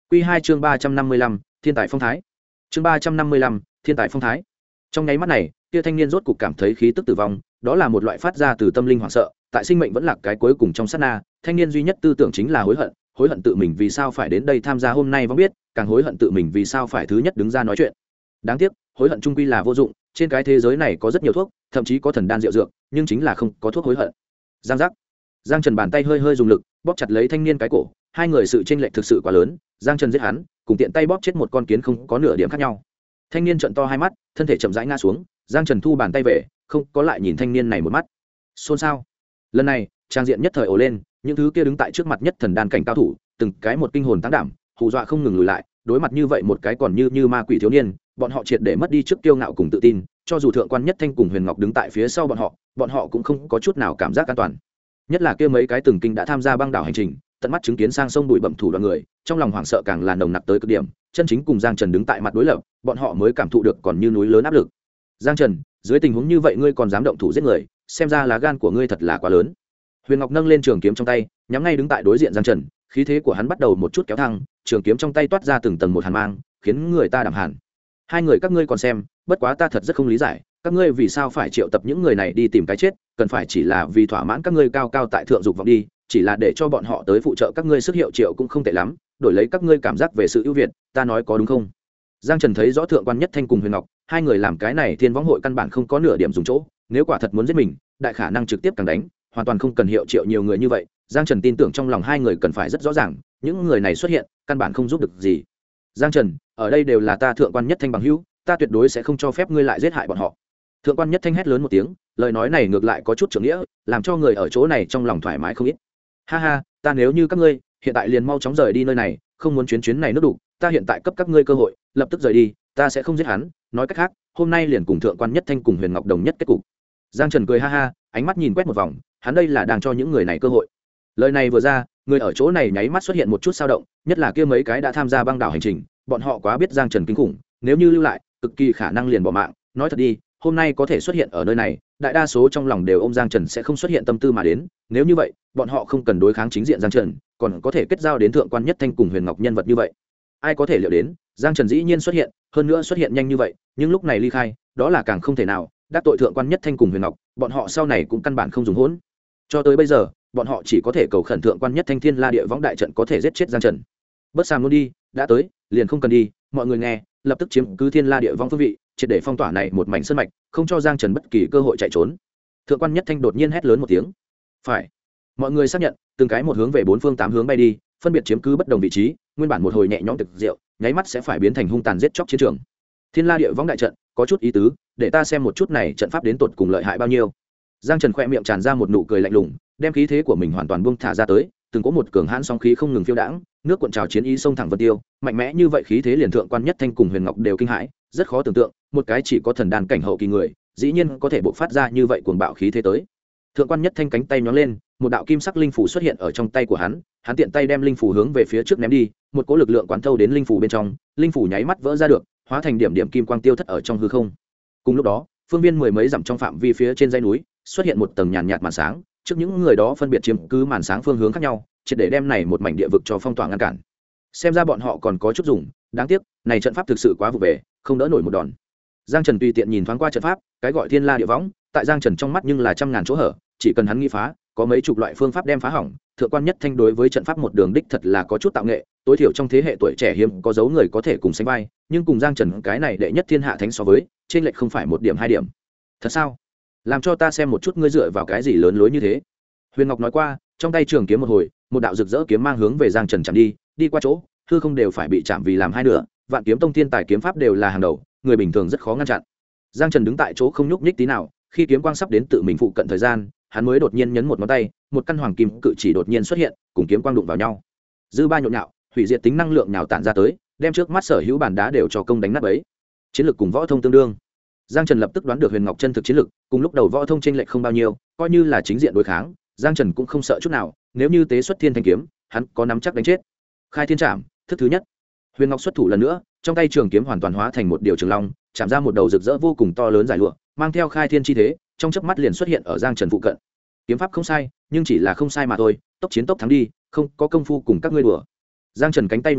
Quy 2 chương 355, Thiên tài phong thái. Chương 355, Thiên tài phong thái. Trong nháy mắt này, kia thanh niên rốt cục cảm thấy khí tức tử vong, đó là một loại phát ra từ tâm linh hoảng sợ, tại sinh mệnh vẫn lạc cái cuối cùng trong sát na, thanh niên duy nhất tư tưởng chính là hối hận tự mình vì sao phải đến đây tham gia hôm nay vong biết, càng hối hận tự mình vì sao phải thứ nhất đứng ra nói chuyện. Đáng tiếc, hối hận chung quy là vô dụng, trên cái thế giới này có rất nhiều thuốc, thậm chí có thần đan diệu dược, nhưng chính là không có thuốc hối hận. Giang giác. Giang Trần bàn tay hơi hơi dùng lực, bóp chặt lấy thanh niên cái cổ, hai người sự chênh lệch thực sự quá lớn, Giang Trần giết hắn, cùng tiện tay bóp chết một con kiến không có nửa điểm khác nhau. Thanh niên trợn to hai mắt, thân thể chậm rãi ngã xuống, Giang Trần thu bàn tay về, không có lại nhìn thanh niên này một mắt. Xôn xao. Lần này, trang diện nhất thời ồ lên, những thứ kia đứng tại trước mặt nhất thần đan cảnh cao thủ, từng cái một kinh hồn tăng đảm, hù dọa không ngừng lùi lại, đối mặt như vậy một cái còn như ma quỷ thiếu niên, bọn họ triệt để mất đi trước kiêu ngạo cùng tự tin, cho dù thượng quan nhất thanh cùng Huyền Ngọc đứng tại phía sau bọn họ cũng không có chút nào cảm giác an toàn. Nhất là kia mấy cái từng kinh đã tham gia băng đảo hành trình, tận mắt chứng kiến sang sông bụi bặm thủ đoàn người, trong lòng hoảng sợ càng là nồng nặc tới cực điểm, chân chính cùng Giang Trần đứng tại mặt đối lập, bọn họ mới cảm thụ được còn như núi lớn áp lực. Giang Trần, dưới tình huống như vậy ngươi còn dám động thủ giết người, xem ra lá gan của ngươi thật là quá lớn. Huyền Ngọc nâng lên trường kiếm trong tay, nhắm ngay đứng tại đối diện Giang Trần, khí thế của hắn bắt đầu một chút kéo thăng, trường kiếm trong tay toát ra từng tầng một hàn mang, khiến người ta đảm hàn. Hai người các ngươi còn xem, bất quá ta thật rất không lý giải, các ngươi vì sao phải triệu tập những người này đi tìm cái chết, cần phải chỉ là vì thỏa mãn các ngươi cao cao tại thượng dục vọng đi, chỉ là để cho bọn họ tới phụ trợ các ngươi sức hiệu triệu cũng không tệ lắm, đổi lấy các ngươi cảm giác về sự ưu việt, ta nói có đúng không? Giang Trần thấy rõ thượng quan nhất thanh cùng Huyền Ngọc, hai người làm cái này Thiên Võng hội căn bản không có nửa điểm dùng chỗ, nếu quả thật muốn giết mình, đại khả năng trực tiếp càng đánh, hoàn toàn không cần hiệu triệu nhiều người như vậy. Giang Trần tin tưởng trong lòng hai người cần phải rất rõ ràng, những người này xuất hiện, căn bản không giúp được gì. Giang Trần, ở đây đều là ta thượng quan nhất thanh bằng hữu, ta tuyệt đối sẽ không cho phép ngươi lại giết hại bọn họ. Thượng quan nhất thanh hét lớn một tiếng, lời nói này ngược lại có chút trưởng nghĩa, làm cho người ở chỗ này trong lòng thoải mái không ít. Ha ha, ta nếu như các ngươi, hiện tại liền mau chóng rời đi nơi này, không muốn chuyến này nước đủ, ta hiện tại cấp các ngươi cơ hội, lập tức rời đi, ta sẽ không giết hắn, nói cách khác, hôm nay liền cùng thượng quan nhất thanh cùng Huyền Ngọc đồng nhất kết cục. Giang Trần cười ha ha, ánh mắt nhìn quét một vòng, hắn đây là đang cho những người này cơ hội. Lời này vừa ra, người ở chỗ này nháy mắt xuất hiện một chút dao động, nhất là kia mấy cái đã tham gia băng đảo hành trình, bọn họ quá biết Giang Trần kinh khủng, nếu như lưu lại, cực kỳ khả năng liền bỏ mạng. Nói thật đi, hôm nay có thể xuất hiện ở nơi này, đại đa số trong lòng đều ôm Giang Trần sẽ không xuất hiện tâm tư mà đến, nếu như vậy, bọn họ không cần đối kháng chính diện Giang Trần, còn có thể kết giao đến thượng quan nhất thanh cùng Huyền Ngọc nhân vật như vậy. Ai có thể liệu đến, Giang Trần dĩ nhiên xuất hiện, hơn nữa xuất hiện nhanh như vậy, nhưng lúc này ly khai, đó là càng không thể nào, đắc tội thượng quan nhất thanh cùng Huyền Ngọc, bọn họ sau này cũng căn bản không dùng hỗn. Cho tới bây giờ, bọn họ chỉ có thể cầu khẩn thượng quan nhất thanh Thiên La Địa Võng đại trận có thể giết chết Giang Trần. Bớt sàm luôn đi, đã tới, liền không cần đi, mọi người nghe, lập tức chiếm cứ Thiên La Địa Võng phương vị, triệt để phong tỏa này một mảnh sơn mạch, không cho Giang Trần bất kỳ cơ hội chạy trốn. Thượng quan nhất thanh đột nhiên hét lớn một tiếng. Phải. Mọi người xác nhận, từng cái một hướng về bốn phương tám hướng bay đi, phân biệt chiếm cứ bất đồng vị trí, nguyên bản một hồi nhẹ nhõm thực diệu, nháy mắt sẽ phải biến thành hung tàn giết chóc chiến trường. Thiên La Địa Võng đại trận, có chút ý tứ, để ta xem một chút này trận pháp đến tột cùng lợi hại bao nhiêu. Giang Trần khẽ miệng tràn ra một nụ cười lạnh lùng, đem khí thế của mình hoàn toàn buông thả ra tới, từng có một cường hãn sóng khí không ngừng phiêu đãng, nước cuộn trào chiến ý sông thẳng vân tiêu, mạnh mẽ như vậy khí thế liền thượng quan nhất thanh cùng Huyền Ngọc đều kinh hãi, rất khó tưởng tượng, một cái chỉ có thần đan cảnh hậu kỳ người, dĩ nhiên có thể bộc phát ra như vậy cuồng bạo khí thế tới. Thượng quan nhất thanh cánh tay nhón lên, một đạo kim sắc linh phù xuất hiện ở trong tay của hắn, hắn tiện tay đem linh phù hướng về phía trước ném đi, một cỗ lực lượng quán thâu đến linh phù bên trong, linh phù nháy mắt vỡ ra được, hóa thành điểm điểm kim quang tiêu thất ở trong hư không. Cùng lúc đó, phương viên mười mấy dặm trong phạm vi phía trên dãy núi, xuất hiện một tầng nhàn nhạt màn sáng, trước những người đó phân biệt chiếm cứ màn sáng phương hướng khác nhau, triệt để đem này một mảnh địa vực cho phong tỏa ngăn cản. Xem ra bọn họ còn có chút dùng, đáng tiếc, này trận pháp thực sự quá vụ về, không đỡ nổi một đòn. Giang Trần tùy tiện nhìn thoáng qua trận pháp, cái gọi Thiên La Địa Võng, tại Giang Trần trong mắt nhưng là trăm ngàn chỗ hở, chỉ cần hắn nghi phá, có mấy chục loại phương pháp đem phá hỏng. Thượng quan nhất thanh đối với trận pháp một đường đích thật là có chút tạo nghệ, tối thiểu trong thế hệ tuổi trẻ hiếm có dấu người có thể cùng sánh vai, nhưng cùng Giang Trần cái này đệ nhất thiên hạ thánh so với, trên lệch không phải một điểm hai điểm. Thật sao? Làm cho ta xem một chút ngươi dựa vào cái gì lớn lối như thế. Huyền Ngọc nói qua, trong tay trường kiếm một hồi, một đạo rực rỡ kiếm mang hướng về Giang Trần chạm đi, đi qua chỗ, hư không đều phải bị chạm vì làm hai nửa, Vạn Kiếm Tông thiên tài kiếm pháp đều là hàng đầu, người bình thường rất khó ngăn chặn. Giang Trần đứng tại chỗ không nhúc nhích tí nào, khi kiếm quang sắp đến tự mình phụ cận thời gian, hắn mới đột nhiên nhấn một ngón tay, một căn hoàng kim cự chỉ đột nhiên xuất hiện, cùng kiếm quang đụng vào nhau. Dư ba nhộn nhạo, hủy diệt tính năng lượng nhào tản ra tới, đem trước mắt sở hữu bàn đá đều cho công đánh nát bấy. Chiến lược cùng võ thông tương đương. Giang Trần lập tức đoán được Huyền Ngọc chân thực chiến lược, cùng lúc đầu võ thông chênh lệch không bao nhiêu, coi như là chính diện đối kháng, Giang Trần cũng không sợ chút nào, nếu như tế xuất thiên thanh kiếm, hắn có nắm chắc đánh chết. Khai thiên trảm, thức thứ nhất. Huyền Ngọc xuất thủ lần nữa, trong tay trường kiếm hoàn toàn hóa thành một điều trường long, chạm ra một đầu rực rỡ vô cùng to lớn dài lụa, mang theo khai thiên chi thế, trong chớp mắt liền xuất hiện ở Giang Trần phụ cận. Kiếm pháp không sai, nhưng chỉ là không sai mà thôi, tốc chiến tốc thắng đi, không có công phu cùng các ngươi đùa. Giang Trần cánh tay nhón lên,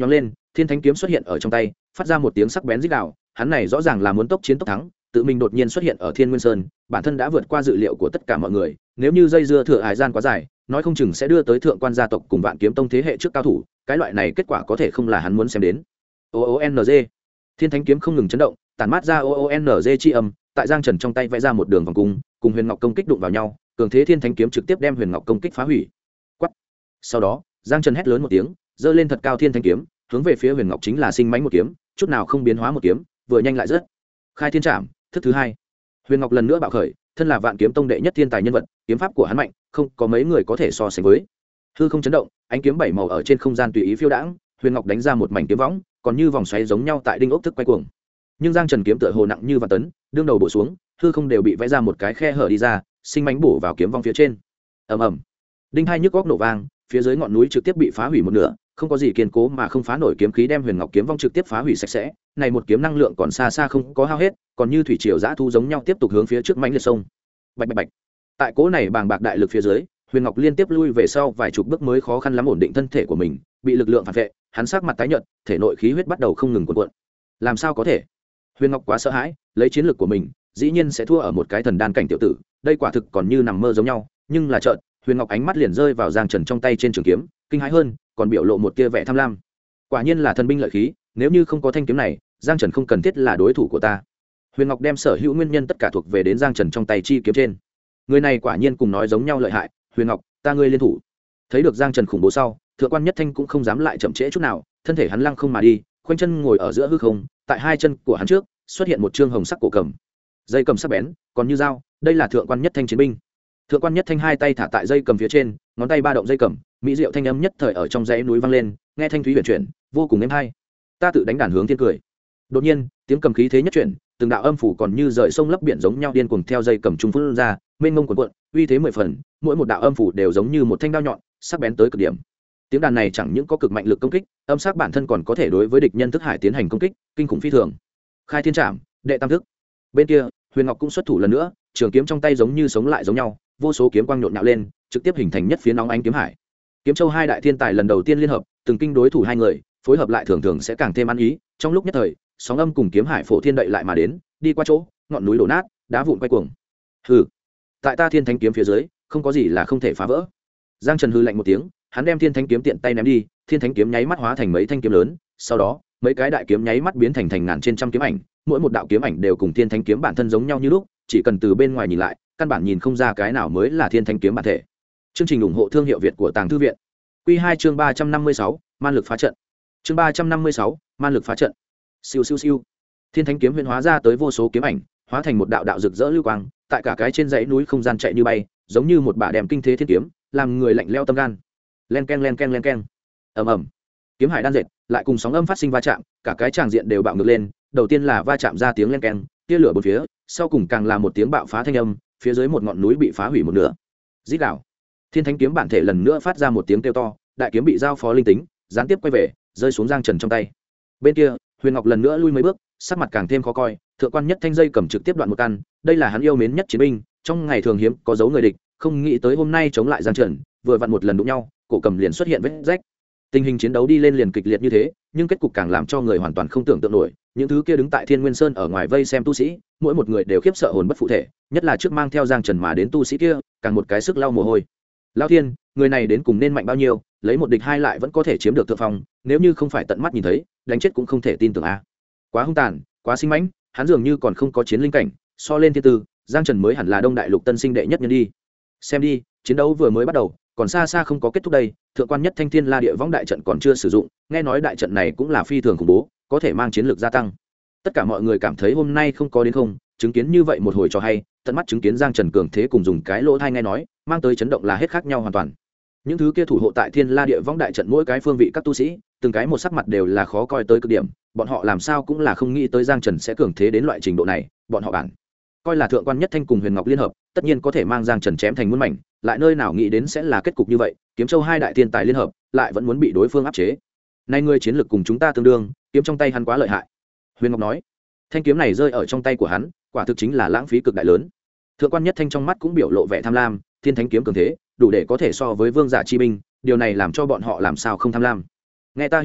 thiên thánh kiếm xuất hiện ở trong tay, phát ra một tiếng sắc bén rít gào. Hắn này rõ ràng là muốn tốc chiến tốc thắng, tự mình đột nhiên xuất hiện ở Thiên Nguyên Sơn, bản thân đã vượt qua dự liệu của tất cả mọi người. Nếu như dây dưa thừa hải gian quá dài, nói không chừng sẽ đưa tới thượng quan gia tộc cùng Vạn Kiếm Tông thế hệ trước cao thủ. Cái loại này kết quả có thể không là hắn muốn xem đến. OONG, thiên thánh kiếm không ngừng chấn động, tản mát ra OONG chi âm, tại Giang Trần trong tay vẽ ra một đường vòng cung, cùng Huyền Ngọc công kích đụng vào nhau, cường thế thiên thánh kiếm trực tiếp đem Huyền Ngọc công kích phá hủy. Quát. Sau đó, Giang Trần hét lớn một tiếng, giơ lên thật cao thiên thánh kiếm, hướng về phía Huyền Ngọc chính là sinh mãnh một kiếm, chút nào không biến hóa một kiếm, vừa nhanh lại rất. Khai thiên trảm, thức thứ hai. Huyền Ngọc lần nữa bạo khởi, thân là Vạn Kiếm Tông đệ nhất thiên tài nhân vật, kiếm pháp của hắn mạnh, không có mấy người có thể so sánh với. Hư không chấn động, ánh kiếm bảy màu ở trên không gian tùy ý phiêu đãng, Huyền Ngọc đánh ra một mảnh kiếm võng, còn như vòng xoáy giống nhau tại đinh ốc thức quay cuồng. Nhưng Giang Trần kiếm tựa hồ nặng như vạn tấn, đương đầu bổ xuống, hư không đều bị vẽ ra một cái khe hở đi ra, sinh mãnh bổ vào kiếm vong phía trên. Ầm ầm. Đinh hai nhức góc nổ vang, phía dưới ngọn núi trực tiếp bị phá hủy một nửa, không có gì kiên cố mà không phá nổi kiếm khí đem Huyền Ngọc kiếm vong trực tiếp phá hủy sạch sẽ. Này một kiếm năng lượng còn xa xa không có hao hết, còn như thủy triều dã thu giống nhau tiếp tục hướng phía trước mãnh liệt sông. Bạch bạch bạch. Tại cỗ này bàng bạc đại lực phía dưới, Huyền Ngọc liên tiếp lui về sau vài chục bước mới khó khăn lắm ổn định thân thể của mình, bị lực lượng phản vệ, hắn sắc mặt tái nhợt, thể nội khí huyết bắt đầu không ngừng cuộn cuộn. Làm sao có thể? Huyền Ngọc quá sợ hãi, lấy chiến lược của mình, dĩ nhiên sẽ thua ở một cái thần đan cảnh tiểu tử, đây quả thực còn như nằm mơ giống nhau, nhưng là chợt, Huyền Ngọc ánh mắt liền rơi vào Giang Trần trong tay trên trường kiếm, kinh hãi hơn, còn biểu lộ một tia vẻ tham lam. Quả nhiên là thần binh lợi khí, nếu như không có thanh kiếm này, Giang Trần không cần thiết là đối thủ của ta. Huyền Ngọc đem sở hữu nguyên nhân tất cả thuộc về đến Giang Trần trong tay chi kiếm trên. Người này quả nhiên cùng nói giống nhau lợi hại, Huyền Ngọc, ta ngươi liên thủ. Thấy được Giang Trần khủng bố sau, Thượng quan Nhất Thanh cũng không dám lại chậm trễ chút nào, thân thể hắn lăng không mà đi, khoanh chân ngồi ở giữa hư không, tại hai chân của hắn trước xuất hiện một trương hồng sắc cổ cầm, dây cầm sắc bén, còn như dao, đây là Thượng quan Nhất Thanh chiến binh. Thượng quan Nhất Thanh hai tay thả tại dây cầm phía trên, ngón tay ba động dây cầm, mỹ diệu thanh âm nhất thời ở trong dãy núi vang lên, nghe thanh thúy huyền chuyển, vô cùng êm hay. Ta tự đánh đàn hướng thiên cười. Đột nhiên, tiếng cầm khí thế nhất chuyển, từng đạo âm phủ còn như rời sông lấp biển giống nhau điên cuồng theo dây cầm trung phun ra, mênh mông cuồn cuộn, uy thế mười phần, mỗi một đạo âm phủ đều giống như một thanh đao nhọn, sắc bén tới cực điểm. Tiếng đàn này chẳng những có cực mạnh lực công kích, âm sắc bản thân còn có thể đối với địch nhân thức hải tiến hành công kích, kinh khủng phi thường. Khai thiên trảm, đệ tam thức. Bên kia, Huyền Ngọc cũng xuất thủ lần nữa, trường kiếm trong tay giống như sống lại giống nhau, vô số kiếm quang nhộn nhạo lên, trực tiếp hình thành nhất phía nóng ánh kiếm hải. Kiếm Châu hai đại thiên tài lần đầu tiên liên hợp, từng kinh đối thủ hai người, phối hợp lại thường thường sẽ càng thêm ăn ý, trong lúc nhất thời, sóng âm cùng kiếm hải phổ thiên đậy lại mà đến, đi qua chỗ, ngọn núi đổ nát, đá vụn quay cuồng. Hừ, tại ta thiên thánh kiếm phía dưới, không có gì là không thể phá vỡ. Giang Trần hừ lạnh một tiếng, hắn đem thiên thánh kiếm tiện tay ném đi, thiên thánh kiếm nháy mắt hóa thành mấy thanh kiếm lớn, sau đó, mấy cái đại kiếm nháy mắt biến thành ngàn trên trăm kiếm ảnh, mỗi một đạo kiếm ảnh đều cùng thiên thánh kiếm bản thân giống nhau như lúc, chỉ cần từ bên ngoài nhìn lại, căn bản nhìn không ra cái nào mới là thiên thánh kiếm bản thể. Chương trình ủng hộ thương hiệu Việt của Tàng Thư viện. Quy 2 chương 356, man lực phá trận. Chương 356, man lực phá trận. Siêu siêu siêu. Thiên thánh kiếm huyễn hóa ra tới vô số kiếm ảnh, hóa thành một đạo đạo rực rỡ lưu quang, tại cả cái trên dãy núi không gian chạy như bay, giống như một bả đèm kinh thế thiên kiếm, làm người lạnh lẽo tâm gan. Len keng len keng len keng. Ầm ầm. Kiếm hải đan dệt, lại cùng sóng âm phát sinh va chạm, cả cái tràng diện đều bạo ngược lên, đầu tiên là va chạm ra tiếng len keng, tia lửa bốn phía, sau cùng càng là một tiếng bạo phá thanh âm, phía dưới một ngọn núi bị phá hủy một nửa. Rít gào. Thiên thánh kiếm bản thể lần nữa phát ra một tiếng kêu to, đại kiếm bị giao phó linh tính, gián tiếp quay về, rơi xuống Giang Trần trong tay. Bên kia, Huyền Ngọc lần nữa lui mấy bước, sắc mặt càng thêm khó coi, Thượng quan Nhất Thanh dây cầm trực tiếp đoạn một căn, đây là hắn yêu mến nhất chiến binh, trong ngày thường hiếm có dấu người địch, không nghĩ tới hôm nay chống lại Giang Trần, vừa vặn một lần đụng nhau, cổ cầm liền xuất hiện vết rách. Tình hình chiến đấu đi lên liền kịch liệt như thế, nhưng kết cục càng làm cho người hoàn toàn không tưởng tượng nổi, những thứ kia đứng tại Thiên Nguyên Sơn ở ngoài vây xem tu sĩ, mỗi một người đều khiếp sợ hồn bất phụ thể, nhất là trước mang theo Giang Trần mà đến tu sĩ kia, càng một cái sức lau mồ hôi. Lão Thiên, người này đến cùng nên mạnh bao nhiêu, lấy một địch hai lại vẫn có thể chiếm được thượng phong, nếu như không phải tận mắt nhìn thấy, đánh chết cũng không thể tin tưởng a. Quá hung tàn, quá sinh mãnh, hắn dường như còn không có chiến linh cảnh, so lên thiên tư, Giang Trần mới hẳn là Đông Đại Lục tân sinh đệ nhất nhân đi. Xem đi, chiến đấu vừa mới bắt đầu, còn xa xa không có kết thúc đây, Thượng quan Nhất Thanh Thiên La Địa Võng đại trận còn chưa sử dụng, nghe nói đại trận này cũng là phi thường khủng bố, có thể mang chiến lược gia tăng. Tất cả mọi người cảm thấy hôm nay không có đến không, chứng kiến như vậy một hồi cho hay, tận mắt chứng kiến Giang Trần cường thế cùng dùng cái lỗ thai nghe nói, mang tới chấn động là hết khác nhau hoàn toàn. Những thứ kia thủ hộ tại Thiên La Địa Võng đại trận mỗi cái phương vị các tu sĩ, từng cái một sắc mặt đều là khó coi tới cực điểm, bọn họ làm sao cũng là không nghĩ tới Giang Trần sẽ cường thế đến loại trình độ này, bọn họ bản coi là Thượng quan Nhất Thanh cùng Huyền Ngọc liên hợp, tất nhiên có thể mang Giang Trần chém thành muôn mảnh, lại nơi nào nghĩ đến sẽ là kết cục như vậy, Kiếm Châu hai đại thiên tài liên hợp, lại vẫn muốn bị đối phương áp chế. Nay ngươi chiến lược cùng chúng ta tương đương, kiếm trong tay hắn quá lợi hại. Huyền Ngọc nói, thanh kiếm này rơi ở trong tay của hắn, quả thực chính là lãng phí cực đại lớn. Thượng quan Nhất Thanh trong mắt cũng biểu lộ vẻ tham lam, thiên thánh kiếm cường thế, đủ để có thể so với vương giả chi binh, điều này làm cho bọn họ làm sao không tham lam. Nghe ta hiệu lệnh,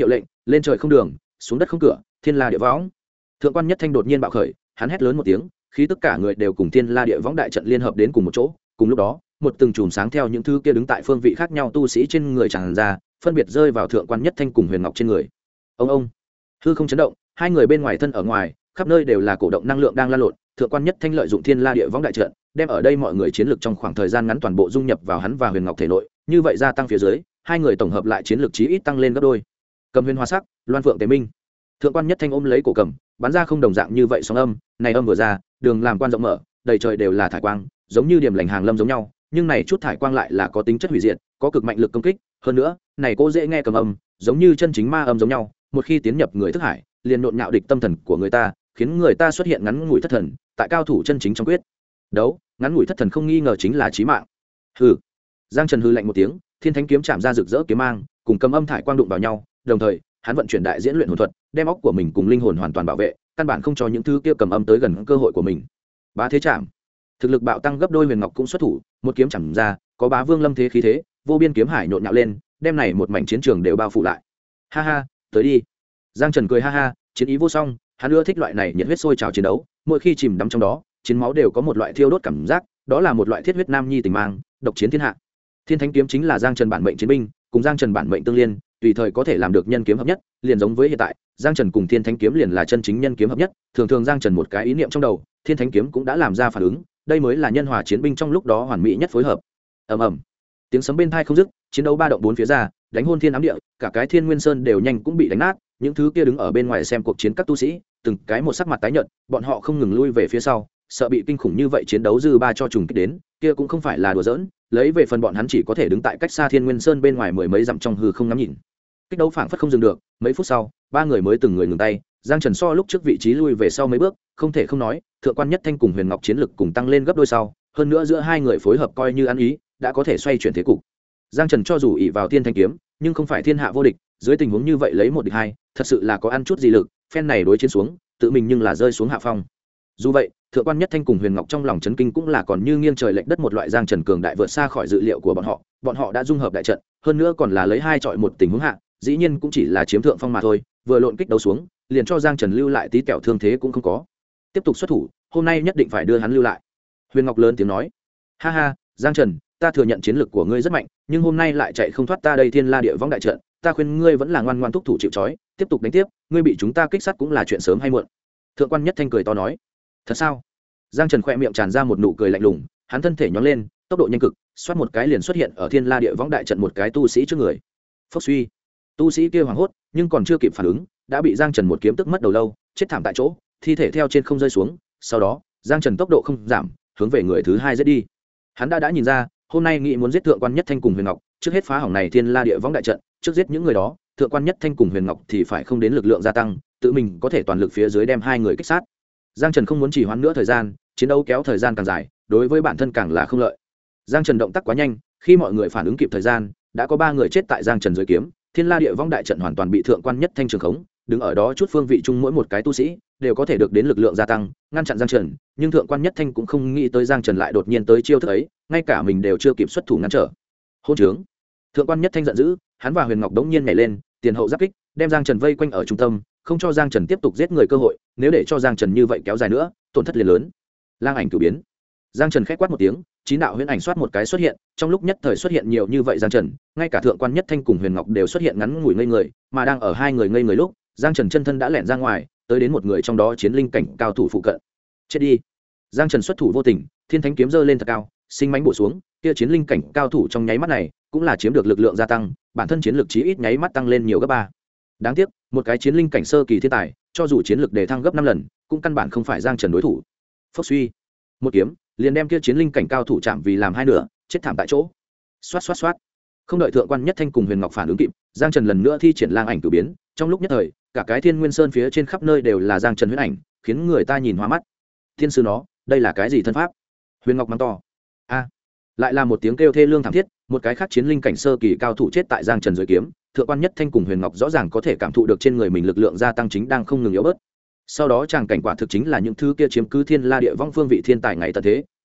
lên trời không đường, xuống đất không cửa, thiên la địa võng. Thượng quan Nhất Thanh đột nhiên bạo khởi, hắn hét lớn một tiếng, khi tất cả người đều cùng thiên la địa võng đại trận liên hợp đến cùng một chỗ. Cùng lúc đó, một từng chùm sáng theo những thứ kia đứng tại phương vị khác nhau tu sĩ trên người tràn ra, phân biệt rơi vào Thượng quan Nhất Thanh cùng Huyền Ngọc trên người. Ông, hư không chấn động, hai người bên ngoài thân ở ngoài, khắp nơi đều là cổ động năng lượng đang lan lộn. Thượng quan Nhất Thanh lợi dụng thiên la địa võng đại trận, đem ở đây mọi người chiến lực trong khoảng thời gian ngắn toàn bộ dung nhập vào hắn và Huyền Ngọc thể nội, như vậy gia tăng phía dưới, hai người tổng hợp lại chiến lực chí ít tăng lên gấp đôi. Cầm Huyền Hoa Sắc, Loan Phượng Tế Minh. Thượng quan Nhất Thanh ôm lấy cổ cầm, bắn ra không đồng dạng như vậy sóng âm, này âm vừa ra, đường làm quan rộng mở, đầy trời đều là thải quang, giống như điểm lành hàng lâm giống nhau, nhưng này chút thải quang lại là có tính chất hủy diệt, có cực mạnh lực công kích, hơn nữa, này cô dễ nghe cầm âm, giống như chân chính ma âm giống nhau, một khi tiến nhập người thức hải, liền nhộn nhạo địch tâm thần của người ta, khiến người ta xuất hiện ngắn ngủi thất thần, tại cao thủ chân chính trong quyết đấu, ngắn ngủi thất thần không nghi ngờ chính là chí mạng. Hừ. Giang Trần hừ lạnh một tiếng, Thiên Thánh kiếm chạm ra rực rỡ kiếm mang, cùng cầm âm thải quang đụng vào nhau, đồng thời, hắn vận chuyển đại diễn luyện hồn thuật, đem óc của mình cùng linh hồn hoàn toàn bảo vệ, căn bản không cho những thứ kia cầm âm tới gần cơ hội của mình. Bá thế chạm, thực lực bạo tăng gấp đôi, Huyền Ngọc cũng xuất thủ, một kiếm chạm ra, có Bá Vương Lâm thế khí thế, vô biên kiếm hải nhộn nhạo lên, đem này một mảnh chiến trường đều bao phủ lại. Ha ha, tới đi. Giang Trần cười ha ha, chiến ý vô song, hắn ưa thích loại này nhiệt huyết sôi trào chiến đấu, mỗi khi chìm đắm trong đó, chiến máu đều có một loại thiêu đốt cảm giác, đó là một loại thiết huyết nam nhi tình mang, độc chiến thiên hạ. Thiên Thánh kiếm chính là Giang Trần bản mệnh chiến binh, cùng Giang Trần bản mệnh tương liên, tùy thời có thể làm được nhân kiếm hợp nhất, liền giống với hiện tại, Giang Trần cùng Thiên Thánh kiếm liền là chân chính nhân kiếm hợp nhất, thường thường Giang Trần một cái ý niệm trong đầu, Thiên Thánh kiếm cũng đã làm ra phản ứng, đây mới là nhân hòa chiến binh trong lúc đó hoàn mỹ nhất phối hợp. Ầm ầm. Tiếng sấm bên tai không dứt, chiến đấu ba động bốn phía ra, đánh hôn thiên ám địa, cả cái Thiên Nguyên Sơn đều nhanh cũng bị đánh nát, những thứ kia đứng ở bên ngoài xem cuộc chiến các tu sĩ, từng cái một sắc mặt tái nhợt, bọn họ không ngừng lui về phía sau, sợ bị kinh khủng như vậy chiến đấu dư ba cho trùng kích đến, kia cũng không phải là đùa giỡn, lấy về phần bọn hắn chỉ có thể đứng tại cách xa Thiên Nguyên Sơn bên ngoài mười mấy dặm trong hư không ngắm nhìn. Kích đấu phảng phất không dừng được, mấy phút sau, ba người mới từng người ngừng tay, Giang Trần so lúc trước vị trí lui về sau mấy bước, không thể không nói, Thượng quan Nhất Thanh cùng Huyền Ngọc chiến lực cùng tăng lên gấp đôi sau, hơn nữa giữa hai người phối hợp coi như ăn ý, đã có thể xoay chuyển thế cục. Giang Trần cho dù ỷ vào Thiên Thanh kiếm, nhưng không phải thiên hạ vô địch, dưới tình huống như vậy lấy một địch hai, thật sự là có ăn chút gì lực, phen này đối chiến xuống, tự mình nhưng là rơi xuống hạ phong. Dù vậy, Thượng quan Nhất Thanh cùng Huyền Ngọc trong lòng chấn kinh cũng là còn như nghiêng trời lệch đất một loại, Giang Trần cường đại vượt xa khỏi dự liệu của bọn họ đã dung hợp đại trận, hơn nữa còn là lấy hai chọi một tình huống hạ, dĩ nhiên cũng chỉ là chiếm thượng phong mà thôi, vừa lộn kích đấu xuống, liền cho Giang Trần lưu lại tí kẹo thương thế cũng không có. Tiếp tục xuất thủ, hôm nay nhất định phải đưa hắn lưu lại. Huyền Ngọc lớn tiếng nói. Ha ha, Giang Trần, ta thừa nhận chiến lực của ngươi rất mạnh, nhưng hôm nay lại chạy không thoát ta đây Thiên La Địa Võng đại trận, ta khuyên ngươi vẫn là ngoan ngoãn thúc thủ chịu trói, tiếp tục đánh tiếp, ngươi bị chúng ta kích sát cũng là chuyện sớm hay muộn. Thượng quan Nhất Thanh cười to nói. Thật sao? Giang Trần khẽ miệng tràn ra một nụ cười lạnh lùng, hắn thân thể nhón lên, tốc độ nhanh cực, xoát một cái liền xuất hiện ở Thiên La Địa Võng đại trận một cái tu sĩ trước người. Phốc suy, tu sĩ kia hoảng hốt, nhưng còn chưa kịp phản ứng, đã bị Giang Trần một kiếm tức mất đầu lâu, chết thảm tại chỗ, thi thể theo trên không rơi xuống. Sau đó, Giang Trần tốc độ không giảm, hướng về người thứ hai giết đi. Hắn đã nhìn ra, hôm nay nghĩ muốn giết Thượng quan Nhất Thanh cùng Huyền Ngọc, trước hết phá hỏng này Thiên La Địa Võng đại trận, trước giết những người đó, Thượng quan Nhất Thanh cùng Huyền Ngọc thì phải không đến lực lượng gia tăng, tự mình có thể toàn lực phía dưới đem hai người kích sát. Giang Trần không muốn trì hoãn nữa thời gian, chiến đấu kéo thời gian càng dài, đối với bản thân càng là không lợi. Giang Trần động tác quá nhanh, khi mọi người phản ứng kịp thời gian, đã có ba người chết tại Giang Trần dưới kiếm, Thiên La Địa Võng đại trận hoàn toàn bị Thượng quan Nhất Thanh trường khống, đứng ở đó chút phương vị chung mỗi một cái tu sĩ đều có thể được đến lực lượng gia tăng, ngăn chặn Giang Trần, nhưng Thượng quan Nhất Thanh cũng không nghĩ tới Giang Trần lại đột nhiên tới chiêu thức ấy, ngay cả mình đều chưa kịp xuất thủ ngăn trở. Hôn trướng! Thượng quan Nhất Thanh giận dữ, hắn và Huyền Ngọc đống nhiên nhảy lên, tiền hậu giáp kích, đem Giang Trần vây quanh ở trung tâm, không cho Giang Trần tiếp tục giết người cơ hội, nếu để cho Giang Trần như vậy kéo dài nữa, tổn thất liền lớn. Lang ảnh cửu biến. Giang Trần khẽ quát một tiếng, chín đạo huyễn ảnh xoát một cái xuất hiện, trong lúc nhất thời xuất hiện nhiều như vậy Giang Trần, ngay cả Thượng quan Nhất Thanh cùng Huyền Ngọc đều xuất hiện ngắn ngủi ngây người, mà đang ở hai người ngây người lúc, Giang Trần chân thân đã lẻn ra ngoài, tới đến một người trong đó chiến linh cảnh cao thủ phụ cận. Chết đi! Giang Trần xuất thủ vô tình, Thiên Thánh kiếm giơ lên thật cao, sinh mãnh bổ xuống, kia chiến linh cảnh cao thủ trong nháy mắt này, cũng là chiếm được lực lượng gia tăng, bản thân chiến lực chí ít nháy mắt tăng lên nhiều gấp 3. Đáng tiếc, một cái chiến linh cảnh sơ kỳ thiên tài, cho dù chiến lực đề thăng gấp 5 lần, cũng căn bản không phải Giang Trần đối thủ. Phốc suy, một kiếm liền đem kia chiến linh cảnh cao thủ chạm vì làm hai nửa, chết thảm tại chỗ. Xoát xoát xoát. Không đợi Thượng quan Nhất Thanh cùng Huyền Ngọc phản ứng kịp, Giang Trần lần nữa thi triển lang ảnh cửu biến, trong lúc nhất thời, cả cái Thiên Nguyên Sơn phía trên khắp nơi đều là Giang Trần huyễn ảnh, khiến người ta nhìn hoa mắt. Thiên sư nó, đây là cái gì thân pháp? Huyền Ngọc mắng to. A! Lại là một tiếng kêu thê lương thảm thiết, một cái khác chiến linh cảnh sơ kỳ cao thủ chết tại Giang Trần dưới kiếm, Thượng quan Nhất Thanh cùng Huyền Ngọc rõ ràng có thể cảm thụ được trên người mình lực lượng gia tăng chính đang không ngừng yếu bớt. Sau đó tràng cảnh quả thực chính là những thứ kia chiếm cứ Thiên La Địa Võng phương vị thiên tài ngày tận thế,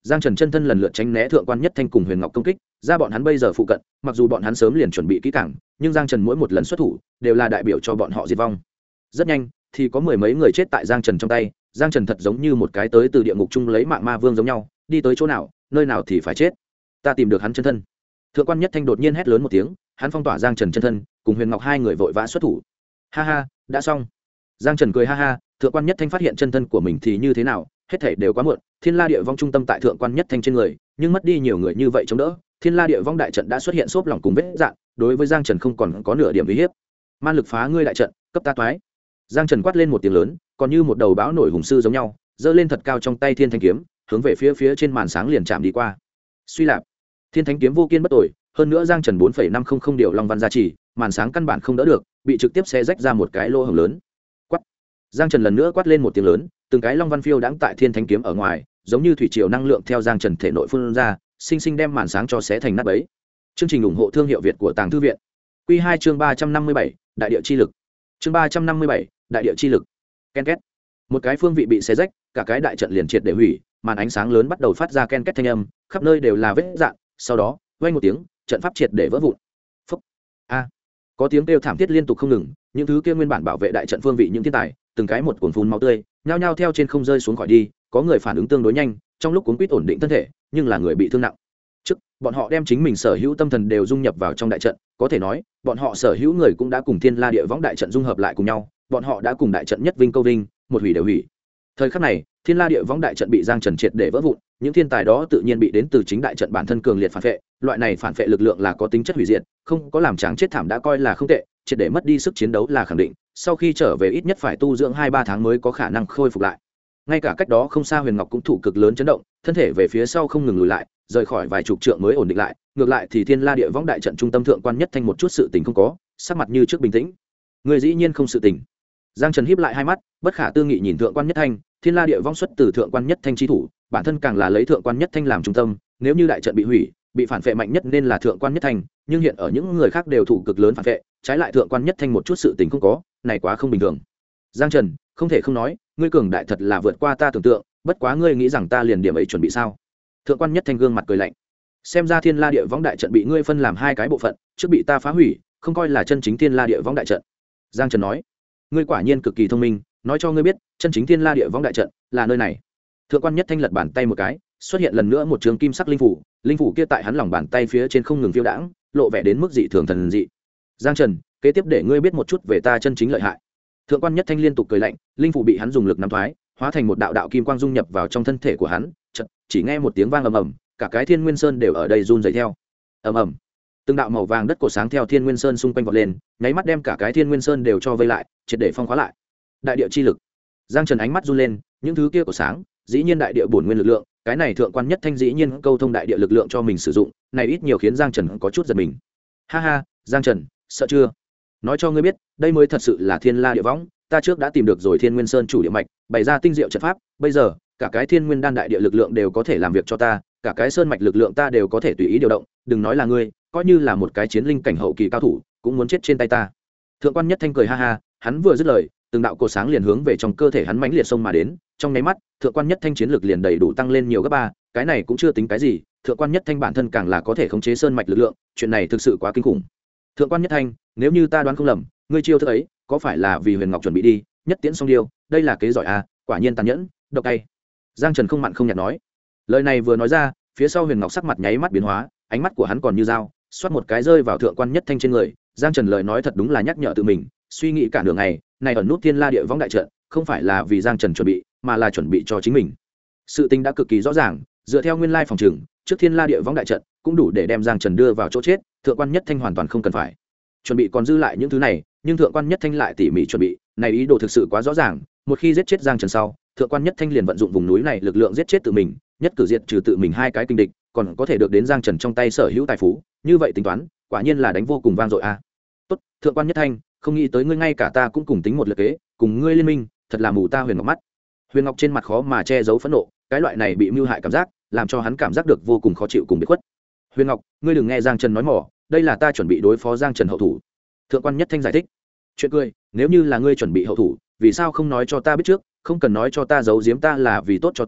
giang trần chân thân lần lượt tránh né thượng quan nhất thanh cùng huyền ngọc công kích ra. Bọn hắn bây giờ phụ cận, mặc dù bọn hắn sớm liền chuẩn bị kỹ càng, nhưng giang trần mỗi một lần xuất thủ đều là đại biểu cho bọn họ diệt vong. Rất nhanh thì có mười mấy người chết tại giang trần trong tay. Giang trần thật giống như một cái tới từ địa ngục chung lấy mạng ma vương giống nhau, đi tới chỗ nào nơi nào thì phải chết. Ta tìm được hắn chân thân. Thượng quan nhất thanh đột nhiên hét lớn một tiếng, hắn phong tỏa giang trần chân thân, cùng huyền ngọc hai người vội vã xuất thủ. Ha ha, đã xong. Giang trần cười ha ha. Thượng quan nhất thanh phát hiện chân thân của mình thì như thế nào, hết thảy đều quá muộn. Thiên La Địa Vong trung tâm tại thượng quan nhất thanh trên người, nhưng mất đi nhiều người như vậy chống đỡ, Thiên La Địa Vong đại trận đã xuất hiện xốp lỏng cùng vết dạn, đối với Giang Trần không còn có nửa điểm uy hiếp. Man lực phá ngươi đại trận, cấp ta toái. Giang Trần quát lên một tiếng lớn, còn như một đầu bão nổi hùng sư giống nhau, giơ lên thật cao trong tay Thiên Thánh kiếm, hướng về phía trên màn sáng liền chạm đi qua. Suy lạp, Thiên Thánh kiếm vô kiên bất tồi, hơn nữa Giang Trần 4,500 điều long văn gia trì, màn sáng căn bản không đỡ được, bị trực tiếp xé rách ra một cái lỗ hổng lớn. Quát. Giang Trần lần nữa quát lên một tiếng lớn, từng cái long văn phiêu đãng tại Thiên Thánh kiếm ở ngoài, giống như thủy triều năng lượng theo Giang Trần thể nội phun ra, sinh sinh đem màn sáng cho xé thành nát bấy. Chương trình ủng hộ thương hiệu Việt của Tàng Thư viện. Quy 2 chương 357, đại địa chi lực. Chương 357, đại địa chi lực. Ken két. Một cái phương vị bị xé rách, cả cái đại trận liền triệt để hủy, màn ánh sáng lớn bắt đầu phát ra ken két thanh âm, khắp nơi đều là vết rạn, sau đó, vang một tiếng, trận pháp triệt để vỡ vụn. Phốc. A. Có tiếng kêu thảm thiết liên tục không ngừng, những thứ kia nguyên bản bảo vệ đại trận phương vị những thiên tài, từng cái một cuồn phun máu tươi, nhao nhao theo trên không rơi xuống khỏi đi, có người phản ứng tương đối nhanh, trong lúc cuống quýt ổn định thân thể, nhưng là người bị thương nặng. Trước, bọn họ đem chính mình sở hữu tâm thần đều dung nhập vào trong đại trận, có thể nói, bọn họ sở hữu người cũng đã cùng Thiên La Địa Võng đại trận dung hợp lại cùng nhau, bọn họ đã cùng đại trận nhất vinh câu vinh, một hủy đều hủy. Thời khắc này, Thiên La Địa Võng đại trận bị Giang Trần triệt để vỡ vụn, những thiên tài đó tự nhiên bị đến từ chính đại trận bản thân cường liệt phản vệ, loại này phản vệ lực lượng là có tính chất hủy diệt, không có làm tráng chết thảm đã coi là không tệ, triệt để mất đi sức chiến đấu là khẳng định, sau khi trở về ít nhất phải tu dưỡng 2-3 tháng mới có khả năng khôi phục lại. Ngay cả cách đó không xa Huyền Ngọc cũng thụ cực lớn chấn động, thân thể về phía sau không ngừng lùi lại, rời khỏi vài chục trượng mới ổn định lại, ngược lại thì Thiên La Địa Võng đại trận trung tâm thượng quan nhất thanh một chút sự tình không có, sắc mặt như trước bình tĩnh. Người dĩ nhiên không sự tình. Giang Trần híp lại hai mắt, bất khả tư nghị nhìn thượng quan nhất thanh. Thiên La Địa Võng xuất từ thượng quan nhất thanh chi thủ, bản thân càng là lấy thượng quan nhất thanh làm trung tâm, nếu như đại trận bị hủy, bị phản phệ mạnh nhất nên là thượng quan nhất thanh, nhưng hiện ở những người khác đều thụ cực lớn phản phệ, trái lại thượng quan nhất thanh một chút sự tình không có, này quá không bình thường. Giang Trần, không thể không nói, ngươi cường đại thật là vượt qua ta tưởng tượng, bất quá ngươi nghĩ rằng ta liền điểm ấy chuẩn bị sao? Thượng quan nhất thanh gương mặt cười lạnh. Xem ra Thiên La Địa Võng đại trận bị ngươi phân làm hai cái bộ phận, trước bị ta phá hủy, không coi là chân chính Thiên La Địa Võng đại trận. Giang Trần nói, ngươi quả nhiên cực kỳ thông minh, nói cho ngươi biết, chân chính Thiên La Địa Võng đại trận là nơi này. Thượng quan nhất thanh lật bàn tay một cái, xuất hiện lần nữa một trường kim sắc linh phủ kia tại hắn lòng bàn tay phía trên không ngừng phiêu đãng, lộ vẻ đến mức dị thường thần dị. Giang Trần, kế tiếp để ngươi biết một chút về ta chân chính lợi hại. Thượng quan nhất thanh liên tục cười lạnh, linh phủ bị hắn dùng lực nắm thoái, hóa thành một đạo đạo kim quang dung nhập vào trong thân thể của hắn, chợt chỉ nghe một tiếng vang ầm ầm, cả cái Thiên Nguyên Sơn đều ở đây run rẩy theo. Ầm ầm. Từng đạo màu vàng đất cổ sáng theo Thiên Nguyên Sơn xung quanh vọt lên, nháy mắt đem cả cái Thiên Nguyên Sơn đều cho vây lại, triệt để phong khóa lại. Đại địa chi lực. Giang Trần ánh mắt run lên, những thứ kia cổ sáng, dĩ nhiên đại địa bổn nguyên lực lượng, cái này thượng quan nhất thanh dĩ nhiên câu thông đại địa lực lượng cho mình sử dụng, này ít nhiều khiến Giang Trần có chút giật mình. Ha ha, Giang Trần, sợ chưa? Nói cho ngươi biết, đây mới thật sự là Thiên La Địa Võng, ta trước đã tìm được rồi Thiên Nguyên Sơn chủ địa mạch, bày ra tinh diệu trận pháp, bây giờ, cả cái Thiên Nguyên đan đại địa lực lượng đều có thể làm việc cho ta, cả cái sơn mạch lực lượng ta đều có thể tùy ý điều động, đừng nói là ngươi, coi như là một cái chiến linh cảnh hậu kỳ cao thủ, cũng muốn chết trên tay ta. Thượng quan nhất thanh cười ha ha, hắn vừa dứt lời, từng đạo cột sáng liền hướng về trong cơ thể hắn mãnh liệt xông mà đến, trong nháy mắt, thượng quan nhất thanh chiến lực liền đầy đủ tăng lên nhiều gấp 3, cái này cũng chưa tính cái gì, thượng quan nhất thanh bản thân càng là có thể khống chế sơn mạch lực lượng, chuyện này thực sự quá kinh khủng. Thượng quan nhất thanh, nếu như ta đoán không lầm, ngươi chiêu thức ấy, có phải là vì Huyền Ngọc chuẩn bị đi, nhất tiễn xong điêu, đây là kế giỏi à, quả nhiên tàn nhẫn, độc tay. Giang Trần không mặn không nhạt nói. Lời này vừa nói ra, phía sau Huyền Ngọc sắc mặt nháy mắt biến hóa, ánh mắt của hắn còn như dao, xoát một cái rơi vào thượng quan nhất thanh trên người. Giang Trần lời nói thật đúng là nhắc nhở tự mình, suy nghĩ cả đường ngày, này ẩn nút Thiên La Địa Võng đại trận, không phải là vì Giang Trần chuẩn bị, mà là chuẩn bị cho chính mình. Sự tình đã cực kỳ rõ ràng, dựa theo nguyên lai phòng trường, trước Thiên La Địa Võng đại trận, cũng đủ để đem Giang Trần đưa vào chỗ chết, thượng quan nhất thanh hoàn toàn không cần phải chuẩn bị còn dư lại những thứ này, nhưng thượng quan nhất thanh lại tỉ mỉ chuẩn bị, này ý đồ thực sự quá rõ ràng, một khi giết chết Giang Trần sau, thượng quan nhất thanh liền vận dụng vùng núi này lực lượng giết chết tự mình, nhất cử diệt trừ tự mình hai cái kinh địch, còn có thể được đến Giang Trần trong tay sở hữu tài phú, như vậy tính toán, quả nhiên là đánh vô cùng vang dội a. Tốt, thượng quan nhất thanh, không nghĩ tới ngươi ngay cả ta cũng cùng tính một lượt kế, cùng ngươi liên minh, thật là mù ta Huyền Ngọc mắt. Huyền Ngọc trên mặt khó mà che giấu phẫn nộ, cái loại này bị mưu hại cảm giác, làm cho hắn cảm giác được vô cùng khó chịu cùng biệt khuất. Huyền Ngọc, ngươi đừng nghe Giang Trần nói mỏ, đây là ta chuẩn bị đối phó Giang Trần hậu thủ. Thượng quan nhất thanh giải thích. Chuyện cười, nếu như là ngươi chuẩn bị hậu thủ, vì sao không nói cho ta biết trước, không cần nói cho ta giấu giếm ta là vì tốt cho ta,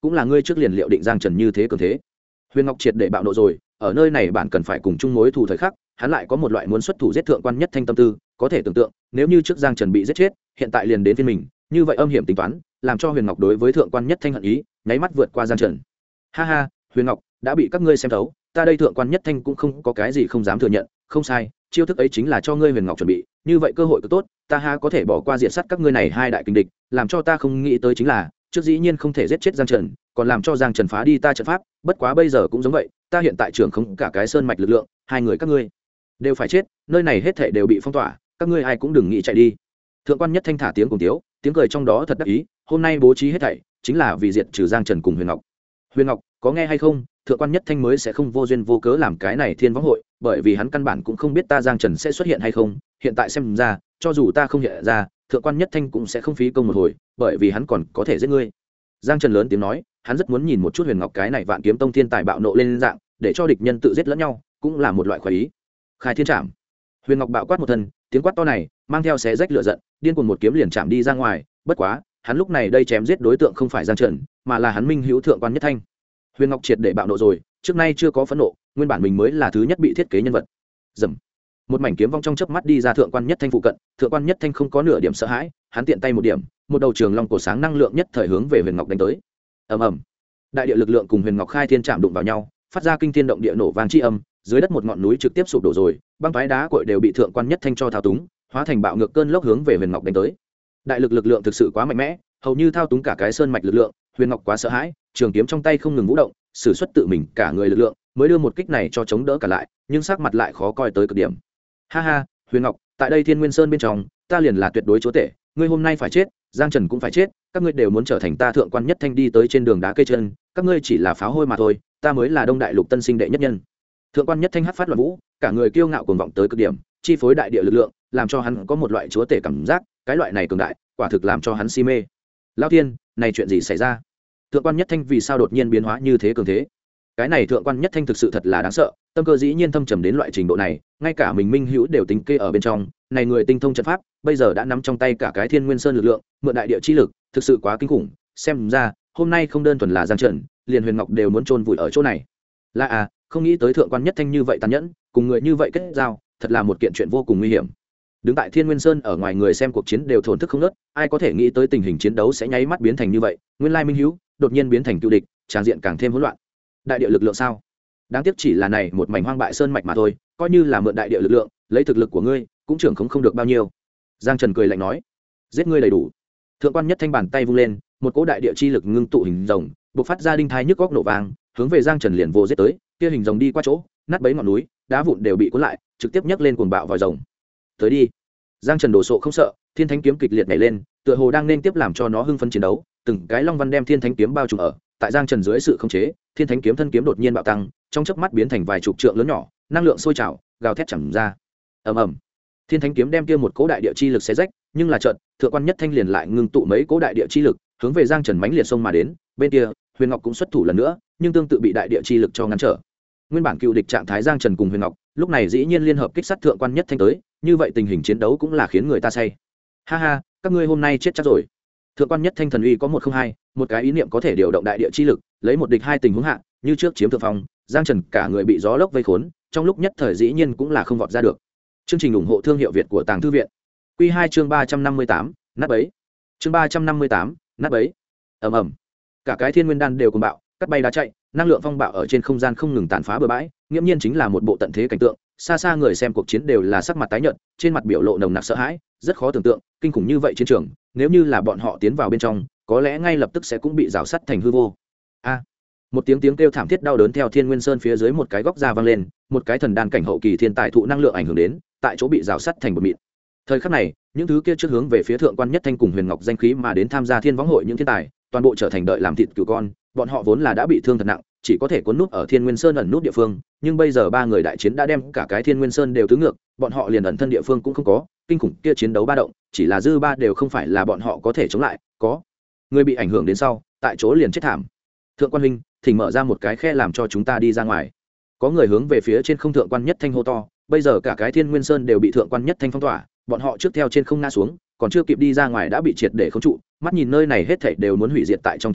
cũng là ngươi trước liền liệu định giang trần như thế cường thế. Huyền Ngọc triệt để bạo nộ rồi, ở nơi này bạn cần phải cùng chung mối thù thời khắc, hắn lại có một loại muốn xuất thủ giết thượng quan nhất thanh tâm tư, có thể tưởng tượng, nếu như trước Giang Trần bị giết chết, hiện tại liền đến phiên mình, như vậy âm hiểm tính toán, làm cho Huyền Ngọc đối với thượng quan nhất thanh hận ý, nháy mắt vượt qua Giang Trần. Ha ha, Huyền Ngọc, đã bị các ngươi xem thấu, ta đây thượng quan nhất thanh cũng không có cái gì không dám thừa nhận, không sai, chiêu thức ấy chính là cho ngươi Huyền Ngọc chuẩn bị, như vậy cơ hội cứ tốt, ta ha có thể bỏ qua diệt sát các ngươi này hai đại kình địch, làm cho ta không nghĩ tới chính là, trước dĩ nhiên không thể giết chết Giang Trần, còn làm cho Giang Trần phá đi ta trận pháp, bất quá bây giờ cũng giống vậy, ta hiện tại trưởng không cả cái sơn mạch lực lượng, hai người các ngươi đều phải chết, nơi này hết thảy đều bị phong tỏa, các ngươi ai cũng đừng nghĩ chạy đi. Thượng quan nhất thanh thả tiếng cùng tiếu, tiếng cười trong đó thật đắc ý, hôm nay bố trí hết thảy chính là vì diệt trừ Giang Trần cùng Huyền Ngọc. Huyền Ngọc, có nghe hay không, thượng quan nhất thanh mới sẽ không vô duyên vô cớ làm cái này thiên võng hội, bởi vì hắn căn bản cũng không biết ta Giang Trần sẽ xuất hiện hay không, hiện tại xem ra, cho dù ta không hiện ra, thượng quan nhất thanh cũng sẽ không phí công một hồi, bởi vì hắn còn có thể giết ngươi. Giang Trần lớn tiếng nói, hắn rất muốn nhìn một chút Huyền Ngọc cái này Vạn Kiếm Tông thiên tài bạo nộ lên dạng, để cho địch nhân tự giết lẫn nhau, cũng là một loại khoái ý. Khai thiên trảm. Huyền Ngọc bạo quát một thân, tiếng quát to này mang theo xé rách lửa giận, điên cuồng một kiếm liền chạm đi ra ngoài, bất quá, hắn lúc này đây chém giết đối tượng không phải Giang Trần, mà là hắn minh hữu thượng quan nhất thanh. Huyền Ngọc triệt để bạo nộ rồi, trước nay chưa có phẫn nộ, nguyên bản mình mới là thứ nhất bị thiết kế nhân vật. Dầm. Một mảnh kiếm vong trong chớp mắt đi ra thượng quan nhất thanh phụ cận, thượng quan nhất thanh không có nửa điểm sợ hãi, hắn tiện tay một điểm, một đầu trường long cổ sáng năng lượng nhất thời hướng về Huyền Ngọc đánh tới. Ầm ầm. Đại địa lực lượng cùng Huyền Ngọc khai thiên chạm đụng vào nhau, phát ra kinh thiên động địa nổ vang chi âm, dưới đất một ngọn núi trực tiếp sụp đổ rồi, băng phái đá cội đều bị thượng quan nhất thanh cho thao túng, hóa thành bạo ngược cơn lốc hướng về Huyền Ngọc đánh tới. Đại lực lượng thực sự quá mạnh mẽ, hầu như thao túng cả cái sơn mạch lực lượng, Huyền Ngọc quá sợ hãi, trường kiếm trong tay không ngừng vũ động, sử xuất tự mình cả người lực lượng, mới đưa một kích này cho chống đỡ cả lại, nhưng sắc mặt lại khó coi tới cực điểm. Ha ha, Huyền Ngọc, tại đây Thiên Nguyên Sơn bên trong, ta liền là tuyệt đối chúa tể, ngươi hôm nay phải chết, Giang Trần cũng phải chết, các ngươi đều muốn trở thành ta thượng quan nhất thanh đi tới trên đường đá cây chân, các ngươi chỉ là pháo hôi mà thôi, ta mới là Đông Đại Lục tân sinh đệ nhất nhân. Thượng quan nhất thanh hất phát loạn vũ, cả người kiêu ngạo cuồng vọng tới cực điểm, chi phối đại địa lực lượng, làm cho hắn có một loại chúa tể cảm giác, cái loại này cường đại, quả thực làm cho hắn si mê. Lão Thiên, này chuyện gì xảy ra? Thượng quan nhất thanh vì sao đột nhiên biến hóa như thế cường thế? Cái này thượng quan nhất thanh thực sự thật là đáng sợ, tâm cơ dĩ nhiên thâm trầm đến loại trình độ này, ngay cả mình minh hữu đều tính kê ở bên trong, này người tinh thông trận pháp, bây giờ đã nắm trong tay cả cái Thiên Nguyên Sơn lực lượng, mượn đại địa chi lực, thực sự quá kinh khủng, xem ra, hôm nay không đơn thuần là Giang Trần, liền Huyền Ngọc đều muốn chôn vùi ở chỗ này. Là à, không nghĩ tới thượng quan nhất thanh như vậy tàn nhẫn, cùng người như vậy kết giao, thật là một kiện chuyện vô cùng nguy hiểm. Đứng tại Thiên Nguyên Sơn ở ngoài người xem cuộc chiến đều thổn thức không ngớt, ai có thể nghĩ tới tình hình chiến đấu sẽ nháy mắt biến thành như vậy, nguyên lai minh hữu, đột nhiên biến thành cựu địch, tràng diện càng thêm hỗn loạn. Đại địa lực lượng sao? Đáng tiếc chỉ là này một mảnh hoang bại sơn mạch mà thôi, coi như là mượn đại địa lực lượng, lấy thực lực của ngươi, cũng trưởng không được bao nhiêu. Giang Trần cười lạnh nói, giết ngươi đầy đủ. Thượng quan nhất thanh bàn tay vung lên, một cỗ đại địa chi lực ngưng tụ hình rồng, bộc phát ra đinh thai nhức góc nổ vàng, hướng về Giang Trần liền vô giết tới, kia hình rồng đi qua chỗ, nát bấy ngọn núi, đá vụn đều bị cuốn lại, trực tiếp nhấc lên cuồng bạo vòi rồng. Tới đi. Giang Trần đồ sộ không sợ, Thiên Thánh kiếm kịch liệt nhảy lên, tựa hồ đang nên tiếp làm cho nó hưng phấn chiến đấu, từng cái long văn đem Thiên Thánh kiếm bao trùm ở, tại Giang Trần dưới sự khống chế, Thiên Thánh kiếm thân kiếm đột nhiên bạo tăng, trong chớp mắt biến thành vài chục trượng lớn nhỏ, năng lượng sôi trào, gào thét chẳng ra. Ầm ầm. Thiên Thánh kiếm đem kia một cỗ đại địa chi lực xé rách, nhưng là chợt, thượng quan nhất thanh liền lại ngưng tụ mấy cỗ đại địa chi lực, hướng về Giang Trần mãnh liệt xông mà đến, bên kia, Huyền Ngọc cũng xuất thủ lần nữa, nhưng tương tự bị đại địa chi lực cho ngăn trở. Nguyên bản cựu địch trạng thái Giang Trần cùng Huyền Ngọc, lúc này dĩ nhiên liên hợp kích sát thượng quan nhất thanh tới, như vậy tình hình chiến đấu cũng là khiến người ta say. Ha ha, các ngươi hôm nay chết chắc rồi. Thượng quan nhất thanh thần uy có 102, một cái ý niệm có thể điều động đại địa chi lực, lấy một địch hai tình huống hạ, như trước chiếm thượng phong, Giang Trần cả người bị gió lốc vây khốn, trong lúc nhất thời dĩ nhiên cũng là không vọt ra được. Chương trình ủng hộ thương hiệu Việt của Tàng Thư viện. Quy 2 chương 358, nát bấy. Chương 358, nát bấy. Ầm ầm. Cả cái Thiên Nguyên Đan đều cuồng bạo, cắt bay đá chạy, năng lượng phong bạo ở trên không gian không ngừng tàn phá bừa bãi, nghiễm nhiên chính là một bộ tận thế cảnh tượng. Xa xa người xem cuộc chiến đều là sắc mặt tái nhợt, trên mặt biểu lộ nồng nặc sợ hãi, rất khó tưởng tượng, kinh khủng như vậy chiến trường, nếu như là bọn họ tiến vào bên trong, có lẽ ngay lập tức sẽ cũng bị rào sắt thành hư vô. A! Một tiếng kêu thảm thiết đau đớn theo Thiên Nguyên Sơn phía dưới một cái góc ra vang lên, một cái thần đan cảnh hậu kỳ thiên tài thụ năng lượng ảnh hưởng đến, tại chỗ bị rào sắt thành bột mịn. Thời khắc này, những thứ kia trước hướng về phía thượng quan nhất thanh cùng Huyền Ngọc danh khí mà đến tham gia Thiên Võng hội những thiên tài, toàn bộ trở thành đợi làm thịt cừu con, bọn họ vốn là đã bị thương thật nặng, chỉ có thể cuốn nút ở Thiên Nguyên Sơn ẩn nút địa phương, nhưng bây giờ ba người đại chiến đã đem cả cái Thiên Nguyên Sơn đều tứ ngược, bọn họ liền ẩn thân địa phương cũng không có, kinh khủng kia chiến đấu ba động, chỉ là dư ba đều không phải là bọn họ có thể chống lại, có người bị ảnh hưởng đến sau, tại chỗ liền chết thảm. Thượng quan huynh, thỉnh mở ra một cái khe làm cho chúng ta đi ra ngoài. Có người hướng về phía trên không thượng quan nhất thanh hô to, bây giờ cả cái Thiên Nguyên Sơn đều bị thượng quan nhất thanh phong tỏa, bọn họ trước theo trên không ngã xuống, còn chưa kịp đi ra ngoài đã bị triệt để khống trụ, mắt nhìn nơi này hết thảy đều muốn hủy diệt tại trong chiến đấu,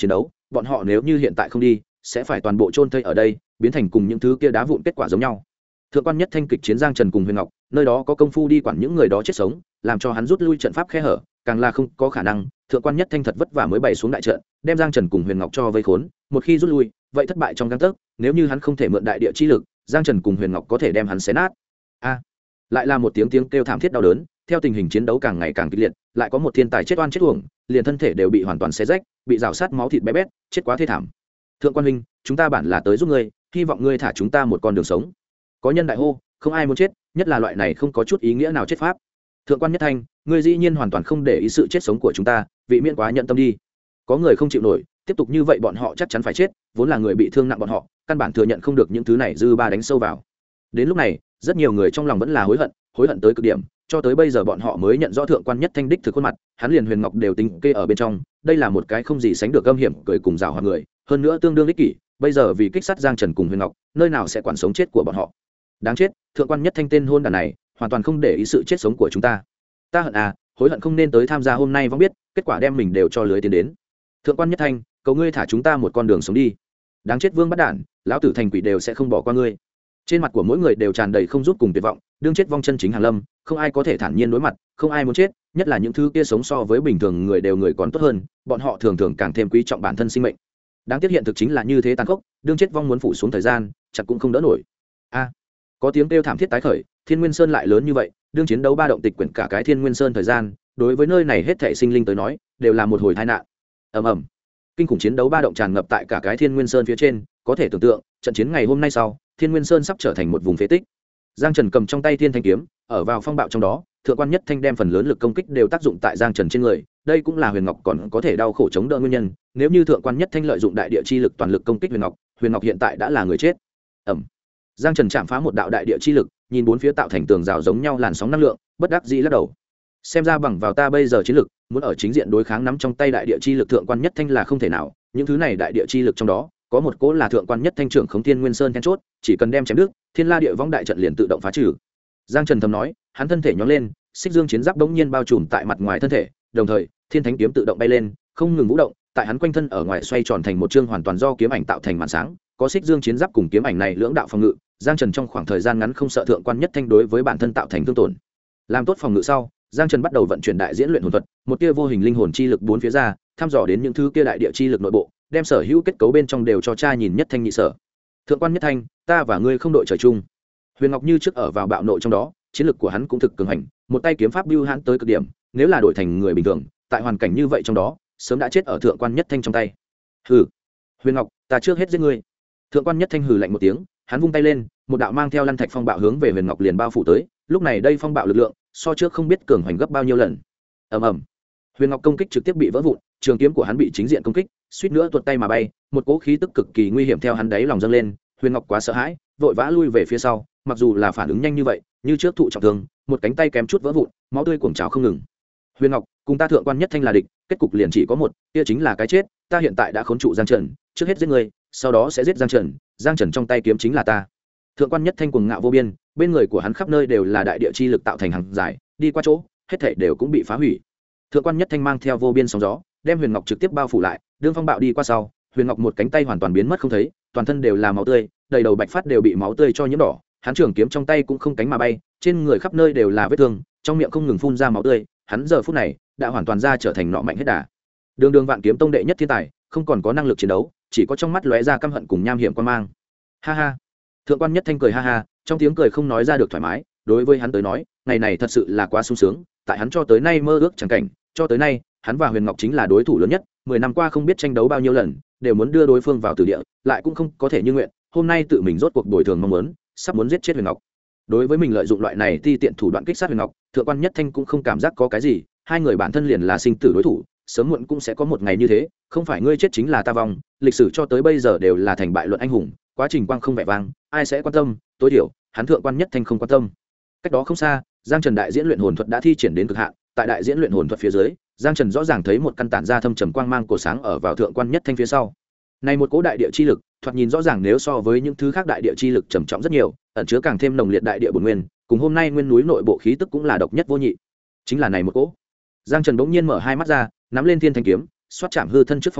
bọn họ nếu như hiện tại không đi sẽ phải toàn bộ chôn thây ở đây, biến thành cùng những thứ kia đá vụn kết quả giống nhau. Thượng quan Nhất Thanh kịch chiến Giang Trần cùng Huyền Ngọc, nơi đó có công phu đi quản những người đó chết sống, làm cho hắn rút lui trận pháp khe hở, càng là không có khả năng. Thượng quan Nhất Thanh thật vất vả mới bày xuống đại trận, đem Giang Trần cùng Huyền Ngọc cho vây khốn, một khi rút lui, vậy thất bại trong gang tấc. Nếu như hắn không thể mượn đại địa chi lực, Giang Trần cùng Huyền Ngọc có thể đem hắn xé nát. Lại là một tiếng kêu thảm thiết đau đớn. Theo tình hình chiến đấu càng ngày càng kịch liệt, lại có một thiên tài chết oan chết uổng, liền thân thể đều bị hoàn toàn xé rách, bị rào sát máu thịt bé bét, chết quá thê thảm. Thượng quan huynh, chúng ta bản là tới giúp ngươi, hy vọng ngươi thả chúng ta một con đường sống. Có nhân đại hô, không ai muốn chết, nhất là loại này không có chút ý nghĩa nào chết pháp. Thượng quan Nhất Thanh, ngươi dĩ nhiên hoàn toàn không để ý sự chết sống của chúng ta, vị miễn quá nhận tâm đi. Có người không chịu nổi, tiếp tục như vậy bọn họ chắc chắn phải chết, vốn là người bị thương nặng bọn họ, căn bản thừa nhận không được những thứ này dư ba đánh sâu vào. Đến lúc này, rất nhiều người trong lòng vẫn là hối hận tới cực điểm, cho tới bây giờ bọn họ mới nhận rõ Thượng quan Nhất Thanh đích thực khuôn mặt, hắn liền Huyền Ngọc đều tính kê ở bên trong, đây là một cái không gì sánh được âm hiểm cười cùng giàu hoạt người, hơn nữa tương đương ích kỷ, bây giờ vì kích sát Giang Trần cùng Huyền Ngọc, nơi nào sẽ quản sống chết của bọn họ. Đáng chết, Thượng quan Nhất Thanh tên hôn đản này, hoàn toàn không để ý sự chết sống của chúng ta. Ta hận à, hối hận không nên tới tham gia hôm nay vong biết, kết quả đem mình đều cho lưới tiến đến. Thượng quan Nhất Thanh, cầu ngươi thả chúng ta một con đường sống đi. Đáng chết vương bắt đản, lão tử thành quỷ đều sẽ không bỏ qua ngươi. Trên mặt của mỗi người đều tràn đầy không rút cùng tuyệt vọng, đương chết vong chân chính hàng lâm, không ai có thể thản nhiên đối mặt, không ai muốn chết, nhất là những thứ kia sống so với bình thường người đều người còn tốt hơn, bọn họ thường thường càng thêm quý trọng bản thân sinh mệnh. Đáng tiếc hiện thực chính là như thế tàn khốc, đương chết vong muốn phủ xuống thời gian, chặt cũng không đỡ nổi. Có tiếng kêu thảm thiết tái khởi, Thiên Nguyên Sơn lại lớn như vậy, đương chiến đấu ba động tịch quyển cả cái Thiên Nguyên Sơn thời gian, đối với nơi này hết thảy sinh linh tới nói, đều là một hồi tai nạn. Ầm ầm. Kinh khủng chiến đấu ba động tràn ngập tại cả cái Thiên Nguyên Sơn phía trên, có thể tưởng tượng, trận chiến ngày hôm nay sau, Thiên Nguyên Sơn sắp trở thành một vùng phế tích. Giang Trần cầm trong tay Thiên Thanh kiếm, ở vào phong bạo trong đó, Thượng quan Nhất Thanh đem phần lớn lực công kích đều tác dụng tại Giang Trần trên người, đây cũng là Huyền Ngọc còn có thể đau khổ chống đỡ nguyên nhân, nếu như Thượng quan Nhất Thanh lợi dụng đại địa chi lực toàn lực công kích Huyền Ngọc hiện tại đã là người chết. Ầm. Giang Trần chạm phá một đạo đại địa chi lực, nhìn bốn phía tạo thành tường rào giống nhau làn sóng năng lượng, bất đắc dĩ lắc đầu. Xem ra bằng vào ta bây giờ chiến lực, muốn ở chính diện đối kháng nắm trong tay đại địa chi lực Thượng quan Nhất Thanh là không thể nào, những thứ này đại địa chi lực trong đó, có một cỗ là Thượng quan Nhất Thanh trưởng Khống Thiên Nguyên Sơn then chốt, chỉ cần đem chém đứt, Thiên La Địa Võng đại trận liền tự động phá trừ. Giang Trần thầm nói, hắn thân thể nhón lên, xích dương chiến giáp bỗng nhiên bao trùm tại mặt ngoài thân thể, đồng thời, Thiên Thánh kiếm tự động bay lên, không ngừng vũ động, tại hắn quanh thân ở ngoài xoay tròn thành một chương hoàn toàn do kiếm ảnh tạo thành màn sáng, có xích dương chiến giáp cùng kiếm ảnh này lưỡng đạo phòng ngự, Giang Trần trong khoảng thời gian ngắn không sợ Thượng quan Nhất Thanh đối với bản thân tạo thành thương tổn. Làm tốt phòng ngự sau, Giang Trần bắt đầu vận chuyển đại diễn luyện hồn thuật, một tia vô hình linh hồn chi lực bốn phía ra, thăm dò đến những thứ kia đại địa chi lực nội bộ, đem sở hữu kết cấu bên trong đều cho cha nhìn Nhất Thanh nhị sở. Thượng quan Nhất Thanh, ta và ngươi không đội trời chung. Huyền Ngọc như trước ở vào bạo nội trong đó, chiến lực của hắn cũng thực cường hành, một tay kiếm pháp bưu hãn tới cực điểm, nếu là đổi thành người bình thường, tại hoàn cảnh như vậy trong đó, sớm đã chết ở Thượng quan Nhất Thanh trong tay. Hừ, Huyền Ngọc, ta trước hết giết ngươi. Thượng quan Nhất Thanh hừ lạnh một tiếng, hắn vung tay lên, một đạo mang theo lăn thạch phong bạo hướng về Huyền Ngọc liền bao phủ tới, lúc này đây phong bạo lực lượng so trước không biết cường hoành gấp bao nhiêu lần. Ầm ầm. Huyền Ngọc công kích trực tiếp bị vỡ vụn, trường kiếm của hắn bị chính diện công kích, suýt nữa tuột tay mà bay, một cỗ khí tức cực kỳ nguy hiểm theo hắn đáy lòng dâng lên, Huyền Ngọc quá sợ hãi, vội vã lui về phía sau, mặc dù là phản ứng nhanh như vậy, như trước thụ trọng thương, một cánh tay kém chút vỡ vụn, máu tươi cuồng trào không ngừng. Huyền Ngọc, cùng ta Thượng quan Nhất Thanh là địch, kết cục liền chỉ có một, kia chính là cái chết, ta hiện tại đã khốn trụ Giang Trần, trước hết giết ngươi, sau đó sẽ giết Giang Trần, Giang Trần trong tay kiếm chính là ta. Thượng quan Nhất Thanh cuồng ngạo vô biên, bên người của hắn khắp nơi đều là đại địa chi lực tạo thành hàng dài, đi qua chỗ, hết thảy đều cũng bị phá hủy. Thượng quan Nhất Thanh mang theo vô biên sóng gió, đem Huyền Ngọc trực tiếp bao phủ lại, đương phong bạo đi qua sau, Huyền Ngọc một cánh tay hoàn toàn biến mất không thấy, toàn thân đều là máu tươi, đầy đầu bạch phát đều bị máu tươi cho nhiễm đỏ, hắn trường kiếm trong tay cũng không cánh mà bay, trên người khắp nơi đều là vết thương, trong miệng không ngừng phun ra máu tươi, hắn giờ phút này đã hoàn toàn ra trở thành nọ mạnh hết đà. Đường Vạn Kiếm Tông đệ nhất thiên tài, không còn có năng lực chiến đấu, chỉ có trong mắt lóe ra căm hận cùng nham hiểm quan mang. Ha ha. Thượng quan Nhất Thanh cười ha ha, trong tiếng cười không nói ra được thoải mái, đối với hắn tới nói, ngày này thật sự là quá sung sướng, tại hắn cho tới nay mơ ước chẳng cảnh, cho tới nay, hắn và Huyền Ngọc chính là đối thủ lớn nhất, 10 năm qua không biết tranh đấu bao nhiêu lần, đều muốn đưa đối phương vào tử địa, lại cũng không có thể như nguyện, hôm nay tự mình rốt cuộc bồi thường mong muốn, sắp muốn giết chết Huyền Ngọc. Đối với mình lợi dụng loại này ti tiện thủ đoạn kích sát Huyền Ngọc, Thượng quan Nhất Thanh cũng không cảm giác có cái gì, hai người bản thân liền là sinh tử đối thủ, sớm muộn cũng sẽ có một ngày như thế, không phải ngươi chết chính là ta vong, lịch sử cho tới bây giờ đều là thành bại luận anh hùng, quá trình quang không vẻ vang, ai sẽ quan tâm, tối thiểu, hắn Thượng quan Nhất Thanh không quan tâm. Cách đó không xa, Giang Trần đại diễn luyện hồn thuật đã thi triển đến cực hạn, tại đại diễn luyện hồn thuật phía dưới, Giang Trần rõ ràng thấy một căn tản ra thâm trầm quang mang cổ sáng ở vào Thượng quan Nhất Thanh phía sau. Này một cỗ đại địa chi lực, thoạt nhìn rõ ràng nếu so với những thứ khác đại địa chi lực trầm trọng rất nhiều, ẩn chứa càng thêm nồng liệt đại địa bổn nguyên, cùng hôm nay nguyên núi nội bộ khí tức cũng là độc nhất vô nhị. Chính là này một cỗ. Giang Trần bỗng nhiên mở hai mắt ra, nắm lên Thiên Thanh kiếm, xoát chạm hư thân trước phong bạo,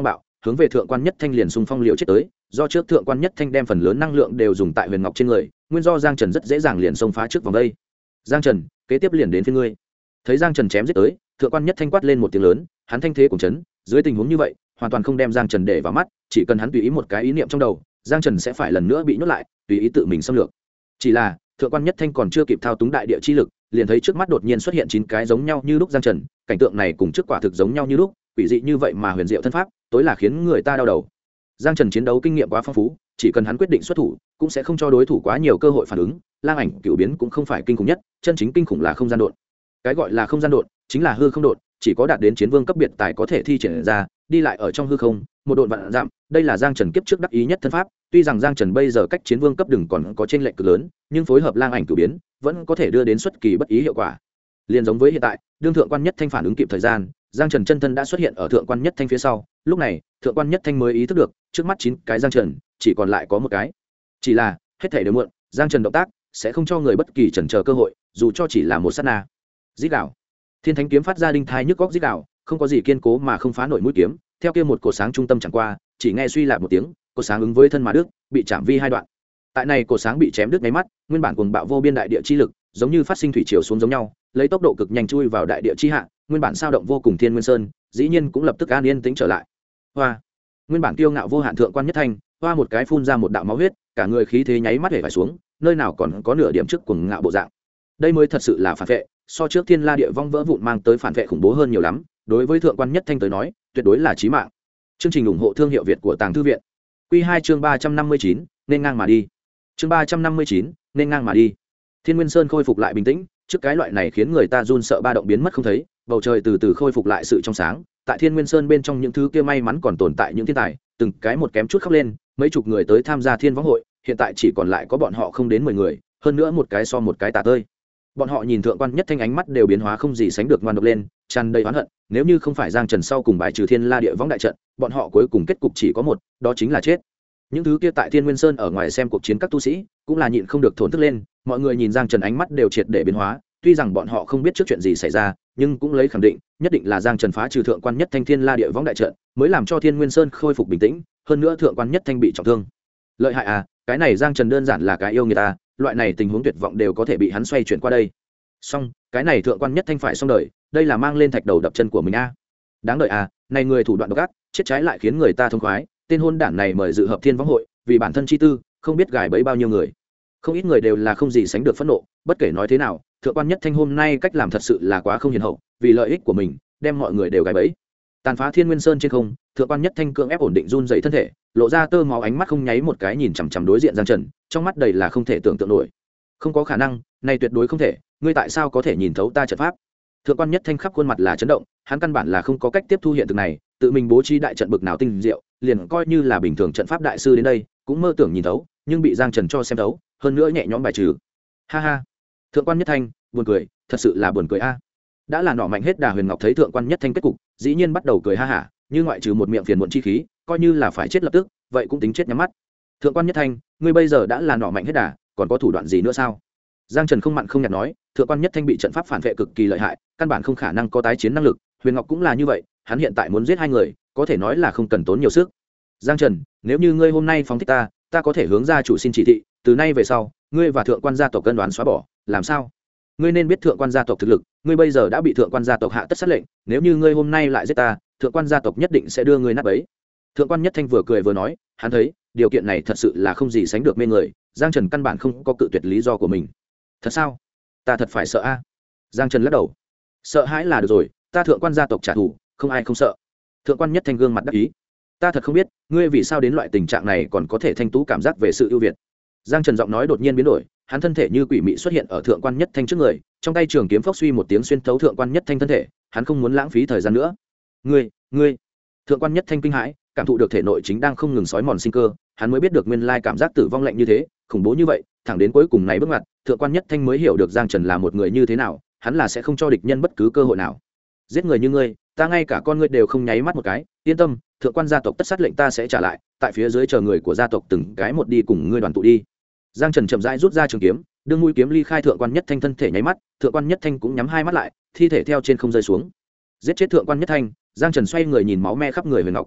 hướng về thượng quan nhất thanh liền xung phong liều chết tới. Do trước thượng quan nhất thanh đem phần lớn năng lượng đều dùng tại huyền ngọc trên người, nguyên do Giang Trần rất dễ dàng liền xông phá trước vòng đây. Giang Trần, kế tiếp liền đến phía ngươi. Thấy Giang Trần chém giết tới, thượng quan nhất thanh quát lên một tiếng lớn, hắn thanh thế cùng chấn, dưới tình huống như vậy hoàn toàn không đem Giang Trần để vào mắt, chỉ cần hắn tùy ý một cái ý niệm trong đầu, Giang Trần sẽ phải lần nữa bị nhốt lại, tùy ý tự mình xâm lược. Chỉ là thượng quan nhất thanh còn chưa kịp thao túng đại địa chi lực, liền thấy trước mắt đột nhiên xuất hiện 9 cái giống nhau như lúc Giang Trần, cảnh tượng này cùng trước quả thực giống nhau như lúc, quỷ dị như vậy mà huyền diệu thân pháp, tối là khiến người ta đau đầu. Giang Trần chiến đấu kinh nghiệm quá phong phú, chỉ cần hắn quyết định xuất thủ, cũng sẽ không cho đối thủ quá nhiều cơ hội phản ứng. Lang ảnh cửu biến cũng không phải kinh khủng nhất, chân chính kinh khủng là không gian độn. Cái gọi là không gian độn, chính là hư không độn, chỉ có đạt đến chiến vương cấp biệt tài có thể thi triển ra, đi lại ở trong hư không, một độn vạn dặm, đây là Giang Trần kiếp trước đắc ý nhất thân pháp. Tuy rằng Giang Trần bây giờ cách chiến vương cấp đừng còn có chênh lệch cực lớn, nhưng phối hợp lang ảnh cửu biến, vẫn có thể đưa đến xuất kỳ bất ý hiệu quả. Liên giống với hiện tại, đương thượng quan nhất thanh phản ứng kịp thời gian, Giang Trần chân thân đã xuất hiện ở thượng quan nhất thanh phía sau. Lúc này, thượng quan nhất thanh mới ý thức được, trước mắt 9 cái Giang Trần, chỉ còn lại có một cái. Chỉ là, hết thảy đều muộn, Giang Trần động tác sẽ không cho người bất kỳ chần chờ cơ hội, dù cho chỉ là một sát na. Rít gào. Thiên Thánh kiếm phát ra đinh thai nhức góc rít gào, không có gì kiên cố mà không phá nổi mũi kiếm, theo kia một cột sáng trung tâm chẳng qua, chỉ nghe suy lại một tiếng, cột sáng ứng với thân mà đứt, bị chạm vi hai đoạn. Tại này cột sáng bị chém đứt mấy mắt, nguyên bản cuồng bạo vô biên đại địa chi lực, giống như phát sinh thủy triều xuống giống nhau, lấy tốc độ cực nhanh chui vào đại địa chi hạ, nguyên bản sao động vô cùng Thiên Nguyên Sơn, dĩ nhiên cũng lập tức an yên tĩnh trở lại. Hoa, nguyên bản kiêu ngạo vô hạn thượng quan nhất thanh, hoa một cái phun ra một đạo máu huyết, cả người khí thế nháy mắt hể vải xuống, nơi nào còn có nửa điểm trước cuồng ngạo bộ dạng. Đây mới thật sự là phản vệ, so trước Thiên La địa vong vỡ vụn mang tới phản vệ khủng bố hơn nhiều lắm, đối với thượng quan nhất thanh tới nói, tuyệt đối là chí mạng. Chương trình ủng hộ thương hiệu Việt của Tàng Thư viện. Quy 2 chương 359, nên ngang mà đi. Chương 359, nên ngang mà đi. Thiên Nguyên Sơn khôi phục lại bình tĩnh, trước cái loại này khiến người ta run sợ ba động biến mất không thấy, bầu trời từ từ khôi phục lại sự trong sáng. Tại Thiên Nguyên Sơn bên trong những thứ kia may mắn còn tồn tại những thiên tài, từng cái một kém chút khóc lên, mấy chục người tới tham gia Thiên Võng hội, hiện tại chỉ còn lại có bọn họ không đến 10 người, hơn nữa một cái so một cái tả tơi. Bọn họ nhìn thượng quan nhất thanh ánh mắt đều biến hóa không gì sánh được ngoan độc lên, tràn đầy oán hận, nếu như không phải Giang Trần sau cùng bài trừ Thiên La địa võng đại trận, bọn họ cuối cùng kết cục chỉ có một, đó chính là chết. Những thứ kia tại Thiên Nguyên Sơn ở ngoài xem cuộc chiến các tu sĩ, cũng là nhịn không được thổn thức lên, mọi người nhìn Giang Trần ánh mắt đều triệt để biến hóa, tuy rằng bọn họ không biết trước chuyện gì xảy ra, nhưng cũng lấy khẳng định, nhất định là Giang Trần phá trừ thượng quan nhất thanh Thiên La địa võng đại trận, mới làm cho Thiên Nguyên Sơn khôi phục bình tĩnh, hơn nữa thượng quan nhất thanh bị trọng thương. Lợi hại à, cái này Giang Trần đơn giản là cái yêu người ta, loại này tình huống tuyệt vọng đều có thể bị hắn xoay chuyển qua đây. Xong, cái này thượng quan nhất thanh phải xong đời, đây là mang lên thạch đầu đập chân của mình a. Đáng đợi à, này người thủ đoạn độc ác, chết trái lại khiến người ta thông khoái, tên hôn đản này mời dự hợp Thiên Võng hội, vì bản thân chi tư, không biết gài bẫy bao nhiêu người. Không ít người đều là không gì sánh được phẫn nộ, bất kể nói thế nào, thượng quan nhất thanh hôm nay cách làm thật sự là quá không hiền hậu, vì lợi ích của mình, đem mọi người đều gài bẫy. Tàn phá Thiên Nguyên Sơn trên không, thượng quan nhất thanh cưỡng ép ổn định run rẩy thân thể, lộ ra tơ máu ánh mắt không nháy một cái nhìn chằm chằm đối diện Giang Trần, trong mắt đầy là không thể tưởng tượng nổi. Không có khả năng, này tuyệt đối không thể, ngươi tại sao có thể nhìn thấu ta trận pháp? Thượng quan nhất thanh khắp khuôn mặt là chấn động, hắn căn bản là không có cách tiếp thu hiện thực này, tự mình bố trí đại trận bực nào tinh diệu, liền coi như là bình thường trận pháp đại sư đến đây, cũng mơ tưởng nhìn thấu, nhưng bị Giang Trần cho xem thấu, hơn nữa nhẹ nhõm bài trừ. Ha ha. Thượng quan nhất thanh, buồn cười, thật sự là buồn cười a. Đã là nọ mạnh hết đà Huyền Ngọc thấy thượng quan nhất thanh kết cục, dĩ nhiên bắt đầu cười ha hả, như ngoại trừ một miệng phiền muộn chi khí, coi như là phải chết lập tức, vậy cũng tính chết nhắm mắt. Thượng quan nhất thanh, ngươi bây giờ đã là nọ mạnh hết đà, còn có thủ đoạn gì nữa sao? Giang Trần không mặn không nhạt nói, thượng quan nhất thanh bị trận pháp phản vệ cực kỳ lợi hại, căn bản không khả năng có tái chiến năng lực, Huyền Ngọc cũng là như vậy, hắn hiện tại muốn giết hai người, có thể nói là không cần tốn nhiều sức. Giang Trần, nếu như ngươi hôm nay phóng thích ta, ta có thể hướng gia chủ xin chỉ thị, từ nay về sau, ngươi và thượng quan gia tộc cân đoán xóa bỏ, làm sao? Ngươi nên biết thượng quan gia tộc thực lực, ngươi bây giờ đã bị thượng quan gia tộc hạ tất sát lệnh, nếu như ngươi hôm nay lại giết ta, thượng quan gia tộc nhất định sẽ đưa ngươi nát bấy. Thượng quan nhất thanh vừa cười vừa nói, hắn thấy, điều kiện này thật sự là không gì sánh được mê người, Giang Trần căn bản không có cự tuyệt lý do của mình. Thật sao? Ta thật phải sợ a? Giang Trần lắc đầu. Sợ hãi là được rồi, ta thượng quan gia tộc trả thù, không ai không sợ. Thượng quan nhất thanh gương mặt đắc ý. Ta thật không biết, ngươi vì sao đến loại tình trạng này còn có thể thanh tú cảm giác về sự ưu việt. Giang Trần giọng nói đột nhiên biến đổi, hắn thân thể như quỷ mị xuất hiện ở thượng quan nhất thanh trước người, trong tay trường kiếm phốc suy một tiếng xuyên thấu thượng quan nhất thanh thân thể, hắn không muốn lãng phí thời gian nữa. Ngươi. Thượng quan nhất thanh kinh hãi, cảm thụ được thể nội chính đang không ngừng sói mòn sinh cơ, hắn mới biết được nguyên lai cảm giác tử vong lạnh như thế, khủng bố như vậy, thẳng đến cuối cùng này bước ngoặt, thượng quan nhất thanh mới hiểu được Giang Trần là một người như thế nào, hắn là sẽ không cho địch nhân bất cứ cơ hội nào. Giết người như ngươi, ta ngay cả con ngươi đều không nháy mắt một cái, yên tâm, thượng quan gia tộc tất sát lệnh ta sẽ trả lại, tại phía dưới chờ người của gia tộc từng cái một đi cùng ngươi đoàn tụ đi. Giang Trần chậm rãi rút ra trường kiếm, đương mũi kiếm ly khai thượng quan nhất thanh thân thể nháy mắt, thượng quan nhất thanh cũng nhắm hai mắt lại, thi thể theo trên không rơi xuống. Giết chết thượng quan nhất thanh, Giang Trần xoay người nhìn máu me khắp người Huyền Ngọc.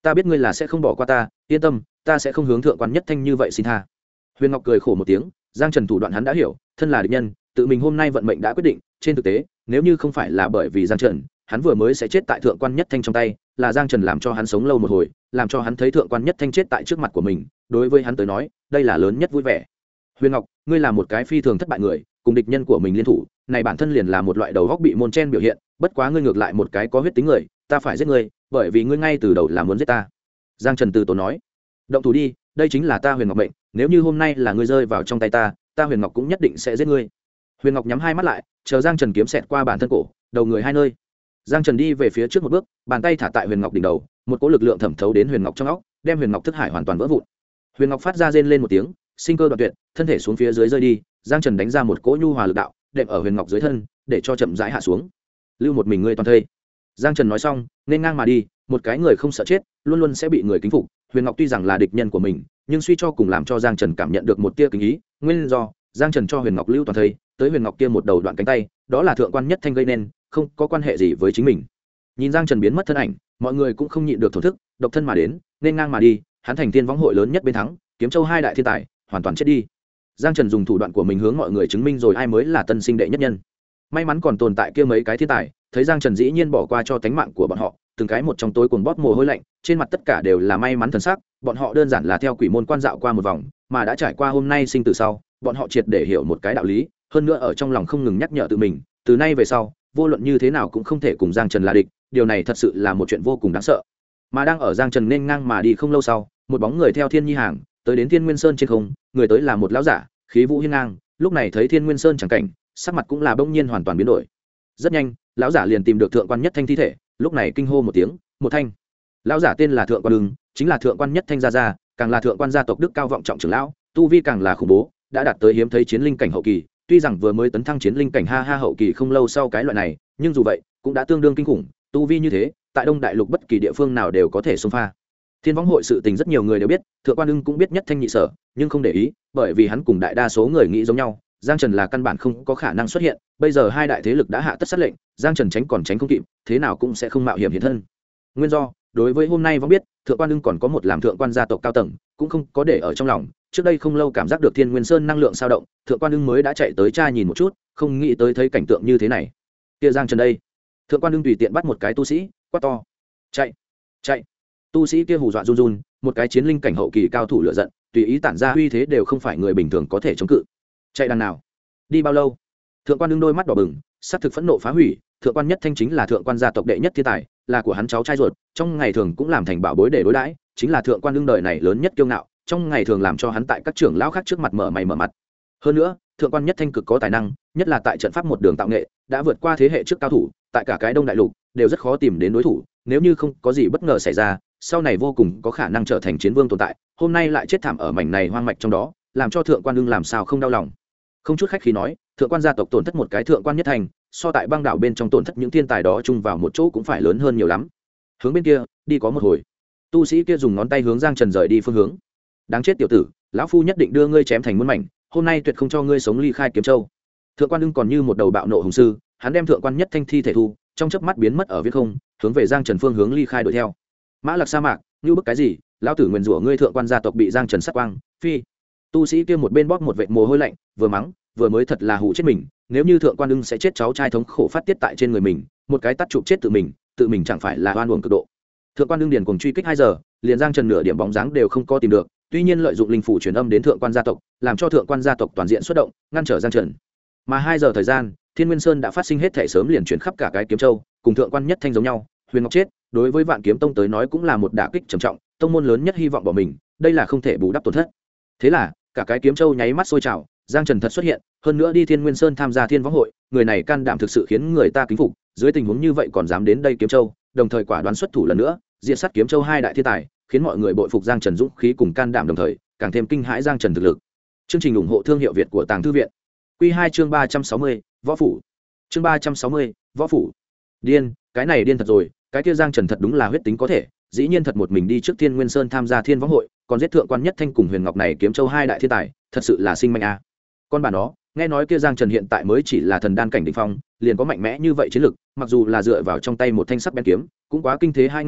ta biết ngươi là sẽ không bỏ qua ta, yên tâm, ta sẽ không hướng thượng quan nhất thanh như vậy xin tha. Huyền Ngọc cười khổ một tiếng, Giang Trần thủ đoạn hắn đã hiểu, thân là địch nhân, tự mình hôm nay vận mệnh đã quyết định, trên thực tế, nếu như không phải là bởi vì Giang Trần, hắn vừa mới sẽ chết tại thượng quan nhất thanh trong tay, là Giang Trần làm cho hắn sống lâu một hồi, làm cho hắn thấy thượng quan nhất thanh chết tại trước mặt của mình, đối với hắn tới nói, đây là lớn nhất vui vẻ. Huyền Ngọc, ngươi là một cái phi thường thất bại người, cùng địch nhân của mình liên thủ, này bản thân liền là một loại đầu góc bị môn chen biểu hiện, bất quá ngươi ngược lại một cái có huyết tính người, ta phải giết ngươi, bởi vì ngươi ngay từ đầu là muốn giết ta. Giang Trần từ tốn nói, động thủ đi, đây chính là ta Huyền Ngọc mệnh, nếu như hôm nay là ngươi rơi vào trong tay ta Huyền Ngọc cũng nhất định sẽ giết ngươi. Huyền Ngọc nhắm hai mắt lại, chờ Giang Trần kiếm xẹt qua bản thân cổ, đầu người hai nơi. Giang Trần đi về phía trước một bước, bàn tay thả tại Huyền Ngọc đỉnh đầu, một cỗ lực lượng thẩm thấu đến Huyền Ngọc trong óc, đem Huyền Ngọc thức hải hoàn toàn vỡ vụn. Huyền Ngọc phát ra rên lên một tiếng, sinh cơ đoạn tuyệt, thân thể xuống phía dưới rơi đi. Giang Trần đánh ra một cỗ nhu hòa lực đạo, đệm ở Huyền Ngọc dưới thân, để cho chậm rãi hạ xuống. Lưu một mình ngươi toàn thây. Giang Trần nói xong, nên ngang mà đi, một cái người không sợ chết, luôn luôn sẽ bị người kính phục. Huyền Ngọc tuy rằng là địch nhân của mình, nhưng suy cho cùng làm cho Giang Trần cảm nhận được một tia kính ý, nguyên do Giang Trần cho Huyền Ngọc lưu toàn thây, tới Huyền Ngọc kia một đầu đoạn cánh tay, đó là thượng quan nhất thanh gây nên, không có quan hệ gì với chính mình. Nhìn Giang Trần biến mất thân ảnh, mọi người cũng không nhịn được thổ thức, độc thân mà đến, nên ngang mà đi, hắn thành tiên võng hội lớn nhất bên thắng, Kiếm Châu hai đại thiên tài, hoàn toàn chết đi. Giang Trần dùng thủ đoạn của mình hướng mọi người chứng minh rồi ai mới là tân sinh đệ nhất nhân. May mắn còn tồn tại kia mấy cái thiên tài, thấy Giang Trần dĩ nhiên bỏ qua cho tánh mạng của bọn họ, từng cái một trong tối cuồng bóp mồ hôi lạnh, trên mặt tất cả đều là may mắn thần sắc, bọn họ đơn giản là theo quỷ môn quan dạo qua một vòng, mà đã trải qua hôm nay sinh tử sau, bọn họ triệt để hiểu một cái đạo lý, hơn nữa ở trong lòng không ngừng nhắc nhở tự mình, từ nay về sau, vô luận như thế nào cũng không thể cùng Giang Trần là địch, điều này thật sự là một chuyện vô cùng đáng sợ. Mà đang ở Giang Trần nên ngang mà đi không lâu sau, một bóng người theo Thiên Nhi hàng, tới đến Thiên Nguyên Sơn trên không, người tới là một lão giả, khí vũ hiên ngang, lúc này thấy Thiên Nguyên Sơn chẳng cảnh, sắc mặt cũng là bỗng nhiên hoàn toàn biến đổi. Rất nhanh, lão giả liền tìm được thượng quan nhất thanh thi thể, lúc này kinh hô một tiếng, một thanh. Lão giả tên là Thượng Quan Ưng, chính là thượng quan nhất thanh gia gia, càng là thượng quan gia tộc đức cao vọng trọng trưởng lão, tu vi càng là khủng bố, đã đạt tới hiếm thấy chiến linh cảnh hậu kỳ, tuy rằng vừa mới tấn thăng chiến linh cảnh ha hậu kỳ không lâu sau cái loại này, nhưng dù vậy, cũng đã tương đương kinh khủng, tu vi như thế, tại Đông Đại Lục bất kỳ địa phương nào đều có thể xông pha. Thiên võng hội sự tình rất nhiều người đều biết, Thượng Quan Ưng cũng biết nhất thanh nhị sở, nhưng không để ý, bởi vì hắn cùng đại đa số người nghĩ giống nhau, Giang Trần là căn bản không có khả năng xuất hiện, bây giờ hai đại thế lực đã hạ tất sát lệnh, Giang Trần tránh còn tránh không kịp, thế nào cũng sẽ không mạo hiểm hiện thân. Nguyên do, đối với hôm nay võng biết, Thượng Quan Ưng còn có một làm thượng quan gia tộc cao tầng, cũng không có để ở trong lòng, trước đây không lâu cảm giác được Thiên Nguyên Sơn năng lượng dao động, Thượng Quan Ưng mới đã chạy tới tra nhìn một chút, không nghĩ tới thấy cảnh tượng như thế này. Kia Giang Trần đây, Thượng Quan Ưng tùy tiện bắt một cái tu sĩ, quát to: "Chạy, chạy!" Tu sĩ kia hù dọa run run, một cái chiến linh cảnh hậu kỳ cao thủ lửa giận, tùy ý tản ra uy thế đều không phải người bình thường có thể chống cự. Chạy đằng nào? Đi bao lâu? Thượng Quan Ưng đôi mắt đỏ bừng, sắc thực phẫn nộ phá hủy, thượng quan nhất thanh chính là thượng quan gia tộc đệ nhất thiên tài, là của hắn cháu trai ruột, trong ngày thường cũng làm thành bảo bối để đối đãi, chính là thượng quan đương đời này lớn nhất kiêu ngạo, trong ngày thường làm cho hắn tại các trưởng lão khác trước mặt mở mày mở mặt. Hơn nữa, thượng quan nhất thanh cực có tài năng, nhất là tại trận pháp một đường tạo nghệ, đã vượt qua thế hệ trước cao thủ, tại cả cái Đông Đại Lục đều rất khó tìm đến đối thủ, nếu như không có gì bất ngờ xảy ra, sau này vô cùng có khả năng trở thành chiến vương tồn tại, hôm nay lại chết thảm ở mảnh này hoang mạch trong đó, làm cho thượng quan đương làm sao không đau lòng. Không chút khách khí nói, thượng quan gia tộc tổn thất một cái thượng quan nhất thành, so tại băng đảo bên trong tổn thất những thiên tài đó chung vào một chỗ cũng phải lớn hơn nhiều lắm. Hướng bên kia đi có một hồi, tu sĩ kia dùng ngón tay hướng Giang Trần rời đi phương hướng. Đáng chết tiểu tử, lão phu nhất định đưa ngươi chém thành muôn mảnh, hôm nay tuyệt không cho ngươi sống ly khai Kiếm Châu. Thượng quan đương còn như một đầu bạo nộ hùng sư, hắn đem thượng quan nhất thanh thi thể thu, trong chớp mắt biến mất ở viễn không, hướng về Giang Trần phương hướng ly khai đuổi theo. Mã Lạc sa mạc, như bức cái gì, lão tử nguyền rủa ngươi thượng quan gia tộc bị Giang Trần sát quang, phi. Tu sĩ kia một bên bóp một vệt mồ hôi lạnh, vừa mắng, vừa mới thật là hù chết mình, nếu như thượng quan đương sẽ chết cháu trai thống khổ phát tiết tại trên người mình, một cái tát chụp chết tự mình chẳng phải là oan uổng cực độ. Thượng quan đương điền cùng truy kích 2 giờ, liền Giang Trần nửa điểm bóng dáng đều không có tìm được, tuy nhiên lợi dụng linh phủ truyền âm đến thượng quan gia tộc, làm cho thượng quan gia tộc toàn diện xuất động, ngăn trở Giang Trần. Mà 2 giờ thời gian, Thiên Nguyên Sơn đã phát sinh hết thể sớm liền chuyển khắp cả cái Kiếm Châu, cùng thượng quan nhất thanh giống nhau, Huyền Ngọc chết, đối với Vạn Kiếm Tông tới nói cũng là một đả kích trầm trọng, tông môn lớn nhất hy vọng bỏ mình, đây là không thể bù đắp tổn thất. Thế là, cả cái Kiếm Châu nháy mắt sôi trào, Giang Trần thật xuất hiện, hơn nữa đi Thiên Nguyên Sơn tham gia Thiên Võng hội, người này can đảm thực sự khiến người ta kính phục, dưới tình huống như vậy còn dám đến đây Kiếm Châu, đồng thời quả đoán xuất thủ lần nữa, diệt sát Kiếm Châu 2 đại thiên tài, khiến mọi người bội phục Giang Trần dũng khí cùng can đảm, đồng thời càng thêm kinh hãi Giang Trần thực lực. Chương trình ủng hộ thương hiệu Việt của Tàng Thư viện. Quy 2 chương 360, Võ phủ. Chương 360, Võ phủ. Điên, cái này điên thật rồi, cái kia Giang Trần thật đúng là huyết tính có thể, dĩ nhiên thật một mình đi trước Thiên Nguyên Sơn tham gia Thiên Võng hội, còn giết thượng quan nhất thanh cùng Huyền Ngọc này Kiếm Châu 2 đại thiên tài, thật sự là sinh mệnh a. Con bà nó, nghe nói kia Giang Trần hiện tại mới chỉ là thần đan cảnh đỉnh phong, liền có mạnh mẽ như vậy chiến lực, mặc dù là dựa vào trong tay một thanh sắc bén kiếm, cũng quá kinh thế. Hai nghe thấy,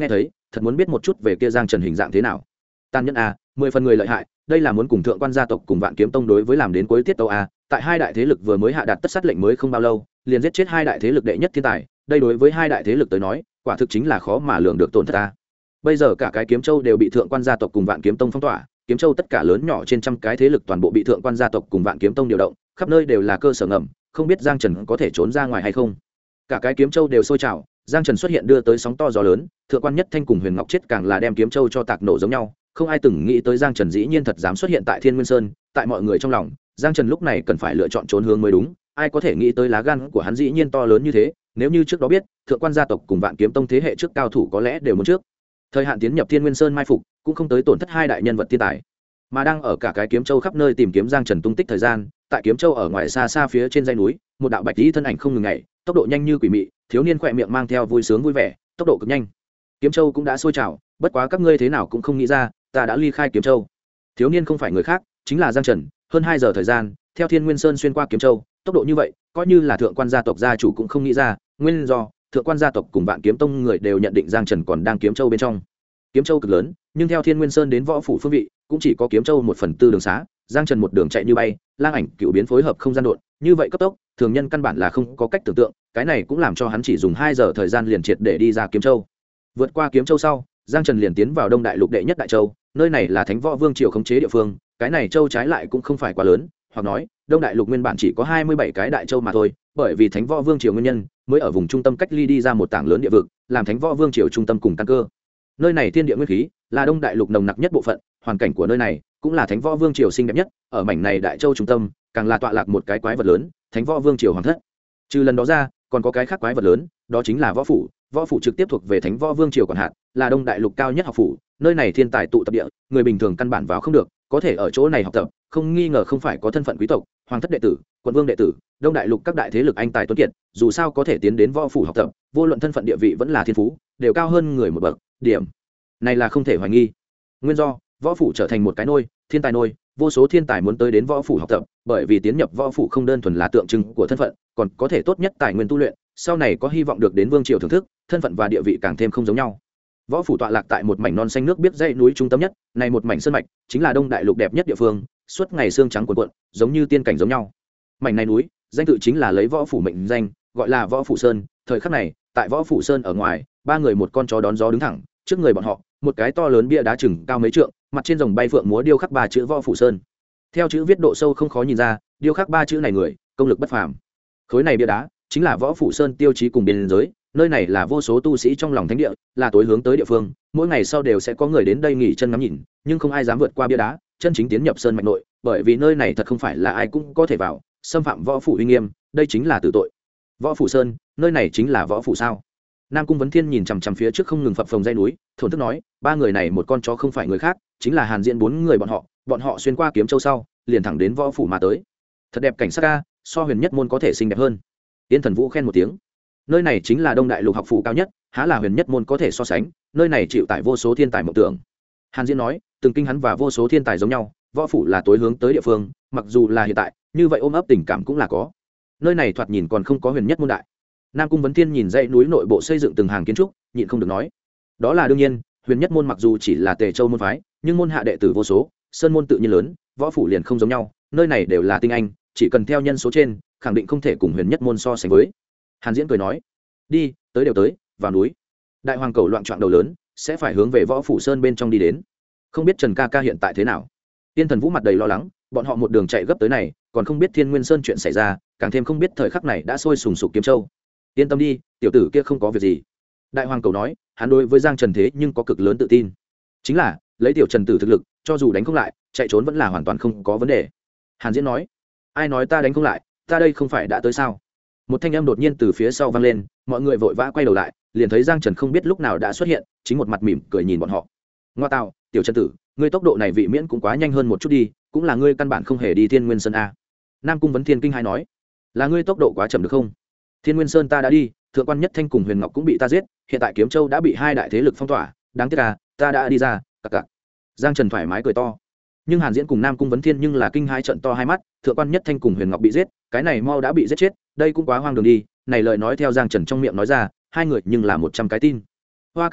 thật muốn biết một chút về kia Giang Trần hình dạng thế nào. Tàn nhẫn a, 10 phần người lợi hại, đây là muốn cùng thượng quan gia tộc cùng Vạn Kiếm Tông đối với làm đến cuối tiết tấu a. Tại hai đại thế lực vừa mới hạ đạt tất sát lệnh mới không bao lâu, liền giết chết hai đại thế lực đệ nhất thiên tài, đây đối với hai đại thế lực tới nói, quả thực chính là khó mà lường được tổn thất ta. Bây giờ cả cái Kiếm Châu đều bị thượng quan gia tộc cùng Vạn Kiếm Tông phong tỏa, Kiếm Châu tất cả lớn nhỏ trên trăm cái thế lực toàn bộ bị thượng quan gia tộc cùng Vạn Kiếm Tông điều động, khắp nơi đều là cơ sở ngầm, không biết Giang Trần có thể trốn ra ngoài hay không. Cả cái Kiếm Châu đều sôi trào, Giang Trần xuất hiện đưa tới sóng to gió lớn, thượng quan Nhất Thanh cùng Huyền Ngọc chết càng là đem Kiếm Châu cho tạc nổ giống nhau, không ai từng nghĩ tới Giang Trần dĩ nhiên thật dám xuất hiện tại Thiên Nguyên Sơn, tại mọi người trong lòng, Giang Trần lúc này cần phải lựa chọn trốn hướng mới đúng, ai có thể nghĩ tới lá gan của hắn dĩ nhiên to lớn như thế, nếu như trước đó biết, thượng quan gia tộc cùng Vạn Kiếm Tông thế hệ trước cao thủ có lẽ đều muốn trước. Thời hạn tiến nhập Thiên Nguyên Sơn mai phục, cũng không tới tổn thất hai đại nhân vật thiên tài, mà đang ở cả cái Kiếm Châu khắp nơi tìm kiếm Giang Trần tung tích thời gian, tại Kiếm Châu ở ngoài xa xa phía trên dãy núi, một đạo bạch y thân ảnh không ngừng nhảy, tốc độ nhanh như quỷ mị, thiếu niên khỏe miệng mang theo vui sướng vui vẻ, tốc độ cực nhanh. Kiếm Châu cũng đã sôi trào, bất quá các ngươi thế nào cũng không nghĩ ra, ta đã ly khai Kiếm Châu. Thiếu niên không phải người khác, chính là Giang Trần, hơn 2 giờ thời gian, theo Thiên Nguyên Sơn xuyên qua Kiếm Châu, tốc độ như vậy, coi như là thượng quan gia tộc gia chủ cũng không nghĩ ra, nguyên do, thượng quan gia tộc cùng Vạn Kiếm Tông người đều nhận định Giang Trần còn đang Kiếm Châu bên trong. Kiếm Châu cực lớn, nhưng theo Thiên Nguyên Sơn đến Võ phủ phương vị, cũng chỉ có Kiếm Châu 1/4 đường xá, Giang Trần một đường chạy như bay, lang ảnh cựu biến phối hợp không gian độn, như vậy cấp tốc, thường nhân căn bản là không có cách tưởng tượng, cái này cũng làm cho hắn chỉ dùng 2 giờ thời gian liền triệt để đi ra Kiếm Châu. Vượt qua Kiếm Châu sau, Giang Trần liền tiến vào Đông Đại Lục đệ nhất đại châu, nơi này là Thánh Võ Vương triều khống chế địa phương, cái này châu trái lại cũng không phải quá lớn, hoặc nói, Đông Đại Lục nguyên bản chỉ có 27 cái đại châu mà thôi, bởi vì Thánh Võ Vương triều nguyên nhân, mới ở vùng trung tâm cách ly đi ra một tảng lớn địa vực, làm Thánh Võ Vương triều trung tâm cùng căn cơ. Nơi này thiên địa nguyên khí, là Đông Đại Lục nồng nặc nhất bộ phận, hoàn cảnh của nơi này cũng là Thánh Võ Vương triều xinh đẹp nhất, ở mảnh này đại châu trung tâm, càng là tọa lạc một cái quái vật lớn, Thánh Võ Vương triều hoàng thất. Trừ lần đó ra, còn có cái khác quái vật lớn, đó chính là Võ phủ. Võ phủ trực tiếp thuộc về Thánh Võ Vương triều quản hạt, là Đông Đại Lục cao nhất học phủ, nơi này thiên tài tụ tập địa, người bình thường căn bản vào không được, có thể ở chỗ này học tập, không nghi ngờ không phải có thân phận quý tộc, hoàng thất đệ tử, quận vương đệ tử, Đông Đại Lục các đại thế lực anh tài tuấn kiệt, dù sao có thể tiến đến Võ phủ học tập, vô luận thân phận địa vị vẫn là thiên phú, đều cao hơn người một bậc, điểm này là không thể hoài nghi. Nguyên do, Võ phủ trở thành một cái nôi, thiên tài nôi, vô số thiên tài muốn tới đến Võ phủ học tập, bởi vì tiến nhập Võ phủ không đơn thuần là tượng trưng của thân phận, còn có thể tốt nhất tài nguyên tu luyện, sau này có hy vọng được đến vương triều thưởng thức, thân phận và địa vị càng thêm không giống nhau. Võ phủ tọa lạc tại một mảnh non xanh nước biếc dãy núi trung tâm nhất, này một mảnh sơn mạch, chính là Đông Đại Lục đẹp nhất địa phương, suốt ngày sương trắng cuộn cuộn, giống như tiên cảnh giống nhau. Mảnh này núi, danh tự chính là lấy Võ phủ mệnh danh, gọi là Võ phủ Sơn. Thời khắc này, tại Võ phủ Sơn ở ngoài, ba người một con chó đón gió đứng thẳng, trước người bọn họ, một cái to lớn bia đá chừng cao mấy trượng, mặt trên rồng bay phượng múa điêu khắc 3 chữ Võ phủ Sơn. Theo chữ viết độ sâu không khó nhìn ra, điêu khắc 3 chữ này người, công lực bất phàm. Khối này bia đá chính là Võ phủ Sơn tiêu chí cùng biên giới, nơi này là vô số tu sĩ trong lòng thánh địa, là tối hướng tới địa phương, mỗi ngày sau đều sẽ có người đến đây nghỉ chân ngắm nhìn, nhưng không ai dám vượt qua bia đá, chân chính tiến nhập sơn mạch nội, bởi vì nơi này thật không phải là ai cũng có thể vào, xâm phạm Võ phủ uy nghiêm, đây chính là tử tội. Võ phủ Sơn, nơi này chính là Võ phủ sao? Nam Cung Vấn Thiên nhìn chằm chằm phía trước không ngừng phập phồng dãy núi, thổn thức nói, ba người này một con chó không phải người khác, chính là Hàn Diễn 4 người bọn họ xuyên qua Kiếm Châu sau, liền thẳng đến Võ phủ mà tới. Thật đẹp cảnh sắc a, so Huyền Nhất môn có thể xinh đẹp hơn. Tiên Thần Vũ khen một tiếng. Nơi này chính là Đông Đại Lục học phủ cao nhất, há là Huyền Nhất môn có thể so sánh, nơi này chịu tải vô số thiên tài mộng tưởng. Hàn Diễn nói, từng kinh hắn và vô số thiên tài giống nhau, Võ phủ là tối hướng tới địa phương, mặc dù là hiện tại, như vậy ôm ấp tình cảm cũng là có. Nơi này thoạt nhìn còn không có Huyền Nhất môn đại. Nam Cung Vấn Thiên nhìn dãy núi nội bộ xây dựng từng hàng kiến trúc, nhịn không được nói, đó là đương nhiên, Huyền Nhất môn mặc dù chỉ là Tề Châu môn phái, nhưng môn hạ đệ tử vô số, sơn môn tự nhiên lớn, Võ phủ liền không giống nhau, nơi này đều là tinh anh, chỉ cần theo nhân số trên, khẳng định không thể cùng Huyền Nhất môn so sánh với. Hàn Diễn cười nói, đi, tới đều tới, vào núi. Đại hoàng cầu loạn trọn đầu lớn, sẽ phải hướng về Võ phủ Sơn bên trong đi đến. Không biết Trần ca ca hiện tại thế nào? Tiên Thần Vũ mặt đầy lo lắng, bọn họ một đường chạy gấp tới này, còn không biết Thiên Nguyên Sơn chuyện xảy ra, càng thêm không biết thời khắc này đã sôi sùng sục Kiếm Châu. Yên tâm đi, tiểu tử kia không có việc gì. Đại hoàng cầu nói, hắn đối với Giang Trần thế nhưng có cực lớn tự tin. Chính là, lấy tiểu Trần tử thực lực, cho dù đánh không lại, chạy trốn vẫn là hoàn toàn không có vấn đề. Hàn Diễn nói, ai nói ta đánh không lại, ta đây không phải đã tới sao? Một thanh âm đột nhiên từ phía sau vang lên, mọi người vội vã quay đầu lại, liền thấy Giang Trần không biết lúc nào đã xuất hiện, chính một mặt mỉm cười nhìn bọn họ. Ngoa tạo, tiểu Trần tử, ngươi tốc độ này vị miễn cũng quá nhanh hơn một chút đi, cũng là ngươi căn bản không hề đi Thiên Nguyên Sơn a. Nam Cung Vấn Thiên kinh hãi nói, là ngươi tốc độ quá chậm được không? Thiên Nguyên Sơn ta đã đi, thượng quan Nhất Thanh cùng Huyền Ngọc cũng bị ta giết, hiện tại Kiếm Châu đã bị hai đại thế lực phong tỏa, đáng tiếc à, ta đã đi ra, cặc cặc. Giang Trần thoải mái cười to. Nhưng Hàn Diễn cùng Nam Cung Vấn Thiên nhưng là kinh hãi trợn to hai mắt, thượng quan Nhất Thanh cùng Huyền Ngọc bị giết, cái này mau đã bị giết chết, đây cũng quá hoang đường đi, này lời nói theo Giang Trần trong miệng nói ra, hai người nhưng là 100 cái tin. Hoa cặc cặc,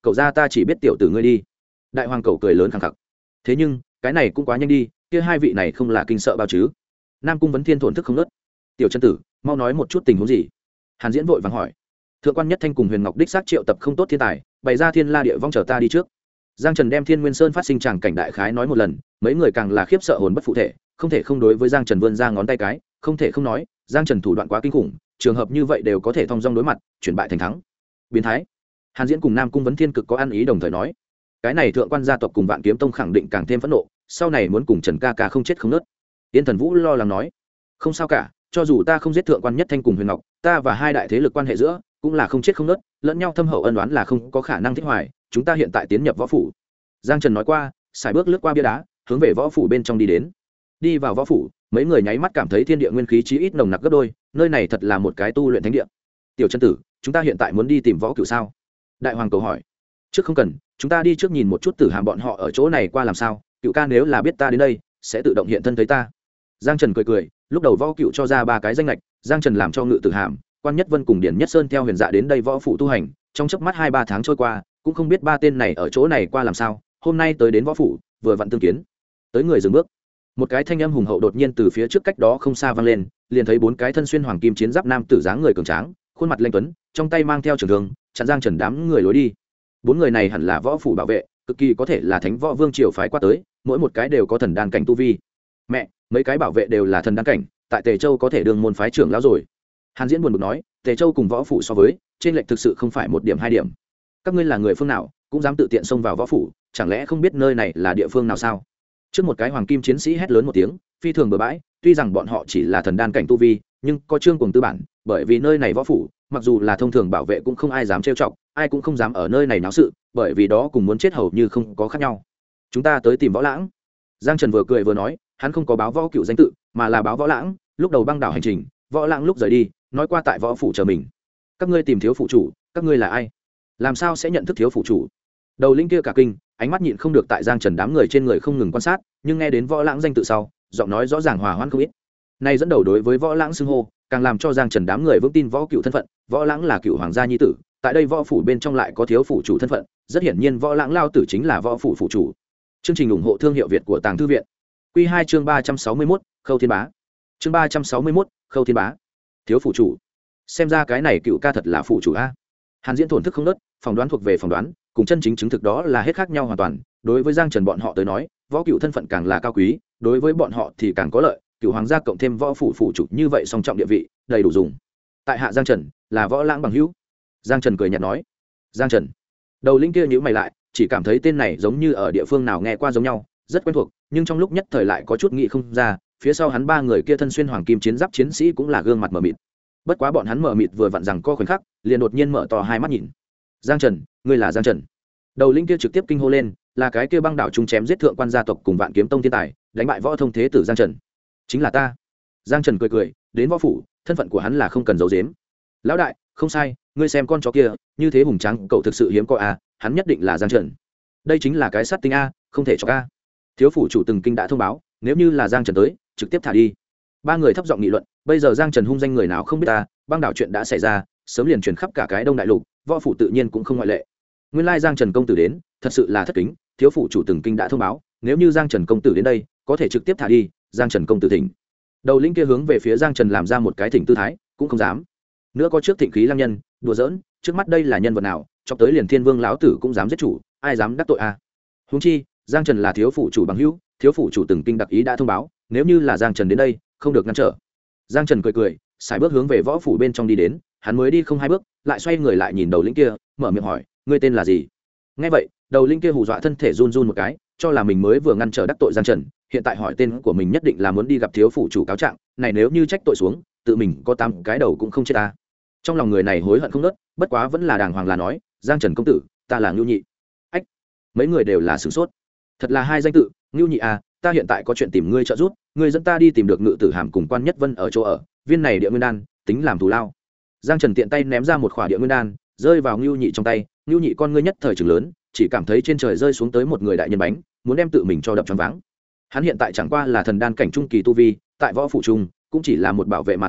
cậu ra ta chỉ biết tiểu tử ngươi đi. Đại hoàng cậu cười lớn khẳng khặc. Thế nhưng cái này cũng quá nhanh đi, kia hai vị này không là kinh sợ bao chứ? Nam Cung Vấn Thiên thổn thức không nớt. Tiểu chân tử, mau nói một chút tình huống gì? Hàn Diễn vội vàng hỏi. Thượng quan Nhất Thanh cùng Huyền Ngọc đích xác triệu tập không tốt thiên tài, bày ra thiên la địa vong chờ ta đi trước. Giang Trần đem Thiên Nguyên Sơn phát sinh tràng cảnh đại khái nói một lần, mấy người càng là khiếp sợ hồn bất phụ thể, không thể không đối với Giang Trần vươn ra ngón tay cái, không thể không nói, Giang Trần thủ đoạn quá kinh khủng, trường hợp như vậy đều có thể thông dong đối mặt, chuyển bại thành thắng. Biến thái. Hàn Diễn cùng Nam Cung Vấn Thiên cực có ăn ý đồng thời nói, cái này thượng quan gia tộc cùng Vạn Kiếm Tông khẳng định càng thêm phẫn nộ, sau này muốn cùng Trần ca ca không chết không nứt. Yên Thần Vũ lo lắng nói, không sao cả, cho dù ta không giết thượng quan Nhất Thanh cùng Huyền Ngọc, ta và hai đại thế lực quan hệ giữa cũng là không chết không nứt, lẫn nhau thâm hậu ân oán là không có khả năng thích hoài, chúng ta hiện tại tiến nhập võ phủ. Giang Trần nói qua, xài bước lướt qua bia đá, hướng về võ phủ bên trong đi đến. Đi vào võ phủ, mấy người nháy mắt cảm thấy thiên địa nguyên khí chí ít nồng nặc gấp đôi, nơi này thật là một cái tu luyện thánh địa. Tiểu chân tử, chúng ta hiện tại muốn đi tìm võ cửu sao? Đại hoàng cầu hỏi. Trước không cần, chúng ta đi trước nhìn một chút Tử Hàm bọn họ ở chỗ này qua làm sao, Cửu ca nếu là biết ta đến đây, sẽ tự động hiện thân thấy ta. Giang Trần cười cười, lúc đầu võ cửu cho ra 3 cái danh lệch, Giang Trần làm cho Ngự Tử Hàm, Quan Nhất Vân cùng Điển Nhất Sơn theo Huyền Dạ đến đây võ phủ tu hành, trong chớp mắt 2-3 tháng trôi qua, cũng không biết 3 tên này ở chỗ này qua làm sao, hôm nay tới đến võ phủ, vừa vặn tương kiến. Tới người dừng bước. Một cái thanh âm hùng hậu đột nhiên từ phía trước cách đó không xa vang lên, liền thấy 4 cái thân xuyên hoàng kim chiến giáp nam tử dáng người cường tráng, khuôn mặt lanh tuấn, trong tay mang theo trường thương, chặn Giang Trần đám người lối đi. 4 người này hẳn là võ phủ bảo vệ, cực kỳ có thể là Thánh Võ Vương triều phái qua tới, mỗi một cái đều có thần đan cảnh tu vi. Mẹ, mấy cái bảo vệ đều là thần đan cảnh, tại Tề Châu có thể đương môn phái trưởng lão rồi. Hàn Diễn buồn bực nói, Tề Châu cùng võ phủ so với, trên lệch thực sự không phải 1 điểm 2 điểm. Các ngươi là người phương nào, cũng dám tự tiện xông vào võ phủ, chẳng lẽ không biết nơi này là địa phương nào sao? Trước một cái hoàng kim chiến sĩ hét lớn một tiếng, phi thường bừa bãi, tuy rằng bọn họ chỉ là thần đan cảnh tu vi, nhưng có trương cùng tư bản, bởi vì nơi này võ phủ, mặc dù là thông thường bảo vệ cũng không ai dám trêu chọc, ai cũng không dám ở nơi này náo sự, bởi vì đó cùng muốn chết hầu như không có khác nhau. Chúng ta tới tìm Võ Lãng. Giang Trần vừa cười vừa nói, hắn không có báo Võ Cửu danh tự, mà là báo Võ Lãng, lúc đầu băng đảo hành trình, Võ Lãng lúc rời đi, nói qua tại võ phủ chờ mình. Các ngươi tìm thiếu phụ chủ, các ngươi là ai? Làm sao sẽ nhận thức thiếu phụ chủ? Đầu linh kia cả kinh, ánh mắt nhịn không được tại Giang Trần đám người trên người không ngừng quan sát, nhưng nghe đến Võ Lãng danh tự sau, giọng nói rõ ràng hòa hoãn không ít. Nay dẫn đầu đối với Võ Lãng xưng hô, càng làm cho Giang Trần đám người vững tin Võ Cửu thân phận, Võ Lãng là Cửu hoàng gia nhi tử, tại đây võ phủ bên trong lại có thiếu phụ chủ thân phận, rất hiển nhiên Võ Lãng lao tử chính là võ phủ phụ chủ. Chương trình ủng hộ thương hiệu Việt của Tàng Thư viện. Quy 2 chương 361, Khâu Thiên Bá. Chương 361, Khâu Thiên Bá. Thiếu phụ chủ. Xem ra cái này Cửu ca thật là phụ chủ a. Hàn Diễn thổn thức không nớt, phỏng đoán thuộc về phỏng đoán, cùng chân chính chứng thực đó là hết khác nhau hoàn toàn. Đối với Giang Trần bọn họ tới nói, võ Cửu thân phận càng là cao quý, đối với bọn họ thì càng có lợi, Cửu hoàng gia cộng thêm võ phủ phụ chủ như vậy song trọng địa vị, đầy đủ dùng. Tại hạ Giang Trần, là Võ Lãng bằng hữu. Giang Trần cười nhạt nói. Giang Trần. Đầu linh kia nhíu mày lại, chỉ cảm thấy tên này giống như ở địa phương nào nghe qua giống nhau, rất quen thuộc, nhưng trong lúc nhất thời lại có chút nghĩ không ra, phía sau hắn 3 người kia thân xuyên hoàng kim chiến giáp chiến sĩ cũng là gương mặt mờ mịt. Bất quá bọn hắn mờ mịt vừa vặn rằng co khoảnh khắc, liền đột nhiên mở to hai mắt nhìn. Giang Trần, ngươi là Giang Trần? Đầu linh kia trực tiếp kinh hô lên, là cái kia băng đảo trung chém giết thượng quan gia tộc cùng Vạn Kiếm Tông thiên tài, đánh bại võ thông thế tử Giang Trần. Chính là ta. Giang Trần cười cười, đến võ phủ, thân phận của hắn là không cần giấu giếm. Lão đại, không sai, ngươi xem con chó kia, như thế hùng tráng, cậu thực sự hiếm có a, hắn nhất định là Giang Trần. Đây chính là cái sát tinh a, không thể cho a. Thiếu phủ chủ từng kinh đã thông báo, nếu như là Giang Trần tới, trực tiếp thả đi. 3 người thấp giọng nghị luận, bây giờ Giang Trần hung danh người nào không biết ta, băng đảo chuyện đã xảy ra, sớm liền truyền khắp cả cái Đông Đại Lục, võ phủ tự nhiên cũng không ngoại lệ. Nguyên lai Giang Trần công tử đến, thật sự là thất kính, thiếu phủ chủ từng kinh đã thông báo, nếu như Giang Trần công tử đến đây, có thể trực tiếp thả đi, Giang Trần công tử thỉnh. Đầu linh kia hướng về phía Giang Trần làm ra một cái thỉnh tư thái, cũng không dám. Nữa có trước thịnh khí lăng nhân, đùa giỡn, trước mắt đây là nhân vật nào, chọc tới liền Thiên Vương lão tử cũng dám giết chủ, ai dám đắc tội a? Huống chi, Giang Trần là thiếu phủ chủ bằng hữu, thiếu phủ chủ từng kinh đặc ý đã thông báo, nếu như là Giang Trần đến đây, không được ngăn trở. Giang Trần cười cười, sải bước hướng về võ phủ bên trong đi đến, hắn mới đi không 2 bước, lại xoay người lại nhìn đầu linh kia, mở miệng hỏi, ngươi tên là gì? Nghe vậy, đầu linh kia hù dọa thân thể run run một cái, cho là mình mới vừa ngăn trở đắc tội Giang Trần, hiện tại hỏi tên của mình nhất định là muốn đi gặp thiếu phủ chủ cáo trạng, này nếu như trách tội xuống, tự mình có 8 cái đầu cũng không chết ta. Trong lòng người này hối hận không nớt, bất quá vẫn là đàng hoàng là nói, Giang Trần công tử, ta là Ngưu Nhị. Ách, mấy người đều là sửng sốt. Thật là hai danh tự, Ngưu Nhị à, ta hiện tại có chuyện tìm ngươi trợ giúp, ngươi dẫn ta đi tìm được Ngự Tử Hàm cùng Quan Nhất Vân ở chỗ ở, viên này địa nguyên đan, tính làm thù lao. Giang Trần tiện tay ném ra một khỏa địa nguyên đan, rơi vào Ngưu Nhị trong tay, Ngưu Nhị con ngươi nhất thời trừng lớn, chỉ cảm thấy trên trời rơi xuống tới một người đại nhân bánh, muốn đem tự mình cho đập choáng váng. Hắn hiện tại chẳng qua là thần đan cảnh trung kỳ tu vi, tại võ phủ trung cũng chỉ là một bảo vệ mà thôi,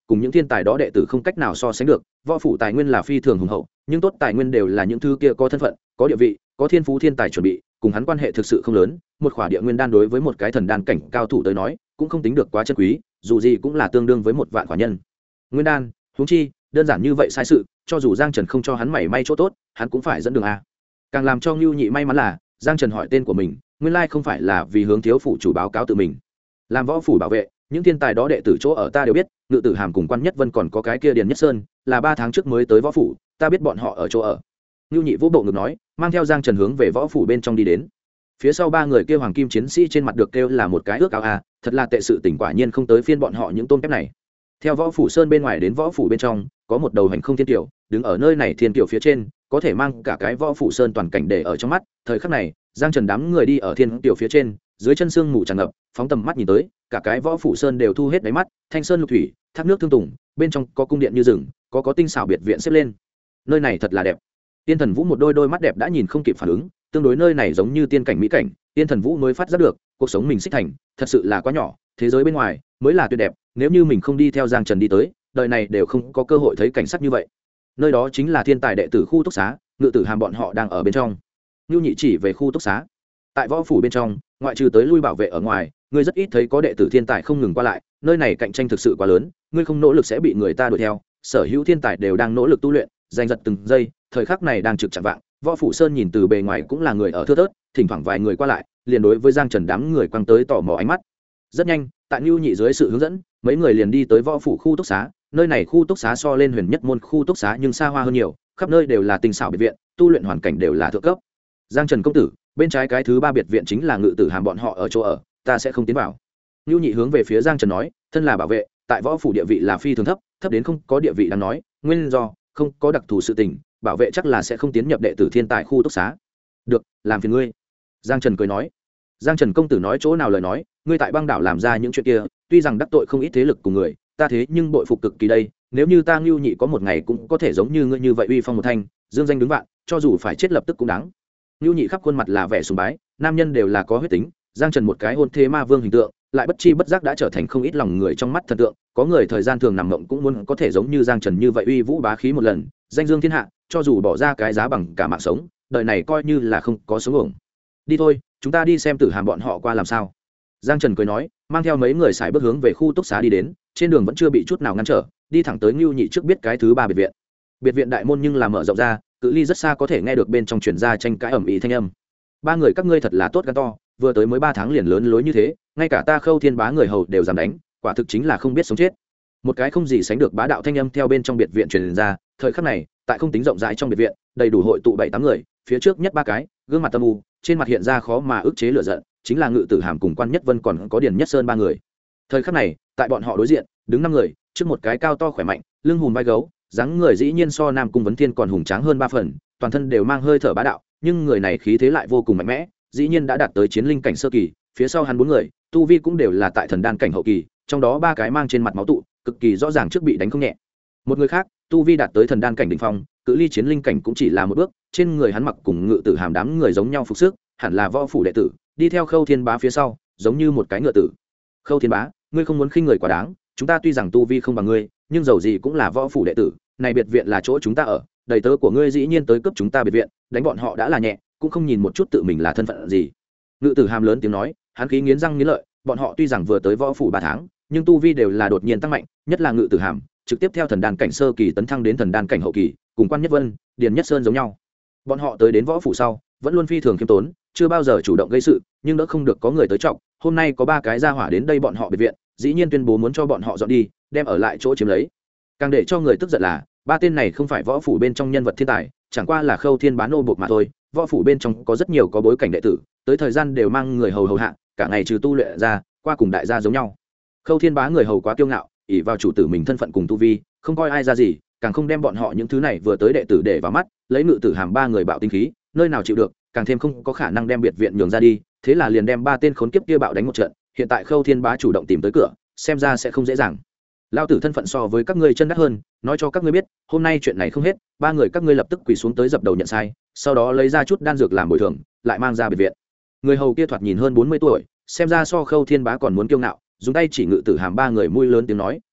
cùng những thiên tài đó đệ tử không cách nào so sánh được. Võ phủ tài nguyên là phi thường hùng hậu, nhưng tốt tài nguyên đều là những thứ kia có thân phận, có địa vị, có thiên phú thiên tài chuẩn bị, cùng hắn quan hệ thực sự không lớn. Một khỏa địa nguyên đan đối với một cái thần đan cảnh cao thủ tới nói cũng không tính được quá chân quý, dù gì cũng là tương đương với một vạn khỏa nhân nguyên đan. Huống chi đơn giản như vậy sai sự, cho dù Giang Trần không cho hắn mảy may chỗ tốt, hắn cũng phải dẫn đường a. Càng làm cho Ngưu Nhị may mắn là Giang Trần hỏi tên của mình, nguyên lai không phải là vì hướng thiếu phủ chủ báo cáo tự mình. Làm võ phủ bảo vệ, những thiên tài đó đệ tử chỗ ở ta đều biết, Ngự Tử Hàm cùng Quan Nhất Vân còn có cái kia Điền Nhất Sơn, là 3 tháng trước mới tới võ phủ, ta biết bọn họ ở chỗ ở. Ngưu Nhị vỗ bộ ngực nói, mang theo Giang Trần hướng về võ phủ bên trong đi đến. Phía sau 3 người kia hoàng kim chiến sĩ trên mặt được kêu là một cái ước ao a, thật là tệ sự tình, quả nhiên không tới phiên bọn họ những tôm kép này. Theo võ phủ sơn bên ngoài đến võ phủ bên trong, có một đầu hành không thiên tiểu, đứng ở nơi này thiên tiểu phía trên, có thể mang cả cái võ phủ sơn toàn cảnh để ở trong mắt. Thời khắc này, Giang Trần đám người đi ở thiên tiểu phía trên, dưới chân sương mù tràn ngập, phóng tầm mắt nhìn tới, cả cái võ phủ sơn đều thu hết đáy mắt, thanh sơn lục thủy, thác nước thương tùng, bên trong có cung điện như rừng, có tinh xảo biệt viện xếp lên. Nơi này thật là đẹp. Tiên Thần Vũ một đôi mắt đẹp đã nhìn không kịp phản ứng, tương đối nơi này giống như tiên cảnh mỹ cảnh, Tiên Thần Vũ mới phát giác được, cuộc sống mình xích thành, thật sự là quá nhỏ, thế giới bên ngoài mới là tuyệt đẹp, nếu như mình không đi theo Giang Trần đi tới, đời này đều không có cơ hội thấy cảnh sắc như vậy. Nơi đó chính là thiên tài đệ tử khu túc xá, Ngự Tử Hàm bọn họ đang ở bên trong. Nưu Nhị chỉ về khu túc xá. Tại võ phủ bên trong, ngoại trừ tới lui bảo vệ ở ngoài, ngươi rất ít thấy có đệ tử thiên tài không ngừng qua lại, nơi này cạnh tranh thực sự quá lớn, ngươi không nỗ lực sẽ bị người ta đuổi theo, sở hữu thiên tài đều đang nỗ lực tu luyện, giành giật từng giây, thời khắc này đang trực chạm vạng, võ phủ sơn nhìn từ bề ngoài cũng là người ở thưa thớt, thỉnh thoảng vài người qua lại, liền đối với Giang Trần đám người quăng tới tò mò ánh mắt. Rất nhanh, tại Nưu Nhị dưới sự hướng dẫn, mấy người liền đi tới võ phủ khu túc xá. Nơi này khu túc xá so lên Huyền Nhất môn khu túc xá nhưng xa hoa hơn nhiều, khắp nơi đều là tinh xảo biệt viện, tu luyện hoàn cảnh đều là thượng cấp. Giang Trần công tử, bên trái cái thứ 3 biệt viện chính là Ngự Tử Hàm bọn họ ở chỗ ở, ta sẽ không tiến vào. Nưu Nhị hướng về phía Giang Trần nói, thân là bảo vệ, tại võ phủ địa vị là phi thường thấp, thấp đến không có địa vị đáng nói, nguyên do không có đặc thù sự tình, bảo vệ chắc là sẽ không tiến nhập đệ tử thiên tài khu túc xá. Được, làm phiền ngươi. Giang Trần cười nói. Giang Trần công tử nói chỗ nào lời nói, ngươi tại băng đảo làm ra những chuyện kia, tuy rằng đắc tội không ít thế lực cùng người, ta thế nhưng bội phục cực kỳ đây, nếu như ta Ngưu Nhị có một ngày cũng có thể giống như ngươi như vậy uy phong một thanh, dương danh đứng vạn, cho dù phải chết lập tức cũng đáng. Ngưu Nhị khắp khuôn mặt là vẻ sùng bái, nam nhân đều là có huyết tính, Giang Trần một cái hôn thế ma vương hình tượng, lại bất chi bất giác đã trở thành không ít lòng người trong mắt thần tượng, có người thời gian thường nằm mộng cũng muốn có thể giống như Giang Trần như vậy uy vũ bá khí một lần, danh dương thiên hạ, cho dù bỏ ra cái giá bằng cả mạng sống, đời này coi như là không có sống uổng. Đi thôi, chúng ta đi xem Tử Hàm bọn họ qua làm sao. Giang Trần cười nói, mang theo mấy người xài bước hướng về khu túc xá đi đến, trên đường vẫn chưa bị chút nào ngăn trở, đi thẳng tới Ngưu Nhị trước biết cái thứ 3 biệt viện. Biệt viện đại môn nhưng là mở rộng ra, cự ly rất xa có thể nghe được bên trong truyền ra tranh cãi ầm ĩ thanh âm. 3 người các ngươi thật là tốt gan to, vừa tới mới 3 tháng liền lớn lối như thế, ngay cả ta Khâu Thiên Bá người hầu đều dám đánh, quả thực chính là không biết sống chết. Một cái không gì sánh được bá đạo thanh âm theo bên trong biệt viện truyền ra, thời khắc này, tại không tính rộng rãi trong biệt viện, đầy đủ hội tụ 7-8 người, phía trước nhất 3 cái, gương mặt âm u, trên mặt hiện ra khó mà ức chế lửa giận, chính là Ngự Tử Hàm cùng Quan Nhất Vân còn có Điền Nhất Sơn 3 người. Thời khắc này, tại bọn họ đối diện, đứng 5 người, trước một cái cao to khỏe mạnh, lưng hùm vai gấu, dáng người dĩ nhiên so Nam Cung Vấn Thiên còn hùng tráng hơn 3 phần, toàn thân đều mang hơi thở bá đạo, nhưng người này khí thế lại vô cùng mạnh mẽ, dĩ nhiên đã đạt tới chiến linh cảnh sơ kỳ, phía sau hắn 4 người, tu vi cũng đều là tại thần đan cảnh hậu kỳ, trong đó 3 cái mang trên mặt máu tụ, cực kỳ rõ ràng trước bị đánh không nhẹ. Một người khác, tu vi đạt tới thần đan cảnh đỉnh phong, cự ly chiến linh cảnh cũng chỉ là một bước, trên người hắn mặc cùng Ngự Tử Hàm đám người giống nhau phục sức, hẳn là võ phủ đệ tử, đi theo Khâu Thiên Bá phía sau, giống như một cái ngựa tử. Khâu Thiên Bá, ngươi không muốn khinh người quá đáng, chúng ta tuy rằng tu vi không bằng ngươi, nhưng dầu gì cũng là võ phủ đệ tử, này biệt viện là chỗ chúng ta ở, đầy tớ của ngươi dĩ nhiên tới cướp chúng ta biệt viện, đánh bọn họ đã là nhẹ, cũng không nhìn một chút tự mình là thân phận gì. Ngự Tử Hàm lớn tiếng nói, hắn khí nghiến răng nghiến lợi, bọn họ tuy rằng vừa tới võ phủ 3 tháng, nhưng tu vi đều là đột nhiên tăng mạnh, nhất là Ngự Tử Hàm, trực tiếp theo thần đan cảnh sơ kỳ tấn thăng đến thần đan cảnh hậu kỳ, cùng Quan Nhất Vân, Điền Nhất Sơn giống nhau. Bọn họ tới đến võ phủ sau, vẫn luôn phi thường khiêm tốn, chưa bao giờ chủ động gây sự, nhưng đỡ không được có người tới trọng, hôm nay có 3 cái gia hỏa đến đây bọn họ biệt viện, dĩ nhiên tuyên bố muốn cho bọn họ dọn đi, đem ở lại chỗ chiếm lấy. Càng để cho người tức giận là, 3 tên này không phải võ phủ bên trong nhân vật thiên tài, chẳng qua là Khâu Thiên Bá nô buộc mà thôi, võ phủ bên trong có rất nhiều có bối cảnh đệ tử, tới thời gian đều mang người hầu hạ, cả ngày trừ tu luyện ra, qua cùng đại gia giống nhau. Khâu Thiên Bá người hầu quá kiêu ngạo, ỷ vào chủ tử mình thân phận cùng tu vi, không coi ai ra gì, càng không đem bọn họ những thứ này vừa tới đệ tử để vào mắt, lấy Ngự Tử Hàm 3 người bạo tinh khí, nơi nào chịu được, càng thêm không có khả năng đem biệt viện nhường ra đi, thế là liền đem 3 tên khốn kiếp kia bạo đánh một trận, hiện tại Khâu Thiên Bá chủ động tìm tới cửa, xem ra sẽ không dễ dàng. Lao tử thân phận so với các ngươi chân đắt hơn, nói cho các ngươi biết, hôm nay chuyện này không hết, 3 người các ngươi lập tức quỳ xuống tới dập đầu nhận sai, sau đó lấy ra chút đan dược làm bồi thường, lại mang ra biệt viện. Người hầu kia thoạt nhìn hơn 40 tuổi, xem ra so Khâu Thiên Bá còn muốn kiêu ngạo, dùng tay chỉ Ngự Tử Hàm 3 người mũi lớn tiếng nói,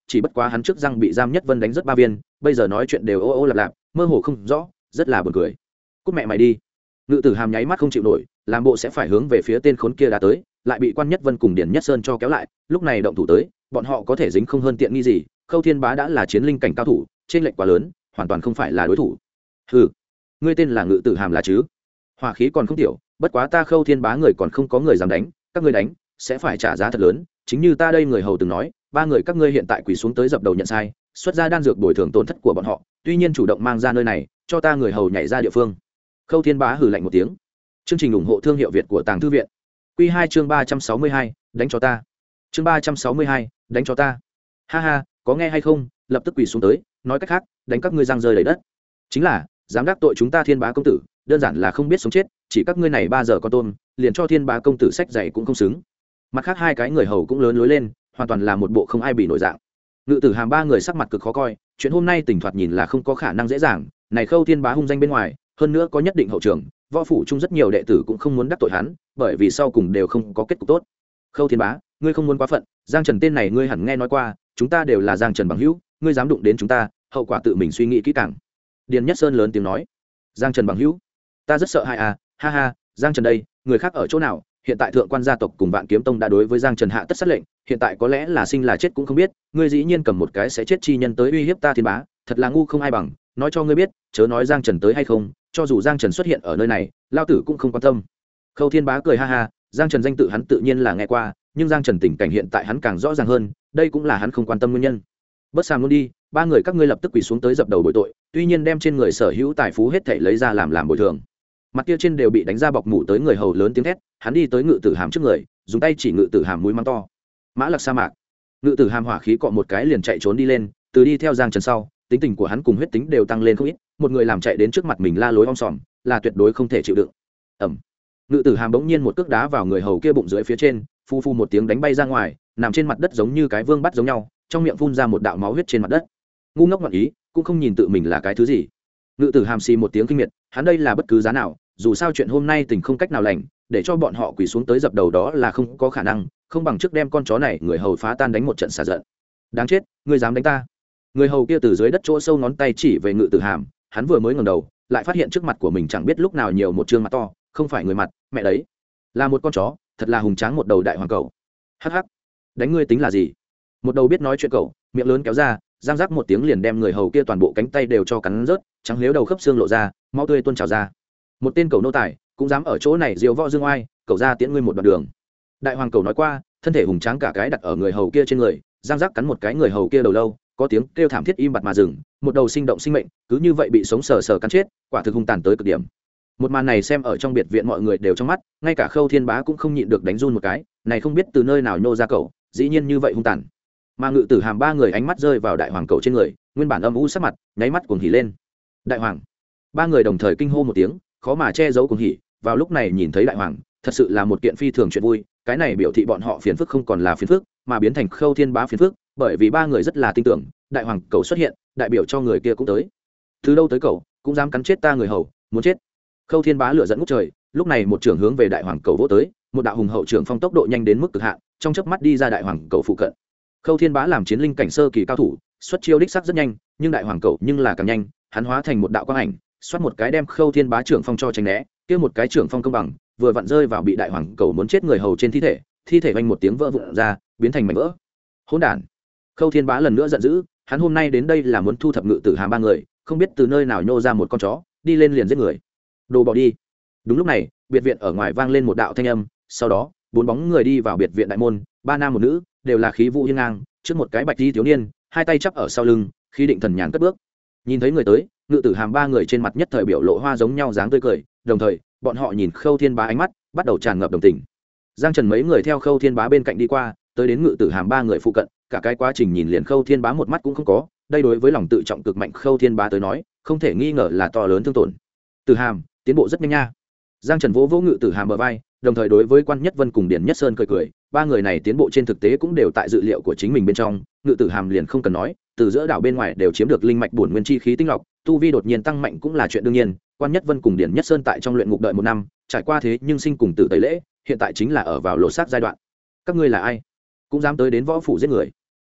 chỉ bất quá hắn trước răng bị Giam Nhất Vân đánh rất 3 viên, bây giờ nói chuyện đều ô ô lạp lạp, mơ hồ không rõ, rất là buồn cười. Cút mẹ mày đi. Ngự Tử Hàm nháy mắt không chịu nổi, làm bộ sẽ phải hướng về phía tên khốn kia đã tới, lại bị Quan Nhất Vân cùng Điền Nhất Sơn cho kéo lại, lúc này động thủ tới, bọn họ có thể dính không hơn tiện nghi gì, Khâu Thiên Bá đã là chiến linh cảnh cao thủ, trên lệch quá lớn, hoàn toàn không phải là đối thủ. Hừ, ngươi tên là Ngự Tử Hàm là chứ? Hỏa khí còn không tiểu, bất quá ta Khâu Thiên Bá người còn không có người dám đánh, các ngươi đánh sẽ phải trả giá thật lớn, chính như ta đây người hầu từng nói, 3 người các ngươi hiện tại quỳ xuống tới dập đầu nhận sai, xuất ra đan dược bồi thường tổn thất của bọn họ, tuy nhiên chủ động mang ra nơi này, cho ta người hầu nhảy ra địa phương. Khâu Thiên Bá hừ lạnh một tiếng. Chương trình ủng hộ thương hiệu Việt của Tàng Thư viện. Quy 2 chương 362, đánh cho ta. Chương 362, đánh cho ta. Ha ha, có nghe hay không, lập tức quỳ xuống tới, nói cách khác, đánh các ngươi răng rơi đầy đất. Chính là, dám đắc tội chúng ta Thiên Bá công tử, đơn giản là không biết sống chết, chỉ các ngươi này 3 giờ con tôm, liền cho Thiên Bá công tử sách dạy cũng không xứng. Mặt khác 2 cái người hầu cũng lớn lối lên, hoàn toàn là một bộ không ai bị nổi dạng. Ngự Tử Hàm 3 người sắc mặt cực khó coi, chuyện hôm nay tỉnh thoạt nhìn là không có khả năng dễ dàng, này Khâu Thiên Bá hung danh bên ngoài, hơn nữa có nhất định hậu trường, võ phủ chung rất nhiều đệ tử cũng không muốn đắc tội hắn, bởi vì sau cùng đều không có kết cục tốt. Khâu Thiên Bá, ngươi không muốn quá phận, Giang Trần tên này ngươi hẳn nghe nói qua, chúng ta đều là Giang Trần bằng hữu, ngươi dám đụng đến chúng ta, hậu quả tự mình suy nghĩ kỹ càng. Điền Nhất Sơn lớn tiếng nói. Giang Trần bằng hữu, ta rất sợ hãi à, ha ha, Giang Trần đây, người khác ở chỗ nào? Hiện tại thượng quan gia tộc cùng Vạn Kiếm Tông đã đối với Giang Trần hạ tất sát lệnh, hiện tại có lẽ là sinh là chết cũng không biết, ngươi dĩ nhiên cầm một cái sẽ chết chi nhân tới uy hiếp ta Thiên Bá, thật là ngu không ai bằng, nói cho ngươi biết, chớ nói Giang Trần tới hay không, cho dù Giang Trần xuất hiện ở nơi này, lao tử cũng không quan tâm. Khâu Thiên Bá cười ha ha, Giang Trần danh tự hắn tự nhiên là nghe qua, nhưng Giang Trần tình cảnh hiện tại hắn càng rõ ràng hơn, đây cũng là hắn không quan tâm nguyên nhân. Bớt sàm luôn đi, 3 người các ngươi lập tức quỳ xuống tới dập đầu bồi tội, tuy nhiên đem trên người sở hữu tài phú hết thảy lấy ra làm bồi thường. Mặt kia trên đều bị đánh ra bọc mủ tới người hầu lớn tiếng thét, hắn đi tới Ngự Tử Hàm trước người, dùng tay chỉ Ngự Tử Hàm mũi mắng to. Mã Lặc sa mạc. Ngự Tử Hàm hỏa khí cọ một cái liền chạy trốn đi lên, từ đi theo Giang Trần sau, tính tình của hắn cùng huyết tính đều tăng lên không ít, một người làm chạy đến trước mặt mình la lối om sòm, là tuyệt đối không thể chịu đựng. Ầm. Ngự Tử Hàm bỗng nhiên một cước đá vào người hầu kia bụng dưới phía trên, phu phu một tiếng đánh bay ra ngoài, nằm trên mặt đất giống như cái vương bắt giống nhau, trong miệng phun ra một đạo máu huyết trên mặt đất. Ngu ngốc ngọn ý, cũng không nhìn tự mình là cái thứ gì. Ngự Tử Hàm xì một tiếng kinh miệt, hắn đây là bất cứ giá nào, dù sao chuyện hôm nay tình không cách nào lành, để cho bọn họ quỳ xuống tới dập đầu đó là không có khả năng, không bằng trước đem con chó này người hầu phá tan đánh một trận xả giận. Đáng chết, ngươi dám đánh ta? Người hầu kia từ dưới đất chỗ sâu ngón tay chỉ về Ngự Tử Hàm, hắn vừa mới ngẩng đầu, lại phát hiện trước mặt của mình chẳng biết lúc nào nhiều một trương mặt to, không phải người mặt, mẹ đấy, là một con chó, thật là hùng tráng một đầu đại hoàng cẩu. Hắc hắc, đánh ngươi tính là gì? Một đầu biết nói chuyện cẩu, miệng lớn kéo ra, giang rắc một tiếng liền đem người hầu kia toàn bộ cánh tay đều cho cắn rớt, trắng liếu đầu khớp xương lộ ra, máu tươi tuôn trào ra. Một tên cẩu nô tài cũng dám ở chỗ này diều võ dương oai, cẩu ra tiễn ngươi một đoạn đường. Đại hoàng cẩu nói qua, thân thể hùng tráng cả cái đặt ở người hầu kia trên người, giang rắc cắn một cái người hầu kia đầu lâu, có tiếng kêu thảm thiết im bặt mà dừng, một đầu sinh động sinh mệnh cứ như vậy bị sống sờ sờ cắn chết, quả thực hung tàn tới cực điểm. Một màn này xem ở trong biệt viện mọi người đều trong mắt, ngay cả Khâu Thiên Bá cũng không nhịn được đánh run một cái, này không biết từ nơi nào nhô ra cẩu, dĩ nhiên như vậy hung tàn. Mà Ngự Tử Hàm 3 người ánh mắt rơi vào đại hoàng cẩu trên người, nguyên bản âm u sắc mặt nháy mắt cuồng hỉ lên. Đại hoàng! 3 người đồng thời kinh hô một tiếng, khó mà che giấu cuồng hỉ, vào lúc này nhìn thấy đại hoàng, thật sự là một kiện phi thường chuyện vui, cái này biểu thị bọn họ phiền phức không còn là phiền phức, mà biến thành Khâu Thiên Bá phiền phức, bởi vì 3 người rất là tin tưởng, đại hoàng cẩu xuất hiện, đại biểu cho người kia cũng tới. Từ đâu tới cẩu, cũng dám cắn chết ta người hầu, muốn chết. Khâu Thiên Bá lửa giận ngút trời, lúc này một trưởng hướng về đại hoàng cẩu vỗ tới, một đạo hùng hậu trưởng phong tốc độ nhanh đến mức cực hạn, trong chớp mắt đi ra đại hoàng cẩu phụ cận. Khâu Thiên Bá làm chiến linh cảnh sơ kỳ cao thủ, xuất chiêu đích sắc rất nhanh, nhưng đại hoàng cẩu nhưng là càng nhanh, hắn hóa thành một đạo quang ảnh, xoát một cái đem Khâu Thiên Bá trưởng phong cho tránh né, kia một cái trưởng phong công bằng, vừa vặn rơi vào bị đại hoàng cẩu muốn chết người hầu trên thi thể, thi thể vang một tiếng vỡ vụn ra, biến thành mảnh vỡ. Hỗn đản! Khâu Thiên Bá lần nữa giận dữ, hắn hôm nay đến đây là muốn thu thập Ngự Tử Hàm 3 người, không biết từ nơi nào nhô ra một con chó, đi lên liền giết người. Đồ bỏ đi! Đúng lúc này, biệt viện ở ngoài vang lên một đạo thanh âm, sau đó, 4 bóng người đi vào biệt viện đại môn, 3 nam một nữ, đều là khí vũ hiên ngang, trước một cái bạch y thiếu niên, hai tay chắp ở sau lưng, khí định thần nhàn cất bước. Nhìn thấy người tới, Ngự Tử Hàm 3 người trên mặt nhất thời biểu lộ hoa giống nhau dáng tươi cười, đồng thời, bọn họ nhìn Khâu Thiên Bá ánh mắt bắt đầu tràn ngập đồng tình. Giang Trần mấy người theo Khâu Thiên Bá bên cạnh đi qua, tới đến Ngự Tử Hàm 3 người phụ cận, cả cái quá trình nhìn liền Khâu Thiên Bá một mắt cũng không có, đây đối với lòng tự trọng cực mạnh Khâu Thiên Bá tới nói, không thể nghi ngờ là to lớn thương tổn. Tử Hàm, tiến bộ rất nhanh nha. Giang Trần vỗ vỗ Ngự Tử Hàm bờ vai, đồng thời đối với Quan Nhất Vân cùng Điền Nhất Sơn cười cười, 3 người này tiến bộ trên thực tế cũng đều tại dự liệu của chính mình bên trong, Ngự Tử Hàm liền không cần nói, từ giữa đảo bên ngoài đều chiếm được linh mạch bổn nguyên chi khí tinh lọc, tu vi đột nhiên tăng mạnh cũng là chuyện đương nhiên. Quan Nhất Vân cùng Điền Nhất Sơn tại trong luyện ngục đợi 1 năm, trải qua thế nhưng sinh cùng tử tẩy lễ, hiện tại chính là ở vào lộ xác giai đoạn. Các ngươi là ai? Cũng dám tới đến võ phủ giết người?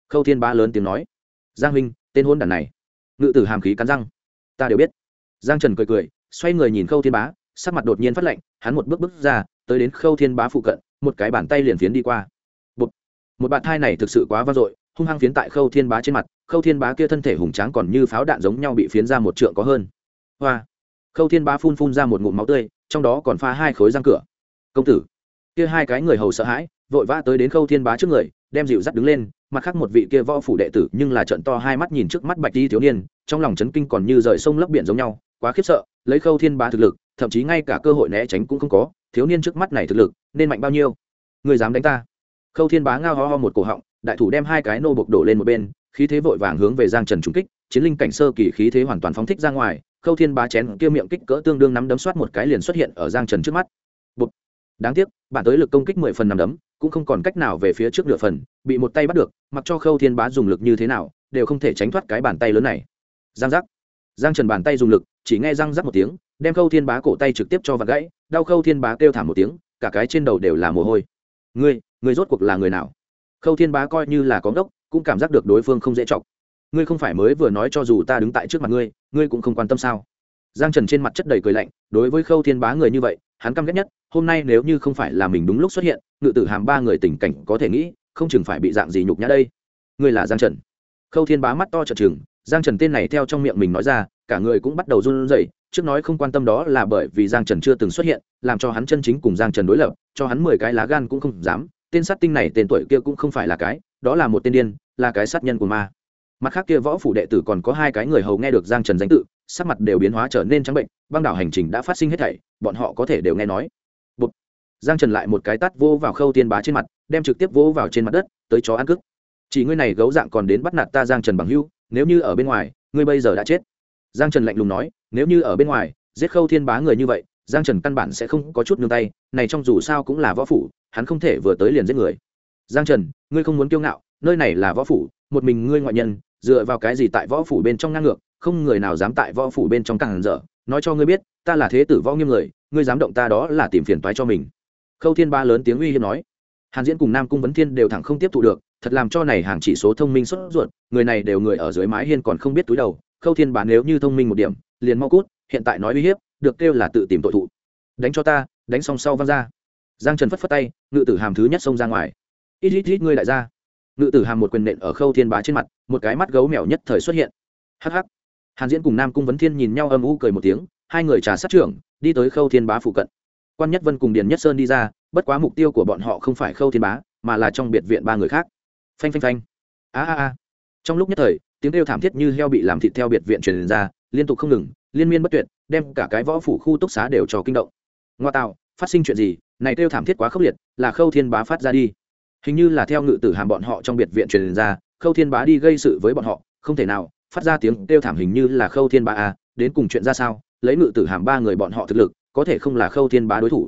Khâu Thiên Bá lớn tiếng nói. Giang huynh, tên hôn đản này. Ngự tử hàm khí cắn răng. Ta đều biết. Giang Trần cười cười, xoay người nhìn Khâu Thiên Bá, sắc mặt đột nhiên phát lạnh, hắn một bước ra, tới đến Khâu Thiên Bá phụ cận, một cái bàn tay liền phiến đi qua. Bụp. Một bạt thai này thực sự quá vang dội, hung hăng phiến tại Khâu Thiên Bá trên mặt, Khâu Thiên Bá kia thân thể hùng tráng còn như pháo đạn giống nhau bị phiến ra một trượng có hơn. Hoa. Khâu Thiên Bá phun ra một ngụm máu tươi, trong đó còn pha hai khối răng cửa. Công tử. Kia hai cái người hầu sợ hãi, vội vã tới đến Khâu Thiên Bá trước người, đem dịu dắt đứng lên, mặt khác một vị kia võ phủ đệ tử nhưng là trợn to hai mắt nhìn trước mắt bạch y thiếu niên, trong lòng chấn kinh còn như rời sông lấp biển giống nhau, quá khiếp sợ, lấy Khâu Thiên Bá thực lực, thậm chí ngay cả cơ hội né tránh cũng không có, thiếu niên trước mắt này thực lực, nên mạnh bao nhiêu? Người dám đánh ta? Khâu Thiên Bá ngao ho ho một cổ họng, đại thủ đem hai cái nô bộc đổ lên một bên, khí thế vội vàng hướng về Giang Trần trúng kích, chiến linh cảnh sơ kỳ khí thế hoàn toàn phóng thích ra ngoài, Khâu Thiên Bá chén kia miệng kích cỡ tương đương nắm đấm xoát một cái liền xuất hiện ở Giang Trần trước mắt. Bụp. Đáng tiếc, bản tới lực công kích 10 phần nắm đấm, cũng không còn cách nào về phía trước nửa phần, bị một tay bắt được, mặc cho Khâu Thiên Bá dùng lực như thế nào, đều không thể tránh thoát cái bàn tay lớn này. Giang giác. Giang Trần bàn tay dùng lực, chỉ nghe răng rắc một tiếng, đem Khâu Thiên Bá cổ tay trực tiếp cho vặn gãy, đau Khâu Thiên Bá kêu thảm một tiếng, cả cái trên đầu đều là mồ hôi. Ngươi rốt cuộc là người nào? Khâu Thiên Bá coi như là có ngốc, cũng cảm giác được đối phương không dễ chọc. Ngươi không phải mới vừa nói cho dù ta đứng tại trước mặt ngươi cũng không quan tâm sao? Giang Trần trên mặt chất đầy cười lạnh, đối với Khâu Thiên Bá người như vậy, hắn căm ghét nhất, hôm nay nếu như không phải là mình đúng lúc xuất hiện, Ngự Tử Hàm ba người tình cảnh có thể nghĩ, không chừng phải bị dạng gì nhục nhã đây. Ngươi là Giang Trần? Khâu Thiên Bá mắt to trợn trừng, Giang Trần tên này theo trong miệng mình nói ra, cả người cũng bắt đầu run rẩy, trước nói không quan tâm đó là bởi vì Giang Trần chưa từng xuất hiện, làm cho hắn chân chính cùng Giang Trần đối lập, cho hắn 10 cái lá gan cũng không dám, tên sát tinh này tên tuổi kia cũng không phải là cái, đó là một tên điên, là cái sát nhân của ma. Mặt khác kia võ phủ đệ tử còn có hai cái người hầu nghe được Giang Trần danh tự, sắc mặt đều biến hóa trở nên trắng bệnh, băng đảo hành trình đã phát sinh hết thảy, bọn họ có thể đều nghe nói. Bụp. Giang Trần lại một cái tát vô vào Khâu Thiên Bá trên mặt, đem trực tiếp vỗ vào trên mặt đất, tới chó ăn cức. Chỉ ngươi này gấu dạng còn đến bắt nạt ta Giang Trần bằng hữu, nếu như ở bên ngoài, ngươi bây giờ đã chết. Giang Trần lạnh lùng nói, nếu như ở bên ngoài, giết Khâu Thiên Bá người như vậy, Giang Trần căn bản sẽ không có chút nương tay, này trong dù sao cũng là võ phủ, hắn không thể vừa tới liền giết người. Giang Trần, ngươi không muốn kiêu ngạo, nơi này là võ phủ, một mình ngươi ngoại nhân, dựa vào cái gì tại võ phủ bên trong ngang ngược, không người nào dám tại võ phủ bên trong càng dở, nói cho ngươi biết, ta là thế tử võ nghiêm người, ngươi dám động ta đó là tìm phiền toái cho mình. Khâu Thiên Bá lớn tiếng uy hiếp nói. Hàn Diễn cùng Nam Cung Vấn Thiên đều thẳng không tiếp thụ được, thật làm cho này hàng chỉ số thông minh sốt ruột, người này đều người ở dưới mái hiên còn không biết túi đầu, Khâu Thiên Bá nếu như thông minh một điểm, liền mau cút, hiện tại nói uy hiếp, được kêu là tự tìm tội thụ. Đánh cho ta, đánh xong sau văng ra. Giang Trần phất phất tay, Ngự Tử Hàm thứ nhất xông ra ngoài. Ít ngươi lại ra. Ngự Tử Hàm một quyền nện ở Khâu Thiên Bá trên mặt, một cái mắt gấu mèo nhất thời xuất hiện. Hắc hắc. Hàn Diễn cùng Nam Cung Vấn Thiên nhìn nhau âm u cười một tiếng, hai người trà sát trưởng, đi tới Khâu Thiên Bá phụ cận. Quan Nhất Vân cùng Điền Nhất Sơn đi ra, bất quá mục tiêu của bọn họ không phải Khâu Thiên Bá, mà là trong biệt viện ba người khác. Phanh phanh phanh. A. Trong lúc nhất thời, tiếng kêu thảm thiết như heo bị làm thịt theo biệt viện truyền ra, liên tục không ngừng, liên miên bất tuyệt, đem cả cái võ phủ khu túc xá đều cho kinh động. Ngoa tạo, phát sinh chuyện gì? Này kêu thảm thiết quá khốc liệt, là Khâu Thiên Bá phát ra đi. Hình như là theo Ngự Tử Hàm bọn họ trong biệt viện truyền ra, Khâu Thiên Bá đi gây sự với bọn họ, không thể nào, phát ra tiếng kêu thảm hình như là Khâu Thiên Bá à, đến cùng chuyện ra sao? Lấy Ngự Tử Hàm ba người bọn họ thực lực, có thể không là Khâu Thiên Bá đối thủ.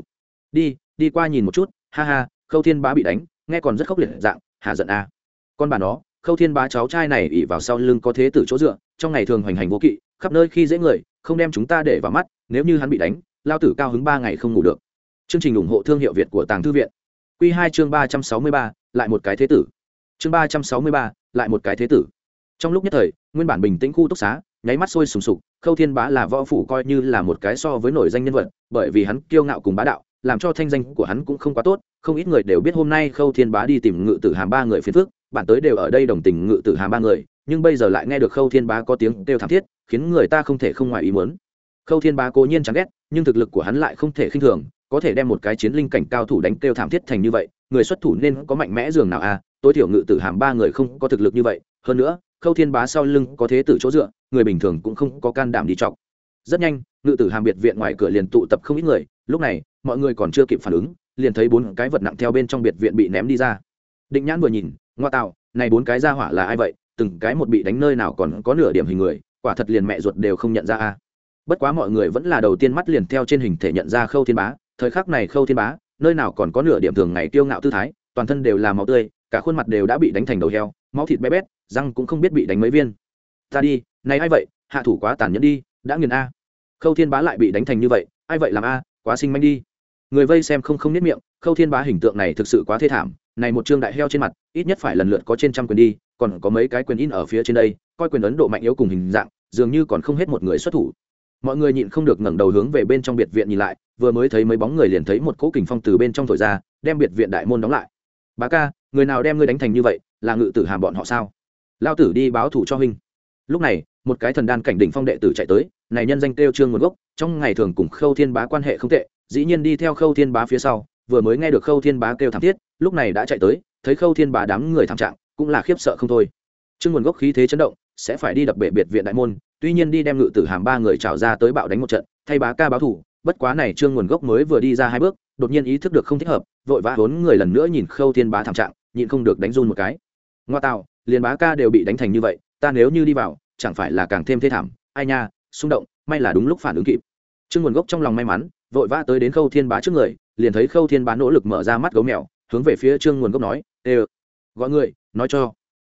Đi qua nhìn một chút, ha ha, Khâu Thiên Bá bị đánh, nghe còn rất khốc liệt dạng, hạ giận à. Con bà nó, Khâu Thiên Bá cháu trai này ỷ vào sau lưng có thế tử chỗ dựa, trong ngày thường hoành hành vô kỵ, khắp nơi khi dễ người, không đem chúng ta để vào mắt, nếu như hắn bị đánh, lao tử cao hứng 3 ngày không ngủ được. Chương trình ủng hộ thương hiệu Việt của Tàng Thư viện. Quy 2 chương 363, lại một cái thế tử. Chương 363, lại một cái thế tử. Trong lúc nhất thời, nguyên bản bình tĩnh khu túc xá, nháy mắt sôi sùng sục, Khâu Thiên Bá là võ phủ coi như là một cái so với nổi danh nhân vật, bởi vì hắn kiêu ngạo cùng bá đạo, làm cho thanh danh của hắn cũng không quá tốt, không ít người đều biết hôm nay Khâu Thiên Bá đi tìm Ngự Tử Hàm ba người phiền phức, bản tới đều ở đây đồng tình Ngự Tử Hàm ba người, nhưng bây giờ lại nghe được Khâu Thiên Bá có tiếng kêu thảm thiết, khiến người ta không thể không ngoài ý muốn. Khâu Thiên Bá cố nhiên chẳng ghét, nhưng thực lực của hắn lại không thể khinh thường, có thể đem một cái chiến linh cảnh cao thủ đánh kêu thảm thiết thành như vậy, người xuất thủ nên có mạnh mẽ dường nào à, tối thiểu Ngự Tử Hàm ba người không có thực lực như vậy, hơn nữa, Khâu Thiên Bá sau lưng có thế tử chỗ dựa, người bình thường cũng không có can đảm đi chọc. Rất nhanh, Ngự Tử Hàm biệt viện ngoài cửa liền tụ tập không ít người, lúc này, mọi người còn chưa kịp phản ứng, liền thấy 4 cái vật nặng theo bên trong biệt viện bị ném đi ra. Định Nhãn vừa nhìn, ngoa tạo, này 4 cái gia hỏa là ai vậy, từng cái một bị đánh nơi nào còn có nửa điểm hình người, quả thật liền mẹ ruột đều không nhận ra a. Bất quá mọi người vẫn là đầu tiên mắt liền theo trên hình thể nhận ra Khâu Thiên Bá, thời khắc này Khâu Thiên Bá, nơi nào còn có nửa điểm thường ngày kiêu ngạo tư thái, toàn thân đều là máu tươi, cả khuôn mặt đều đã bị đánh thành đầu heo, máu thịt bé bét, răng cũng không biết bị đánh mấy viên. Ta đi, này ai vậy, hạ thủ quá tàn nhẫn đi, đã nghiền a. Khâu Thiên Bá lại bị đánh thành như vậy, ai vậy làm a, quá sinh manh đi. Người vây xem không niết miệng, Khâu Thiên Bá hình tượng này thực sự quá thê thảm, này một trương đại heo trên mặt, ít nhất phải lần lượt có trên trăm quyền đi, còn có mấy cái quyền in ở phía trên đây, coi quyền ấn độ mạnh yếu cùng hình dạng, dường như còn không hết một người xuất thủ. Mọi người nhịn không được ngẩng đầu hướng về bên trong biệt viện nhìn lại, vừa mới thấy mấy bóng người liền thấy một cỗ kình phong từ bên trong thổi ra, đem biệt viện đại môn đóng lại. Bá ca, người nào đem ngươi đánh thành như vậy, là Ngự Tử Hàm bọn họ sao? Lao tử đi báo thù cho huynh. Lúc này, một cái thần đan cảnh đỉnh phong đệ tử chạy tới, này nhân danh kêu Trương nguồn gốc, trong ngày thường cùng Khâu Thiên Bá quan hệ không tệ, dĩ nhiên đi theo Khâu Thiên Bá phía sau, vừa mới nghe được Khâu Thiên Bá kêu thảm thiết, lúc này đã chạy tới, thấy Khâu Thiên Bá đám người thảm trạng, cũng là khiếp sợ không thôi. Trương nguồn gốc khí thế chấn động, sẽ phải đi đập bể biệt viện đại môn, tuy nhiên đi đem Ngự Tử Hàm ba người trảo ra tới bạo đánh một trận, thay Bá ca báo thù, bất quá này Trương nguồn gốc mới vừa đi ra hai bước, đột nhiên ý thức được không thích hợp, vội vã vốn người lần nữa nhìn Khâu Thiên Bá thảm trạng, nhịn không được đánh run một cái. Ngoa tạo, liền Bá ca đều bị đánh thành như vậy, ta nếu như đi vào, chẳng phải là càng thêm thê thảm. Ai nha, xung động, may là đúng lúc phản ứng kịp. Trương nguồn gốc trong lòng may mắn, vội vã tới đến Khâu Thiên Bá trước người, liền thấy Khâu Thiên Bá nỗ lực mở ra mắt gấu mèo, hướng về phía Trương nguồn gốc nói: "Ê, gọi người, nói cho."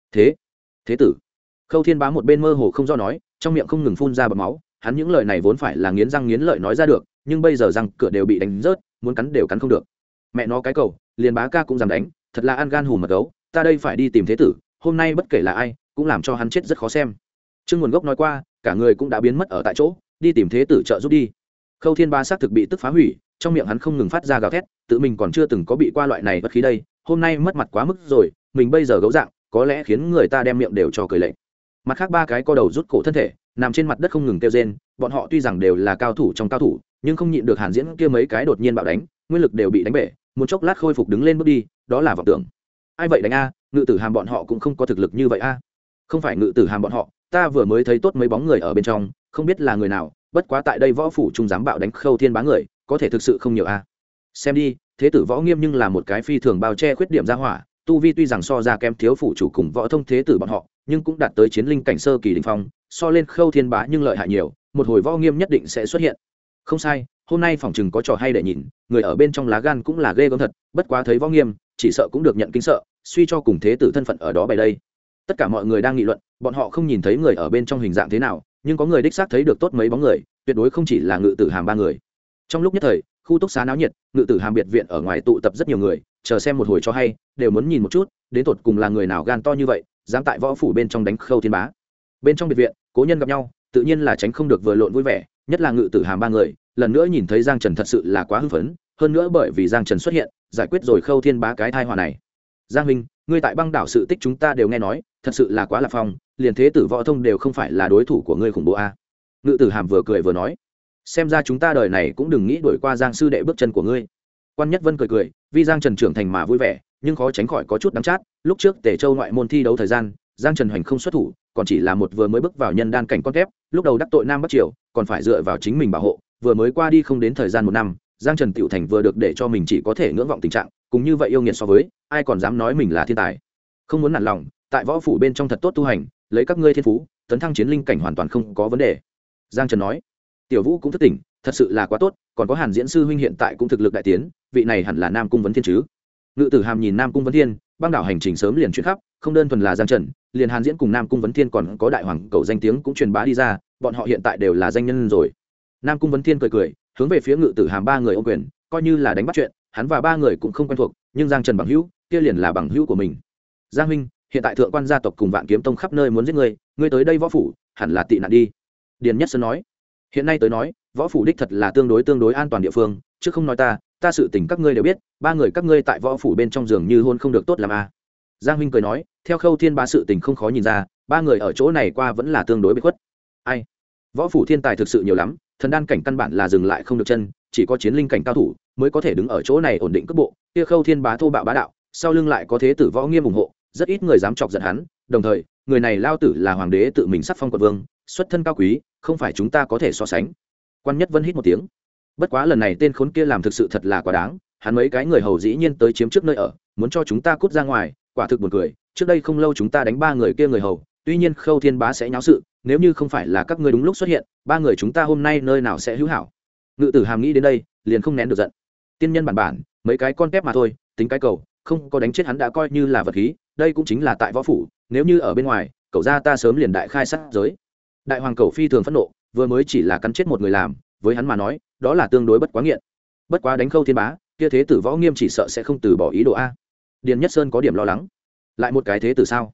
Thế tử. Khâu Thiên Bá một bên mơ hồ không do nói, trong miệng không ngừng phun ra bọt máu, hắn những lời này vốn phải là nghiến răng nghiến lợi nói ra được, nhưng bây giờ răng cửa đều bị đánh rớt, muốn cắn đều cắn không được. Mẹ nó cái cầu, liền Bá ca cũng dám đánh, thật là ăn gan hùm mật gấu, ta đây phải đi tìm thế tử, hôm nay bất kể là ai, cũng làm cho hắn chết rất khó xem. Trương nguồn gốc nói qua, cả người cũng đã biến mất ở tại chỗ, đi tìm thế tử trợ giúp đi. Khâu Thiên Bá xác thực bị tức phá hủy, trong miệng hắn không ngừng phát ra gào thét, tự mình còn chưa từng có bị qua loại này bất khí đây, hôm nay mất mặt quá mức rồi, mình bây giờ gấu dạng, có lẽ khiến người ta đem miệng đều cho cười lệnh. Mặt khác ba cái co đầu rút cổ thân thể, nằm trên mặt đất không ngừng kêu rên, bọn họ tuy rằng đều là cao thủ trong cao thủ, nhưng không nhịn được Hàn Diễn kia mấy cái đột nhiên bạo đánh, nguyên lực đều bị đánh bể, một chốc lát khôi phục đứng lên bước đi, đó là vọng tưởng. Ai vậy đánh a? Ngự Tử Hàm bọn họ cũng không có thực lực như vậy a. Không phải Ngự Tử Hàm bọn họ, ta vừa mới thấy tốt mấy bóng người ở bên trong, không biết là người nào, bất quá tại đây võ phủ trung dám bạo đánh Khâu Thiên Bá người, có thể thực sự không nhiều a. Xem đi, thế tử Võ Nghiêm nhưng là một cái phi thường bao che khuyết điểm ra hỏa, tu vi tuy rằng so ra kém thiếu phủ chủ cùng võ thông thế tử bọn họ, nhưng cũng đạt tới chiến linh cảnh sơ kỳ đỉnh phong, so lên Khâu Thiên Bá nhưng lợi hại nhiều, một hồi Võ Nghiêm nhất định sẽ xuất hiện. Không sai, hôm nay phòng chừng có trò hay để nhìn, người ở bên trong lá gan cũng là ghê gớm thật, bất quá thấy Võ Nghiêm, chỉ sợ cũng được nhận kinh sợ, suy cho cùng thế tử thân phận ở đó bày đây. Tất cả mọi người đang nghị luận, bọn họ không nhìn thấy người ở bên trong hình dạng thế nào, nhưng có người đích xác thấy được tốt mấy bóng người, tuyệt đối không chỉ là Ngự Tử Hàm ba người. Trong lúc nhất thời, khu túc xá náo nhiệt, Ngự Tử Hàm biệt viện ở ngoài tụ tập rất nhiều người, chờ xem một hồi cho hay, đều muốn nhìn một chút, đến tột cùng là người nào gan to như vậy, dám tại võ phủ bên trong đánh Khâu Thiên Bá. Bên trong biệt viện, cố nhân gặp nhau, tự nhiên là tránh không được vừa lộn vui vẻ, nhất là Ngự Tử Hàm ba người, lần nữa nhìn thấy Giang Trần thật sự là quá hưng phấn, hơn nữa bởi vì Giang Trần xuất hiện, giải quyết rồi Khâu Thiên Bá cái tai họa này. Giang huynh, ngươi tại băng đảo sự tích chúng ta đều nghe nói, thật sự là quá lạc phong, liền thế tử võ thông đều không phải là đối thủ của ngươi khủng bố a. Ngự Tử Hàm vừa cười vừa nói, xem ra chúng ta đời này cũng đừng nghĩ đuổi qua Giang sư đệ bước chân của ngươi. Quan Nhất Vân cười cười, vì Giang Trần trưởng thành mà vui vẻ, nhưng khó tránh khỏi có chút đắng chát, lúc trước Tề Châu ngoại môn thi đấu thời gian, Giang Trần Hoành không xuất thủ, còn chỉ là một vừa mới bước vào nhân đan cảnh con thép, lúc đầu đắc tội Nam Bắc Triều, còn phải dựa vào chính mình bảo hộ, vừa mới qua đi không đến thời gian một năm, Giang Trần tiểu thành vừa được để cho mình chỉ có thể ngưỡng vọng tình trạng, cùng như vậy yêu nghiệt so với, ai còn dám nói mình là thiên tài. Không muốn nản lòng, tại võ phủ bên trong thật tốt tu hành, lấy các ngươi thiên phú, tấn thăng chiến linh cảnh hoàn toàn không có vấn đề. Giang Trần nói. Tiểu Vũ cũng thức tỉnh, thật sự là quá tốt, còn có Hàn Diễn sư huynh hiện tại cũng thực lực đại tiến, vị này hẳn là Nam Cung Vấn Thiên chứ. Ngự Tử Hàm nhìn Nam Cung Vấn Thiên, băng đảo hành trình sớm liền chuyển khắp, không đơn thuần là Giang Trần, liền Hàn Diễn cùng Nam Cung Vấn Thiên còn có đại hoàng cầu danh tiếng cũng truyền bá đi ra, bọn họ hiện tại đều là danh nhân rồi. Nam Cung Vấn Thiên cười cười, hướng về phía Ngự Tử Hàm ba người ôm quyền, coi như là đánh bắt chuyện, hắn và ba người cũng không quen thuộc, nhưng Giang Trần bằng hữu, kia liền là bằng hữu của mình. Giang huynh, hiện tại thượng quan gia tộc cùng Vạn Kiếm Tông khắp nơi muốn giết ngươi, ngươi tới đây võ phủ, hẳn là tị nạn đi. Điền Nhất Sơn nói, hiện nay tới nói, võ phủ đích thật là tương đối an toàn địa phương, chứ không nói ta sự tình các ngươi đều biết, ba người các ngươi tại võ phủ bên trong giường như hôn không được tốt làm a. Giang huynh cười nói, theo Khâu Thiên Bá sự tình không khó nhìn ra, ba người ở chỗ này qua vẫn là tương đối bị khuất. Ai? Võ phủ thiên tài thực sự nhiều lắm, thần đan cảnh căn bản là dừng lại không được chân, chỉ có chiến linh cảnh cao thủ mới có thể đứng ở chỗ này ổn định cấp bộ. Kia Khâu Thiên Bá thô bạo bá đạo, sau lưng lại có thế tử Võ Nghiêm ủng hộ, rất ít người dám chọc giận hắn, đồng thời, người này lao tử là hoàng đế tự mình sắc phong quận vương, xuất thân cao quý, không phải chúng ta có thể so sánh. Quan Nhất Vân hít một tiếng. Bất quá lần này tên khốn kia làm thực sự thật là quá đáng, hắn mấy cái người hầu dĩ nhiên tới chiếm trước nơi ở, muốn cho chúng ta cút ra ngoài, quả thực buồn cười. Trước đây không lâu chúng ta đánh ba người kia người hầu, tuy nhiên Khâu Thiên Bá sẽ nháo sự, nếu như không phải là các ngươi đúng lúc xuất hiện, ba người chúng ta hôm nay nơi nào sẽ hữu hảo. Ngự Tử Hàm nghĩ đến đây, liền không nén được giận. Tiên nhân bản, mấy cái con tép mà thôi, tính cái cầu, không có đánh chết hắn đã coi như là vật khí, đây cũng chính là tại võ phủ, nếu như ở bên ngoài, cậu ra ta sớm liền đại khai sát giới. Đại hoàng cậu phi thường phẫn nộ, vừa mới chỉ là cắn chết một người làm, với hắn mà nói, đó là tương đối bất quá nghiện. Bất quá đánh Khâu Thiên Bá, kia thế tử Võ Nghiêm chỉ sợ sẽ không từ bỏ ý đồ a. Điền Nhất Sơn có điểm lo lắng. Lại một cái thế tử sao?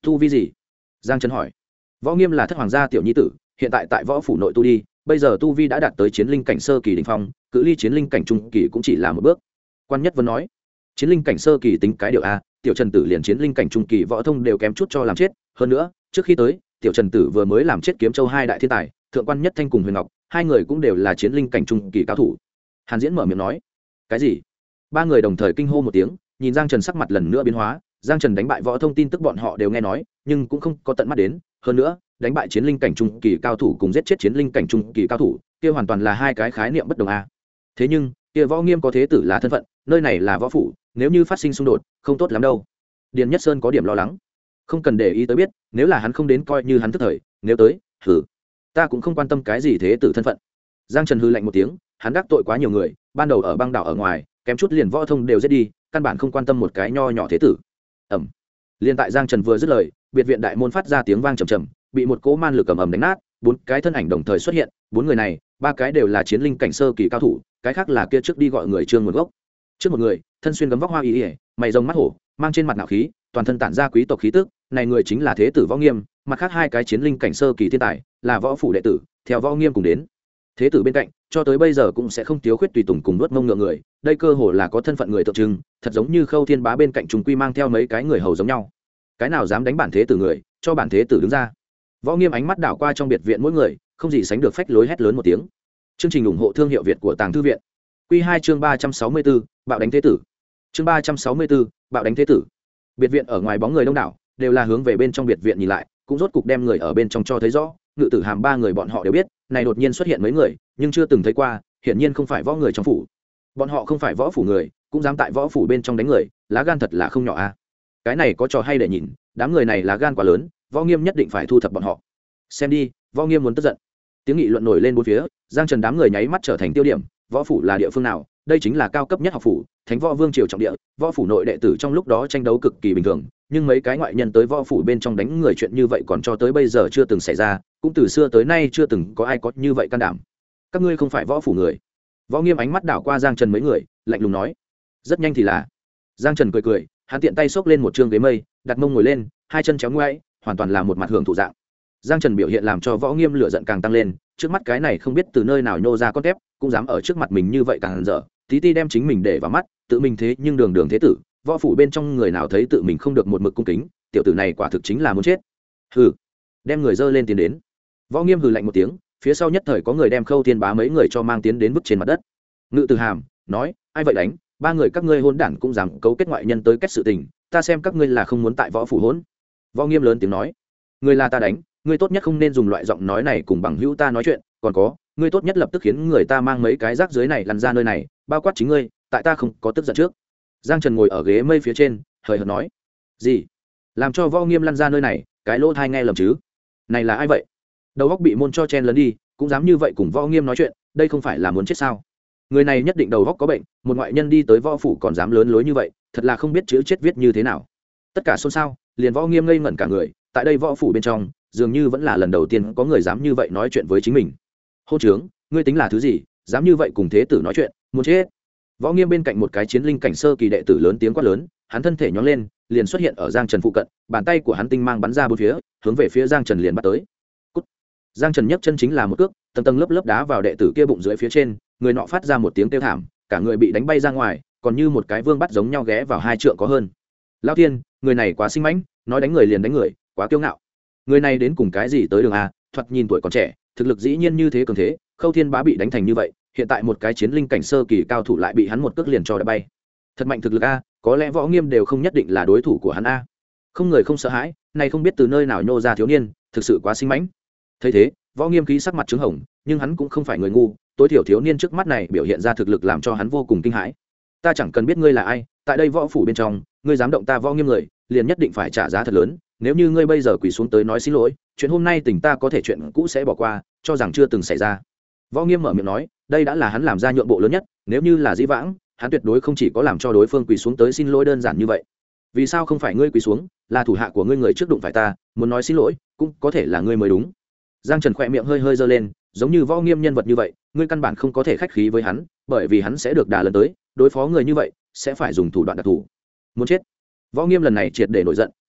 tu vi gì? Giang Trần hỏi. Võ Nghiêm là thất hoàng gia tiểu nhi tử, hiện tại tại võ phủ nội tu đi, bây giờ tu vi đã đạt tới chiến linh cảnh sơ kỳ đỉnh phong, cự ly chiến linh cảnh trung kỳ cũng chỉ là một bước. Quan Nhất Vân nói. Chiến linh cảnh sơ kỳ tính cái điều a, tiểu Trần Tử liền chiến linh cảnh trung kỳ võ thông đều kém chút cho làm chết, hơn nữa, trước khi tới, tiểu Trần Tử vừa mới làm chết Kiếm Châu hai đại thiên tài, Thượng Quan Nhất Thanh cùng Huyền Ngọc, hai người cũng đều là chiến linh cảnh trung kỳ cao thủ. Hàn Diễn mở miệng nói. Cái gì? Ba người đồng thời kinh hô một tiếng, nhìn Giang Trần sắc mặt lần nữa biến hóa. Giang Trần đánh bại võ thông tin tức bọn họ đều nghe nói, nhưng cũng không có tận mắt đến, hơn nữa, đánh bại chiến linh cảnh trung kỳ cao thủ cùng giết chết chiến linh cảnh trung kỳ cao thủ, kia hoàn toàn là hai cái khái niệm bất đồng a. Thế nhưng, kia Võ Nghiêm có thế tử là thân phận, nơi này là võ phủ, nếu như phát sinh xung đột, không tốt lắm đâu. Điền Nhất Sơn có điểm lo lắng. Không cần để ý tới biết, nếu là hắn không đến coi như hắn tức thời, nếu tới, hử, ta cũng không quan tâm cái gì thế tử thân phận. Giang Trần hư lạnh một tiếng, hắn đắc tội quá nhiều người, ban đầu ở băng đảo ở ngoài, kém chút liền võ thông đều giết đi, căn bản không quan tâm một cái nho nhỏ thế tử. Ẩm. Liên tại Giang Trần vừa dứt lời, biệt viện đại môn phát ra tiếng vang trầm trầm, bị một cỗ man lực ầm ầm đánh nát, bốn cái thân ảnh đồng thời xuất hiện, bốn người này, ba cái đều là chiến linh cảnh sơ kỳ cao thủ, cái khác là kia trước đi gọi người Trương nguồn gốc. Trước một người, thân xuyên gấm vóc hoa y, mày rồng mắt hổ, mang trên mặt nạo khí, toàn thân tản ra quý tộc khí tức, này người chính là thế tử Võ Nghiêm, mặt khác hai cái chiến linh cảnh sơ kỳ thiên tài, là võ phủ đệ tử, theo Võ Nghiêm cùng đến. Thế tử bên cạnh, cho tới bây giờ cũng sẽ không thiếu khuyết tùy tùng cùng nuốt mông ngựa người, đây cơ hồ là có thân phận người tượng trưng, thật giống như Khâu Thiên Bá bên cạnh trùng quy mang theo mấy cái người hầu giống nhau. Cái nào dám đánh bản thế tử người, cho bản thế tử đứng ra. Võ Nghiêm ánh mắt đảo qua trong biệt viện mỗi người, không gì sánh được phách lối hét lớn một tiếng. Chương trình ủng hộ thương hiệu Việt của Tàng Thư viện. Quy 2 chương 364, bạo đánh thế tử. Chương 364, bạo đánh thế tử. Biệt viện ở ngoài bóng người đông đảo, đều là hướng về bên trong biệt viện nhìn lại, cũng rốt cục đem người ở bên trong cho thấy rõ. Ngự Tử Hàm ba người bọn họ đều biết, này đột nhiên xuất hiện mấy người, nhưng chưa từng thấy qua, hiển nhiên không phải võ người trong phủ. Bọn họ không phải võ phủ người, cũng dám tại võ phủ bên trong đánh người, lá gan thật là không nhỏ a. Cái này có trò hay để nhìn, đám người này lá gan quá lớn, Võ Nghiêm nhất định phải thu thập bọn họ. Xem đi, Võ Nghiêm muốn tức giận. Tiếng nghị luận nổi lên bốn phía, Giang Trần đám người nháy mắt trở thành tiêu điểm. Võ phủ là địa phương nào? Đây chính là cao cấp nhất học phủ, Thánh Võ Vương triều trọng địa, võ phủ nội đệ tử trong lúc đó tranh đấu cực kỳ bình thường, nhưng mấy cái ngoại nhân tới võ phủ bên trong đánh người chuyện như vậy còn cho tới bây giờ chưa từng xảy ra, cũng từ xưa tới nay chưa từng có ai có như vậy can đảm. Các ngươi không phải võ phủ người. Võ Nghiêm ánh mắt đảo qua Giang Trần mấy người, lạnh lùng nói. Rất nhanh thì là. Giang Trần cười cười, hắn tiện tay xốc lên một trương ghế mây, đặt mông ngồi lên, hai chân chéo ngoáy, hoàn toàn là một mặt hưởng thụ dạng. Giang Trần biểu hiện làm cho Võ Nghiêm lửa giận càng tăng lên, trước mắt cái này không biết từ nơi nào nhô ra con tép, cũng dám ở trước mặt mình như vậy càng dở, tí ti đem chính mình để vào mắt, tự mình thế nhưng đường đường thế tử, võ phủ bên trong người nào thấy tự mình không được một mực cung kính, tiểu tử này quả thực chính là muốn chết. Hừ, đem người dơ lên tiến đến. Võ Nghiêm hừ lạnh một tiếng, phía sau nhất thời có người đem Khâu Thiên Bá mấy người cho mang tiến đến vứt trên mặt đất. Ngự Tử Hàm nói, ai vậy đánh, ba người các ngươi hôn đản cũng dám cấu kết ngoại nhân tới kết sự tình, ta xem các ngươi là không muốn tại võ phủ hỗn. Võ Nghiêm lớn tiếng nói, người là ta đánh, ngươi tốt nhất không nên dùng loại giọng nói này cùng bằng hữu ta nói chuyện, còn có, ngươi tốt nhất lập tức khiến người ta mang mấy cái rác dưới này lăn ra nơi này, bao quát chính ngươi, tại ta không có tức giận trước. Giang Trần ngồi ở ghế mây phía trên, hời hợt nói, gì? Làm cho Võ Nghiêm lăn ra nơi này, cái lỗ thai nghe lầm chứ? Này là ai vậy? Đầu óc bị môn cho chen lấn đi, cũng dám như vậy cùng Võ Nghiêm nói chuyện, đây không phải là muốn chết sao? Người này nhất định đầu óc có bệnh, một ngoại nhân đi tới võ phủ còn dám lớn lối như vậy, thật là không biết chữ chết viết như thế nào. Tất cả xôn xao, liền Võ Nghiêm ngây ngẩn cả người, tại đây võ phủ bên trong, dường như vẫn là lần đầu tiên có người dám như vậy nói chuyện với chính mình. Hô trướng, ngươi tính là thứ gì, dám như vậy cùng thế tử nói chuyện, muốn chết. Võ Nghiêm bên cạnh một cái chiến linh cảnh sơ kỳ đệ tử lớn tiếng quát lớn, hắn thân thể nhón lên, liền xuất hiện ở Giang Trần phụ cận, bàn tay của hắn tinh mang bắn ra bốn phía, hướng về phía Giang Trần liền bắt tới. Cút. Giang Trần nhấc chân chính là một cước, tầng tầng lớp lớp đá vào đệ tử kia bụng dưới phía trên, người nọ phát ra một tiếng kêu thảm, cả người bị đánh bay ra ngoài, còn như một cái vương bắt giống nhau ghé vào hai trượng có hơn. Lão Thiên, người này quá sinh mãnh, nói đánh người liền đánh người, quá kiêu ngạo. Người này đến cùng cái gì tới đường a, thoạt nhìn tuổi còn trẻ, thực lực dĩ nhiên như thế cường thế, Khâu Thiên Bá bị đánh thành như vậy, hiện tại một cái chiến linh cảnh sơ kỳ cao thủ lại bị hắn một cước liền cho đá bay. Thật mạnh thực lực a, có lẽ Võ Nghiêm đều không nhất định là đối thủ của hắn a. Không người không sợ hãi, này không biết từ nơi nào nhô ra thiếu niên, thực sự quá sinh mãnh. Thấy thế, Võ Nghiêm khí sắc mặt trướng hồng, nhưng hắn cũng không phải người ngu, tối thiểu thiếu niên trước mắt này biểu hiện ra thực lực làm cho hắn vô cùng kinh hãi. Ta chẳng cần biết ngươi là ai, tại đây võ phủ bên trong, ngươi dám động ta Võ Nghiêm người, liền nhất định phải trả giá thật lớn, nếu như ngươi bây giờ quỳ xuống tới nói xin lỗi, chuyện hôm nay tình ta có thể chuyện cũ sẽ bỏ qua, cho rằng chưa từng xảy ra. Võ Nghiêm mở miệng nói, đây đã là hắn làm ra nhượng bộ lớn nhất, nếu như là dĩ vãng, hắn tuyệt đối không chỉ có làm cho đối phương quỳ xuống tới xin lỗi đơn giản như vậy. Vì sao không phải ngươi quỳ xuống, là thủ hạ của ngươi người trước đụng phải ta, muốn nói xin lỗi, cũng có thể là ngươi mới đúng. Giang Trần khỏe miệng hơi hơi giơ lên, giống như Võ Nghiêm nhân vật như vậy, ngươi căn bản không có thể khách khí với hắn, bởi vì hắn sẽ được đả lần tới, đối phó người như vậy, sẽ phải dùng thủ đoạn đặc thù. Muốn chết. Võ Nghiêm lần này triệt để nổi giận,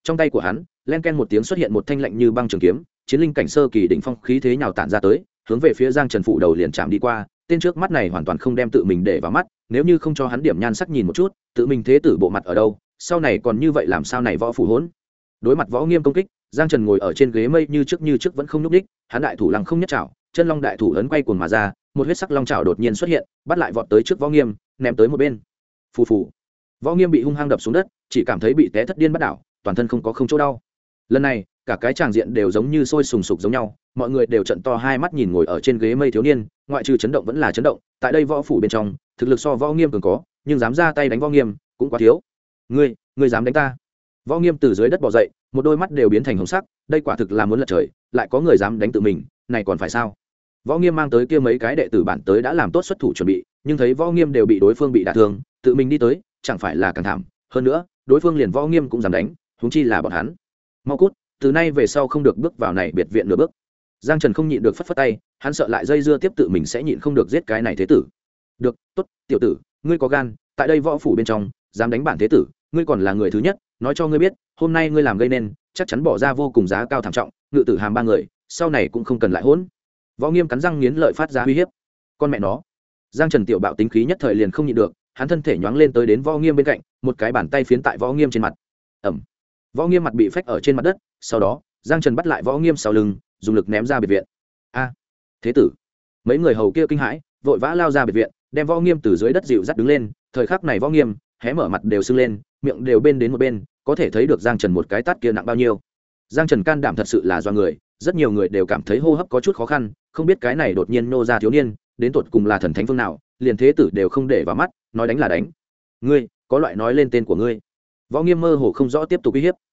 trong tay của hắn len ken một tiếng xuất hiện một thanh lạnh như băng trường kiếm, chiến linh cảnh sơ kỳ đỉnh phong khí thế nhào tản ra tới, hướng về phía Giang Trần phủ đầu liền chạm đi qua. Tên trước mắt này hoàn toàn không đem tự mình để vào mắt, nếu như không cho hắn điểm nhan sắc nhìn một chút, tự mình thế tử bộ mặt ở đâu, sau này còn như vậy làm sao này võ phủ hỗn. Đối mặt Võ Nghiêm công kích, Giang Trần ngồi ở trên ghế mây như trước vẫn không nhúc nhích, hắn đại thủ lăng không nhất chảo, chân long đại thủ ấn quay cuồng mà ra, một huyết sắc long chảo đột nhiên xuất hiện, bắt lại vọt tới trước Võ Nghiêm, ném tới một bên. Phù phù. Võ Nghiêm bị hung hăng đập xuống đất, chỉ cảm thấy bị té thất điên bắt đảo, toàn thân không có không chỗ đau. Lần này, cả cái tràng diện đều giống như sôi sùng sục giống nhau, mọi người đều trợn to hai mắt nhìn ngồi ở trên ghế mây thiếu niên, ngoại trừ chấn động vẫn là chấn động, tại đây võ phủ bên trong, thực lực so Võ Nghiêm cường có, nhưng dám ra tay đánh Võ Nghiêm, cũng quá thiếu. Ngươi dám đánh ta? Võ Nghiêm từ dưới đất bò dậy, một đôi mắt đều biến thành hồng sắc, đây quả thực là muốn lật trời, lại có người dám đánh tự mình, này còn phải sao? Võ Nghiêm mang tới kia mấy cái đệ tử bản tới đã làm tốt xuất thủ chuẩn bị, nhưng thấy Võ Nghiêm đều bị đối phương bị đả thương, tự mình đi tới, chẳng phải là càng thảm, hơn nữa, đối phương liền Võ Nghiêm cũng dám đánh, huống chi là bọn hắn. Mau cút, từ nay về sau không được bước vào này biệt viện nửa bước. Giang Trần không nhịn được phất phất tay, hắn sợ lại dây dưa tiếp tự mình sẽ nhịn không được giết cái này thế tử. Được, tốt, tiểu tử, ngươi có gan, tại đây võ phủ bên trong, dám đánh bản thế tử, ngươi còn là người thứ nhất, nói cho ngươi biết, hôm nay ngươi làm gây nên, chắc chắn bỏ ra vô cùng giá cao thảm trọng, ngự tử hàm ba người, sau này cũng không cần lại hỗn. Võ Nghiêm cắn răng nghiến lợi phát ra uy hiếp. Con mẹ nó. Giang Trần tiểu bạo tính khí nhất thời liền không nhịn được, hắn thân thể nhoáng lên tới đến Võ Nghiêm bên cạnh, một cái bàn tay phiến tại Võ Nghiêm trên mặt. Ầm. Võ Nghiêm mặt bị phách ở trên mặt đất, sau đó, Giang Trần bắt lại Võ Nghiêm sau lưng, dùng lực ném ra biệt viện. A, thế tử. Mấy người hầu kia kinh hãi, vội vã lao ra biệt viện, đem Võ Nghiêm từ dưới đất dịu dắt đứng lên. Thời khắc này Võ Nghiêm hé mở mặt đều sưng lên, miệng đều bên đến một bên, có thể thấy được Giang Trần một cái tát kia nặng bao nhiêu. Giang Trần can đảm thật sự là do người, rất nhiều người đều cảm thấy hô hấp có chút khó khăn, không biết cái này đột nhiên nô ra thiếu niên, đến tột cùng là thần thánh phương nào, liền thế tử đều không để vào mắt, nói đánh là đánh. Ngươi, có loại nói lên tên của ngươi. Võ Nghiêm mơ hồ không rõ tiếp tục uy hiếp.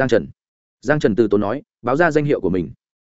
Giang Trần từ tốn nói, báo ra danh hiệu của mình.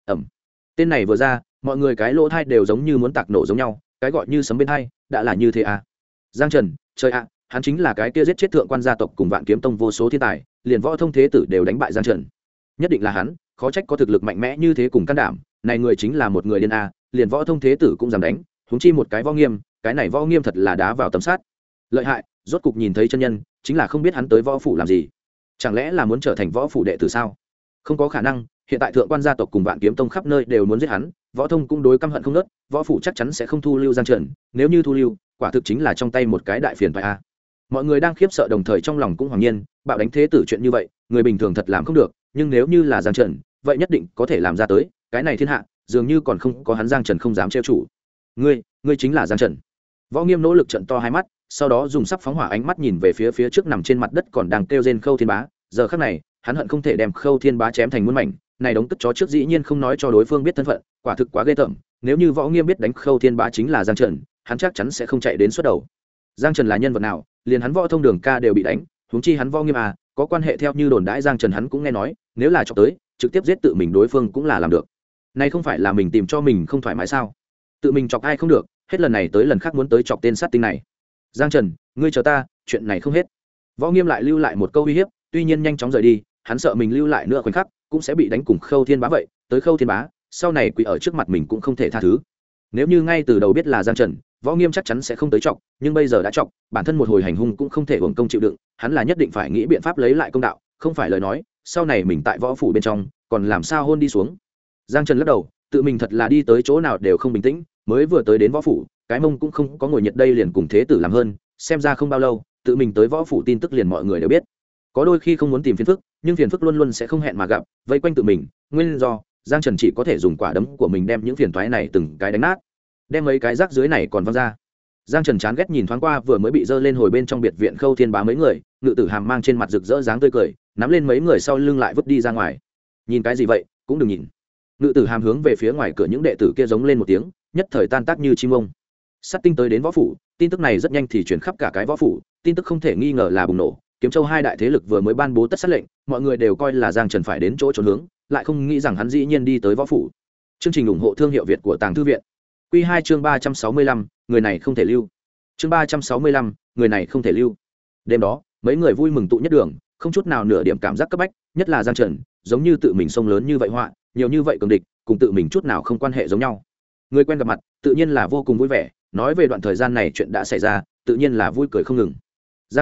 Tên này vừa ra, mọi người cái lỗ thai đều giống như muốn tạc nổ giống nhau, cái gọi như sấm bên thai, đã là như thế à? Giang Trần, trời ạ, hắn chính là cái kia giết chết thượng quan gia tộc cùng Vạn Kiếm Tông vô số thiên tài, liền võ thông thế tử đều đánh bại Giang Trần. Nhất định là hắn, khó trách có thực lực mạnh mẽ như thế cùng can đảm, này người chính là một người điên a, liền võ thông thế tử cũng dám đánh, huống chi một cái Võ Nghiêm, cái này Võ Nghiêm thật là đá vào tấm sát. Lợi hại, rốt cục nhìn thấy chân nhân, chính là không biết hắn tới võ phủ làm gì. Chẳng lẽ là muốn trở thành võ phủ đệ tử sao? Không có khả năng, hiện tại thượng quan gia tộc cùng Vạn Kiếm Tông khắp nơi đều muốn giết hắn, võ thông cũng đối căm hận không nớt, võ phủ chắc chắn sẽ không thu lưu Giang Trần, nếu như thu lưu, quả thực chính là trong tay một cái đại phiền phải a. Mọi người đang khiếp sợ đồng thời trong lòng cũng hoàng nhiên, bạo đánh thế tử chuyện như vậy, người bình thường thật làm không được, nhưng nếu như là Giang Trần, vậy nhất định có thể làm ra tới, cái này thiên hạ, dường như còn không có hắn Giang Trần không dám trêu chủ. Ngươi chính là Giang Trần. Võ Nghiêm nỗ lực trợn to hai mắt, sau đó dùng sắp phóng hỏa ánh mắt nhìn về phía trước nằm trên mặt đất còn đang kêu rên Khâu Thiên Bá, giờ khắc này, hắn hận không thể đem Khâu Thiên Bá chém thành muôn mảnh, này đống cất chó trước dĩ nhiên không nói cho đối phương biết thân phận, quả thực quá ghê tởm, nếu như Võ Nghiêm biết đánh Khâu Thiên Bá chính là Giang Trần, hắn chắc chắn sẽ không chạy đến xuất đầu. Giang Trần là nhân vật nào, liền hắn Võ Thông Đường ca đều bị đánh, huống chi hắn Võ Nghiêm à, có quan hệ theo như đồn đãi Giang Trần hắn cũng nghe nói, nếu là chọc tới, trực tiếp giết tự mình đối phương cũng là làm được. Này không phải là mình tìm cho mình không thoải mái sao? Tự mình chọc ai không được, hết lần này tới lần khác muốn tới chọc tên sát tinh này. Giang Trần, ngươi chờ ta, chuyện này không hết. Võ Nghiêm lại lưu lại một câu uy hiếp, tuy nhiên nhanh chóng rời đi, hắn sợ mình lưu lại nữa khoảnh khắc cũng sẽ bị đánh cùng Khâu Thiên Bá vậy, tới Khâu Thiên Bá, sau này quỳ ở trước mặt mình cũng không thể tha thứ. Nếu như ngay từ đầu biết là Giang Trần, Võ Nghiêm chắc chắn sẽ không tới chọc, nhưng bây giờ đã chọc, bản thân một hồi hành hung cũng không thể uổng công chịu đựng, hắn là nhất định phải nghĩ biện pháp lấy lại công đạo, không phải lời nói, sau này mình tại võ phủ bên trong, còn làm sao hôn đi xuống. Giang Trần lắc đầu, tự mình thật là đi tới chỗ nào đều không bình tĩnh, mới vừa tới đến võ phủ, cái mông cũng không có ngồi nhiệt đây liền cùng thế tử làm hơn, xem ra không bao lâu, tự mình tới võ phủ tin tức liền mọi người đều biết. Có đôi khi không muốn tìm phiền phức, nhưng phiền phức luôn luôn sẽ không hẹn mà gặp, vây quanh tự mình, nguyên do, Giang Trần chỉ có thể dùng quả đấm của mình đem những phiền toái này từng cái đánh nát, đem mấy cái rác dưới này còn văng ra. Giang Trần chán ghét nhìn thoáng qua vừa mới bị dơ lên hồi bên trong biệt viện Khâu Thiên Bá mấy người, ngự tử hàm mang trên mặt rực rỡ dáng tươi cười, nắm lên mấy người sau lưng lại vứt đi ra ngoài. Nhìn cái gì vậy, cũng đừng nhìn. Ngự tử hàm hướng về phía ngoài cửa những đệ tử kia giống lên một tiếng, nhất thời tan tác như chim ông. Sát tinh tới đến võ phủ, tin tức này rất nhanh thì truyền khắp cả cái võ phủ, tin tức không thể nghi ngờ là bùng nổ. Kiếm Châu hai đại thế lực vừa mới ban bố tất sát lệnh, mọi người đều coi là Giang Trần phải đến chỗ trốn hướng, lại không nghĩ rằng hắn dĩ nhiên đi tới võ phủ. Chương trình ủng hộ thương hiệu Việt của Tàng Thư viện. Quy 2 chương 365, người này không thể lưu. Chương 365, người này không thể lưu. Đêm đó, mấy người vui mừng tụ nhất đường, không chút nào nửa điểm cảm giác cấp bách, nhất là Giang Trần, giống như tự mình sông lớn như vậy họa, nhiều như vậy cường địch, cùng tự mình chút nào không quan hệ giống nhau. Người quen gặp mặt, tự nhiên là vô cùng vui vẻ, nói về đoạn thời gian này chuyện đã xảy ra, tự nhiên là vui cười không ngừng. Giang Trần,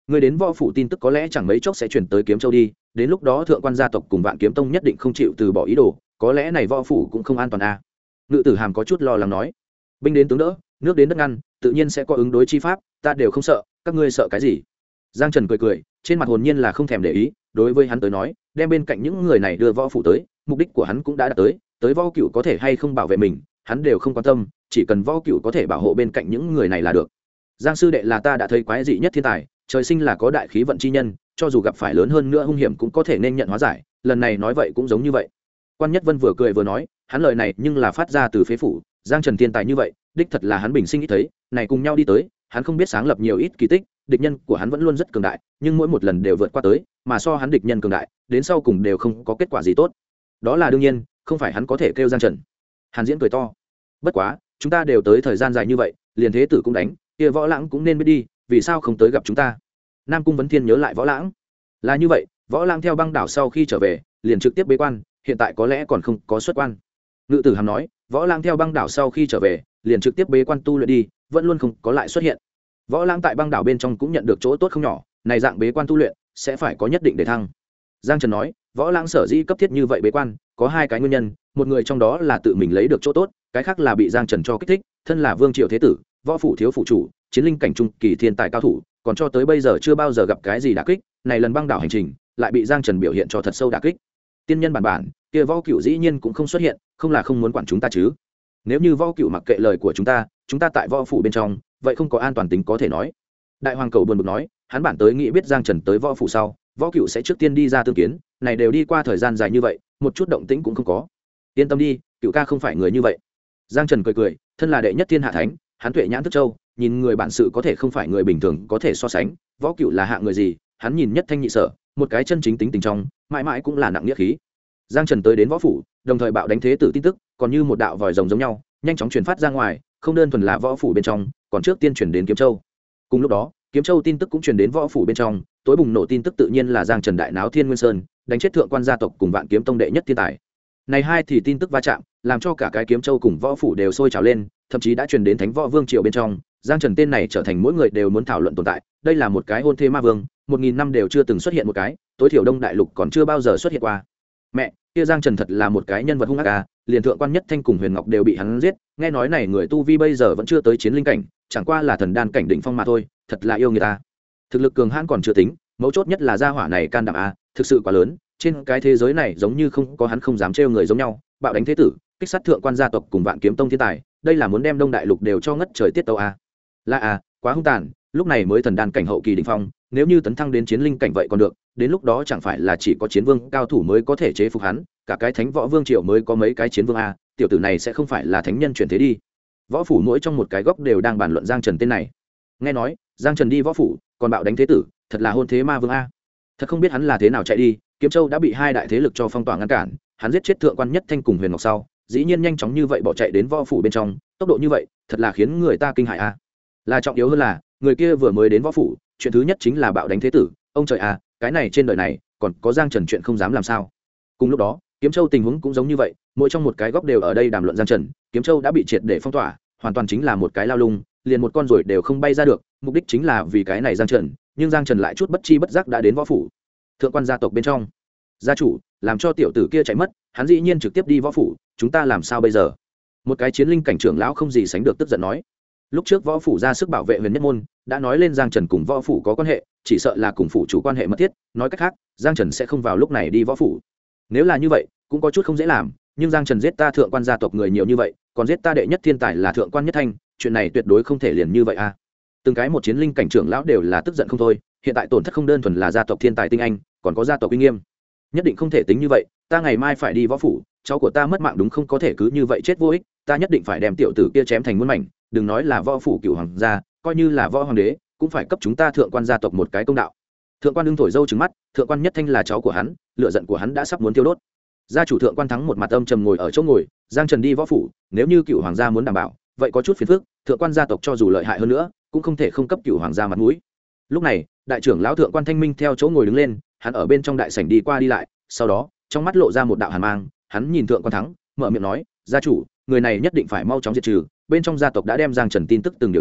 người đến võ phủ tin tức có lẽ chẳng mấy chốc sẽ chuyển tới Kiếm Châu đi, đến lúc đó thượng quan gia tộc cùng Vạn Kiếm Tông nhất định không chịu từ bỏ ý đồ, có lẽ này võ phủ cũng không an toàn a. Ngự Tử Hàm có chút lo lắng nói. Binh đến tướng đỡ, nước đến đất ngăn, tự nhiên sẽ có ứng đối chi pháp, ta đều không sợ, các ngươi sợ cái gì? Giang Trần cười cười, trên mặt hồn nhiên là không thèm để ý, đối với hắn tới nói, đem bên cạnh những người này đưa võ phủ tới, mục đích của hắn cũng đã đạt tới võ cửu có thể hay không bảo vệ mình, hắn đều không quan tâm, chỉ cần võ cửu có thể bảo hộ bên cạnh những người này là được. Giang sư đệ là ta đã thấy quái dị nhất thiên tài, trời sinh là có đại khí vận chi nhân, cho dù gặp phải lớn hơn nữa hung hiểm cũng có thể nên nhận hóa giải, lần này nói vậy cũng giống như vậy. Quan Nhất Vân vừa cười vừa nói, hắn lời này nhưng là phát ra từ phế phủ, Giang Trần thiên tài như vậy, đích thật là hắn bình sinh ít thấy, này cùng nhau đi tới, hắn không biết sáng lập nhiều ít kỳ tích, địch nhân của hắn vẫn luôn rất cường đại, nhưng mỗi một lần đều vượt qua tới, mà so hắn địch nhân cường đại, đến sau cùng đều không có kết quả gì tốt. Đó là đương nhiên, không phải hắn có thể kêu Giang Trần. Hàn Diễn cười to. Bất quá, chúng ta đều tới thời gian dài như vậy, liền thế tử cũng đánh, kia Võ Lãng cũng nên biết đi, vì sao không tới gặp chúng ta? Nam Cung Vấn Thiên nhớ lại Võ Lãng. Là như vậy, Võ Lãng theo băng đảo sau khi trở về, liền trực tiếp bế quan, hiện tại có lẽ còn không có xuất quan. Ngự Tử Hàm nói, Võ Lãng theo băng đảo sau khi trở về, liền trực tiếp bế quan tu luyện đi, vẫn luôn không có lại xuất hiện. Võ Lãng tại băng đảo bên trong cũng nhận được chỗ tốt không nhỏ, này dạng bế quan tu luyện sẽ phải có nhất định để thăng. Giang Trần nói, Võ Lãng sở dĩ cấp thiết như vậy bế quan, có hai cái nguyên nhân, một người trong đó là tự mình lấy được chỗ tốt, cái khác là bị Giang Trần cho kích thích, thân là Vương Triều thế tử, võ phủ thiếu phụ chủ, chiến linh cảnh trung kỳ thiên tài cao thủ, còn cho tới bây giờ chưa bao giờ gặp cái gì đả kích, này lần băng đảo hành trình, lại bị Giang Trần biểu hiện cho thật sâu đả kích. Tiên nhân bản, kia Võ Cửu dĩ nhiên cũng không xuất hiện, không là không muốn quản chúng ta chứ? Nếu như Võ Cửu mặc kệ lời của chúng ta tại võ phủ bên trong, vậy không có an toàn tính có thể nói. Đại hoàng cầu buồn bực nói, hắn bản tới nghĩ biết Giang Trần tới võ phủ sau, Võ Cửu sẽ trước tiên đi ra tương kiến, này đều đi qua thời gian dài như vậy, một chút động tĩnh cũng không có. Yên tâm đi, Cửu ca không phải người như vậy. Giang Trần cười cười, thân là đệ nhất thiên hạ thánh, hắn tuệ nhãn thức châu, nhìn người bản sự có thể không phải người bình thường có thể so sánh. Võ Cửu là hạng người gì, hắn nhìn nhất thanh nhị sở, một cái chân chính tính tình trong, mãi mãi cũng là nặng nghĩa khí. Giang Trần tới đến võ phủ, đồng thời bạo đánh thế tử tin tức, còn như một đạo vòi rồng giống nhau, nhanh chóng truyền phát ra ngoài, không đơn thuần là võ phủ bên trong, còn trước tiên truyền đến Kiếm Châu. Cùng lúc đó, Kiếm Châu tin tức cũng truyền đến võ phủ bên trong, tối bùng nổ tin tức tự nhiên là Giang Trần đại náo Thiên Nguyên Sơn, đánh chết thượng quan gia tộc cùng Vạn Kiếm Tông đệ nhất thiên tài. Này hai thì tin tức va chạm, làm cho cả cái Kiếm Châu cùng võ phủ đều sôi trào lên, thậm chí đã truyền đến Thánh Võ Vương triều bên trong, Giang Trần tên này trở thành mỗi người đều muốn thảo luận tồn tại, đây là một cái hôn thê ma vương, 1000 năm đều chưa từng xuất hiện một cái, tối thiểu Đông Đại Lục còn chưa bao giờ xuất hiện qua. Mẹ, kia Giang Trần thật là một cái nhân vật hung ác a, liền thượng quan Nhất Thanh cùng Huyền Ngọc đều bị hắn giết, nghe nói này người tu vi bây giờ vẫn chưa tới chiến linh cảnh, chẳng qua là thần đan cảnh đỉnh phong mà thôi, thật là yêu người ta. Thực lực cường hãn còn chưa tính, mấu chốt nhất là gia hỏa này can đảm a, thực sự quá lớn, trên cái thế giới này giống như không có hắn không dám trêu người giống nhau, bạo đánh thế tử, kích sát thượng quan gia tộc cùng Vạn Kiếm Tông thiên tài, đây là muốn đem Đông Đại Lục đều cho ngất trời tiết tấu a. Là a, quá hung tàn, lúc này mới thần đan cảnh hậu kỳ đỉnh phong, nếu như tấn thăng đến chiến linh cảnh vậy còn được, đến lúc đó chẳng phải là chỉ có chiến vương cao thủ mới có thể chế phục hắn, cả cái Thánh Võ Vương triều mới có mấy cái chiến vương a, tiểu tử này sẽ không phải là thánh nhân chuyển thế đi. Võ phủ mỗi trong một cái góc đều đang bàn luận Giang Trần tên này. Nghe nói, Giang Trần đi võ phủ, còn bạo đánh thế tử, thật là hôn thế ma vương a. Thật không biết hắn là thế nào chạy đi, Kiếm Châu đã bị hai đại thế lực cho phong tỏa ngăn cản, hắn giết chết thượng quan Nhất Thanh cùng Huyền Ngọc sau, dĩ nhiên nhanh chóng như vậy bỏ chạy đến võ phủ bên trong, tốc độ như vậy, thật là khiến người ta kinh hãi a. Là trọng yếu hơn là, người kia vừa mới đến võ phủ, chuyện thứ nhất chính là bạo đánh thế tử, ông trời a, cái này trên đời này, còn có Giang Trần chuyện không dám làm sao. Cùng lúc đó, Kiếm Châu tình huống cũng giống như vậy, mỗi trong một cái góc đều ở đây đàm luận Giang Trần, Kiếm Châu đã bị triệt để phong tỏa, hoàn toàn chính là một cái lao lung, liền một con ruồi đều không bay ra được, mục đích chính là vì cái này Giang Trần, nhưng Giang Trần lại chút bất chi bất giác đã đến võ phủ. Thượng quan gia tộc bên trong, gia chủ làm cho tiểu tử kia chạy mất, hắn dĩ nhiên trực tiếp đi võ phủ, chúng ta làm sao bây giờ? Một cái chiến linh cảnh trưởng lão không gì sánh được tức giận nói. Lúc trước võ phủ ra sức bảo vệ Huyền Nhất môn, đã nói lên Giang Trần cùng võ phủ có quan hệ, chỉ sợ là cùng phủ chủ quan hệ mật thiết, nói cách khác, Giang Trần sẽ không vào lúc này đi võ phủ. Nếu là như vậy, cũng có chút không dễ làm, nhưng Giang Trần giết ta thượng quan gia tộc người nhiều như vậy, còn giết ta đệ nhất thiên tài là thượng quan Nhất Thanh, chuyện này tuyệt đối không thể liền như vậy a. Từng cái một chiến linh cảnh trưởng lão đều là tức giận không thôi, hiện tại tổn thất không đơn thuần là gia tộc thiên tài tinh anh, còn có gia tộc uy nghiêm, nhất định không thể tính như vậy, ta ngày mai phải đi võ phủ, cháu của ta mất mạng đúng không có thể cứ như vậy chết vô ích, ta nhất định phải đem tiểu tử kia chém thành muôn mảnh, đừng nói là võ phủ cửu hoàng gia, coi như là võ hoàng đế cũng phải cấp chúng ta thượng quan gia tộc một cái công đạo. Thượng quan đương thổi dâu trừng mắt, thượng quan Nhất Thanh là cháu của hắn, lửa giận của hắn đã sắp muốn tiêu đốt. Gia chủ thượng quan Thắng một mặt âm trầm ngồi ở chỗ ngồi, Giang Trần đi võ phủ, nếu như cửu hoàng gia muốn đảm bảo, vậy có chút phiền phức, thượng quan gia tộc cho dù lợi hại hơn nữa, cũng không thể không cấp cửu hoàng gia mặt mũi. Lúc này, đại trưởng lão thượng quan Thanh Minh theo chỗ ngồi đứng lên, hắn ở bên trong đại sảnh đi qua đi lại, sau đó, trong mắt lộ ra một đạo hàn mang, hắn nhìn thượng quan Thắng, mở miệng nói, gia chủ, người này nhất định phải mau chóng diệt trừ, bên trong gia tộc đã đem Giang Trần tin tức từng điều tra,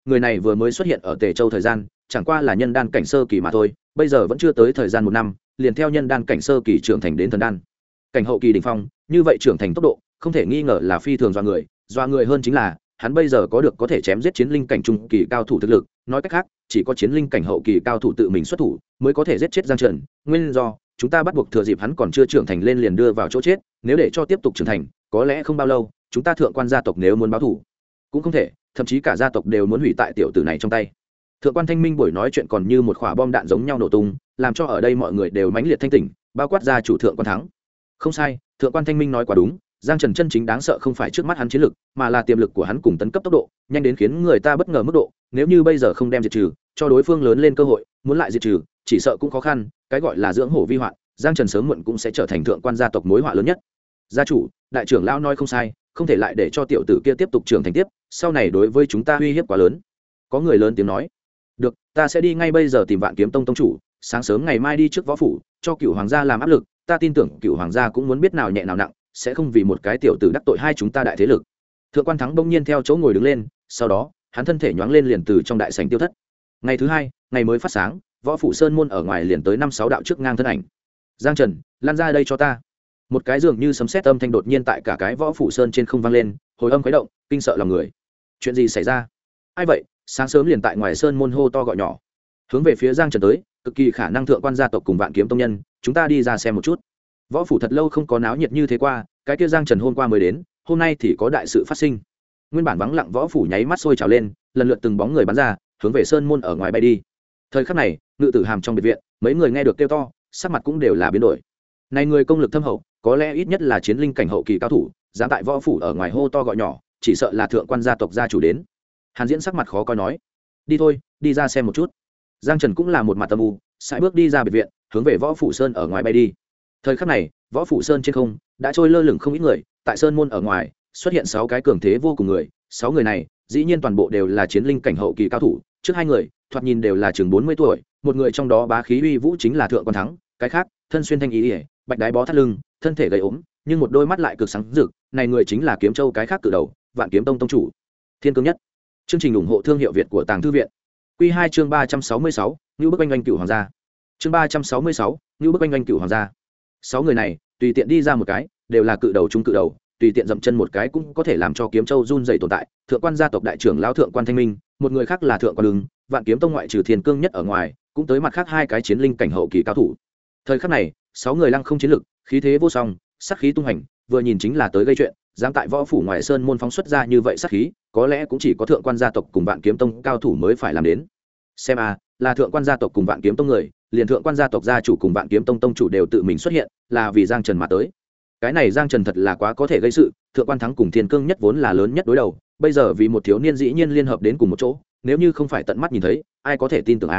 người này vừa mới xuất hiện ở Tề Châu thời gian chẳng qua là nhân đan cảnh sơ kỳ mà thôi, bây giờ vẫn chưa tới thời gian 1 năm liền theo nhân đan cảnh sơ kỳ trưởng thành đến thần đan cảnh hậu kỳ đỉnh phong, như vậy trưởng thành tốc độ không thể nghi ngờ là phi thường dọa người hơn chính là hắn bây giờ có được có thể chém giết chiến linh cảnh trung kỳ cao thủ thực lực, nói cách khác chỉ có chiến linh cảnh hậu kỳ cao thủ tự mình xuất thủ mới có thể giết chết Giang Trần. Nguyên do chúng ta bắt buộc thừa dịp hắn còn chưa trưởng thành lên liền đưa vào chỗ chết, nếu để cho tiếp tục trưởng thành có lẽ không bao lâu chúng ta thượng quan gia tộc nếu muốn báo thủ cũng không thể, thậm chí cả gia tộc đều muốn hủy tại tiểu tử này trong tay. Thượng quan Thanh Minh buổi nói chuyện còn như một quả bom đạn giống nhau nổ tung, làm cho ở đây mọi người đều mãnh liệt thanh tỉnh, bao quát gia chủ Thượng quan Thắng. Không sai, Thượng quan Thanh Minh nói quá đúng, Giang Trần chân chính đáng sợ không phải trước mắt hắn chiến lực, mà là tiềm lực của hắn cùng tấn cấp tốc độ, nhanh đến khiến người ta bất ngờ mức độ, nếu như bây giờ không đem diệt trừ, cho đối phương lớn lên cơ hội, muốn lại diệt trừ, chỉ sợ cũng khó khăn, cái gọi là dưỡng hổ vi hoạn, Giang Trần sớm muộn cũng sẽ trở thành thượng quan gia tộc mối họa lớn nhất. Gia chủ, đại trưởng lão nói không sai, không thể lại để cho tiểu tử kia tiếp tục trưởng thành tiếp, sau này đối với chúng ta uy hiếp quá lớn. Có người lớn tiếng nói. Được, ta sẽ đi ngay bây giờ tìm Vạn Kiếm Tông tông chủ, sáng sớm ngày mai đi trước võ phủ, cho Cửu hoàng gia làm áp lực, ta tin tưởng Cửu hoàng gia cũng muốn biết nào nhẹ nào nặng, sẽ không vì một cái tiểu tử đắc tội hai chúng ta đại thế lực. Thượng quan Thắng bỗng nhiên theo chỗ ngồi đứng lên, sau đó hắn thân thể nhoáng lên liền từ trong đại sảnh tiêu thất. Ngày thứ hai, ngày mới phát sáng, võ phủ sơn môn ở ngoài liền tới 5-6 đạo trước ngang thân ảnh. Giang Trần, lan ra đây cho ta. Một cái dường như sấm sét âm thanh đột nhiên tại cả cái võ phủ sơn trên không vang lên, hồi âm khuấy động, kinh sợ lòng người. Chuyện gì xảy ra? Ai vậy? Sáng sớm liền tại ngoài sơn môn hô to gọi nhỏ, hướng về phía Giang Trần tới, cực kỳ khả năng thượng quan gia tộc cùng Vạn Kiếm tông nhân, chúng ta đi ra xem một chút. Võ phủ thật lâu không có náo nhiệt như thế qua, cái kia Giang Trần hôm qua mới đến, hôm nay thì có đại sự phát sinh. Nguyên bản vắng lặng võ phủ nháy mắt sôi trào lên, lần lượt từng bóng người bắn ra, hướng về sơn môn ở ngoài bay đi. Thời khắc này, ngự tử hàm trong biệt viện, mấy người nghe được kêu to, sắc mặt cũng đều là biến đổi. Này người công lực thâm hậu, có lẽ ít nhất là chiến linh cảnh hậu kỳ cao thủ, dám tại võ phủ ở ngoài hô to gọi nhỏ, chỉ sợ là thượng quan gia tộc gia chủ đến. Hàn Diễn sắc mặt khó coi nói, đi thôi, đi ra xem một chút. Giang Trần cũng là một mặt âm u, sải bước đi ra biệt viện, hướng về võ phủ sơn ở ngoài bay đi. Thời khắc này, võ phủ sơn trên không đã trôi lơ lửng không ít người, tại sơn môn ở ngoài xuất hiện 6 cái cường thế vô cùng người, 6 người này dĩ nhiên toàn bộ đều là chiến linh cảnh hậu kỳ cao thủ, trước 2 người thoạt nhìn đều là chừng 40 tuổi, một người trong đó bá khí uy vũ chính là thượng quan Thắng, cái khác thân xuyên thanh ý, bạch đái bó thắt lưng, thân thể gầy ốm nhưng một đôi mắt lại cực sáng rực, này người chính là Kiếm Châu cái khác cự đầu, Vạn Kiếm Tông tông chủ Thiên Cương Nhất. Chương trình ủng hộ thương hiệu Việt của Tàng Thư viện. Quy 2 chương 366, Nưu Bức Oanh Oanh Cửu Hoàng gia. Chương 366, Nưu Bức Oanh Oanh Cửu Hoàng gia. 6 người này, tùy tiện đi ra một cái, đều là cự đầu trung cự đầu, tùy tiện dậm chân một cái cũng có thể làm cho Kiếm Châu run rẩy tồn tại. Thượng quan gia tộc đại trưởng lão Thượng quan Thanh Minh, một người khác là Thượng quan Lương, Vạn Kiếm Tông ngoại trừ Thiên Cương Nhất ở ngoài, cũng tới mặt khác 2 cái chiến linh cảnh hậu kỳ cao thủ. Thời khắc này, 6 người lăng không chiến lực, khí thế vô song, sát khí tung hành, vừa nhìn chính là tới gây chuyện, dám tại võ phủ ngoài sơn môn phóng xuất ra như vậy sát khí, có lẽ cũng chỉ có thượng quan gia tộc cùng Vạn Kiếm Tông cao thủ mới phải làm đến. Xem là thượng quan gia tộc cùng Vạn Kiếm Tông người, liền thượng quan gia tộc gia chủ cùng Vạn Kiếm Tông tông chủ đều tự mình xuất hiện, là vì Giang Trần mà tới. Cái này Giang Trần thật là quá có thể gây sự, thượng quan Thắng cùng Thiên Cương Nhất vốn là lớn nhất đối đầu, bây giờ vì một thiếu niên dĩ nhiên liên hợp đến cùng một chỗ, nếu như không phải tận mắt nhìn thấy, ai có thể tin tưởng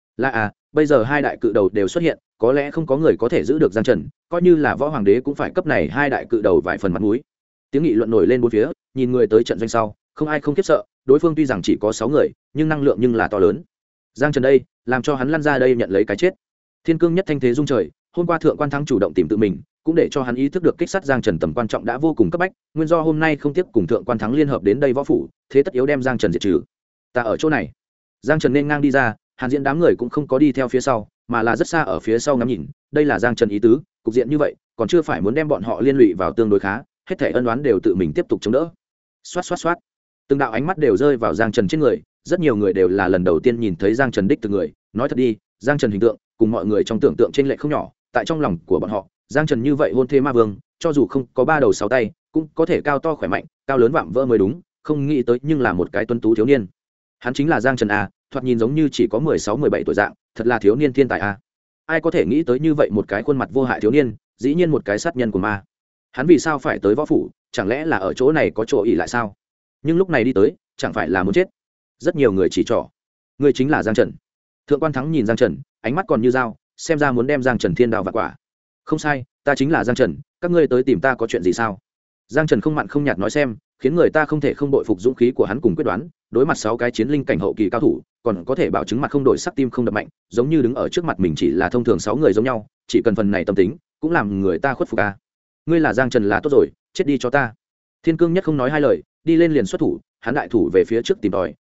bây giờ 2 đại cự đầu đều xuất hiện, có lẽ không có người có thể giữ được Giang Trần, coi như là võ hoàng đế cũng phải cấp này 2 đại cự đầu vài phần mặt mũi. Tiếng nghị luận nổi lên bốn phía, nhìn người tới trận doanh sau, không ai không khiếp sợ, đối phương tuy rằng chỉ có 6 người, nhưng năng lượng nhưng là to lớn. Giang Trần đây, làm cho hắn lăn ra đây nhận lấy cái chết. Thiên Cương Nhất thanh thế rung trời, hôm qua thượng quan Thắng chủ động tìm tự mình, cũng để cho hắn ý thức được kích sát Giang Trần tầm quan trọng đã vô cùng cấp bách, nguyên do hôm nay không tiếp cùng thượng quan Thắng liên hợp đến đây võ phủ, thế tất yếu đem Giang Trần diệt trừ. Ta ở chỗ này. Giang Trần nên ngang đi ra, Hàn Diễn đám người cũng không có đi theo phía sau, mà là rất xa ở phía sau ngắm nhìn, đây là Giang Trần ý tứ, cục diện như vậy, còn chưa phải muốn đem bọn họ liên lụy vào tương đối khá, hết thảy ân oán đều tự mình tiếp tục chống đỡ. Xoát xoát xoát. Từng đạo ánh mắt đều rơi vào Giang Trần trên người, rất nhiều người đều là lần đầu tiên nhìn thấy Giang Trần đích từ người, nói thật đi, Giang Trần hình tượng cùng mọi người trong tưởng tượng chênh lệch không nhỏ, tại trong lòng của bọn họ, Giang Trần như vậy hôn thê ma vương, cho dù không có 3 đầu 6 tay, cũng có thể cao to khỏe mạnh, cao lớn vạm vỡ mới đúng, không nghĩ tới nhưng là một cái tuấn tú thiếu niên. Hắn chính là Giang Trần thoạt nhìn giống như chỉ có 16-17 tuổi dạng, thật là thiếu niên thiên tài ai có thể nghĩ tới như vậy một cái khuôn mặt vô hại thiếu niên, dĩ nhiên một cái sát nhân của ma. Hắn vì sao phải tới võ phủ, chẳng lẽ là ở chỗ này có chỗ ỉ lại sao? Nhưng lúc này đi tới, chẳng phải là muốn chết. Rất nhiều người chỉ trỏ, người chính là Giang Trần. Thượng quan Thắng nhìn Giang Trần, ánh mắt còn như dao, xem ra muốn đem Giang Trần thiên đao vặt quả. Không sai, ta chính là Giang Trần, các ngươi tới tìm ta có chuyện gì sao? Giang Trần không mặn không nhạt nói xem, khiến người ta không thể không bội phục dũng khí của hắn cùng quyết đoán, đối mặt 6 cái chiến linh cảnh hậu kỳ cao thủ, còn có thể bảo chứng mặt không đổi sắc, tim không đập mạnh, giống như đứng ở trước mặt mình chỉ là thông thường 6 người giống nhau, chỉ cần phần này tâm tính, cũng làm người ta khuất phục Ngươi là Giang Trần là tốt rồi, chết đi cho ta. Thiên Cương Nhất không nói hai lời, đi lên liền xuất thủ, hắn đại thủ về phía trước tìm tòi,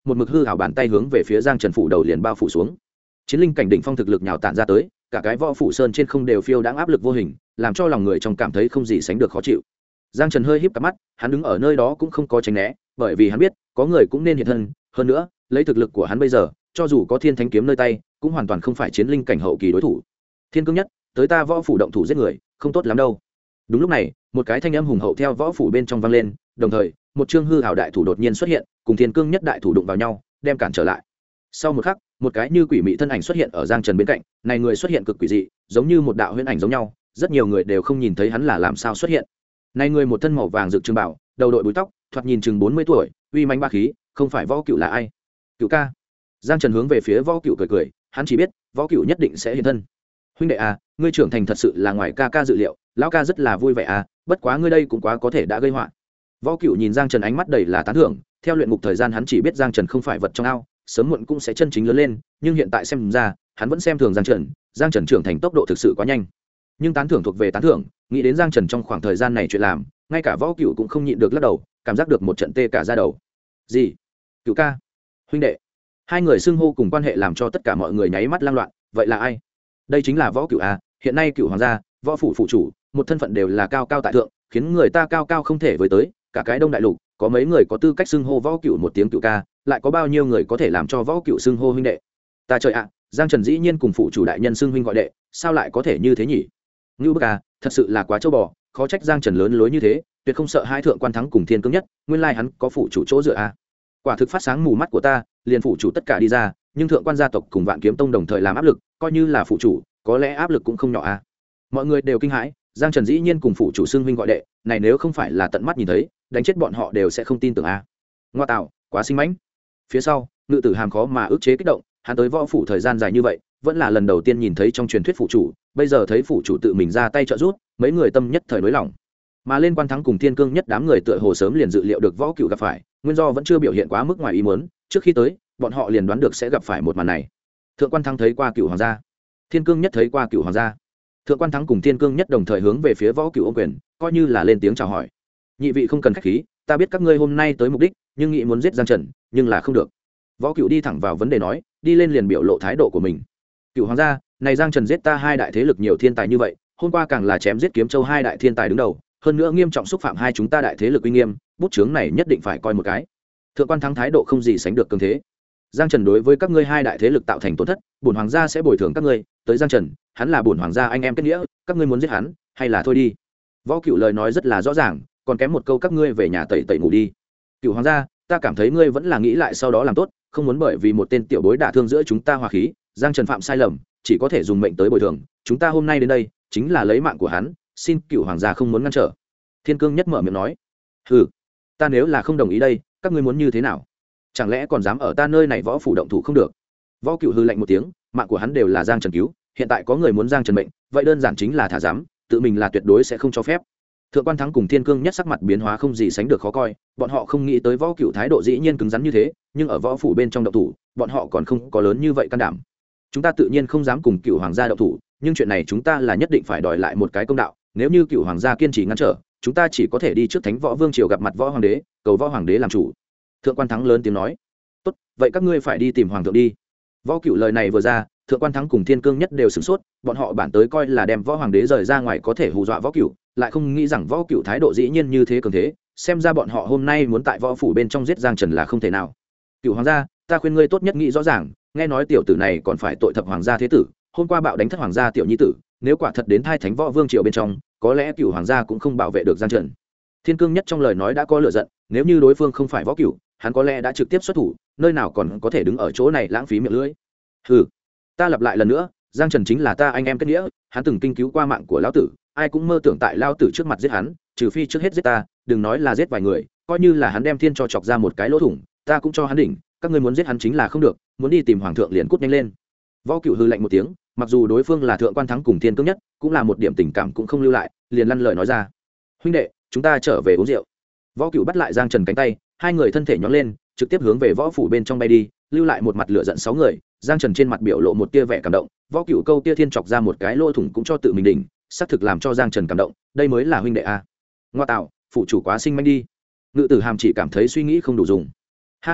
một mực hư hảo bàn tay hướng về phía Giang Trần phủ đầu liền bao phủ xuống. Chiến linh cảnh đỉnh phong thực lực nhào tản ra tới, cả cái võ phủ sơn trên không đều phiêu đãng áp lực vô hình, làm cho lòng người trong cảm thấy không gì sánh được khó chịu. Giang Trần hơi híp cặp mắt, hắn đứng ở nơi đó cũng không có tránh né, bởi vì hắn biết, có người cũng nên hiện thân, hơn nữa, lấy thực lực của hắn bây giờ, cho dù có Thiên Thánh kiếm nơi tay, cũng hoàn toàn không phải chiến linh cảnh hậu kỳ đối thủ. Thiên Cương Nhất, tới ta võ phủ động thủ giết người, không tốt lắm đâu. Đúng lúc này, một cái thanh âm hùng hậu theo võ phủ bên trong vang lên, đồng thời, một trương hư hảo đại thủ đột nhiên xuất hiện, cùng Thiên Cương Nhất đại thủ đụng vào nhau, đem cản trở lại. Sau một khắc, một cái như quỷ mị thân ảnh xuất hiện ở Giang Trần bên cạnh, này người xuất hiện cực quỷ dị, giống như một đạo huyễn ảnh giống nhau, rất nhiều người đều không nhìn thấy hắn là làm sao xuất hiện. Này người một thân màu vàng rực trường bảo, đầu đội búi tóc, thoạt nhìn chừng 40 tuổi, uy manh ba khí, không phải Võ Cửu là ai? Cửu ca. Giang Trần hướng về phía Võ Cửu cười cười, hắn chỉ biết, Võ Cửu nhất định sẽ hiện thân. Huynh đệ à, ngươi trưởng thành thật sự là ngoài ca ca dự liệu, lão ca rất là vui vẻ à, bất quá ngươi đây cũng quá có thể đã gây họa. Võ Cửu nhìn Giang Trần ánh mắt đầy là tán thưởng, theo luyện ngục thời gian hắn chỉ biết Giang Trần không phải vật trong ao, sớm muộn cũng sẽ chân chính lớn lên, nhưng hiện tại xem ra, hắn vẫn xem thường Giang Trần trưởng thành tốc độ thực sự quá nhanh. Nhưng tán thưởng thuộc về tán thưởng, nghĩ đến Giang Trần trong khoảng thời gian này chuyện làm, ngay cả Võ Cửu cũng không nhịn được lắc đầu, cảm giác được một trận tê cả da đầu. Gì? Cửu ca? Huynh đệ? Hai người xưng hô cùng quan hệ làm cho tất cả mọi người nháy mắt lang loạn, vậy là ai? Đây chính là Võ Cửu à, hiện nay Cửu hoàng gia, võ phủ phụ chủ, một thân phận đều là cao cao tại thượng, khiến người ta cao cao không thể với tới, cả cái Đông Đại Lục, có mấy người có tư cách xưng hô Võ Cửu một tiếng Cửu ca, lại có bao nhiêu người có thể làm cho Võ Cửu xưng hô huynh đệ? Ta trời ạ, Giang Trần dĩ nhiên cùng phụ chủ đại nhân xưng huynh gọi đệ, sao lại có thể như thế nhỉ? Ngưu bức à, thật sự là quá trâu bò, khó trách Giang Trần lớn lối như thế, tuyệt không sợ hai thượng quan thắng cùng Thiên Cương Nhất, nguyên lai hắn có phụ chủ chỗ dựa à. Quả thực phát sáng mù mắt của ta, liền phụ chủ tất cả đi ra, nhưng thượng quan gia tộc cùng Vạn Kiếm Tông đồng thời làm áp lực, coi như là phụ chủ, có lẽ áp lực cũng không nhỏ à. Mọi người đều kinh hãi, Giang Trần dĩ nhiên cùng phụ chủ xưng huynh gọi đệ, này nếu không phải là tận mắt nhìn thấy, đánh chết bọn họ đều sẽ không tin tưởng à. Ngoa tạo, quá sinh mãnh. Phía sau, Ngự Tử Hàm khó mà ức chế kích động, hắn tới võ phủ thời gian dài như vậy, vẫn là lần đầu tiên nhìn thấy trong truyền thuyết phụ chủ, bây giờ thấy phụ chủ tự mình ra tay trợ giúp, mấy người tâm nhất thời nới lỏng. Mà lên quan thắng cùng Thiên Cương Nhất đám người tựa hồ sớm liền dự liệu được Võ Cửu gặp phải, nguyên do vẫn chưa biểu hiện quá mức ngoài ý muốn, trước khi tới, bọn họ liền đoán được sẽ gặp phải một màn này. Thượng quan thắng thấy qua Cửu hoàng gia, Thiên Cương Nhất thấy qua Cửu hoàng gia. Thượng quan thắng cùng Thiên Cương Nhất đồng thời hướng về phía Võ Cửu ôm quyền, coi như là lên tiếng chào hỏi. Nhị vị không cần khách khí, ta biết các ngươi hôm nay tới mục đích, nhưng nghĩ muốn giết Giang Trần, nhưng là không được. Võ Cửu đi thẳng vào vấn đề nói, đi lên liền biểu lộ thái độ của mình. Cửu hoàng gia, này Giang Trần giết ta hai đại thế lực nhiều thiên tài như vậy, hôm qua càng là chém giết Kiếm Châu hai đại thiên tài đứng đầu, hơn nữa nghiêm trọng xúc phạm hai chúng ta đại thế lực uy nghiêm, bút chướng này nhất định phải coi một cái. Thượng quan thắng thái độ không gì sánh được cường thế. Giang Trần đối với các ngươi hai đại thế lực tạo thành tổn thất, bổn hoàng gia sẽ bồi thường các ngươi, tới Giang Trần, hắn là bổn hoàng gia anh em kết nghĩa, các ngươi muốn giết hắn, hay là thôi đi. Võ Cửu lời nói rất là rõ ràng, còn kém một câu các ngươi về nhà tẩy tẩy ngủ đi. Cửu hoàng gia, ta cảm thấy ngươi vẫn là nghĩ lại sau đó làm tốt, không muốn bởi vì một tên tiểu bối đả thương giữa chúng ta hòa khí. Giang Trần phạm sai lầm, chỉ có thể dùng mệnh tới bồi thường, chúng ta hôm nay đến đây chính là lấy mạng của hắn, xin Cửu hoàng gia không muốn ngăn trở. Thiên Cương Nhất mở miệng nói, hừ, ta nếu là không đồng ý đây, các ngươi muốn như thế nào? Chẳng lẽ còn dám ở ta nơi này võ phủ động thủ không được? Võ Cửu hừ lạnh một tiếng, mạng của hắn đều là Giang Trần cứu, hiện tại có người muốn Giang Trần mệnh, vậy đơn giản chính là thả dám, tự mình là tuyệt đối sẽ không cho phép. Thượng quan thắng cùng Thiên Cương Nhất sắc mặt biến hóa không gì sánh được khó coi, bọn họ không nghĩ tới Võ Cửu thái độ dĩ nhiên cứng rắn như thế, nhưng ở võ phủ bên trong động thủ, bọn họ còn không có lớn như vậy can đảm. Chúng ta tự nhiên không dám cùng Cửu hoàng gia động thủ, nhưng chuyện này chúng ta là nhất định phải đòi lại một cái công đạo, nếu như Cửu hoàng gia kiên trì ngăn trở, chúng ta chỉ có thể đi trước Thánh Võ Vương triều gặp mặt võ hoàng đế, cầu võ hoàng đế làm chủ. Thượng quan thắng lớn tiếng nói, tốt, vậy các ngươi phải đi tìm hoàng thượng đi. Võ Cửu lời này vừa ra, Thượng quan thắng cùng Thiên Cương Nhất đều sửng sốt, bọn họ bản tới coi là đem võ hoàng đế rời ra ngoài có thể hù dọa Võ Cửu, lại không nghĩ rằng Võ Cửu thái độ dĩ nhiên như thế cường thế, xem ra bọn họ hôm nay muốn tại võ phủ bên trong giết Giang Trần là không thể nào. Cửu hoàng gia, ta khuyên ngươi tốt nhất nghĩ rõ ràng, nghe nói tiểu tử này còn phải tội thập hoàng gia thế tử, hôm qua bạo đánh thất hoàng gia tiểu nhi tử, nếu quả thật đến thai Thánh Võ Vương triều bên trong, có lẽ Cửu hoàng gia cũng không bảo vệ được Giang Trần. Thiên Cương Nhất trong lời nói đã có lửa giận, nếu như đối phương không phải Võ Cửu, hắn có lẽ đã trực tiếp xuất thủ, nơi nào còn có thể đứng ở chỗ này lãng phí miệng lưỡi. Hừ, ta lặp lại lần nữa, Giang Trần chính là ta anh em kết nghĩa, hắn từng kinh cứu qua mạng của lão tử, ai cũng mơ tưởng tại lão tử trước mặt giết hắn, trừ phi trước hết giết ta, đừng nói là giết vài người, coi như là hắn đem thiên cho chọc ra một cái lỗ thủng, ta cũng cho hắn đỉnh, các ngươi muốn giết hắn chính là không được, muốn đi tìm hoàng thượng liền cút nhanh lên. Võ Cửu hừ lạnh một tiếng, mặc dù đối phương là Thượng quan thắng cùng Thiên Cương Nhất, cũng là một điểm tình cảm cũng không lưu lại, liền lăn lời nói ra, huynh đệ, chúng ta trở về uống rượu. Võ Cửu bắt lại Giang Trần cánh tay, hai người thân thể nhón lên, trực tiếp hướng về võ phủ bên trong bay đi, lưu lại một mặt lửa giận 6 người. Giang Trần trên mặt biểu lộ một tia vẻ cảm động, Võ Cửu câu tia thiên chọc ra một cái lỗ thủng cũng cho tự mình đỉnh, xác thực làm cho Giang Trần cảm động, đây mới là huynh đệ a. Ngoa tạo, phụ chủ quá sinh manh đi. Ngự Tử Hàm chỉ cảm thấy suy nghĩ không đủ dùng. Ha ha,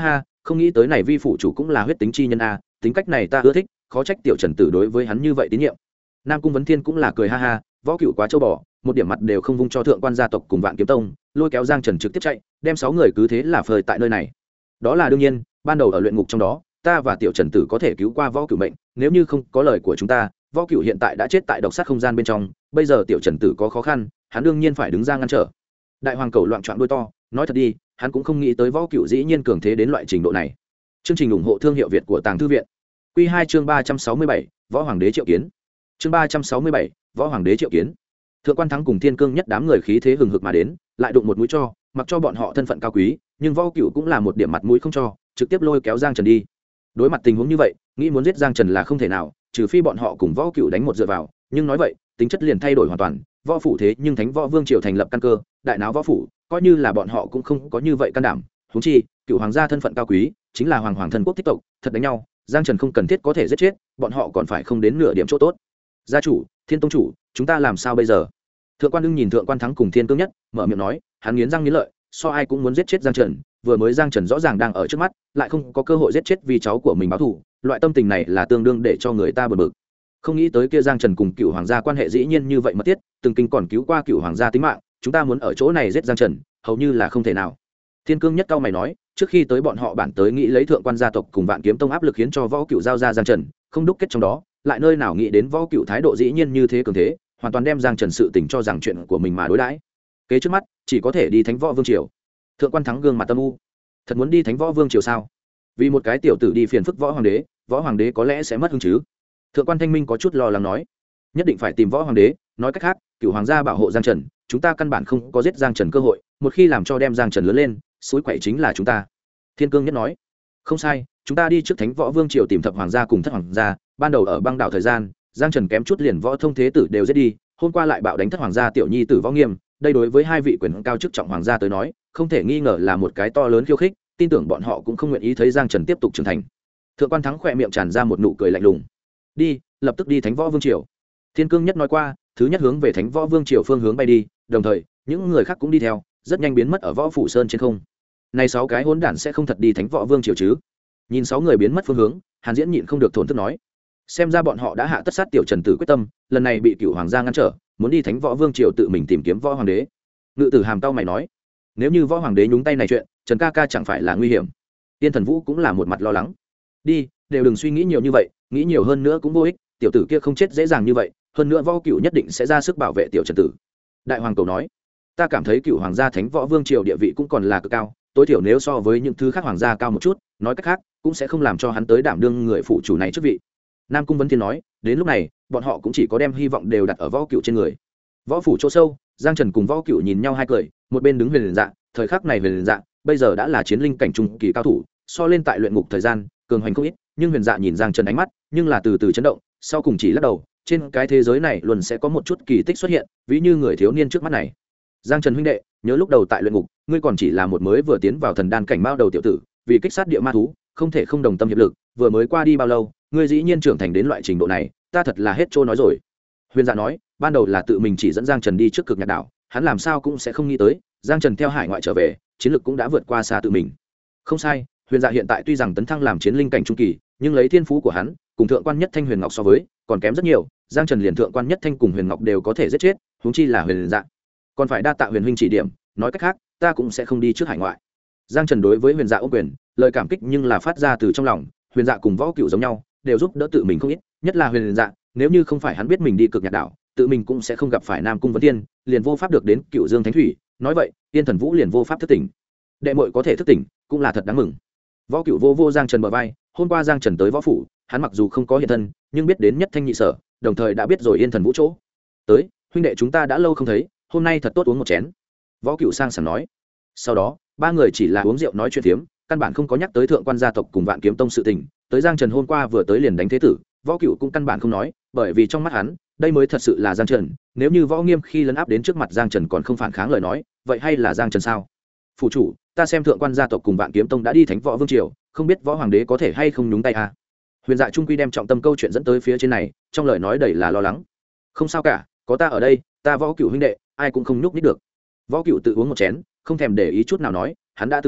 không nghĩ tới này vi phủ chủ cũng là huyết tính chi nhân a, tính cách này ta ưa thích, khó trách tiểu trần tử đối với hắn như vậy tín nhiệm. Nam Cung Vấn Thiên cũng là cười ha ha, Võ Cựu quá châu bò, một điểm mặt đều không vung cho thượng quan gia tộc cùng Vạn Kiếm Tông, lôi kéo Giang Trần trực tiếp chạy, đem 6 người cứ thế là phơi tại nơi này. Đó là đương nhiên, ban đầu ở luyện ngục trong đó, ta và tiểu Trần tử có thể cứu qua Võ Cựu mệnh, nếu như không có lời của chúng ta, Võ Cựu hiện tại đã chết tại độc sát không gian bên trong, bây giờ tiểu Trần tử có khó khăn, hắn đương nhiên phải đứng ra ngăn trở. Đại hoàng cầu loạn choạng đuôi to, nói thật đi, hắn cũng không nghĩ tới Võ Cựu dĩ nhiên cường thế đến loại trình độ này. Chương trình ủng hộ thương hiệu Việt của Tàng Thư viện. Quy 2 chương 367, Võ Hoàng đế triệu kiến. Chương 367, Võ Hoàng đế triệu kiến. Thượng quan Thắng cùng Thiên Cương Nhất đám người khí thế hừng hực mà đến, lại đụng một mũi cho, mặc cho bọn họ thân phận cao quý, nhưng Võ Cựu cũng là một điểm mặt mũi không cho, trực tiếp lôi kéo Giang Trần đi. Đối mặt tình huống như vậy, nghĩ muốn giết Giang Trần là không thể nào, trừ phi bọn họ cùng Võ Cựu đánh một dựa vào, nhưng nói vậy, tính chất liền thay đổi hoàn toàn. Võ phủ thế nhưng Thánh Võ Vương triều thành lập căn cơ, đại náo võ phủ, coi như là bọn họ cũng không có như vậy can đảm. Huống chi, Cựu hoàng gia thân phận cao quý, chính là hoàng thân quốc thích tộc, thật đánh nhau, Giang Trần không cần thiết có thể giết chết, bọn họ còn phải không đến nửa điểm chỗ tốt. Gia chủ, Thiên tông chủ, chúng ta làm sao bây giờ? Thượng quan Ưng nhìn Thượng quan Thắng cùng Thiên Cương Nhất, mở miệng nói, hắn nghiến răng nghiến lợi, so ai cũng muốn giết chết Giang Trần, vừa mới Giang Trần rõ ràng đang ở trước mắt, lại không có cơ hội giết chết vì cháu của mình báo thù, loại tâm tình này là tương đương để cho người ta bực bực. Không nghĩ tới kia Giang Trần cùng Cựu hoàng gia quan hệ dĩ nhiên như vậy mật thiết, từng kinh còn cứu qua Cựu hoàng gia tính mạng, chúng ta muốn ở chỗ này giết Giang Trần, hầu như là không thể nào. Thiên Cương Nhất cao mày nói, trước khi tới bọn họ bản tới nghĩ lấy Thượng quan gia tộc cùng Vạn Kiếm Tông áp lực khiến cho Võ Cựu giao ra Giang Trần, không đúc kết trong đó, lại nơi nào nghĩ đến Võ Cựu thái độ dĩ nhiên như thế cường thế, hoàn toàn đem Giang Trần sự tình cho rằng chuyện của mình mà đối đãi. Kế trước mắt, chỉ có thể đi Thánh Võ Vương triều. Thượng quan Thắng gương mặt tâm u, thật muốn đi Thánh Võ Vương triều sao? Vì một cái tiểu tử đi phiền phức Võ Hoàng đế có lẽ sẽ mất hứng chứ? Thượng quan Thanh Minh có chút lo lắng nói, nhất định phải tìm Võ Hoàng đế, nói cách khác, Cựu hoàng gia bảo hộ Giang Trần, chúng ta căn bản không có giết Giang Trần cơ hội, một khi làm cho đem Giang Trần lớn lên, suối quậy chính là chúng ta. Thiên Cương Nhất nói, không sai, chúng ta đi trước Thánh Võ Vương triều tìm Thập hoàng gia cùng Thất hoàng gia, ban đầu ở băng đảo thời gian, Giang Trần kém chút liền Võ Thông thế tử đều giết đi, hôm qua lại bạo đánh Thất hoàng gia tiểu nhi tử Võ Nghiêm, đây đối với hai vị quyền cao chức trọng hoàng gia tới nói, không thể nghi ngờ là một cái to lớn khiêu khích, tin tưởng bọn họ cũng không nguyện ý thấy Giang Trần tiếp tục trưởng thành. Thượng quan Thắng khỏe miệng tràn ra một nụ cười lạnh lùng. Đi, lập tức đi Thánh Võ Vương triều. Thiên Cương Nhất nói qua, thứ nhất hướng về Thánh Võ Vương triều phương hướng bay đi, đồng thời, những người khác cũng đi theo, rất nhanh biến mất ở Võ phủ sơn trên không. Này 6 cái hỗn đản sẽ không thật đi Thánh Võ Vương triều chứ? Nhìn 6 người biến mất phương hướng, Hàn Diễn nhịn không được thổn thức nói, xem ra bọn họ đã hạ tất sát tiểu Trần tử quyết tâm, lần này bị Cựu hoàng gia ngăn trở, muốn đi Thánh Võ Vương triều tự mình tìm kiếm Võ Hoàng đế. Ngự tử Hàm tao mày nói, nếu như Võ Hoàng đế nhúng tay này chuyện, Trần ca ca chẳng phải là nguy hiểm? Tiên Thần Vũ cũng là một mặt lo lắng. Đi, đều đừng suy nghĩ nhiều như vậy, nghĩ nhiều hơn nữa cũng vô ích, tiểu tử kia không chết dễ dàng như vậy, hơn nữa Võ Cựu nhất định sẽ ra sức bảo vệ tiểu Trần tử. Đại hoàng cầu nói, ta cảm thấy Cựu hoàng gia Thánh Võ Vương triều địa vị cũng còn là cực cao, tối thiểu nếu so với những thứ khác hoàng gia cao một chút, nói cách khác cũng sẽ không làm cho hắn tới đảm đương người phụ chủ này chức vị. Nam Cung Vấn Thiên nói, đến lúc này bọn họ cũng chỉ có đem hy vọng đều đặt ở Võ Cựu trên người. Võ phủ chỗ sâu, Giang Trần cùng Võ Cựu nhìn nhau hai cười, một bên đứng Huyền Dạ, thời khắc này Huyền Dạ bây giờ đã là chiến linh cảnh trung kỳ cao thủ, so lên tại luyện ngục thời gian cường hoành không ít, nhưng Huyền Dạ nhìn Giang Trần ánh mắt nhưng là từ từ chấn động, sau cùng chỉ lắc đầu, trên cái thế giới này luôn sẽ có một chút kỳ tích xuất hiện, ví như người thiếu niên trước mắt này. Giang Trần huynh đệ, nhớ lúc đầu tại luyện ngục, ngươi còn chỉ là một mới vừa tiến vào thần đan cảnh mao đầu tiểu tử, vì kích sát địa ma thú, không thể không đồng tâm hiệp lực, vừa mới qua đi bao lâu, ngươi dĩ nhiên trưởng thành đến loại trình độ này, ta thật là hết trôi nói rồi. Huyền Dạ nói, ban đầu là tự mình chỉ dẫn Giang Trần đi trước Cực Nhạc đảo, hắn làm sao cũng sẽ không nghĩ tới, Giang Trần theo hải ngoại trở về, chiến lực cũng đã vượt qua xa tự mình. Không sai, Huyền Dạ hiện tại tuy rằng tấn thăng làm chiến linh cảnh trung kỳ, nhưng lấy thiên phú của hắn, cùng thượng quan Nhất Thanh Huyền Ngọc so với, còn kém rất nhiều, Giang Trần liền thượng quan Nhất Thanh cùng Huyền Ngọc đều có thể giết chết, huống chi là Huyền Dạ. Còn phải đa tạ Huyền huynh chỉ điểm, nói cách khác, ta cũng sẽ không đi trước hải ngoại. Giang Trần đối với Huyền Dạ ôm quyền, lời cảm kích nhưng là phát ra từ trong lòng, Huyền Dạ cùng Võ Cựu giống nhau, đều giúp đỡ tự mình không ít, nhất là Huyền Dạ, nếu như không phải hắn biết mình đi Cực Nhạc đảo, tự mình cũng sẽ không gặp phải Nam Cung Vấn Thiên, liền vô pháp được đến Cựu Dương Thánh Thủy, nói vậy, Tiên Thần Vũ liền vô pháp thức tỉnh. Đệ muội có thể thức tỉnh, cũng là thật đáng mừng. Võ Cựu vô Giang Trần bờ vai, hôm qua Giang Trần tới võ phủ, hắn mặc dù không có hiện thân, nhưng biết đến Nhất Thanh nhị sở, đồng thời đã biết rồi Yên Thần Vũ chỗ. Tới, huynh đệ chúng ta đã lâu không thấy, hôm nay thật tốt uống một chén. Võ Cựu sang sảng nói. Sau đó, ba người chỉ là uống rượu nói chuyện phiếm, căn bản không có nhắc tới thượng quan gia tộc cùng Vạn Kiếm Tông sự tình. Tới Giang Trần hôm qua vừa tới liền đánh thế tử, Võ Cựu cũng căn bản không nói, bởi vì trong mắt hắn, đây mới thật sự là Giang Trần. Nếu như Võ Nghiêm khi lấn áp đến trước mặt Giang Trần còn không phản kháng lời nói, vậy hay là Giang Trần sao? Phủ chủ, ta xem thượng quan gia tộc cùng Vạn Kiếm Tông đã đi Thánh Võ Vương triều, không biết Võ Hoàng đế có thể hay không nhúng tay à? Huyền Dạ trung quy đem trọng tâm câu chuyện dẫn tới phía trên này, trong lời nói đầy là lo lắng. Không sao cả, có ta ở đây, ta Võ Cựu huynh đệ, ai cũng không nhúc nhích được. Võ Cựu tự uống một chén, không thèm để ý chút nào nói, hắn đã từng nói,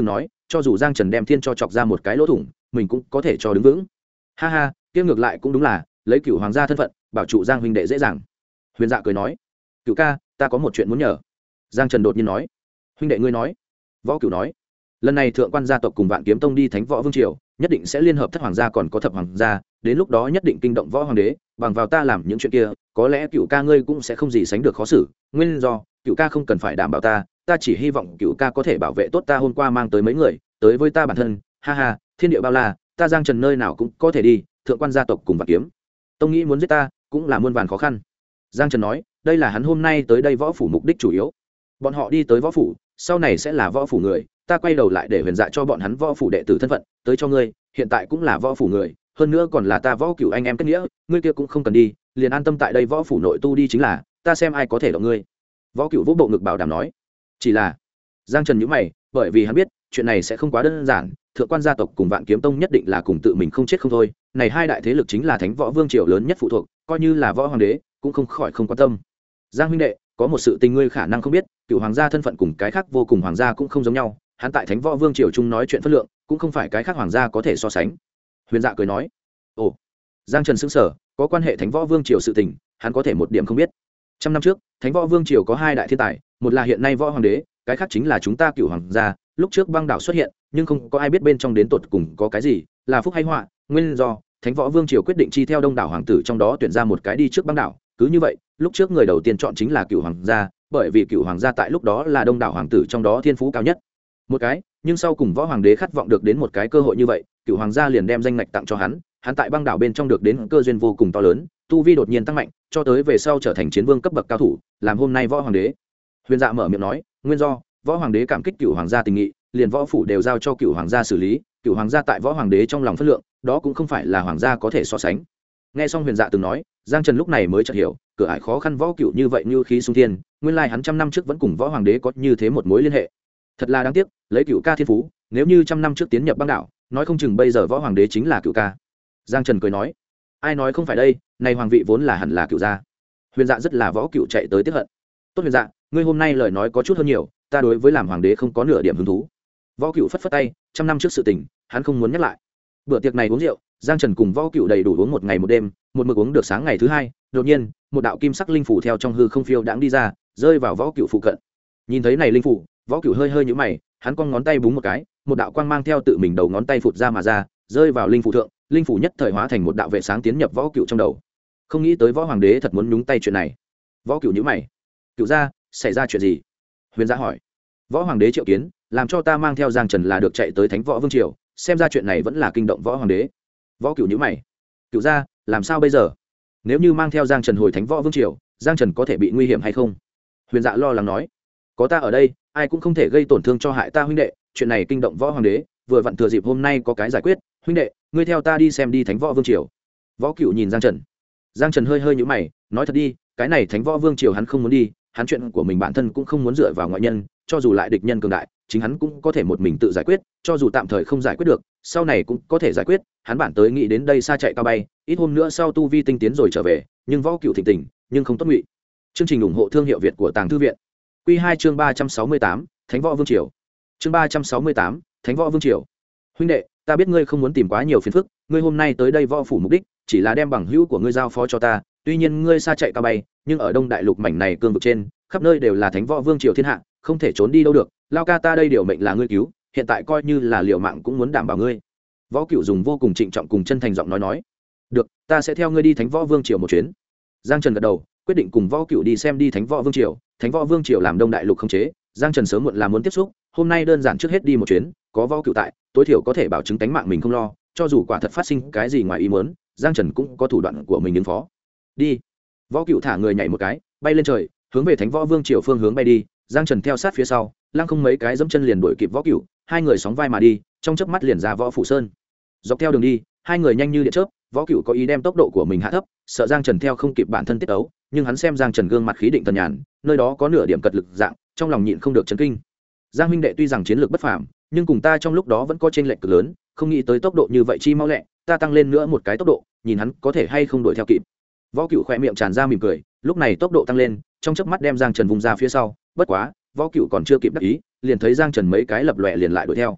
cho dù giang trần đem thiên cho chọc ra một cái lỗ thủng mình cũng có thể cho đứng vững. Ha ha, kia ngược lại cũng đúng là lấy cựu hoàng gia thân phận bảo trụ giang huynh đệ dễ dàng. Huyền Dạ cười nói, cựu ca, ta có một chuyện muốn nhờ. Giang Trần đột nhiên nói. Huynh đệ ngươi nói. Võ Cửu nói, lần này thượng quan gia tộc cùng Vạn Kiếm Tông đi Thánh Võ Vương triều, nhất định sẽ liên hợp thất hoàng gia còn có thập hoàng gia, đến lúc đó nhất định kinh động võ hoàng đế, bằng vào ta làm những chuyện kia, có lẽ cựu ca ngươi cũng sẽ không gì sánh được khó xử. Nguyên do, cựu ca không cần phải đảm bảo ta, ta chỉ hy vọng cựu ca có thể bảo vệ tốt ta hôm qua mang tới mấy người, tới với ta bản thân. Ha ha, thiên địa bao la, ta Giang Trần nơi nào cũng có thể đi, thượng quan gia tộc cùng Vạn Kiếm Tông nghĩ muốn giết ta, cũng là muôn vàn khó khăn. Giang Trần nói, đây là hắn hôm nay tới đây võ phủ mục đích chủ yếu. Bọn họ đi tới võ phủ, sau này sẽ là võ phủ người, ta quay đầu lại để Huyền Dạ cho bọn hắn võ phủ đệ tử thân phận, tới cho ngươi, hiện tại cũng là võ phủ người, hơn nữa còn là ta Võ Cửu anh em kết nghĩa, ngươi kia cũng không cần đi, liền an tâm tại đây võ phủ nội tu đi chính là, ta xem ai có thể động ngươi. Võ Cửu vỗ bộ ngực bảo đảm nói. Chỉ là Giang Trần nhíu mày, bởi vì hắn biết chuyện này sẽ không quá đơn giản, thượng quan gia tộc cùng Vạn Kiếm Tông nhất định là cùng tự mình không chết không thôi, này hai đại thế lực chính là Thánh Võ Vương triều lớn nhất phụ thuộc, coi như là võ hoàng đế cũng không khỏi không quan tâm. Giang huynh đệ, có một sự tình ngươi khả năng không biết, cựu hoàng gia thân phận cùng cái khác vô cùng hoàng gia cũng không giống nhau, hắn tại Thánh Võ Vương triều chung nói chuyện phân lượng cũng không phải cái khác hoàng gia có thể so sánh. Huyền Dạ cười nói. Ồ. Giang Trần sững sờ, có quan hệ Thánh Võ Vương triều sự tình, hắn có thể một điểm không biết. Trăm năm trước, Thánh Võ Vương triều có hai đại thiên tài, một là hiện nay võ hoàng đế, cái khác chính là chúng ta cựu hoàng gia. Lúc trước băng đảo xuất hiện, nhưng không có ai biết bên trong đến tột cùng có cái gì, là phúc hay họa. Nguyên do, Thánh Võ Vương triều quyết định chi theo đông đảo hoàng tử trong đó tuyển ra một cái đi trước băng đảo. Cứ như vậy, lúc trước người đầu tiên chọn chính là cựu hoàng gia, bởi vì cựu hoàng gia tại lúc đó là đông đảo hoàng tử trong đó thiên phú cao nhất một cái. Nhưng sau cùng võ hoàng đế khát vọng được đến một cái cơ hội như vậy, cựu hoàng gia liền đem danh ngạch tặng cho hắn. Hắn tại băng đảo bên trong được đến cơ duyên vô cùng to lớn, tu vi đột nhiên tăng mạnh, cho tới về sau trở thành chiến vương cấp bậc cao thủ, làm hôm nay võ hoàng đế. Huyền Dạ mở miệng nói, nguyên do, võ hoàng đế cảm kích cựu hoàng gia tình nghị, liền võ phủ đều giao cho cựu hoàng gia xử lý, cựu hoàng gia tại võ hoàng đế trong lòng phất lượng, đó cũng không phải là hoàng gia có thể so sánh. Nghe xong Huyền Dạ từng nói, Giang Trần lúc này mới chợt hiểu, cửa ải khó khăn võ cựu như vậy như khí xung thiên, nguyên lai hắn trăm năm trước vẫn cùng võ hoàng đế có như thế một mối liên hệ. Thật là đáng tiếc, lấy cựu ca thiên phú, nếu như trăm năm trước tiến nhập băng đảo, nói không chừng bây giờ võ hoàng đế chính là cựu ca. Giang Trần cười nói, ai nói không phải đây, này hoàng vị vốn là hẳn là cựu gia. Huyền Dạ rất là võ cựu chạy tới tiếp hận. Tốt Huyền Dạ, ngươi hôm nay lời nói có chút hơn nhiều, ta đối với làm hoàng đế không có nửa điểm hứng thú. Võ cựu phất phất tay, trăm năm trước sự tình hắn không muốn nhắc lại. Bữa tiệc này uống rượu, Giang Trần cùng võ cựu đầy đủ uống một ngày một đêm, một mực uống được sáng ngày thứ hai, đột nhiên một đạo kim sắc linh phủ theo trong hư không phiêu đãng đi ra, rơi vào võ cựu phụ cận. Nhìn thấy này linh phủ, võ cựu hơi hơi nhíu mày, hắn cong ngón tay búng một cái, một đạo quang mang theo tự mình đầu ngón tay phụt ra mà ra, rơi vào linh phủ thượng, linh phủ nhất thời hóa thành một đạo vệ sáng tiến nhập võ cựu trong đầu. Không nghĩ tới võ hoàng đế thật muốn nhúng tay chuyện này. Võ cựu nhíu mày, cựu gia, xảy ra chuyện gì? Huyền Dạ hỏi. Võ hoàng đế triệu kiến, làm cho ta mang theo Giang Trần là được chạy tới Thánh Võ Vương triều, xem ra chuyện này vẫn là kinh động võ hoàng đế. Võ cựu nhíu mày, cựu gia, làm sao bây giờ? Nếu như mang theo Giang Trần hồi Thánh Võ Vương triều, Giang Trần có thể bị nguy hiểm hay không? Huyền Dạ lo lắng nói, có ta ở đây, ai cũng không thể gây tổn thương cho hại ta huynh đệ, chuyện này kinh động võ hoàng đế, vừa vặn thừa dịp hôm nay có cái giải quyết, huynh đệ, ngươi theo ta đi xem đi Thánh Võ Vương triều. Võ cựu nhìn Giang Trần. Giang Trần hơi hơi nhíu mày, nói thật đi, cái này Thánh Võ Vương triều hắn không muốn đi, hắn chuyện của mình bản thân cũng không muốn dựa vào ngoại nhân, cho dù lại địch nhân cường đại, chính hắn cũng có thể một mình tự giải quyết, cho dù tạm thời không giải quyết được, sau này cũng có thể giải quyết. Hắn bản tới nghĩ đến đây xa chạy cao bay, ít hôm nữa sau tu vi tinh tiến rồi trở về, nhưng võ cựu thịnh tình, nhưng không tốt ngụy. Chương trình ủng hộ thương hiệu Việt của Tàng Thư viện. Quy 2 chương 368, Thánh Võ Vương triều. Chương 368, Thánh Võ Vương triều. Huynh đệ, ta biết ngươi không muốn tìm quá nhiều phiền phức, ngươi hôm nay tới đây võ phủ mục đích chỉ là đem bằng hữu của ngươi giao phó cho ta, tuy nhiên ngươi xa chạy cao bay, nhưng ở Đông Đại Lục mảnh này cương vực trên, khắp nơi đều là Thánh Võ Vương triều thiên hạ, không thể trốn đi đâu được. Lao ca ta đây điều mệnh là ngươi cứu, hiện tại coi như là liều mạng cũng muốn đảm bảo ngươi. Võ Cựu dùng vô cùng trịnh trọng cùng chân thành giọng nói. Được, ta sẽ theo ngươi đi Thánh Võ Vương triều một chuyến. Giang Trần gật đầu, quyết định cùng Võ Cựu đi xem đi Thánh Võ Vương triều. Thánh Võ Vương triều làm Đông Đại Lục không chế, Giang Trần sớm muộn là muốn tiếp xúc, hôm nay đơn giản trước hết đi một chuyến, có Võ Cựu tại, tối thiểu có thể bảo chứng tánh mạng mình không lo, cho dù quả thật phát sinh cái gì ngoài ý muốn, Giang Trần cũng có thủ đoạn của mình ứng phó. Đi. Võ Cựu thả người nhảy một cái, bay lên trời, hướng về Thánh Võ Vương triều phương hướng bay đi. Giang Trần theo sát phía sau, lăng không mấy cái dẫm chân liền đuổi kịp Võ Cựu, hai người sóng vai mà đi, trong chớp mắt liền ra Võ Phủ Sơn. Dọc theo đường đi, hai người nhanh như điện chớp, Võ Cựu có ý đem tốc độ của mình hạ thấp, sợ Giang Trần theo không kịp bản thân tiết tấu, nhưng hắn xem Giang Trần gương mặt khí định tần nhàn, nơi đó có nửa điểm cật lực dạng, trong lòng nhịn không được chấn kinh. Giang huynh đệ tuy rằng chiến lược bất phàm, nhưng cùng ta trong lúc đó vẫn có chênh lệch cực lớn, không nghĩ tới tốc độ như vậy chi mau lẹ, ta tăng lên nữa một cái tốc độ, nhìn hắn có thể hay không đuổi theo kịp. Võ Cựu khẽ miệng tràn ra mỉm cười, lúc này tốc độ tăng lên, trong chớp mắt đem Giang Trần vùng ra phía sau, bất quá, Võ Cựu còn chưa kịp đắc ý, liền thấy Giang Trần mấy cái lập lòe liền lại đuổi theo.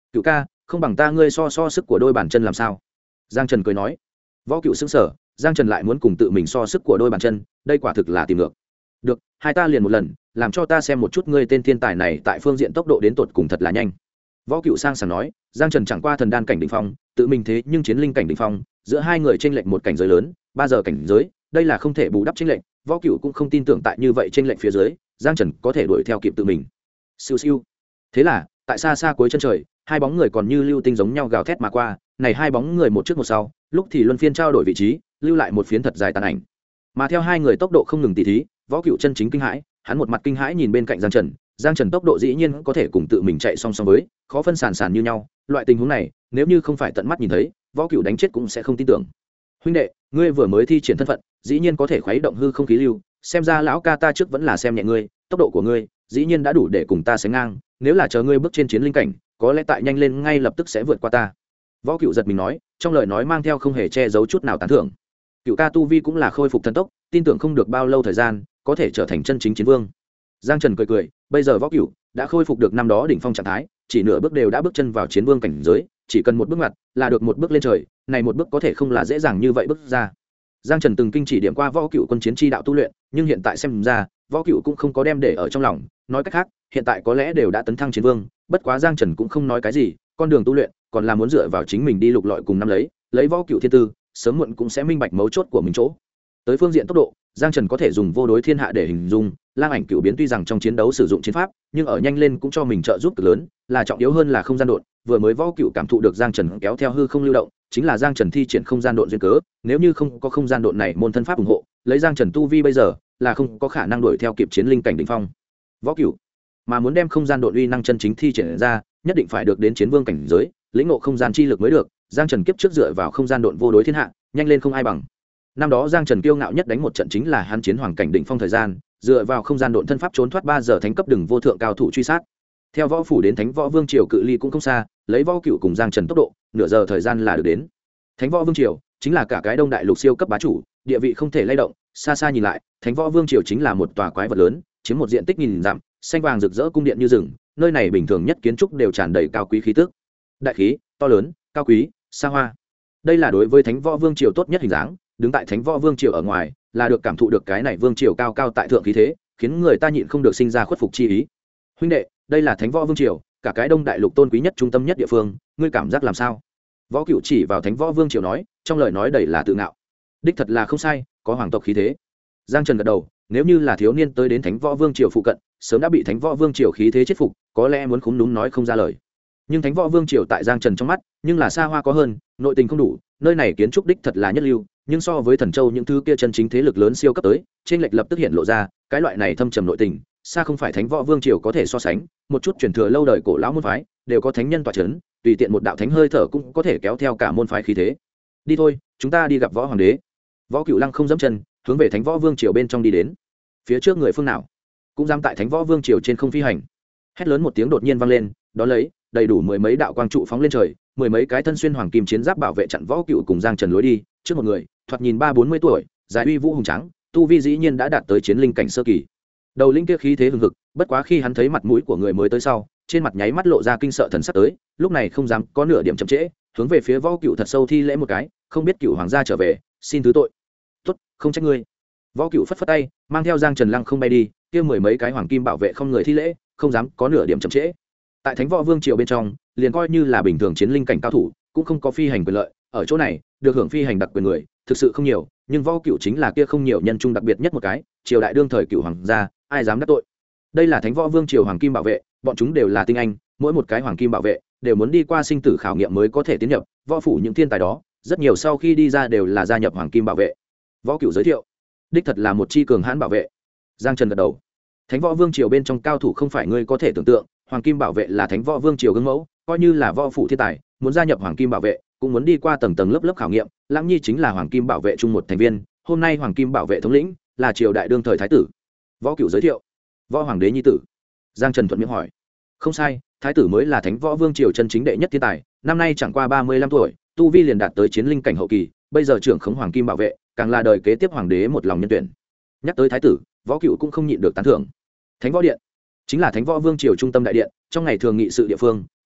Cựu ca, không bằng ta ngươi so sức của đôi bàn chân làm sao? Giang Trần cười nói. Võ Cựu sững sờ, Giang Trần lại muốn cùng tự mình so sức của đôi bàn chân, đây quả thực là tìm ngược. Được, hai ta liền một lần, làm cho ta xem một chút ngươi tên thiên tài này tại phương diện tốc độ đến tột cùng thật là nhanh. Võ Cựu sang sảng nói. Giang Trần chẳng qua thần đan cảnh đỉnh phong, tự mình thế nhưng chiến linh cảnh đỉnh phong, giữa hai người chênh lệch một cảnh giới lớn, 3 giờ cảnh giới, đây là không thể bù đắp chênh lệch. Võ Cựu cũng không tin tưởng tại như vậy chênh lệch phía dưới, Giang Trần có thể đuổi theo kịp tự mình. Siêu siêu. Thế là, tại xa xa cuối chân trời, hai bóng người còn như lưu tinh giống nhau gào thét mà qua, này hai bóng người một trước một sau, lúc thì luân phiên trao đổi vị trí, lưu lại một phiến thật dài tàn ảnh. Mà theo hai người tốc độ không ngừng tỉ thí, Võ Cựu chân chính kinh hãi, hắn một mặt kinh hãi nhìn bên cạnh Giang Trần tốc độ dĩ nhiên có thể cùng tự mình chạy song song với, khó phân sàn sàn như nhau, loại tình huống này, nếu như không phải tận mắt nhìn thấy, Võ Cựu đánh chết cũng sẽ không tin tưởng. Huynh đệ, ngươi vừa mới thi triển thân phận, dĩ nhiên có thể khuấy động hư không khí lưu, xem ra lão ca ta trước vẫn là xem nhẹ ngươi, tốc độ của ngươi, dĩ nhiên đã đủ để cùng ta sánh ngang, nếu là chờ ngươi bước trên chiến linh cảnh, có lẽ tại nhanh lên ngay lập tức sẽ vượt qua ta. Võ Cựu giật mình nói, trong lời nói mang theo không hề che giấu chút nào tán thưởng. Cựu ca tu vi cũng là khôi phục thần tốc, tin tưởng không được bao lâu thời gian, có thể trở thành chân chính chiến vương. Giang Trần cười cười, bây giờ Võ Cựu đã khôi phục được năm đó đỉnh phong trạng thái, chỉ nửa bước đều đã bước chân vào chiến vương cảnh giới, chỉ cần một bước ngoặt là được một bước lên trời, này một bước có thể không là dễ dàng như vậy bước ra. Giang Trần từng kinh chỉ điểm qua Võ Cựu quân chiến chi đạo tu luyện, nhưng hiện tại xem ra, Võ Cựu cũng không có đem để ở trong lòng, nói cách khác, hiện tại có lẽ đều đã tấn thăng chiến vương, bất quá Giang Trần cũng không nói cái gì, con đường tu luyện còn là muốn dựa vào chính mình đi lục lọi cùng năm lấy Võ Cựu thiên tư, sớm muộn cũng sẽ minh bạch mấu chốt của mình chỗ. Tới phương diện tốc độ, Giang Trần có thể dùng vô đối thiên hạ để hình dung, Lang Ảnh Cựu biến tuy rằng trong chiến đấu sử dụng chiến pháp, nhưng ở nhanh lên cũng cho mình trợ giúp cực lớn, là trọng yếu hơn là không gian độn, vừa mới Võ Cựu cảm thụ được Giang Trần kéo theo hư không lưu động, chính là Giang Trần thi triển không gian độn duyên cớ, nếu như không có không gian độn này môn thân pháp ủng hộ, lấy Giang Trần tu vi bây giờ, là không có khả năng đuổi theo kịp chiến linh cảnh đỉnh phong. Võ Cựu, mà muốn đem không gian độn uy năng chân chính thi triển ra, nhất định phải được đến chiến vương cảnh giới, lĩnh ngộ không gian chi lực mới được. Giang Trần kiếp trước dựa vào không gian độn vô đối thiên hạ, nhanh lên không ai bằng. Năm đó Giang Trần kiêu ngạo nhất đánh một trận chính là hắn chiến hoàng cảnh đỉnh phong thời gian, dựa vào không gian độn thân pháp trốn thoát 3 giờ thánh cấp đường vô thượng cao thủ truy sát. Theo võ phủ đến Thánh Võ Vương triều cự ly cũng không xa, lấy Võ Cựu cùng Giang Trần tốc độ, nửa giờ thời gian là được đến. Thánh Võ Vương triều chính là cả cái Đông Đại Lục siêu cấp bá chủ, địa vị không thể lay động, xa xa nhìn lại, Thánh Võ Vương triều chính là một tòa quái vật lớn, chiếm một diện tích nghìn dặm, xanh vàng rực rỡ cung điện như rừng, nơi này bình thường nhất kiến trúc đều tràn đầy cao quý khí tức. Đại khí, to lớn, cao quý, xa hoa. Đây là đối với Thánh Võ Vương triều tốt nhất hình dáng, đứng tại Thánh Võ Vương triều ở ngoài, là được cảm thụ được cái này vương triều cao cao tại thượng khí thế, khiến người ta nhịn không được sinh ra khuất phục chi ý. Huynh đệ, đây là Thánh Võ Vương triều, cả cái Đông Đại Lục tôn quý nhất trung tâm nhất địa phương, ngươi cảm giác làm sao? Võ Cựu chỉ vào Thánh Võ Vương triều nói, trong lời nói đầy là tự ngạo. Đích thật là không sai, có hoàng tộc khí thế. Giang Trần gật đầu, nếu như là thiếu niên tới đến Thánh Võ Vương triều phụ cận, sớm đã bị Thánh Võ Vương triều khí thế chết phục, có lẽ muốn khúm núm nói không ra lời. Nhưng Thánh Võ Vương triều tại Giang Trần trong mắt, nhưng là xa hoa có hơn, nội tình không đủ, nơi này kiến trúc đích thật là nhất lưu, nhưng so với Thần Châu những thứ kia chân chính thế lực lớn siêu cấp tới, trên lệch lập tức hiện lộ ra, cái loại này thâm trầm nội tình, xa không phải Thánh Võ Vương triều có thể so sánh, một chút truyền thừa lâu đời cổ lão môn phái, đều có thánh nhân tọa chấn, tùy tiện một đạo thánh hơi thở cũng có thể kéo theo cả môn phái khí thế. Đi thôi, chúng ta đi gặp Võ Hoàng đế. Võ Cựu Lăng không dẫm chân, hướng về Thánh Võ Vương triều bên trong đi đến. Phía trước người phương nào cũng dám tại Thánh Võ Vương triều trên không phi hành. Hét lớn một tiếng đột nhiên vang lên, đó lấy đầy đủ 10 mấy đạo quang trụ phóng lên trời, 10 mấy cái thân xuyên hoàng kim chiến giáp bảo vệ chặn Võ Cựu cùng Giang Trần lối đi, trước một người, thoạt nhìn 30-40 tuổi, dài uy vũ hùng tráng, tu vi dĩ nhiên đã đạt tới chiến linh cảnh sơ kỳ. Đầu linh kia khí thế hừng hực, bất quá khi hắn thấy mặt mũi của người mới tới sau, trên mặt nháy mắt lộ ra kinh sợ thần sắc tới, lúc này không dám có nửa điểm chậm trễ, hướng về phía Võ Cựu thật sâu thi lễ một cái, không biết Cựu hoàng gia trở về, xin thứ tội. Tốt, không trách ngươi. Võ Cựu phất phất tay, mang theo Giang Trần Lăng không bay đi, kia 10 mấy cái hoàng kim bảo vệ không người thi lễ, không dám có nửa điểm chậm trễ. Tại Thánh Võ Vương triều bên trong, liền coi như là bình thường chiến linh cảnh cao thủ, cũng không có phi hành quyền lợi, ở chỗ này, được hưởng phi hành đặc quyền người, thực sự không nhiều, nhưng Võ Cựu chính là kia không nhiều nhân trung đặc biệt nhất một cái, triều đại đương thời Cựu hoàng gia, ai dám đắc tội. Đây là Thánh Võ Vương triều hoàng kim bảo vệ, bọn chúng đều là tinh anh, mỗi một cái hoàng kim bảo vệ đều muốn đi qua sinh tử khảo nghiệm mới có thể tiến nhập võ phủ. Những thiên tài đó rất nhiều sau khi đi ra đều là gia nhập hoàng kim bảo vệ. Võ Cựu giới thiệu, đích thật là một chi cường hãn bảo vệ. Giang Trần gật đầu. Thánh Võ Vương triều bên trong cao thủ không phải ngươi có thể tưởng tượng, hoàng kim bảo vệ là Thánh Võ Vương triều gương mẫu, coi như là võ phủ thiên tài muốn gia nhập hoàng kim bảo vệ cũng muốn đi qua tầng tầng lớp lớp khảo nghiệm. Lãng Nhi chính là hoàng kim bảo vệ chung một thành viên, hôm nay hoàng kim bảo vệ thống lĩnh là triều đại đương thời thái tử. Võ Cựu giới thiệu. Võ hoàng đế nhi tử. Giang Trần thuận miệng hỏi. Không sai, thái tử mới là Thánh Võ Vương triều chân chính đệ nhất thiên tài, năm nay chẳng qua 35 tuổi, tu vi liền đạt tới chiến linh cảnh hậu kỳ, bây giờ trưởng khống hoàng kim bảo vệ, càng là đời kế tiếp hoàng đế một lòng nhân tuyển. Nhắc tới thái tử, Võ Cựu cũng không nhịn được tán thưởng. Thánh Võ điện chính là Thánh Võ Vương triều trung tâm đại điện, trong ngày thường nghị sự địa phương,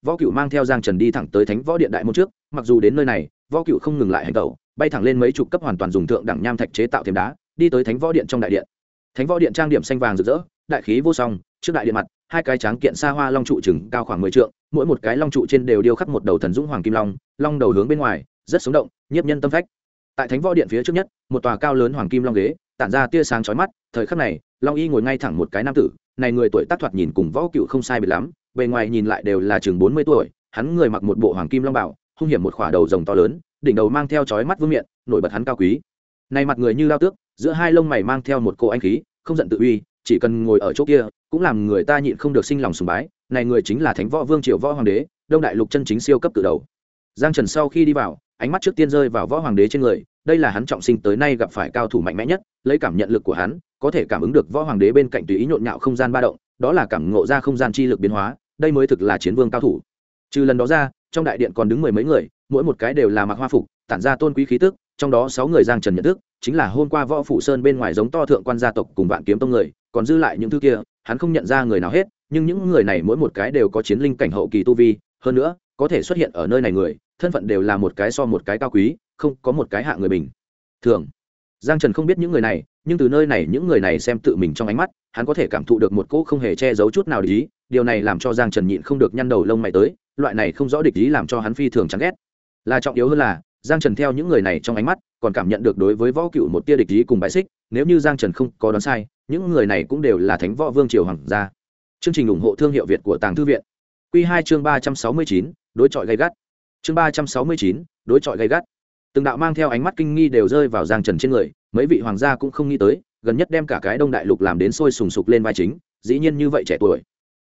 Võ Cựu mang theo Giang Trần đi thẳng tới Thánh Võ Điện đại môn trước, mặc dù đến nơi này Võ Cựu không ngừng lại hành tẩu, bay thẳng lên mấy chục cấp hoàn toàn dùng thượng đẳng nham thạch chế tạo thềm đá, đi tới Thánh Võ Điện trong đại điện. Thánh Võ Điện trang điểm xanh vàng rực rỡ, đại khí vô song, trước đại điện mặt hai cái tráng kiện xa hoa long trụ chừng cao khoảng 10 trượng, mỗi một cái long trụ trên đều điêu khắc một đầu thần dũng hoàng kim long, long đầu hướng bên ngoài rất sống động, nhiếp nhân tâm phách. Tại Thánh Võ Điện phía trước nhất, một tòa cao lớn hoàng kim long ghế tản ra tia sáng chói mắt. Thời khắc này long y ngồi ngay thẳng một cái nam tử, này người tuổi tác thoạt nhìn cùng Võ Cựu không sai biệt lắm, bề ngoài nhìn lại đều là chừng 40 tuổi. Hắn người mặc một bộ hoàng kim long bảo, hung hiểm một khỏa đầu rồng to lớn, đỉnh đầu mang theo chói mắt vương miện, nổi bật hắn cao quý. Này mặt người như lao tước, giữa hai lông mày mang theo một cỗ anh khí, không giận tự uy, chỉ cần ngồi ở chỗ kia cũng làm người ta nhịn không được sinh lòng sùng bái. Này người chính là Thánh Võ Vương Triều Võ Hoàng đế, Đông Đại Lục chân chính siêu cấp tự đầu. Giang Trần sau khi đi vào, ánh mắt trước tiên rơi vào Võ Hoàng đế trên người, đây là hắn trọng sinh tới nay gặp phải cao thủ mạnh mẽ nhất, lấy cảm nhận lực của hắn, có thể cảm ứng được Võ Hoàng đế bên cạnh tùy ý nhộn nhạo không gian ba động, đó là cảm ngộ ra không gian chi lực biến hóa, đây mới thực là chiến vương cao thủ. Trừ lần đó ra, trong đại điện còn đứng 10 mấy người, mỗi một cái đều là mặc hoa phục, tản ra tôn quý khí tức, trong đó 6 người Giang Trần nhận thức, chính là hôm qua Võ Phủ Sơn bên ngoài giống to thượng quan gia tộc cùng Vạn Kiếm tông người, còn dư lại những thứ kia, hắn không nhận ra người nào hết, nhưng những người này mỗi một cái đều có chiến linh cảnh hậu kỳ tu vi, hơn nữa, có thể xuất hiện ở nơi này người, thân phận đều là một cái so một cái cao quý, không có một cái hạ người bình thường. Giang Trần không biết những người này, nhưng từ nơi này những người này xem tự mình trong ánh mắt, hắn có thể cảm thụ được một cỗ không hề che giấu chút nào địch ý, điều này làm cho Giang Trần nhịn không được nhăn đầu lông mày tới, loại này không rõ địch ý làm cho hắn phi thường chán ghét. Là trọng yếu hơn là, Giang Trần theo những người này trong ánh mắt, còn cảm nhận được đối với Võ Cựu một tia địch ý cùng bãi xích, nếu như Giang Trần không có đoán sai, những người này cũng đều là Thánh Võ Vương triều hoàng gia. Chương trình ủng hộ thương hiệu Việt của Tàng Thư viện. Quy 2 chương 369, đối chọi gay gắt. Chương 369, đối chọi gay gắt. Từng đạo mang theo ánh mắt kinh nghi đều rơi vào Giang Trần trên người, mấy vị hoàng gia cũng không nghĩ tới, gần nhất đem cả cái Đông Đại Lục làm đến sôi sùng sục lên vai chính, dĩ nhiên như vậy trẻ tuổi.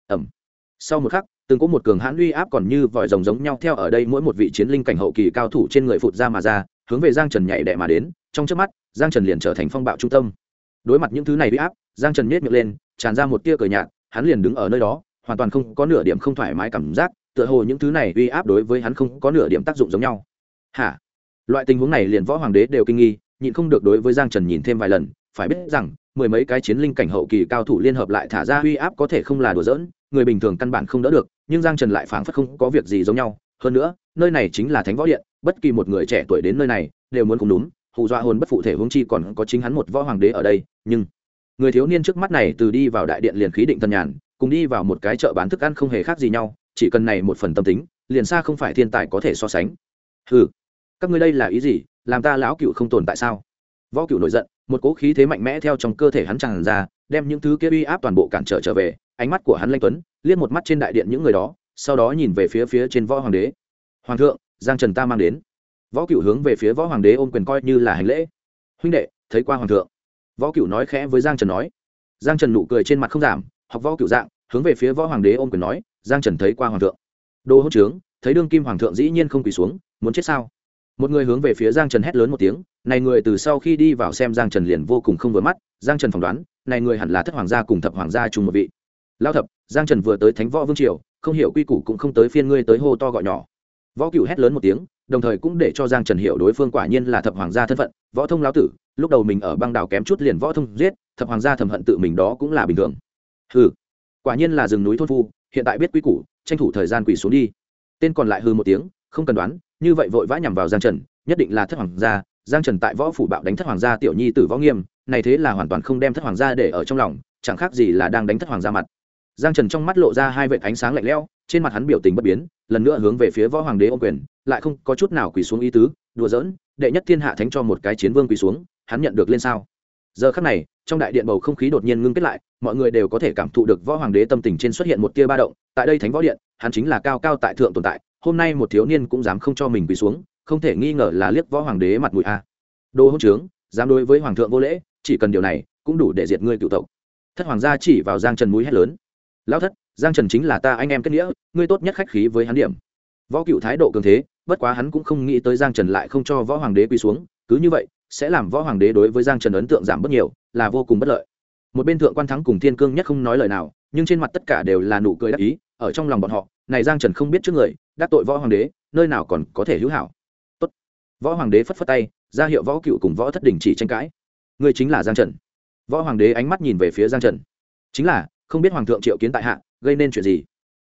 Sau một khắc, từng có một cường hãn uy áp còn như vòi rồng giống nhau theo ở đây mỗi một vị chiến linh cảnh hậu kỳ cao thủ trên người phụt ra mà ra, hướng về Giang Trần nhảy đè mà đến, trong chớp mắt, Giang Trần liền trở thành phong bạo trung tâm. Đối mặt những thứ này uy áp, Giang Trần nhếch miệng lên, tràn ra một tia cười nhạt, hắn liền đứng ở nơi đó, hoàn toàn không có nửa điểm không thoải mái cảm giác, tựa hồ những thứ này uy áp đối với hắn không có nửa điểm tác dụng giống nhau. Hả? Loại tình huống này liền Võ Hoàng đế đều kinh nghi, nhịn không được đối với Giang Trần nhìn thêm vài lần, phải biết rằng, mười mấy cái chiến linh cảnh hậu kỳ cao thủ liên hợp lại thả ra uy áp có thể không là đùa giỡn, người bình thường căn bản không đỡ được, nhưng Giang Trần lại phảng phất không có việc gì giống nhau. Hơn nữa, nơi này chính là Thánh Võ Điện, bất kỳ một người trẻ tuổi đến nơi này đều muốn cùng đúng, hù dọa hồn bất phụ thể huống chi còn có chính hắn một Võ Hoàng đế ở đây, nhưng người thiếu niên trước mắt này từ đi vào đại điện liền khí định thần nhàn, cùng đi vào một cái chợ bán thức ăn không hề khác gì nhau, chỉ cần này một phần tâm tính, liền xa không phải thiên tài có thể so sánh. Hừ, các ngươi đây là ý gì, làm ta lão cựu không tồn tại sao? Võ Cựu nổi giận, một cỗ khí thế mạnh mẽ theo trong cơ thể hắn tràn ra, đem những thứ kia uy áp toàn bộ cản trở về. Ánh mắt của hắn lanh tuấn, liếc một mắt trên đại điện những người đó, sau đó nhìn về phía trên Võ Hoàng đế. Hoàng thượng, Giang Trần ta mang đến. Võ Cựu hướng về phía Võ Hoàng đế ôm quyền coi như là hành lễ. Huynh đệ, thấy qua hoàng thượng. Võ Cựu nói khẽ với Giang Trần nói. Giang Trần nụ cười trên mặt không giảm, học Võ Cựu dạng, hướng về phía Võ Hoàng đế ôm quyền nói, Giang Trần thấy qua hoàng thượng. Đồ hỗn trướng, thấy đương kim hoàng thượng dĩ nhiên không quỳ xuống, muốn chết sao? Một người hướng về phía Giang Trần hét lớn một tiếng, này người từ sau khi đi vào xem Giang Trần liền vô cùng không vừa mắt, Giang Trần phỏng đoán, này người hẳn là thất hoàng gia cùng thập hoàng gia chung một vị. Lão thập, Giang Trần vừa tới Thánh Võ Vương triều, không hiểu quy củ cũng không tới phiên ngươi tới hô to gọi nhỏ. Võ Cựu hét lớn một tiếng, đồng thời cũng để cho Giang Trần hiểu đối phương quả nhiên là thập hoàng gia thân phận, Võ Thông lão tử, lúc đầu mình ở băng đảo kém chút liền Võ Thông giết, thập hoàng gia thầm hận tự mình đó cũng là bình thường. Hừ, quả nhiên là rừng núi thôn phu, hiện tại biết quy củ, tranh thủ thời gian quỳ xuống đi. Tên còn lại hừ một tiếng, không cần đoán, như vậy vội vã nhằm vào Giang Trần, nhất định là thất hoàng gia. Giang Trần tại Võ phủ bạo đánh thất hoàng gia tiểu nhi tử Võ Nghiêm, này thế là hoàn toàn không đem thất hoàng gia để ở trong lòng, chẳng khác gì là đang đánh thất hoàng gia mặt. Giang Trần trong mắt lộ ra hai vệt ánh sáng lạnh lẽo, trên mặt hắn biểu tình bất biến, lần nữa hướng về phía Võ Hoàng đế ôm quyền, lại không có chút nào quỳ xuống ý tứ, đùa giỡn, đệ nhất thiên hạ thánh cho một cái chiến vương quỳ xuống, hắn nhận được lên sao? Giờ khắc này, trong đại điện bầu không khí đột nhiên ngưng kết lại, mọi người đều có thể cảm thụ được Võ Hoàng đế tâm tình trên xuất hiện một tia ba động, tại đây Thánh Võ Điện, hắn chính là cao cao tại thượng tồn tại, hôm nay một thiếu niên cũng dám không cho mình quỳ xuống, không thể nghi ngờ là liếc Võ Hoàng đế mặt mũi a. Đồ hỗn trướng, dám đối với hoàng thượng vô lễ, chỉ cần điều này, cũng đủ để diệt ngươi cửu tộc. Thất hoàng gia chỉ vào Giang Trần mũi hét lớn. Lão thất, Giang Trần chính là ta anh em kết nghĩa, ngươi tốt nhất khách khí với hắn điểm. Võ Cựu thái độ cường thế, bất quá hắn cũng không nghĩ tới Giang Trần lại không cho Võ Hoàng đế quỳ xuống, cứ như vậy sẽ làm Võ Hoàng đế đối với Giang Trần ấn tượng giảm bớt nhiều, là vô cùng bất lợi. Một bên thượng quan thắng cùng Thiên Cương nhất không nói lời nào, nhưng trên mặt tất cả đều là nụ cười đắc ý, ở trong lòng bọn họ, này Giang Trần không biết trước người, đắc tội Võ Hoàng đế, nơi nào còn có thể hữu hảo. Tốt. Võ Hoàng đế phất phất tay, ra hiệu Võ Cựu cùng Võ Thất Đình chỉ tranh cãi. Ngươi chính là Giang Trần. Võ Hoàng đế ánh mắt nhìn về phía Giang Trần. Chính là, không biết hoàng thượng triệu kiến tại hạ, gây nên chuyện gì.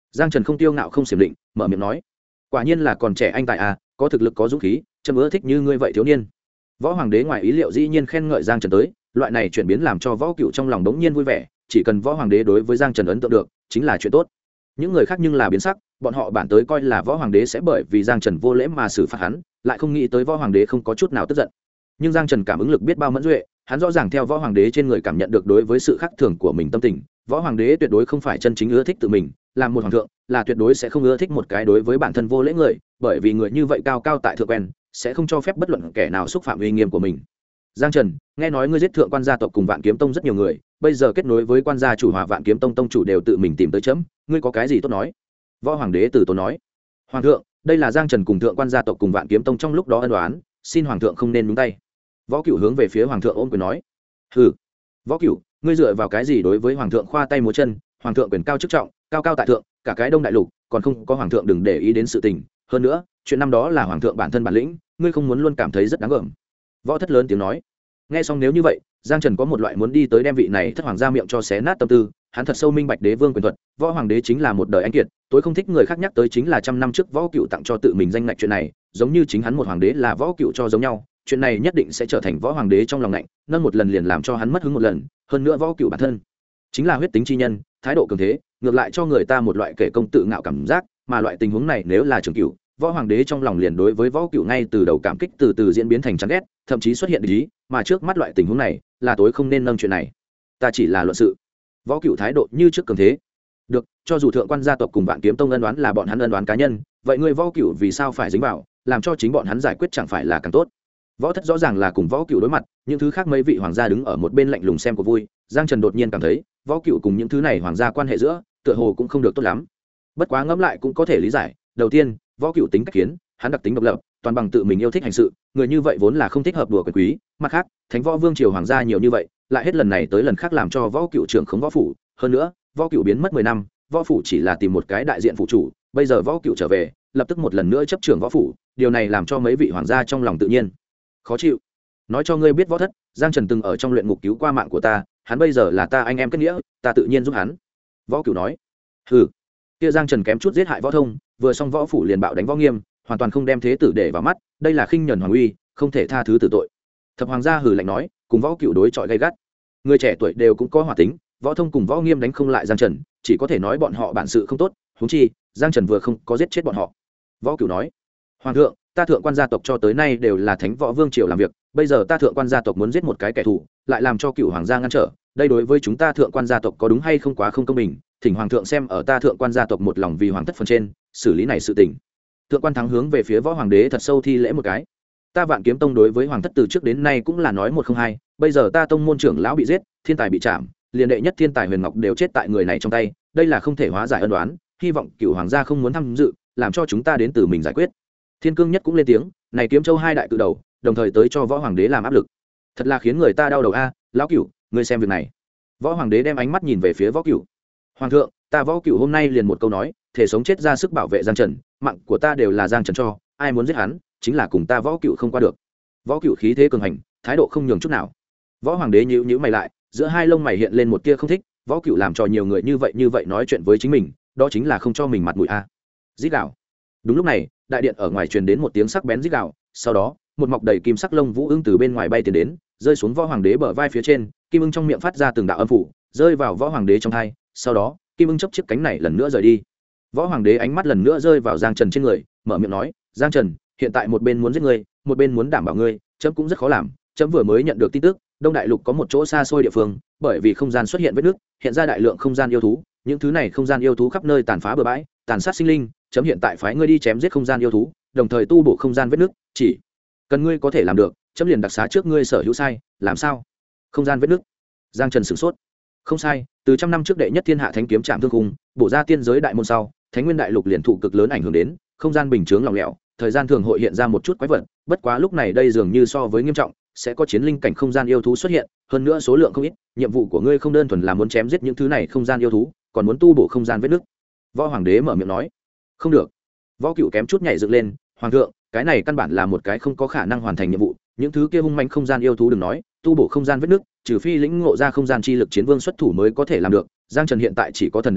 Giang Trần không tiêu ngạo không xiểm định, mở miệng nói, quả nhiên là còn trẻ anh tài à, có thực lực có dũng khí, trâm ưa thích như ngươi vậy thiếu niên. Võ Hoàng đế ngoài ý liệu dĩ nhiên khen ngợi Giang Trần tới, loại này chuyển biến làm cho Võ Cựu trong lòng đống nhiên vui vẻ, chỉ cần Võ Hoàng đế đối với Giang Trần ấn tượng được, chính là chuyện tốt. Những người khác nhưng là biến sắc, bọn họ bản tới coi là Võ Hoàng đế sẽ bởi vì Giang Trần vô lễ mà xử phạt hắn, lại không nghĩ tới Võ Hoàng đế không có chút nào tức giận. Nhưng Giang Trần cảm ứng lực biết bao mẫn duệ, hắn rõ ràng theo Võ Hoàng đế trên người cảm nhận được đối với sự khác thường của mình tâm tình. Võ Hoàng đế tuyệt đối không phải chân chính ưa thích tự mình, làm một hoàng thượng là tuyệt đối sẽ không ưa thích một cái đối với bản thân vô lễ người, bởi vì người như vậy cao cao tại thượng quen, sẽ không cho phép bất luận kẻ nào xúc phạm uy nghiêm của mình. Giang Trần, nghe nói ngươi giết thượng quan gia tộc cùng Vạn Kiếm Tông rất nhiều người, bây giờ kết nối với quan gia chủ Hòa Vạn Kiếm Tông tông chủ đều tự mình tìm tới chấm, ngươi có cái gì tốt nói? Võ Hoàng đế từ tốn nói, hoàng thượng, đây là Giang Trần cùng thượng quan gia tộc cùng Vạn Kiếm Tông trong lúc đó ân oán, xin hoàng thượng không nên nhúng tay. Võ Cửu hướng về phía hoàng thượng ôm quyền nói, hừ, Võ Cửu, ngươi dựa vào cái gì đối với hoàng thượng khoa tay múa chân? Hoàng thượng quyền cao chức trọng, cao cao tại thượng, cả cái Đông Đại Lục còn không có hoàng thượng đừng để ý đến sự tình, hơn nữa chuyện năm đó là hoàng thượng bản thân bản lĩnh, ngươi không muốn luôn cảm thấy rất đáng gờm. Võ Thất lớn tiếng nói. Nghe xong nếu như vậy, Giang Trần có một loại muốn đi tới đem vị này thất hoàng gia miệng cho xé nát tâm tư, hắn thật sâu minh bạch đế vương quyền thuật, Võ Hoàng đế chính là một đời anh kiệt, tối không thích người khác nhắc tới chính là trăm năm trước Võ Cựu tặng cho tự mình danh ngạch chuyện này, giống như chính hắn một hoàng đế là Võ Cựu cho giống nhau, chuyện này nhất định sẽ trở thành Võ Hoàng đế trong lòng ngạnh, nâng một lần liền làm cho hắn mất hứng một lần, hơn nữa Võ Cựu bản thân chính là huyết tính chi nhân, thái độ cường thế, ngược lại cho người ta một loại kể công tự ngạo cảm giác, mà loại tình huống này nếu là Trường Cựu, Võ Hoàng đế trong lòng liền đối với Võ Cựu ngay từ đầu cảm kích từ từ diễn biến thành chán ghét, thậm chí xuất hiện địch ý, mà trước mắt loại tình huống này là tối không nên nâng chuyện này. Ta chỉ là luận sự. Võ Cựu thái độ như trước cường thế. Được, cho dù thượng quan gia tộc cùng Vạn Kiếm Tông ân đoán là bọn hắn ân đoán cá nhân, vậy ngươi Võ Cựu vì sao phải dính vào, làm cho chính bọn hắn giải quyết chẳng phải là càng tốt? Võ Thất rõ ràng là cùng Võ Cựu đối mặt, những thứ khác mấy vị hoàng gia đứng ở một bên lạnh lùng xem của vui. Giang Trần đột nhiên cảm thấy, Võ Cựu cùng những thứ này hoàng gia quan hệ giữa, tựa hồ cũng không được tốt lắm. Bất quá ngẫm lại cũng có thể lý giải, đầu tiên, Võ Cựu tính cách kiến, hắn đặc tính độc lập, toàn bằng tự mình yêu thích hành sự, người như vậy vốn là không thích hợp đùa quyền quý, mặt khác, Thánh Võ Vương triều hoàng gia nhiều như vậy, lại hết lần này tới lần khác làm cho Võ Cựu trưởng khống võ phủ, hơn nữa, Võ Cựu biến mất 10 năm, võ phủ chỉ là tìm một cái đại diện phụ chủ, bây giờ Võ Cựu trở về, lập tức một lần nữa chấp trưởng võ phủ, điều này làm cho mấy vị hoàng gia trong lòng tự nhiên khó chịu. Nói cho ngươi biết Võ Thất, Giang Trần từng ở trong luyện ngục cứu qua mạng của ta, hắn bây giờ là ta anh em kết nghĩa, ta tự nhiên giúp hắn. Võ Cựu nói. Hừ. Kia Giang Trần kém chút giết hại Võ Thông, vừa xong võ phủ liền bạo đánh Võ Nghiêm, hoàn toàn không đem thế tử để vào mắt, đây là khinh nhẫn hoàng uy, không thể tha thứ tử tội. Thập hoàng gia hừ lạnh nói, cùng Võ Cựu đối chọi gay gắt. Người trẻ tuổi đều cũng có hỏa tính, Võ Thông cùng Võ Nghiêm đánh không lại Giang Trần, chỉ có thể nói bọn họ bản sự không tốt, huống chi Giang Trần vừa không có giết chết bọn họ. Võ Cựu nói, hoàng thượng, ta thượng quan gia tộc cho tới nay đều là Thánh Võ Vương triều làm việc, bây giờ ta thượng quan gia tộc muốn giết một cái kẻ thù, lại làm cho Cựu hoàng gia ngăn trở, đây đối với chúng ta thượng quan gia tộc có đúng hay không quá không công bình, thỉnh hoàng thượng xem ở ta thượng quan gia tộc một lòng vì hoàng thất phần trên, xử lý này sự tình. Thượng quan Thắng hướng về phía Võ Hoàng đế thật sâu thi lễ một cái. Ta Vạn Kiếm Tông đối với hoàng thất từ trước đến nay cũng là nói một không hai, bây giờ ta tông môn trưởng lão bị giết, thiên tài bị chạm, liền đệ nhất thiên tài Huyền Ngọc đều chết tại người này trong tay, đây là không thể hóa giải ân oán, hy vọng Cựu hoàng gia không muốn tham dự, làm cho chúng ta đến từ mình giải quyết. Thiên Cương Nhất cũng lên tiếng, này Kiếm Châu hai đại cự đầu, đồng thời tới cho Võ Hoàng đế làm áp lực, thật là khiến người ta đau đầu a. Lão Cựu, ngươi xem việc này. Võ Hoàng đế đem ánh mắt nhìn về phía Võ Cựu. Hoàng thượng, ta Võ Cựu hôm nay liền một câu nói, thể sống chết ra sức bảo vệ Giang Trần, mạng của ta đều là Giang Trần cho, ai muốn giết hắn, chính là cùng ta Võ Cựu không qua được. Võ Cựu khí thế cường hành, thái độ không nhường chút nào. Võ Hoàng đế nhíu nhíu mày lại, giữa hai lông mày hiện lên một tia không thích, Võ Cựu làm cho nhiều người như vậy nói chuyện với chính mình, đó chính là không cho mình mặt mũi a. Rít gào. Đúng lúc này, đại điện ở ngoài truyền đến một tiếng sắc bén rít gào, sau đó, một mọc đầy kim sắc lông vũ ưng từ bên ngoài bay tiến đến, rơi xuống Võ Hoàng đế bờ vai phía trên, kim ưng trong miệng phát ra từng đạo âm phủ, rơi vào Võ Hoàng đế trong tai, sau đó, kim ưng chấp chiếc cánh này lần nữa rời đi. Võ Hoàng đế ánh mắt lần nữa rơi vào Giang Trần trên người, mở miệng nói, Giang Trần, hiện tại một bên muốn giết ngươi, một bên muốn đảm bảo ngươi, chấm cũng rất khó làm, chấm vừa mới nhận được tin tức, Đông Đại Lục có một chỗ xa xôi địa phương, bởi vì không gian xuất hiện vết nứt, hiện ra đại lượng không gian yêu thú, những thứ này không gian yêu thú khắp nơi tàn phá bừa bãi, tàn sát sinh linh, chấm hiện tại phái ngươi đi chém giết không gian yêu thú, đồng thời tu bổ không gian vết nứt, chỉ cần ngươi có thể làm được, chấm liền đặc xá trước ngươi sở hữu sai, làm sao? Không gian vết nứt. Giang Trần sửng sốt. Không sai, từ trăm năm trước đệ nhất thiên hạ thánh kiếm trạm thương khung, bổ ra tiên giới đại môn sau, Thánh Nguyên Đại Lục liền thụ cực lớn ảnh hưởng đến, không gian bình chướng lỏng lẻo, thời gian thường hội hiện ra một chút quái vật, bất quá lúc này đây dường như so với nghiêm trọng, sẽ có chiến linh cảnh không gian yêu thú xuất hiện, hơn nữa số lượng không ít, nhiệm vụ của ngươi không đơn thuần là muốn chém giết những thứ này không gian yêu thú, còn muốn tu bổ không gian vết nứt. Võ Hoàng đế mở miệng nói. Không được. Võ Cựu kém chút nhảy dựng lên, hoàng thượng, cái này căn bản là một cái không có khả năng hoàn thành nhiệm vụ, những thứ kia hung manh không gian yêu thú đừng nói, tu bổ không gian vết nứt, trừ phi lĩnh ngộ ra không gian chi lực chiến vương xuất thủ mới có thể làm được. Giang Trần hiện tại chỉ có thần đán cảnh,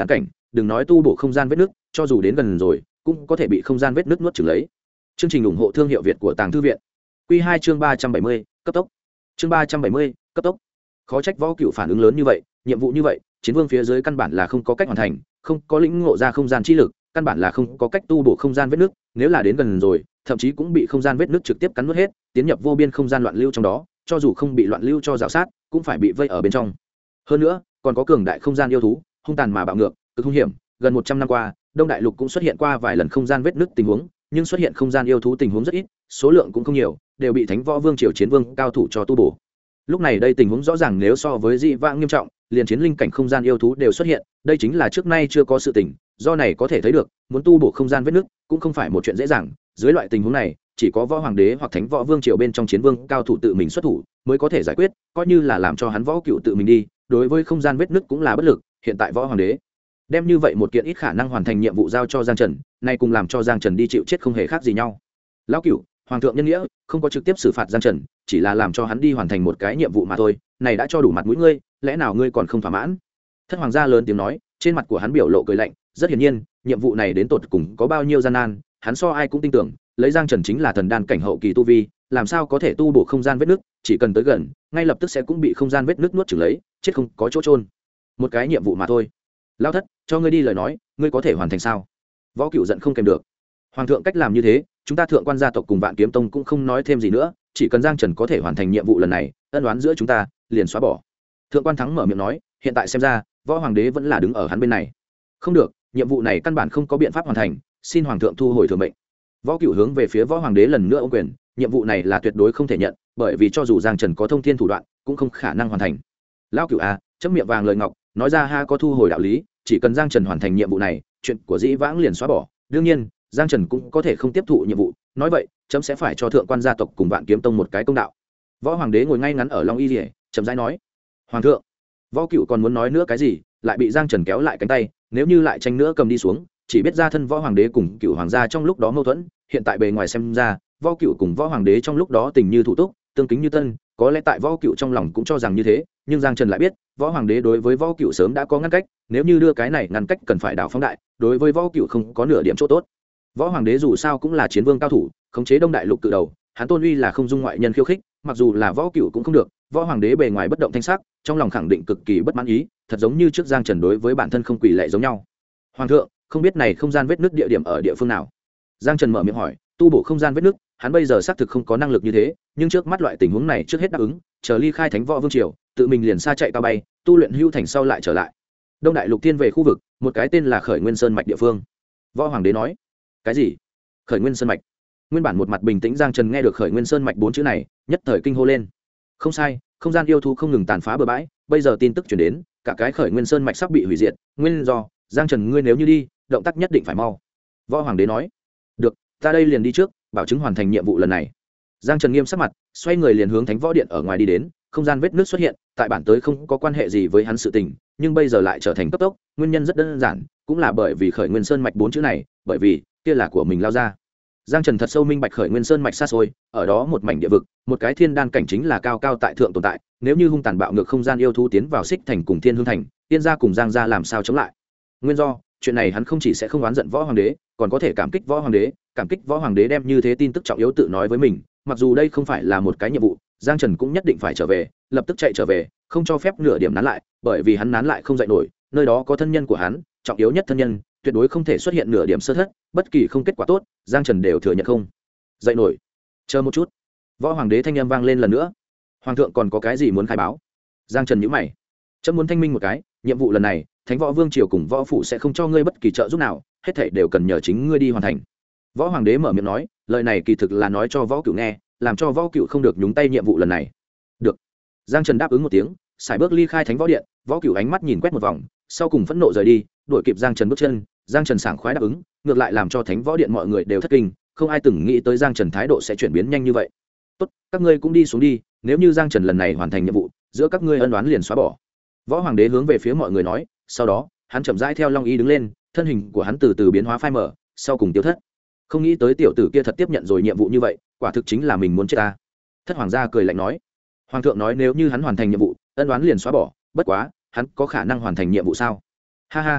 đừng nói tu bổ không gian vết nứt, cho dù đến gần rồi cũng có thể bị không gian vết nứt nuốt chửng lấy. Chương trình ủng hộ thương hiệu Việt của Tàng Thư viện. Quy 2 chương 370, cấp tốc. Chương 370, cấp tốc. Khó trách Võ Cựu phản ứng lớn như vậy, nhiệm vụ như vậy, chiến vương phía dưới căn bản là không có cách hoàn thành, không có lĩnh ngộ ra không gian chi lực, căn bản là không có cách tu bổ không gian vết nứt, nếu là đến gần rồi, thậm chí cũng bị không gian vết nứt trực tiếp cắn nuốt hết, tiến nhập vô biên không gian loạn lưu trong đó, cho dù không bị loạn lưu cho rào sát, cũng phải bị vây ở bên trong. Hơn nữa, còn có cường đại không gian yêu thú, hung tàn mà bạo ngược, cực hung hiểm, gần 100 năm qua, Đông Đại Lục cũng xuất hiện qua vài lần không gian vết nứt tình huống, nhưng xuất hiện không gian yêu thú tình huống rất ít, số lượng cũng không nhiều, đều bị Thánh Võ Vương triều chiến vương cao thủ cho tu bổ. Lúc này đây tình huống rõ ràng nếu so với dị vãng nghiêm trọng, liền chiến linh cảnh không gian yêu thú đều xuất hiện, đây chính là trước nay chưa có sự tình, do này có thể thấy được, muốn tu bổ không gian vết nứt cũng không phải một chuyện dễ dàng, dưới loại tình huống này, chỉ có Võ Hoàng đế hoặc Thánh Võ Vương triều bên trong chiến vương cao thủ tự mình xuất thủ, mới có thể giải quyết, coi như là làm cho hắn Võ Cựu tự mình đi, đối với không gian vết nứt cũng là bất lực, hiện tại Võ Hoàng đế đem như vậy một kiện ít khả năng hoàn thành nhiệm vụ giao cho Giang Trần, nay cùng làm cho Giang Trần đi chịu chết không hề khác gì nhau. Lão Cựu, hoàng thượng nhân nghĩa, không có trực tiếp xử phạt Giang Trần, chỉ là làm cho hắn đi hoàn thành một cái nhiệm vụ mà thôi, này đã cho đủ mặt mũi ngươi, lẽ nào ngươi còn không thỏa mãn? Thất hoàng gia lớn tiếng nói, trên mặt của hắn biểu lộ cười lạnh, rất hiển nhiên, nhiệm vụ này đến tột cùng có bao nhiêu gian nan, hắn so ai cũng tin tưởng, lấy Giang Trần chính là thần đan cảnh hậu kỳ tu vi, làm sao có thể tu bổ không gian vết nứt, chỉ cần tới gần, ngay lập tức sẽ cũng bị không gian vết nứt nuốt chửng lấy, chết không có chỗ chôn. Một cái nhiệm vụ mà thôi. Lão thất, cho ngươi đi lời nói, ngươi có thể hoàn thành sao? Võ Cựu giận không kèm được. Hoàng thượng cách làm như thế, chúng ta thượng quan gia tộc cùng Vạn Kiếm Tông cũng không nói thêm gì nữa, chỉ cần Giang Trần có thể hoàn thành nhiệm vụ lần này, ân oán giữa chúng ta liền xóa bỏ. Thượng quan Thắng mở miệng nói, hiện tại xem ra, Võ Hoàng đế vẫn là đứng ở hắn bên này. Không được, nhiệm vụ này căn bản không có biện pháp hoàn thành, xin hoàng thượng thu hồi thừa mệnh. Võ Cựu hướng về phía Võ Hoàng đế lần nữa ô quyền, nhiệm vụ này là tuyệt đối không thể nhận, bởi vì cho dù Giang Trần có thông thiên thủ đoạn, cũng không khả năng hoàn thành. Lão Cựu à, chấm miệng vàng lời ngọc, nói ra ha có thu hồi đạo lý, chỉ cần Giang Trần hoàn thành nhiệm vụ này, chuyện của dĩ vãng liền xóa bỏ. Đương nhiên, Giang Trần cũng có thể không tiếp thụ nhiệm vụ, nói vậy, chấm sẽ phải cho thượng quan gia tộc cùng Vạn Kiếm Tông một cái công đạo. Võ Hoàng đế ngồi ngay ngắn ở Long Y Liễu, chậm rãi nói: "Hoàng thượng." Võ Cựu còn muốn nói nữa cái gì, lại bị Giang Trần kéo lại cánh tay, nếu như lại tranh nữa cầm đi xuống, chỉ biết ra thân Võ Hoàng đế cùng Cựu hoàng gia trong lúc đó mâu thuẫn, hiện tại bề ngoài xem ra, Võ Cựu cùng Võ Hoàng đế trong lúc đó tình như thủ túc, tương kính như tân, có lẽ tại Võ Cựu trong lòng cũng cho rằng như thế, nhưng Giang Trần lại biết, Võ Hoàng đế đối với Võ Cựu sớm đã có ngăn cách, nếu như đưa cái này ngăn cách cần phải đào phóng đại, đối với Võ Cựu không có nửa điểm chỗ tốt. Võ Hoàng đế dù sao cũng là chiến vương cao thủ, khống chế Đông Đại Lục cự đầu, hắn tôn uy là không dung ngoại nhân khiêu khích, mặc dù là Võ Cựu cũng không được, Võ Hoàng đế bề ngoài bất động thanh sắc, trong lòng khẳng định cực kỳ bất mãn ý, thật giống như trước Giang Trần đối với bản thân không quỳ lệ giống nhau. Hoàng thượng, không biết này không gian vết nứt địa điểm ở địa phương nào? Giang Trần mở miệng hỏi, tu bổ không gian vết nứt, hắn bây giờ xác thực không có năng lực như thế, nhưng trước mắt loại tình huống này trước hết đáp ứng, chờ ly khai Thánh Võ Vương triều, tự mình liền xa chạy cao bay, tu luyện hưu thành sau lại trở lại. Đông Đại Lục tiên về khu vực, một cái tên là Khởi Nguyên Sơn mạch địa phương. Võ Hoàng đế nói, cái gì? Khởi Nguyên Sơn mạch? Nguyên bản một mặt bình tĩnh Giang Trần nghe được Khởi Nguyên Sơn mạch 4 chữ này, nhất thời kinh hô lên. Không sai, không gian yêu thú không ngừng tàn phá bừa bãi, bây giờ tin tức truyền đến, cả cái Khởi Nguyên Sơn mạch sắp bị hủy diệt, nguyên do, Giang Trần ngươi nếu như đi, động tác nhất định phải mau. Võ Hoàng đế nói, được, ta đây liền đi trước, bảo chứng hoàn thành nhiệm vụ lần này. Giang Trần nghiêm sắc mặt, xoay người liền hướng Thánh Võ Điện ở ngoài đi đến, không gian vết nứt xuất hiện, tại bản tới không có quan hệ gì với hắn sự tình, nhưng bây giờ lại trở thành cấp tốc, nguyên nhân rất đơn giản, cũng là bởi vì Khởi Nguyên Sơn mạch 4 chữ này, bởi vì kia là của mình lao ra. Giang Trần thật sâu minh bạch Khởi Nguyên Sơn mạch xa xôi, ở đó một mảnh địa vực, một cái thiên đan cảnh chính là cao cao tại thượng tồn tại, nếu như hung tàn bạo ngược không gian yêu thú tiến vào Xích Thành cùng Thiên Hương Thành, Tiên gia cùng Giang gia làm sao chống lại? Nguyên do, chuyện này hắn không chỉ sẽ không oán giận Võ Hoàng đế, còn có thể cảm kích Võ Hoàng đế, cảm kích Võ Hoàng đế đem như thế tin tức trọng yếu tự nói với mình, mặc dù đây không phải là một cái nhiệm vụ, Giang Trần cũng nhất định phải trở về, lập tức chạy trở về, không cho phép nửa điểm nán lại, bởi vì hắn nán lại không dậy nổi, nơi đó có thân nhân của hắn, trọng yếu nhất thân nhân, tuyệt đối không thể xuất hiện nửa điểm sơ thất, bất kỳ không kết quả tốt, Giang Trần đều thừa nhận không dậy nổi. Chờ một chút. Võ Hoàng đế thanh âm vang lên lần nữa. Hoàng thượng còn có cái gì muốn khai báo? Giang Trần nhíu mày. Chấm muốn thanh minh một cái, nhiệm vụ lần này, Thánh Võ Vương triều cùng võ phủ sẽ không cho ngươi bất kỳ trợ giúp nào, hết thảy đều cần nhờ chính ngươi đi hoàn thành. Võ Hoàng đế mở miệng nói, lời này kỳ thực là nói cho Võ Cửu nghe, làm cho Võ Cửu không được nhúng tay nhiệm vụ lần này. Được. Giang Trần đáp ứng một tiếng, sải bước ly khai Thánh Võ Điện, Võ Cửu ánh mắt nhìn quét một vòng, sau cùng phẫn nộ rời đi, đuổi kịp Giang Trần bước chân, Giang Trần sảng khoái đáp ứng, ngược lại làm cho Thánh Võ Điện mọi người đều thất kinh, không ai từng nghĩ tới Giang Trần thái độ sẽ chuyển biến nhanh như vậy. Tốt, các ngươi cũng đi xuống đi, nếu như Giang Trần lần này hoàn thành nhiệm vụ, giữa các ngươi ân oán liền xóa bỏ. Võ Hoàng đế hướng về phía mọi người nói, sau đó, hắn chậm rãi theo Long Y đứng lên, thân hình của hắn từ từ biến hóa phai mờ, sau cùng tiêu thất. Không nghĩ tới tiểu tử kia thật tiếp nhận rồi nhiệm vụ như vậy, quả thực chính là mình muốn chết ta. Thất hoàng gia cười lạnh nói, Hoàng thượng nói nếu như hắn hoàn thành nhiệm vụ, ân oán liền xóa bỏ, bất quá, hắn có khả năng hoàn thành nhiệm vụ sao? Ha ha.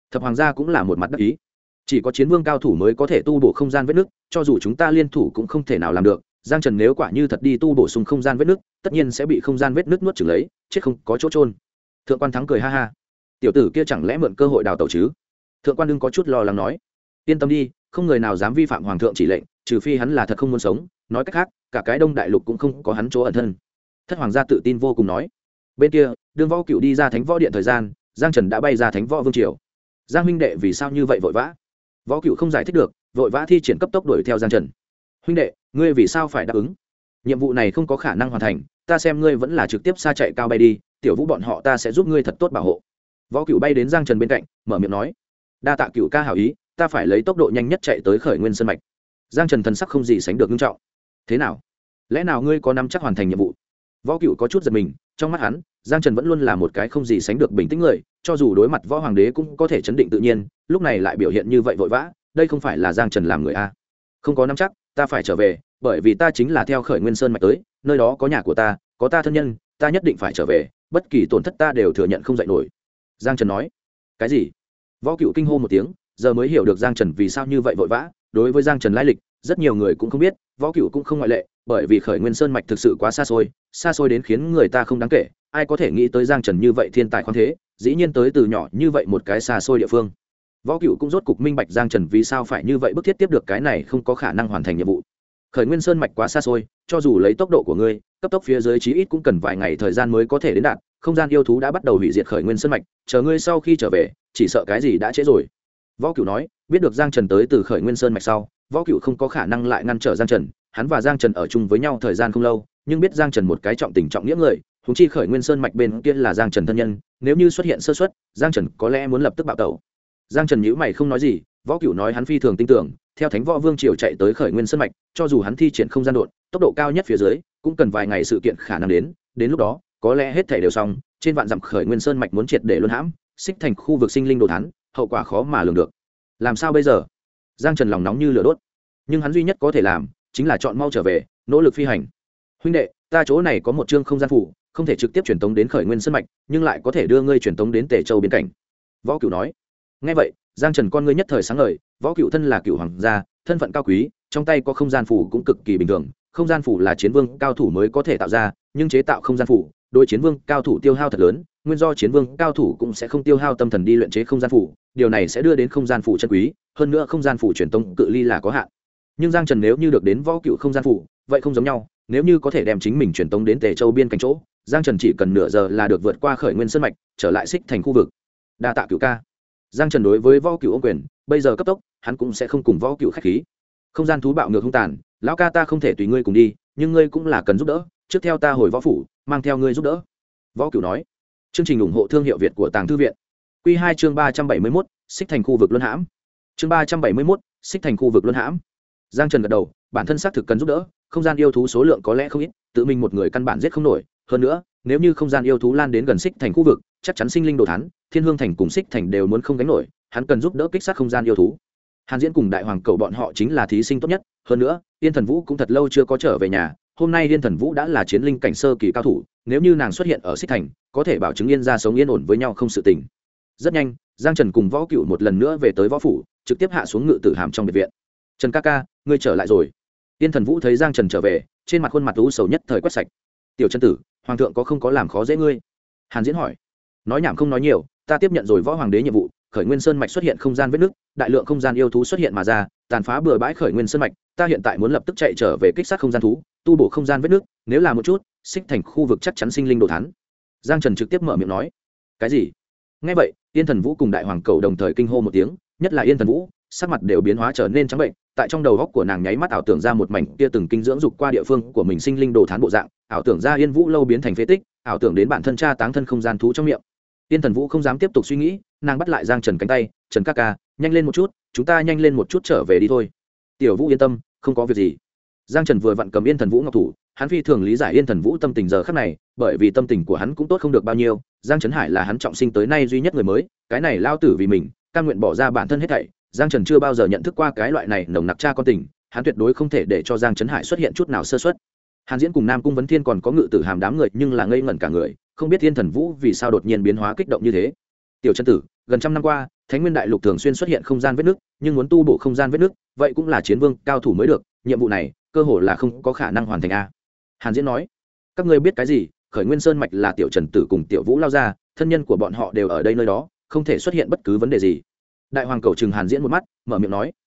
Thập hoàng gia cũng là một mặt đắc ý, chỉ có chiến vương cao thủ mới có thể tu bổ không gian vết nứt, cho dù chúng ta liên thủ cũng không thể nào làm được. Giang Trần nếu quả như thật đi tu bổ sung không gian vết nứt, tất nhiên sẽ bị không gian vết nứt nuốt chửng lấy, chết không có chỗ trôn. Thượng quan Thắng cười ha ha, tiểu tử kia chẳng lẽ mượn cơ hội đào tẩu chứ? Thượng quan Đương có chút lo lắng nói, yên tâm đi, không người nào dám vi phạm hoàng thượng chỉ lệnh, trừ phi hắn là thật không muốn sống, nói cách khác cả cái Đông Đại Lục cũng không có hắn chỗ ẩn thân. Thất hoàng gia tự tin vô cùng nói. Bên kia Đương Võ Cựu đi ra Thánh Võ Điện thời gian, Giang Trần đã bay ra Thánh Võ Vương triều. Giang huynh đệ vì sao như vậy vội vã? Võ Cựu không giải thích được, vội vã thi triển cấp tốc đuổi theo Giang Trần. Huynh đệ, ngươi vì sao phải đáp ứng? Nhiệm vụ này không có khả năng hoàn thành, ta xem ngươi vẫn là trực tiếp xa chạy cao bay đi, tiểu Vũ bọn họ ta sẽ giúp ngươi thật tốt bảo hộ. Võ Cựu bay đến Giang Trần bên cạnh, mở miệng nói, đa tạ Cựu ca hảo ý, ta phải lấy tốc độ nhanh nhất chạy tới Khởi Nguyên Sơn mạch. Giang Trần thần sắc không gì sánh được nghiêm trọng. Thế nào? Lẽ nào ngươi có nắm chắc hoàn thành nhiệm vụ? Võ Cựu có chút giật mình, trong mắt hắn, Giang Trần vẫn luôn là một cái không gì sánh được bình tĩnh người, cho dù đối mặt võ hoàng đế cũng có thể chấn định tự nhiên, lúc này lại biểu hiện như vậy vội vã, đây không phải là Giang Trần làm người a. Không có nắm chắc, ta phải trở về, bởi vì ta chính là theo Khởi Nguyên Sơn mạch tới, nơi đó có nhà của ta, có ta thân nhân, ta nhất định phải trở về, bất kỳ tổn thất ta đều thừa nhận không dậy nổi. Giang Trần nói. Cái gì? Võ Cựu kinh hô một tiếng, giờ mới hiểu được Giang Trần vì sao như vậy vội vã. Đối với Giang Trần lai lịch, rất nhiều người cũng không biết, Võ Cựu cũng không ngoại lệ, bởi vì Khởi Nguyên Sơn mạch thực sự quá xa xôi đến khiến người ta không đáng kể, ai có thể nghĩ tới Giang Trần như vậy thiên tài khoáng thế, dĩ nhiên tới từ nhỏ như vậy một cái xa xôi địa phương. Võ Cựu cũng rốt cục minh bạch Giang Trần vì sao phải như vậy bức thiết tiếp được cái này không có khả năng hoàn thành nhiệm vụ. Khởi Nguyên Sơn mạch quá xa xôi, cho dù lấy tốc độ của ngươi, cấp tốc phía dưới chí ít cũng cần vài ngày thời gian mới có thể đến đạt, không gian yêu thú đã bắt đầu hủy diệt Khởi Nguyên Sơn mạch, chờ ngươi sau khi trở về, chỉ sợ cái gì đã trễ rồi. Võ Cựu nói, biết được Giang Trần tới từ Khởi Nguyên Sơn mạch sau, Võ Cựu không có khả năng lại ngăn trở Giang Trần, hắn và Giang Trần ở chung với nhau thời gian không lâu, nhưng biết Giang Trần một cái trọng tình trọng nghĩa người, huống chi Khởi Nguyên Sơn mạch bên kia là Giang Trần thân nhân, nếu như xuất hiện sơ suất, Giang Trần có lẽ muốn lập tức bạo tẩu. Giang Trần nhíu mày không nói gì, Võ Cựu nói hắn phi thường tin tưởng, theo Thánh Võ Vương triều chạy tới Khởi Nguyên Sơn mạch, cho dù hắn thi triển không gian độn, tốc độ cao nhất phía dưới, cũng cần vài ngày sự kiện khả năng đến lúc đó, có lẽ hết thảy đều xong, trên vạn dặm Khởi Nguyên Sơn mạch muốn triệt để luân hãm, xích thành khu vực sinh linh đồ thán, hậu quả khó mà lường được. Làm sao bây giờ? Giang Trần lòng nóng như lửa đốt, nhưng hắn duy nhất có thể làm chính là chọn mau trở về, nỗ lực phi hành. Huynh đệ, ta chỗ này có một chương không gian phủ, không thể trực tiếp truyền tống đến Khởi Nguyên Sơn mạch, nhưng lại có thể đưa ngươi truyền tống đến Tề Châu biên cảnh. Võ Cựu nói. Nghe vậy, Giang Trần con ngươi nhất thời sáng ngời, Võ Cựu thân là Cựu hoàng gia, thân phận cao quý, trong tay có không gian phủ cũng cực kỳ bình thường, không gian phủ là chiến vương cao thủ mới có thể tạo ra, nhưng chế tạo không gian phủ, đối chiến vương cao thủ tiêu hao thật lớn, nguyên do chiến vương cao thủ cũng sẽ không tiêu hao tâm thần đi luyện chế không gian phủ, điều này sẽ đưa đến không gian phủ chân quý, hơn nữa không gian phủ truyền tống cự ly là có hạn. Nhưng Giang Trần nếu như được đến Võ Cựu không gian phủ, vậy không giống nhau, nếu như có thể đem chính mình truyền tống đến Tề Châu biên cảnh chỗ, Giang Trần chỉ cần nửa giờ là được vượt qua Khởi Nguyên Sơn mạch, trở lại xích thành khu vực. Đa tạ Cựu ca. Giang Trần đối với Võ Cựu ôm quyền, bây giờ cấp tốc, hắn cũng sẽ không cùng Võ Cựu khách khí. Không gian thú bạo ngược hung tàn, lão ca ta không thể tùy ngươi cùng đi, nhưng ngươi cũng là cần giúp đỡ, trước theo ta hồi võ phủ, mang theo ngươi giúp đỡ. Võ Cựu nói. Chương trình ủng hộ thương hiệu Việt của Tàng Thư viện. Quy 2 chương 371, xích thành khu vực luân hãm. Chương 371, xích thành khu vực luân hãm. Giang Trần gật đầu, bản thân xác thực cần giúp đỡ, không gian yêu thú số lượng có lẽ không ít, tự mình một người căn bản giết không nổi, hơn nữa, nếu như không gian yêu thú lan đến gần xích thành khu vực, chắc chắn sinh linh đồ thán, Thiên Hương thành cùng xích thành đều muốn không gánh nổi, hắn cần giúp đỡ kích sát không gian yêu thú. Hàn Diễn cùng Đại Hoàng Cầu bọn họ chính là thí sinh tốt nhất, hơn nữa, Yên Thần Vũ cũng thật lâu chưa có trở về nhà, hôm nay Yên Thần Vũ đã là chiến linh cảnh sơ kỳ cao thủ, nếu như nàng xuất hiện ở xích thành, có thể bảo chứng Yên gia sống yên ổn với nhau không sự tình. Rất nhanh, Giang Trần cùng Võ Cựu một lần nữa về tới võ phủ, trực tiếp hạ xuống Ngự Tử Hàm trong biệt viện. Trần ca ca, ngươi trở lại rồi. Yên Thần Vũ thấy Giang Trần trở về, trên mặt khuôn mặt u sầu nhất thời quét sạch. Tiểu Trần tử, hoàng thượng có không có làm khó dễ ngươi? Hàn Diễn hỏi. Nói nhảm không nói nhiều, ta tiếp nhận rồi võ hoàng đế nhiệm vụ, Khởi Nguyên Sơn mạch xuất hiện không gian vết nứt, đại lượng không gian yêu thú xuất hiện mà ra, tàn phá bừa bãi Khởi Nguyên Sơn mạch, ta hiện tại muốn lập tức chạy trở về kích sát không gian thú, tu bổ không gian vết nứt, nếu là một chút, xích thành khu vực chắc chắn sinh linh đồ thán. Giang Trần trực tiếp mở miệng nói. Cái gì? Nghe vậy, Yên Thần Vũ cùng Đại Hoàng Cầu đồng thời kinh hô một tiếng, nhất là Yên Thần Vũ, sắc mặt đều biến hóa trở nên trắng bệnh, tại trong đầu góc của nàng nháy mắt ảo tưởng ra một mảnh kia từng kinh dưỡng dục qua địa phương của mình sinh linh đồ thán bộ dạng, ảo tưởng ra Yên Vũ lâu biến thành phế tích, ảo tưởng đến bản thân cha táng thân không gian thú trong miệng. Yên Thần Vũ không dám tiếp tục suy nghĩ, nàng bắt lại Giang Trần cánh tay, "Trần ca ca, nhanh lên một chút, chúng ta nhanh lên một chút trở về đi thôi." "Tiểu Vũ yên tâm, không có việc gì." Giang Trần vừa vặn cầm Yên Thần Vũ ngọc thủ, hắn phi thường lý giải Yên Thần Vũ tâm tình giờ khắc này, bởi vì tâm tình của hắn cũng tốt không được bao nhiêu, Giang Trấn Hải là hắn trọng sinh tới nay duy nhất người mới, cái này lao tử vì mình, cam nguyện bỏ ra bản thân hết thảy, Giang Trần chưa bao giờ nhận thức qua cái loại này nồng nặc cha con tình, hắn tuyệt đối không thể để cho Giang Trấn Hải xuất hiện chút nào sơ suất. Hàn Diễn cùng Nam Cung Vấn Thiên còn có Ngự Tử Hàm đám người nhưng là ngây ngẩn cả người, không biết Yên Thần Vũ vì sao đột nhiên biến hóa kích động như thế. "Tiểu Trần tử, gần trăm năm qua, Thánh Nguyên Đại Lục thường xuyên xuất hiện không gian vết nứt, nhưng muốn tu bổ không gian vết nứt, vậy cũng là chiến vương cao thủ mới được, nhiệm vụ này, cơ hồ là không có khả năng hoàn thành a. Hàn Diễn nói, các ngươi biết cái gì? Khởi Nguyên Sơn mạch là Tiểu Trần Tử cùng Tiểu Vũ lao ra, thân nhân của bọn họ đều ở đây nơi đó, không thể xuất hiện bất cứ vấn đề gì. Đại Hoàng Cầu trừng Hàn Diễn một mắt, mở miệng nói,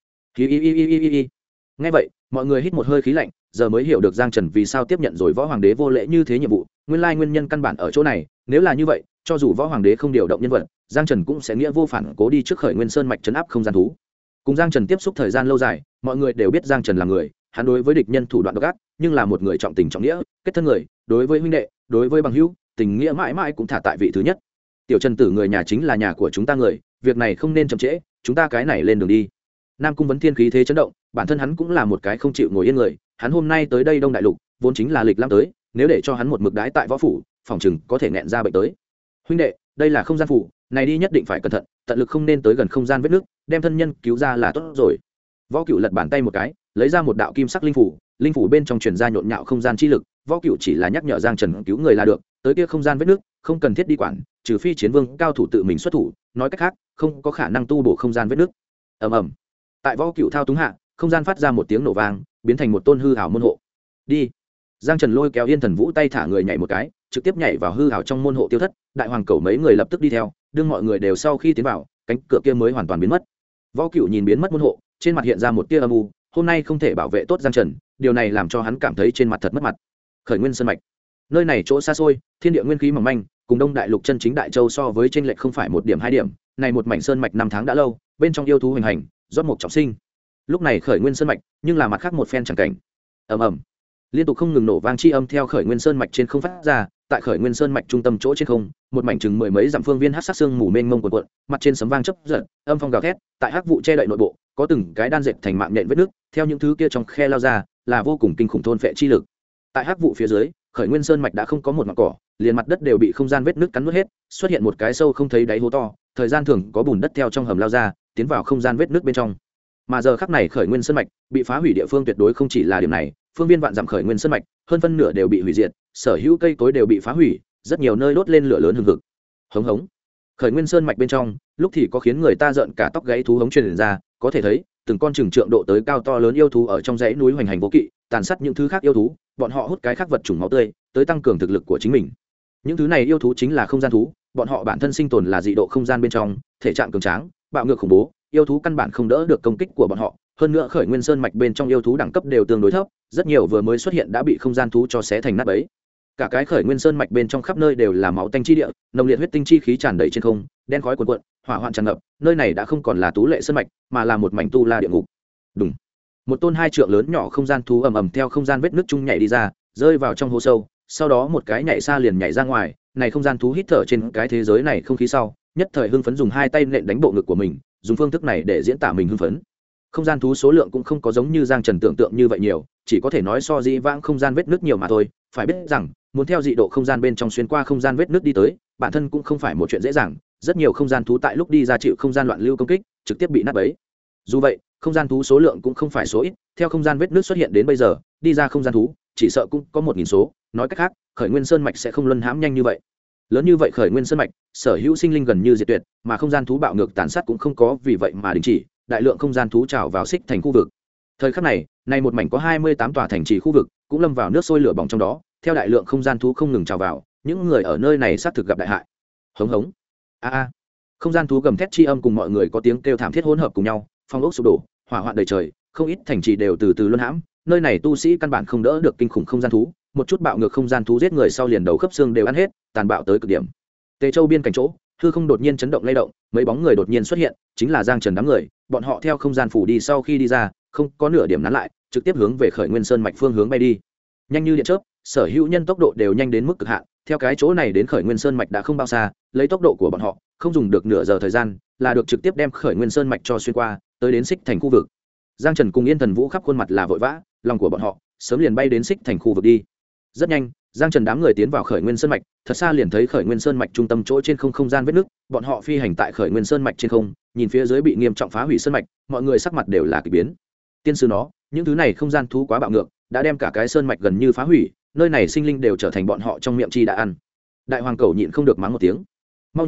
nghe vậy, mọi người hít một hơi khí lạnh, giờ mới hiểu được Giang Trần vì sao tiếp nhận rồi Võ Hoàng đế vô lễ như thế nhiệm vụ, nguyên lai nguyên nhân căn bản ở chỗ này, nếu là như vậy, cho dù Võ Hoàng đế không điều động nhân vật, Giang Trần cũng sẽ nghĩa vô phản cố đi trước Khởi Nguyên Sơn mạch trấn áp không gian thú. Cùng Giang Trần tiếp xúc thời gian lâu dài, mọi người đều biết Giang Trần là người, hắn đối với địch nhân thủ đoạn độc ác, nhưng là một người trọng tình trọng nghĩa, kết thân người, đối với huynh đệ, đối với bằng hữu, tình nghĩa mãi mãi cũng thả tại vị thứ nhất. Tiểu Trần Tử người nhà chính là nhà của chúng ta người, việc này không nên chậm trễ, chúng ta cái này lên đường đi. Nam Cung Vấn Thiên khí thế chấn động, bản thân hắn cũng là một cái không chịu ngồi yên người, hắn hôm nay tới đây Đông Đại Lục, vốn chính là lịch lãm tới, nếu để cho hắn một mực đái tại võ phủ, phòng chừng có thể nghẹn ra bệnh tới. Huynh đệ, đây là không gian phủ, này đi nhất định phải cẩn thận, tận lực không nên tới gần không gian vết nước, đem thân nhân cứu ra là tốt rồi. Võ Cửu lật bàn tay một cái, lấy ra một đạo kim sắc linh phủ bên trong truyền ra nhộn nhạo không gian chi lực, Võ Cửu chỉ là nhắc nhở Giang Trần cứu người là được, tới kia không gian vết nước, không cần thiết đi quản, trừ phi chiến vương cao thủ tự mình xuất thủ, nói cách khác, không có khả năng tu bổ không gian vết nước. Ầm ầm. Tại Võ Cửu thao túng hạ, không gian phát ra một tiếng nổ vang, biến thành một tôn hư ảo môn hộ. Đi. Giang Trần lôi kéo Yên Thần Vũ tay thả người nhảy một cái, trực tiếp nhảy vào hư ảo trong môn hộ tiêu thất, Đại Hoàng Cẩu mấy người lập tức đi theo, đương mọi người đều sau khi tiến vào, cánh cửa kia mới hoàn toàn biến mất. Võ Cửu nhìn biến mất môn hộ, trên mặt hiện ra một tia âm u, hôm nay không thể bảo vệ tốt Giang Trần, điều này làm cho hắn cảm thấy trên mặt thật mất mặt. Khởi Nguyên Sơn mạch, nơi này chỗ xa xôi, thiên địa nguyên khí mỏng manh, cùng Đông Đại Lục chân chính Đại Châu so với chênh lệch không phải một điểm hai điểm, này một mảnh sơn mạch năm tháng đã lâu, bên trong yêu thú hoành hành, rót mục trọng sinh. Lúc này Khởi Nguyên Sơn mạch, nhưng là mặt khác một phen chẳng cảnh. Ầm ầm. Liên tục không ngừng nổ vang chi âm theo Khởi Nguyên Sơn mạch trên không phát ra, tại Khởi Nguyên Sơn mạch trung tâm chỗ trên không, một mảnh chừng mười mấy dặm phương viên hắc sắc xương mù mênh mông cuộn cuộn, mặt trên sấm vang chớp giật, âm phong gào thét, tại hắc vụ che đậy nội bộ, có từng cái đan dệt thành mạng nhện vết nước, theo những thứ kia trong khe lao ra, là vô cùng kinh khủng thôn phệ chi lực. Tại hắc vụ phía dưới, Khởi Nguyên Sơn mạch đã không có một mảng cỏ, liền mặt đất đều bị không gian vết nước cắn nuốt hết, xuất hiện một cái sâu không thấy đáy hố to, thời gian thường có bùn đất theo trong hầm lao ra, tiến vào không gian vết nước bên trong. Mà giờ khắc này Khởi Nguyên Sơn mạch bị phá hủy địa phương tuyệt đối không chỉ là điểm này, phương viên vạn dặm Khởi Nguyên Sơn mạch, hơn phân nửa đều bị hủy diệt, sở hữu cây cối đều bị phá hủy, rất nhiều nơi đốt lên lửa lớn hừng hực. Hống hống. Khởi Nguyên Sơn mạch bên trong, lúc thì có khiến người ta giận cả tóc gáy thú hống truyền ra, có thể thấy, từng con trừng trượng độ tới cao to lớn yêu thú ở trong dãy núi hoành hành vô kỵ, tàn sát những thứ khác yêu thú, bọn họ hút cái khác vật chủng máu tươi, tới tăng cường thực lực của chính mình. Những thứ này yêu thú chính là không gian thú, bọn họ bản thân sinh tồn là dị độ không gian bên trong, thể trạng cường tráng, bạo ngược khủng bố, yêu thú căn bản không đỡ được công kích của bọn họ. Hơn nữa Khởi Nguyên Sơn mạch bên trong yêu thú đẳng cấp đều tương đối thấp, rất nhiều vừa mới xuất hiện đã bị không gian thú cho xé thành nát bấy. Cả cái Khởi Nguyên Sơn mạch bên trong khắp nơi đều là máu tanh chi địa, nồng liệt huyết tinh chi khí tràn đầy trên không, đen khói cuồn cuộn, hỏa hoạn tràn ngập, nơi này đã không còn là Tú Lệ Sơn mạch, mà là một mảnh tu la địa ngục. Đùng. Một tôn hai trượng lớn nhỏ không gian thú ầm ầm theo không gian vết nước chung nhảy đi ra, rơi vào trong hố sâu, sau đó một cái nhảy xa liền nhảy ra ngoài, này không gian thú hít thở trên cái thế giới này không khí sau, nhất thời hưng phấn dùng hai tay nện đánh bộ ngực của mình, dùng phương thức này để diễn tả mình hưng phấn. Không gian thú số lượng cũng không có giống như Giang Trần tưởng tượng như vậy nhiều, chỉ có thể nói so dĩ vãng không gian vết nước nhiều mà thôi, phải biết rằng, muốn theo dị độ không gian bên trong xuyên qua không gian vết nước đi tới, bản thân cũng không phải một chuyện dễ dàng, rất nhiều không gian thú tại lúc đi ra chịu không gian loạn lưu công kích, trực tiếp bị nát bấy. Dù vậy, không gian thú số lượng cũng không phải số ít, theo không gian vết nước xuất hiện đến bây giờ, đi ra không gian thú, chỉ sợ cũng có 1000 số, nói cách khác, Khởi Nguyên Sơn mạch sẽ không luân hãm nhanh như vậy. Lớn như vậy Khởi Nguyên Sơn mạch, sở hữu sinh linh gần như diệt tuyệt, mà không gian thú bạo ngược tàn sát cũng không có vì vậy mà đình chỉ, đại lượng không gian thú trào vào xích thành khu vực. Thời khắc này, nay một mảnh có 28 tòa thành trì khu vực, cũng lâm vào nước sôi lửa bỏng trong đó, theo đại lượng không gian thú không ngừng trào vào, những người ở nơi này xác thực gặp đại hại. Hống hống. A a. Không gian thú gầm thét chi âm cùng mọi người có tiếng kêu thảm thiết hỗn hợp cùng nhau, phong ốc sụp đổ, hỏa hoạn đầy trời, không ít thành trì đều từ từ luân hãm, nơi này tu sĩ căn bản không đỡ được kinh khủng không gian thú, một chút bạo ngược không gian thú giết người sau liền đầu khớp xương đều ăn hết, tàn bạo tới cực điểm. Tề Châu biên cảnh chỗ, hư không đột nhiên chấn động lay động, mấy bóng người đột nhiên xuất hiện, chính là Giang Trần đám người, bọn họ theo không gian phủ đi sau khi đi ra, không có nửa điểm nán lại, trực tiếp hướng về Khởi Nguyên Sơn mạch phương hướng bay đi. Nhanh như điện chớp, sở hữu nhân tốc độ đều nhanh đến mức cực hạn, theo cái chỗ này đến Khởi Nguyên Sơn mạch đã không bao xa, lấy tốc độ của bọn họ, không dùng được nửa giờ thời gian, là được trực tiếp đem Khởi Nguyên Sơn mạch cho xuyên qua, tới đến xích thành khu vực. Giang Trần cùng Yên Thần Vũ khắp khuôn mặt là vội vã, lòng của bọn họ sớm liền bay đến xích thành khu vực đi. Rất nhanh, Giang Trần đám người tiến vào Khởi Nguyên Sơn mạch, thật xa liền thấy Khởi Nguyên Sơn mạch trung tâm chỗ trên không gian vết nứt, bọn họ phi hành tại Khởi Nguyên Sơn mạch trên không, nhìn phía dưới bị nghiêm trọng phá hủy sơn mạch, mọi người sắc mặt đều là kỳ biến. Tiên sư nó, những thứ này không gian thú quá bạo ngược, đã đem cả cái sơn mạch gần như phá hủy, nơi này sinh linh đều trở thành bọn họ trong miệng chi đã ăn. Đại Hoàng Cẩu nhịn không được mắng một tiếng. Mau nhìn,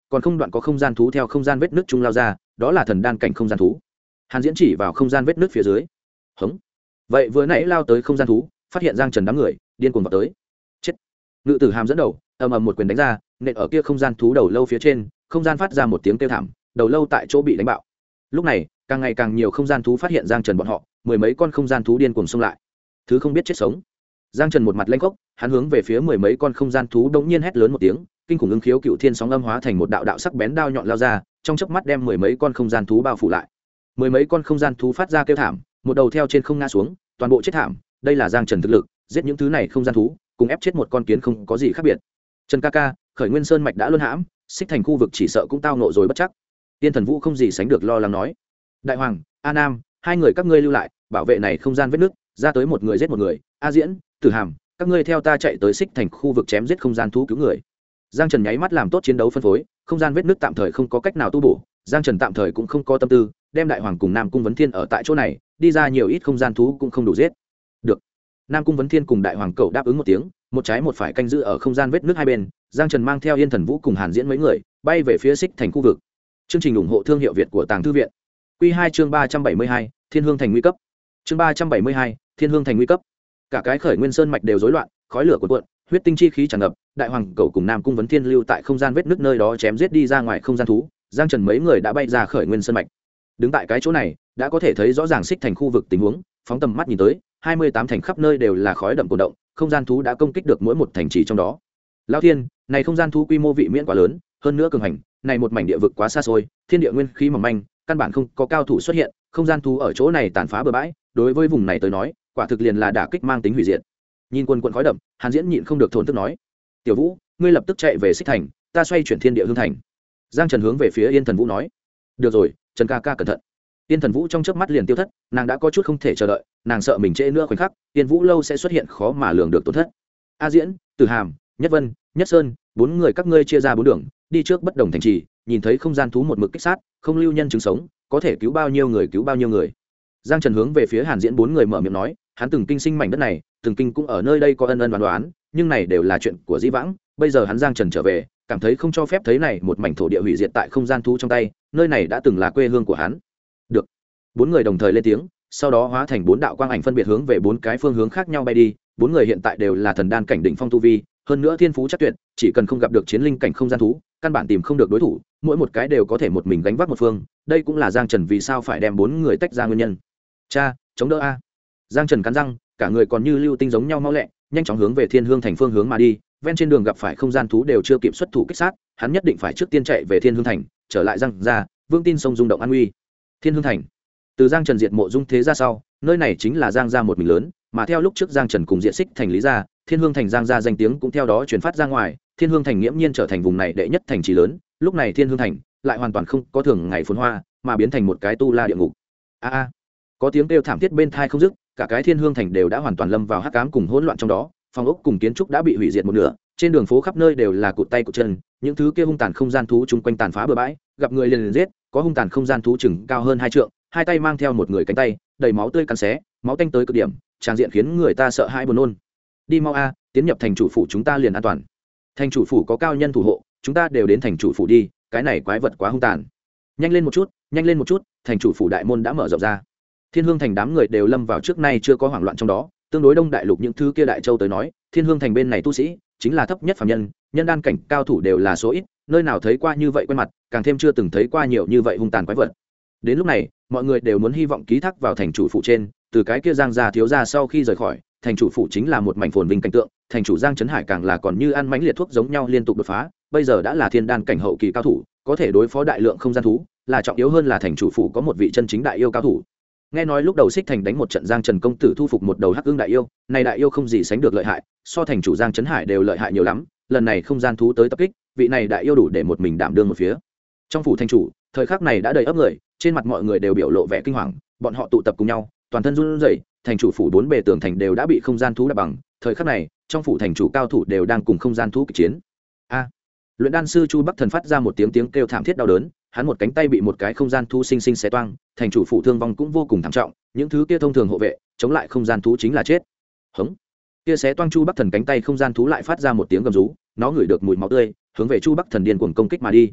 còn không đoạn có không gian thú theo không gian vết nước trung lao ra, đó là thần đan cảnh không gian thú. Hàn Diễn chỉ vào không gian vết nước phía dưới. Hống. Vậy vừa nãy lao tới không gian thú, phát hiện Giang Trần đám người, điên cuồng vào tới. Chết. Ngự Tử Hàm dẫn đầu, ầm ầm một quyền đánh ra, nện ở kia không gian thú đầu lâu phía trên, không gian phát ra một tiếng kêu thảm, đầu lâu tại chỗ bị đánh bạo. Lúc này, càng ngày càng nhiều không gian thú phát hiện Giang Trần bọn họ, mười mấy con không gian thú điên cuồng xông lại. Thứ không biết chết sống. Giang Trần một mặt lanh khốc, hắn hướng về phía mười mấy con không gian thú đống nhiên hét lớn một tiếng, kinh khủng ứng khiếu cựu thiên sóng âm hóa thành một đạo đạo sắc bén đao nhọn lao ra, trong chớp mắt đem mười mấy con không gian thú bao phủ lại. Mười mấy con không gian thú phát ra kêu thảm, một đầu theo trên không ngã xuống, toàn bộ chết thảm. Đây là Giang Trần thực lực, giết những thứ này không gian thú, cùng ép chết một con kiến không có gì khác biệt. Trần ca ca, Khởi Nguyên Sơn mạch đã luân hãm, Xích Thành khu vực chỉ sợ cũng tao nộ rồi bất chắc. Tiên Thần Vũ không gì sánh được lo lắng nói. Đại Hoàng, A Nam, hai người các ngươi lưu lại, bảo vệ này không gian vết nứt, ra tới một người giết một người. A Diễn, Tử Hàm, các ngươi theo ta chạy tới Xích Thành khu vực chém giết không gian thú cứu người. Giang Trần nháy mắt làm tốt chiến đấu phân phối, không gian vết nứt tạm thời không có cách nào tu bổ, Giang Trần tạm thời cũng không có tâm tư đem Đại Hoàng cùng Nam Cung Vấn Thiên ở tại chỗ này, đi ra nhiều ít không gian thú cũng không đủ giết. Được. Nam Cung Vấn Thiên cùng Đại Hoàng cậu đáp ứng một tiếng, một trái một phải canh giữ ở không gian vết nứt hai bên. Giang Trần mang theo Yên Thần Vũ cùng Hàn Diễn mấy người bay về phía Xích Thành khu vực. Chương trình ủng hộ thương hiệu Việt của Tàng Thư viện. Quy 2 chương 372, Thiên Hương Thành nguy cấp. Chương 372, Thiên Hương Thành nguy cấp. Cả cái Khởi Nguyên Sơn mạch đều rối loạn, khói lửa cuồn cuộn, huyết tinh chi khí tràn ngập. Đại Hoàng cậu cùng Nam Cung Vấn Thiên lưu tại không gian vết nứt nơi đó chém giết đi ra ngoài không gian thú. Giang Trần mấy người đã bay ra Khởi Nguyên Sơn mạch. Đứng tại cái chỗ này, đã có thể thấy rõ ràng Xích Thành khu vực tình huống, phóng tầm mắt nhìn tới, 28 thành khắp nơi đều là khói đậm cuồn động, không gian thú đã công kích được mỗi một thành trì trong đó. Lão Thiên, này không gian thú quy mô vị miễn quá lớn, hơn nữa cường hành, này một mảnh địa vực quá xa xôi, thiên địa nguyên khí mỏng manh, căn bản không có cao thủ xuất hiện, không gian thú ở chỗ này tàn phá bừa bãi, đối với vùng này tới nói, quả thực liền là đả kích mang tính hủy diệt. Nhìn quần quần khói đậm, Hàn Diễn nhịn không được thổn thức nói: "Tiểu Vũ, ngươi lập tức chạy về Xích Thành, ta xoay chuyển Thiên Địa Hương Thành." Giang Trần hướng về phía Yên Thần Vũ nói: "Được rồi, Trần ca ca cẩn thận." Yên Thần Vũ trong chớp mắt liền tiêu thất, nàng đã có chút không thể chờ đợi, nàng sợ mình trễ nữa khoảnh khắc, Yên Vũ lâu sẽ xuất hiện khó mà lường được tổn thất. A Diễn, Tử Hàm, Nhất Vân, Nhất Sơn, bốn người các ngươi chia ra bốn đường, đi trước bất đồng thành trì, nhìn thấy không gian thú một mực kích sát, không lưu nhân chứng sống, có thể cứu bao nhiêu người cứu bao nhiêu người. Giang Trần hướng về phía Hàn Diễn bốn người mở miệng nói, hắn từng kinh sinh mảnh đất này, từng kinh cũng ở nơi đây có ân ân đoán đoán, nhưng này đều là chuyện của dĩ vãng, bây giờ hắn Giang Trần trở về, cảm thấy không cho phép thấy này một mảnh thổ địa hủy diệt tại không gian thú trong tay, nơi này đã từng là quê hương của hắn. Được. Bốn người đồng thời lên tiếng, sau đó hóa thành bốn đạo quang ảnh phân biệt hướng về bốn cái phương hướng khác nhau bay đi. Bốn người hiện tại đều là thần đan cảnh đỉnh phong tu vi, hơn nữa thiên phú chắc tuyệt, chỉ cần không gặp được chiến linh cảnh không gian thú, căn bản tìm không được đối thủ, mỗi một cái đều có thể một mình gánh vác một phương. Đây cũng là Giang Trần vì sao phải đem bốn người tách ra nguyên nhân. Cha, chống đỡ a! Giang Trần cắn răng, cả người còn như lưu tinh giống nhau mau lẹ, nhanh chóng hướng về Thiên Hương Thành phương hướng mà đi. Ven trên đường gặp phải không gian thú đều chưa kịp xuất thủ kích sát, hắn nhất định phải trước tiên chạy về Thiên Hương Thành, trở lại Giang gia, vương tin sông rung động an uy. Thiên Hương Thành. Từ Giang Trần diệt Mộ Dung thế gia sau, nơi này chính là Giang gia một mình lớn, mà theo lúc trước Giang Trần cùng diệt Xích Thành Lý gia, Thiên Hương Thành Giang gia danh tiếng cũng theo đó truyền phát ra ngoài, Thiên Hương Thành nghiễm nhiên trở thành vùng này đệ nhất thành trì lớn. Lúc này Thiên Hương Thành lại hoàn toàn không có thường ngày phồn hoa, mà biến thành một cái tu la địa ngục. A có tiếng kêu thảm thiết bên tai không dứt, cả cái Thiên Hương Thành đều đã hoàn toàn lâm vào hắc ám cùng hỗn loạn trong đó, phòng ốc cùng kiến trúc đã bị hủy diệt một nửa, trên đường phố khắp nơi đều là cụt tay cụt chân, những thứ kia hung tàn không gian thú chung quanh tàn phá bừa bãi, gặp người liền giết, có hung tàn không gian thú chừng cao hơn 2 trượng, hai tay mang theo một người cánh tay, đầy máu tươi cắn xé, máu tanh tới cực điểm, tràng diện khiến người ta sợ hãi buồn nôn. Đi mau a, tiến nhập thành chủ phủ chúng ta liền an toàn. Thành chủ phủ có cao nhân thủ hộ, chúng ta đều đến thành chủ phủ đi, cái này quái vật quá hung tàn. Nhanh lên một chút, nhanh lên một chút, thành chủ phủ đại môn đã mở rộng ra. Thiên Hương Thành đám người đều lâm vào trước nay chưa có hoảng loạn trong đó, tương đối đông đại lục những thứ kia đại châu tới nói, Thiên Hương Thành bên này tu sĩ chính là thấp nhất phàm nhân, nhân đan cảnh cao thủ đều là số ít, nơi nào thấy qua như vậy quen mặt, càng thêm chưa từng thấy qua nhiều như vậy hung tàn quái vật. Đến lúc này, mọi người đều muốn hy vọng ký thác vào thành chủ phủ trên, từ cái kia Giang gia thiếu gia sau khi rời khỏi, thành chủ phủ chính là một mảnh phồn vinh cảnh tượng, thành chủ Giang Trấn Hải càng là còn như ăn mãnh liệt thuốc giống nhau liên tục đột phá, bây giờ đã là thiên đan cảnh hậu kỳ cao thủ, có thể đối phó đại lượng không gian thú, là trọng yếu hơn là thành chủ phủ có một vị chân chính đại yêu cao thủ. Nghe nói lúc đầu Xích Thành đánh một trận Giang Trần công tử thu phục một đầu hắc ương đại yêu, này đại yêu không gì sánh được lợi hại, so thành chủ Giang Trấn Hải đều lợi hại nhiều lắm, lần này không gian thú tới tập kích, vị này đại yêu đủ để một mình đảm đương một phía. Trong phủ thành chủ, thời khắc này đã đầy ấp người, trên mặt mọi người đều biểu lộ vẻ kinh hoàng, bọn họ tụ tập cùng nhau, toàn thân run rẩy, thành chủ phủ bốn bề tường thành đều đã bị không gian thú đập bằng, thời khắc này, trong phủ thành chủ cao thủ đều đang cùng không gian thú kịch chiến. A! Luyện đan sư Chu Bắc Thần phát ra một tiếng kêu thảm thiết đau đớn, hắn một cánh tay bị một cái không gian thú sinh sinh xé toang, thành chủ phủ thương vong cũng vô cùng thảm trọng, những thứ kia thông thường hộ vệ, chống lại không gian thú chính là chết. Hống! Kia xé toang Chu Bắc Thần cánh tay không gian thú lại phát ra một tiếng gầm rú, nó ngửi được mùi máu tươi, hướng về Chu Bắc Thần điên cuồng công kích mà đi.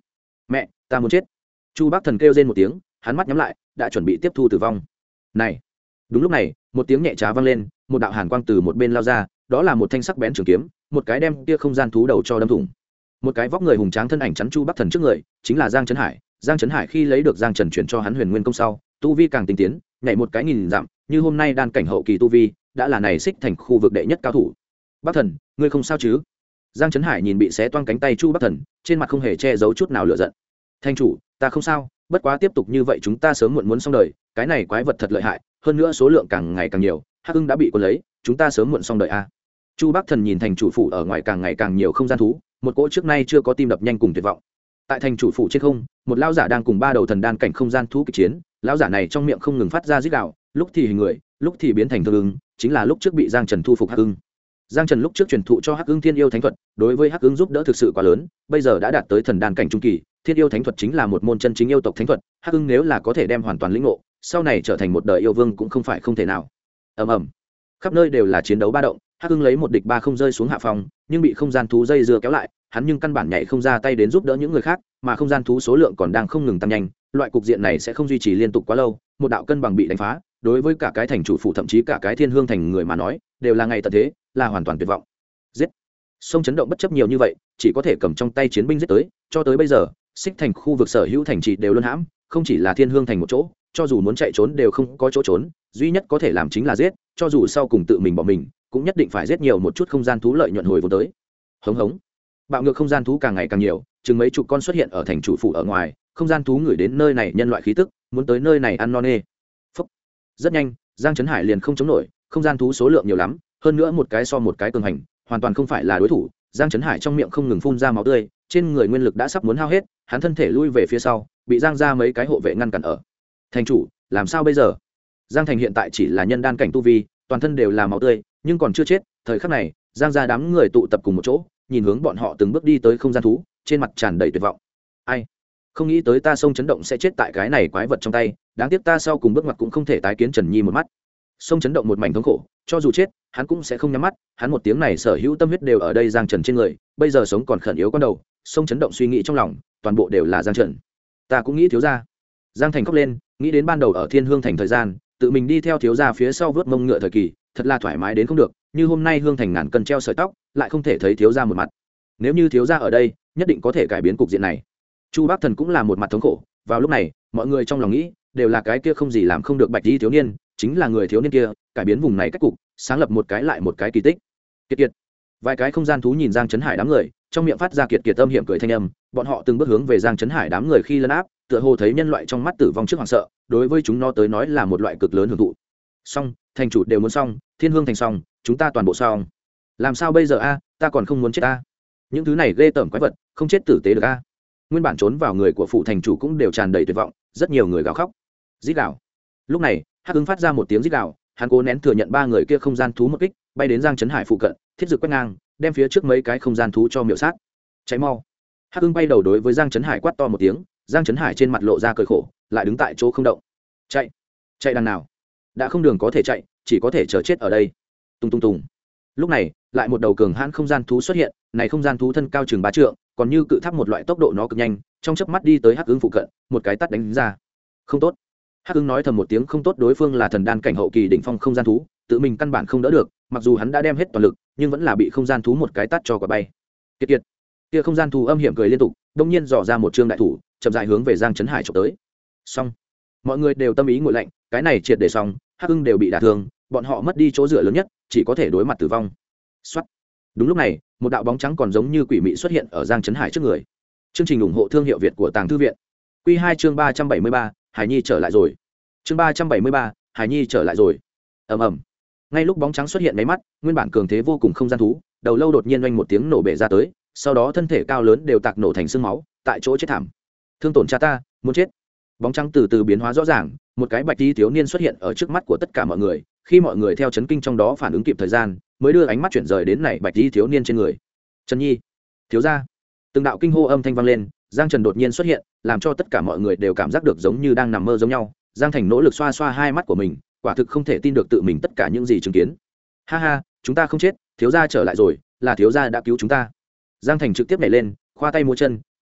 mẹ ta muốn chết. Chu Bắc Thần kêu rên một tiếng, hắn mắt nhắm lại, đã chuẩn bị tiếp thu tử vong. Này, đúng lúc này, một tiếng nhẹ trá vang lên, một đạo hàn quang từ một bên lao ra, đó là một thanh sắc bén trường kiếm, một cái đem kia không gian thú đầu cho đâm thủng. Một cái vóc người hùng tráng thân ảnh chắn Chu Bắc Thần trước người, chính là Giang Trấn Hải. Giang Trấn Hải khi lấy được Giang Trần chuyển cho hắn Huyền Nguyên công sau, tu vi càng tinh tiến, nhảy một cái nghìn dặm, như hôm nay đan cảnh hậu kỳ tu vi, đã là này xích thành khu vực đệ nhất cao thủ. Bắc Thần, ngươi không sao chứ? Giang Trấn Hải nhìn bị xé toang cánh tay Chu Bắc Thần, trên mặt không hề che giấu chút nào lửa giận. Thanh chủ, ta không sao, bất quá tiếp tục như vậy chúng ta sớm muộn muốn xong đời, cái này quái vật thật lợi hại, hơn nữa số lượng càng ngày càng nhiều, Hắc Ưng đã bị cuốn lấy, chúng ta sớm muộn xong đời a. Chu Bắc Thần nhìn thành chủ phủ ở ngoài càng ngày càng nhiều không gian thú, một cỗ trước nay chưa có tim đập nhanh cùng tuyệt vọng. Tại thành chủ phủ trên không, một lão giả đang cùng ba đầu thần đan cảnh không gian thú kịch chiến, lão giả này trong miệng không ngừng phát ra rít gào, lúc thì hình người, lúc thì biến thành thương ưng, chính là lúc trước bị Giang Trần thu phục Hắc Ưng. Giang Trần lúc trước truyền thụ cho Hắc Ưng Thiên Yêu Thánh Thuật, đối với Hắc Ưng giúp đỡ thực sự quá lớn, bây giờ đã đạt tới thần đan cảnh trung kỳ, Thiên Yêu Thánh Thuật chính là một môn chân chính yêu tộc thánh thuật, Hắc Ưng nếu là có thể đem hoàn toàn lĩnh ngộ, sau này trở thành một đời yêu vương cũng không phải không thể nào. Ầm ầm. Khắp nơi đều là chiến đấu ba động, Hắc Ưng lấy một địch ba không rơi xuống hạ phòng, nhưng bị không gian thú dây dưa kéo lại, hắn nhưng căn bản nhảy không ra tay đến giúp đỡ những người khác, mà không gian thú số lượng còn đang không ngừng tăng nhanh, loại cục diện này sẽ không duy trì liên tục quá lâu, một đạo cân bằng bị đánh phá, đối với cả cái thành chủ phụ thậm chí cả cái Thiên Hương thành người mà nói, đều là ngày tận thế, là hoàn toàn tuyệt vọng. Giết. Sông chấn động bất chấp nhiều như vậy, chỉ có thể cầm trong tay chiến binh giết tới, cho tới bây giờ, xích thành khu vực sở hữu thành trì đều luôn hãm, không chỉ là Thiên Hương thành một chỗ, cho dù muốn chạy trốn đều không có chỗ trốn, duy nhất có thể làm chính là giết, cho dù sau cùng tự mình bỏ mình, cũng nhất định phải giết nhiều một chút không gian thú lợi nhuận hồi vốn tới. Hống hống. Bạo ngược không gian thú càng ngày càng nhiều, chừng mấy chục con xuất hiện ở thành chủ phủ ở ngoài, không gian thú ngửi đến nơi này nhân loại khí tức, muốn tới nơi này ăn no nê. Phúc. Rất nhanh, Giang Trấn Hải liền không chống nổi, không gian thú số lượng nhiều lắm, hơn nữa một cái so một cái cường hành, hoàn toàn không phải là đối thủ. Giang Trấn Hải trong miệng không ngừng phun ra máu tươi, trên người nguyên lực đã sắp muốn hao hết, hắn thân thể lui về phía sau, bị Giang ra mấy cái hộ vệ ngăn cản ở. Thành chủ, làm sao bây giờ? Giang Thành hiện tại chỉ là nhân đan cảnh tu vi, toàn thân đều là máu tươi, nhưng còn chưa chết. Thời khắc này, Giang ra đám người tụ tập cùng một chỗ, nhìn hướng bọn họ từng bước đi tới không gian thú, trên mặt tràn đầy tuyệt vọng. Ai? Không nghĩ tới ta sông chấn động sẽ chết tại cái này quái vật trong tay, đáng tiếc ta sau cùng bước ngoặt cũng không thể tái kiến Trần Nhi một mắt. Sông chấn động một mảnh thống khổ, cho dù chết, hắn cũng sẽ không nhắm mắt, hắn một tiếng này sở hữu tâm huyết đều ở đây Giang Trần trên người, bây giờ sống còn khẩn yếu con đầu, sông chấn động suy nghĩ trong lòng, toàn bộ đều là Giang Trần. Ta cũng nghĩ thiếu gia. Giang Thành khóc lên, nghĩ đến ban đầu ở Thiên Hương thành thời gian, tự mình đi theo thiếu gia phía sau vớt mông ngựa thời kỳ, thật là thoải mái đến không được, như hôm nay Hương thành ngàn cân treo sợi tóc, lại không thể thấy thiếu gia một mặt. Nếu như thiếu gia ở đây, nhất định có thể cải biến cục diện này. Chu Bắc Thần cũng là một mặt thống khổ, vào lúc này, mọi người trong lòng nghĩ, đều là cái kia không gì làm không được bạch y thiếu niên, chính là người thiếu niên kia, cải biến vùng này cách cục, sáng lập một cái lại một cái kỳ tích. Kiệt kiệt. Vài cái không gian thú nhìn Giang Trấn Hải đám người, trong miệng phát ra kiệt kiệt âm hiểm cười thanh âm, bọn họ từng bước hướng về Giang Trấn Hải đám người khi lấn áp, tựa hồ thấy nhân loại trong mắt tử vong trước hoảng sợ, đối với chúng nó tới nói là một loại cực lớn hưởng thụ. Xong, thành chủ đều muốn xong, Thiên Hương thành xong, chúng ta toàn bộ xong. Làm sao bây giờ a, ta còn không muốn chết a. Những thứ này ghê tởm quái vật, không chết tử tế được a. Nguyên bản trốn vào người của phụ thành chủ cũng đều tràn đầy tuyệt vọng, rất nhiều người gào khóc. Rít gào. Lúc này, Hắc Ưng phát ra một tiếng rít gào, hắn cố nén thừa nhận ba người kia không gian thú một kích, bay đến Giang Trấn Hải phụ cận, thiết dược quét ngang, đem phía trước mấy cái không gian thú cho miểu sát. Cháy mau. Hắc Ưng bay đầu đối với Giang Trấn Hải quát to một tiếng, Giang Trấn Hải trên mặt lộ ra cười khổ, lại đứng tại chỗ không động. Chạy, chạy đằng nào? Đã không đường có thể chạy, chỉ có thể chờ chết ở đây. Tung tung tung. Lúc này, lại một đầu cường hãn không gian thú xuất hiện, này không gian thú thân cao chừng 3 trượng, còn như cự tháp một loại tốc độ nó cực nhanh, trong chớp mắt đi tới Hắc Ưng phụ cận, một cái tát đánh ra. Không tốt. Hắc Ưng nói thầm một tiếng không tốt, đối phương là thần đan cảnh hậu kỳ đỉnh phong không gian thú, tự mình căn bản không đỡ được, mặc dù hắn đã đem hết toàn lực, nhưng vẫn là bị không gian thú một cái tát cho quả bay. Kiệt kiệt. Kia không gian thú âm hiểm cười liên tục, đột nhiên dò ra một trương đại thủ, chậm rãi hướng về Giang Trấn Hải chụp tới. Xong. Mọi người đều tâm ý nguội lạnh, cái này triệt để xong, Hắc Ưng đều bị đả thương, bọn họ mất đi chỗ dựa lớn nhất, chỉ có thể đối mặt tử vong. Soát. Đúng lúc này, một đạo bóng trắng còn giống như quỷ mị xuất hiện ở Giang Trấn Hải trước người. Chương trình ủng hộ thương hiệu Việt của Tàng Thư viện. Quy 2 chương 373, Hải Nhi trở lại rồi. Chương 373, Hải Nhi trở lại rồi. Ầm ầm. Ngay lúc bóng trắng xuất hiện mấy mắt, nguyên bản cường thế vô cùng không gian thú, đầu lâu đột nhiên oanh một tiếng nổ bể ra tới, sau đó thân thể cao lớn đều tạc nổ thành xương máu, tại chỗ chết thảm. Thương tổn cha ta, muốn chết. Bóng trắng từ từ biến hóa rõ ràng, một cái bạch y thiếu niên xuất hiện ở trước mắt của tất cả mọi người, khi mọi người theo chấn kinh trong đó phản ứng kịp thời gian, mới đưa ánh mắt chuyển rời đến này bạch y thiếu niên trên người. Trần Nhi, thiếu gia. Từng đạo kinh hô âm thanh vang lên, Giang Trần đột nhiên xuất hiện, làm cho tất cả mọi người đều cảm giác được giống như đang nằm mơ giống nhau. Giang Thành nỗ lực xoa xoa hai mắt của mình, quả thực không thể tin được tự mình tất cả những gì chứng kiến. Ha ha, chúng ta không chết, thiếu gia trở lại rồi, là thiếu gia đã cứu chúng ta. Giang Thành trực tiếp nhảy lên, khoa tay múa chân,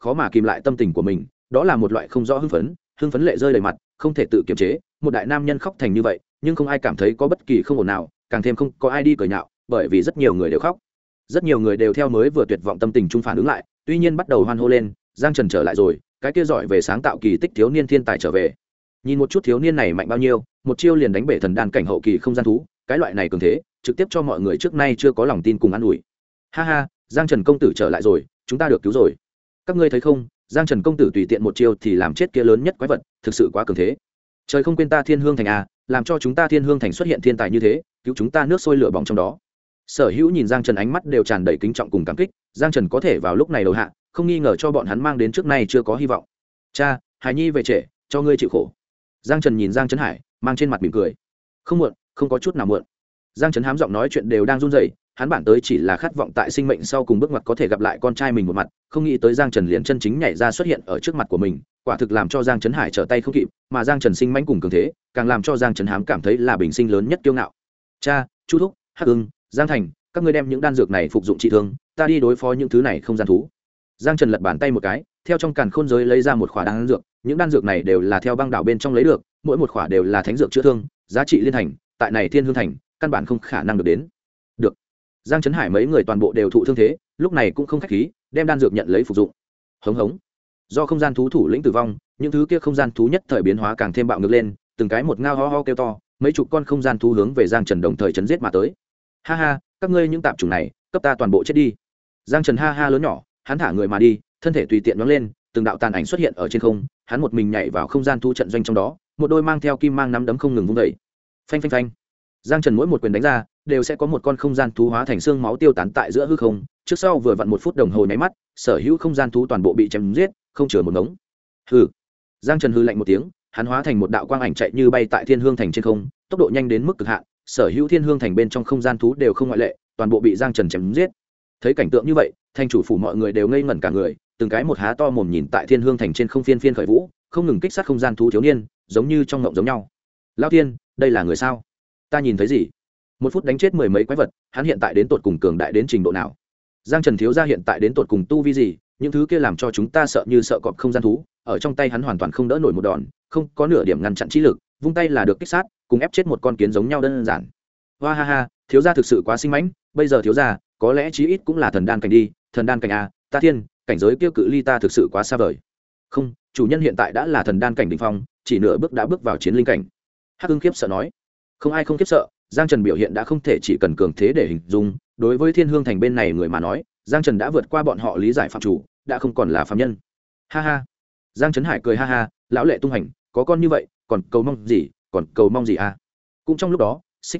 khó mà kìm lại tâm tình của mình, đó là một loại không rõ hưng phấn lệ rơi đầy mặt, không thể tự kiềm chế. Một đại nam nhân khóc thành như vậy, nhưng không ai cảm thấy có bất kỳ không ổn nào, càng thêm không có ai đi cười nhạo, bởi vì rất nhiều người đều khóc, rất nhiều người đều theo mới vừa tuyệt vọng tâm tình chung phản ứng lại, tuy nhiên bắt đầu hoan hô lên. Giang Trần trở lại rồi, cái kia giỏi về sáng tạo kỳ tích thiếu niên thiên tài trở về. Nhìn một chút thiếu niên này mạnh bao nhiêu, một chiêu liền đánh bể thần đan cảnh hậu kỳ không gian thú, cái loại này cường thế, trực tiếp cho mọi người trước nay chưa có lòng tin cùng an ủi. Ha ha, Giang Trần công tử trở lại rồi, chúng ta được cứu rồi. Các ngươi thấy không, Giang Trần công tử tùy tiện một chiêu thì làm chết kia lớn nhất quái vật, thực sự quá cường thế. Trời không quên ta Thiên Hương thành à, làm cho chúng ta Thiên Hương thành xuất hiện thiên tài như thế, cứu chúng ta nước sôi lửa bỏng trong đó. Sở hữu nhìn Giang Trần ánh mắt đều tràn đầy kính trọng cùng cảm kích. Giang Trần có thể vào lúc này đầu hạ, không nghi ngờ cho bọn hắn mang đến trước nay chưa có hy vọng. Cha, Hải Nhi về trễ, cho ngươi chịu khổ. Giang Trần nhìn Giang Trấn Hải, mang trên mặt mỉm cười. Không muộn, không có chút nào muộn. Giang Trấn hám giọng nói chuyện đều đang run rẩy, hắn bản tới chỉ là khát vọng tại sinh mệnh sau cùng bước ngoặt có thể gặp lại con trai mình một mặt, không nghĩ tới Giang Trần liền chân chính nhảy ra xuất hiện ở trước mặt của mình, quả thực làm cho Giang Trấn Hải trở tay không kịp, mà Giang Trần sinh mãnh cùng cường thế, càng làm cho Giang Trấn hám cảm thấy là bình sinh lớn nhất kiêu ngạo. Cha, Chu thúc, Hắc Ưng, Giang Thành, các ngươi đem những đan dược này phục dụng trị thương, ta đi đối phó những thứ này không gian thú. Giang Trần lật bàn tay một cái, theo trong càn khôn giới lấy ra một khỏa đan dược, những đan dược này đều là theo băng đảo bên trong lấy được, mỗi một khỏa đều là thánh dược chữa thương, giá trị liên thành, tại này Thiên Hương thành, căn bản không khả năng được đến. Được. Giang Trấn Hải mấy người toàn bộ đều thụ thương thế, lúc này cũng không khách khí, đem đan dược nhận lấy phục dụng. Hống hống. Do không gian thú thủ lĩnh tử vong, những thứ kia không gian thú nhất thời biến hóa càng thêm bạo ngược lên, từng cái một ngao ho ho kêu to, mấy chục con không gian thú hướng về Giang Trần đồng thời chấn giết mà tới. Ha ha, các ngươi những tạp chủng này, cấp ta toàn bộ chết đi. Giang Trần ha ha lớn nhỏ, hắn thả người mà đi, thân thể tùy tiện nhoáng lên, từng đạo tàn ảnh xuất hiện ở trên không, hắn một mình nhảy vào không gian thú trận doanh trong đó, một đôi mang theo kim mang nắm đấm không ngừng vung dậy. Phanh phanh phanh. Giang Trần mỗi một quyền đánh ra, đều sẽ có một con không gian thú hóa thành xương máu tiêu tán tại giữa hư không, trước sau vừa vặn 1 phút đồng hồ nháy mắt, sở hữu không gian thú toàn bộ bị chém giết, không chừa một ngống. Hừ. Giang Trần hừ lạnh một tiếng, hắn hóa thành một đạo quang ảnh chạy như bay tại Thiên Hương thành trên không, tốc độ nhanh đến mức cực hạn, sở hữu Thiên Hương thành bên trong không gian thú đều không ngoại lệ, toàn bộ bị Giang Trần chém giết. Thấy cảnh tượng như vậy, thành chủ phủ mọi người đều ngây ngẩn cả người, từng cái một há to mồm nhìn tại Thiên Hương thành trên không phiên phiên khởi vũ, không ngừng kích sát không gian thú thiếu niên, giống như trong ngộng giống nhau. Lão Thiên, đây là người sao? Ta nhìn thấy gì? 1 phút đánh chết 10 mấy quái vật, hắn hiện tại đến tột cùng cường đại đến trình độ nào? Giang Trần thiếu gia hiện tại đến tột cùng tu vi gì? Những thứ kia làm cho chúng ta sợ như sợ cọp không gian thú, ở trong tay hắn hoàn toàn không đỡ nổi một đòn, không có nửa điểm ngăn chặn trí lực, vung tay là được kích sát, cùng ép chết một con kiến giống nhau đơn giản. Hoa ha ha, thiếu gia thực sự quá sinh mãnh, bây giờ thiếu gia, có lẽ chí ít cũng là thần đan cảnh đi, thần đan cảnh a, ta thiên, cảnh giới kia cự ly ta thực sự quá xa vời. Không, chủ nhân hiện tại đã là thần đan cảnh đỉnh phong, chỉ nửa bước đã bước vào chiến linh cảnh. Hắc Ưng khiếp sợ nói. Không ai không khiếp sợ, Giang Trần biểu hiện đã không thể chỉ cần cường thế để hình dung, đối với Thiên Hương thành bên này người mà nói, Giang Trần đã vượt qua bọn họ lý giải phạm chủ, đã không còn là phàm nhân. Ha ha. Giang Trấn Hải cười ha ha, lão lệ tung hành, có con như vậy, còn cầu mong gì, còn cầu mong gì à? Cũng trong lúc đó,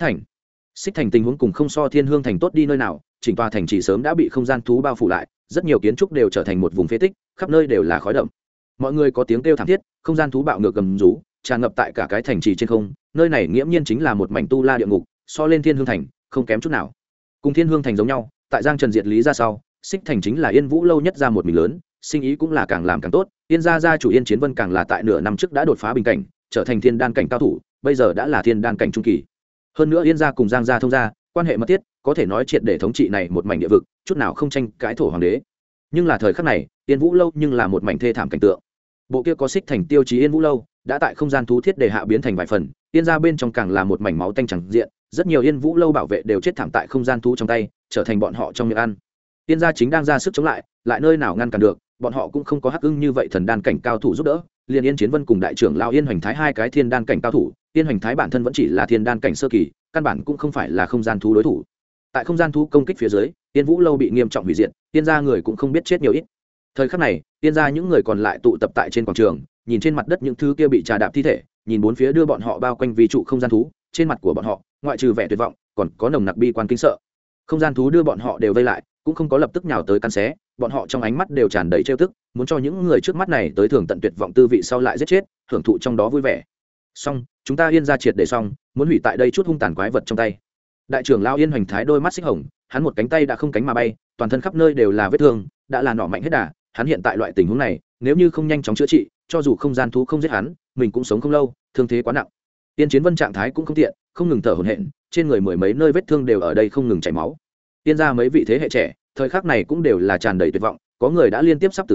Xích Thành tình huống cùng không so Thiên Hương thành tốt đi nơi nào, chỉnh tòa thành chỉ sớm đã bị không gian thú bao phủ lại, rất nhiều kiến trúc đều trở thành một vùng phế tích, khắp nơi đều là khói đậm. Mọi người có tiếng kêu thảm thiết, không gian thú bạo ngược gầm rú, tràn ngập tại cả cái thành trì trên không, nơi này nghiễm nhiên chính là một mảnh tu la địa ngục, so lên Thiên Hương thành, không kém chút nào. Cùng Thiên Hương thành giống nhau, tại Giang Trần diệt lý ra sau, Xích Thành chính là Yên Vũ lâu nhất ra một mình lớn, sinh ý cũng là càng làm càng tốt, Yên gia chủ Yên Chiến Vân càng là tại nửa năm trước đã đột phá bình cảnh, trở thành thiên đan cảnh cao thủ, bây giờ đã là thiên đan cảnh trung kỳ. Hơn nữa Yên gia cùng Giang gia thông gia, quan hệ mật thiết, có thể nói triệt để thống trị này một mảnh địa vực, chút nào không tranh cãi thổ hoàng đế. Nhưng là thời khắc này, Yên Vũ lâu nhưng là một mảnh thê thảm cảnh tượng. Bộ kia có Xích Thành tiêu chí Yên Vũ lâu, đã tại không gian thú thiết đề hạ biến thành vài phần, Yên gia bên trong càng là một mảnh máu tanh chẳng diện, rất nhiều Yên Vũ lâu bảo vệ đều chết thảm tại không gian thú trong tay, trở thành bọn họ trong miệng ăn. Yên gia chính đang ra sức chống lại, lại nơi nào ngăn cản được, bọn họ cũng không có Hắc Ưng như vậy thần đan cảnh cao thủ giúp đỡ, liền Yên Chiến Vân cùng đại trưởng lão Yên Hoành Thái hai cái thiên đan cảnh cao thủ, Yên Hoành Thái bản thân vẫn chỉ là thiên đan cảnh sơ kỳ, căn bản cũng không phải là không gian thú đối thủ. Tại không gian thú công kích phía dưới, Yên Vũ lâu bị nghiêm trọng hủy diệt, Yên gia người cũng không biết chết nhiều ít. Thời khắc này, Yên gia những người còn lại tụ tập tại trên quảng trường, nhìn trên mặt đất những thứ kia bị trà đạp thi thể, nhìn bốn phía đưa bọn họ bao quanh vi trụ không gian thú, trên mặt của bọn họ, ngoại trừ vẻ tuyệt vọng, còn có nồng nặc bi quan kinh sợ. Không gian thú đưa bọn họ đều vây lại, cũng không có lập tức nhào tới cắn xé, bọn họ trong ánh mắt đều tràn đầy trêu tức, muốn cho những người trước mắt này tới thường tận tuyệt vọng tư vị sau lại giết chết, hưởng thụ trong đó vui vẻ. Xong, chúng ta Yên gia triệt để xong, muốn hủy tại đây chút hung tàn quái vật trong tay. Đại trưởng lão Yên Hoành Thái đôi mắt xích hồng, hắn một cánh tay đã không cánh mà bay, toàn thân khắp nơi đều là vết thương, đã là nỏ mạnh hết đà, hắn hiện tại loại tình huống này, nếu như không nhanh chóng chữa trị, cho dù không gian thú không giết hắn, mình cũng sống không lâu, thương thế quá nặng. Tiên Chiến Vân trạng thái cũng không tiện, không ngừng thở hổn hển, trên người mười mấy nơi vết thương đều ở đây không ngừng chảy máu. Tiên gia mấy vị thế hệ trẻ, thời khắc này cũng đều là tràn đầy tuyệt vọng, có người đã liên tiếp sắp tử vong,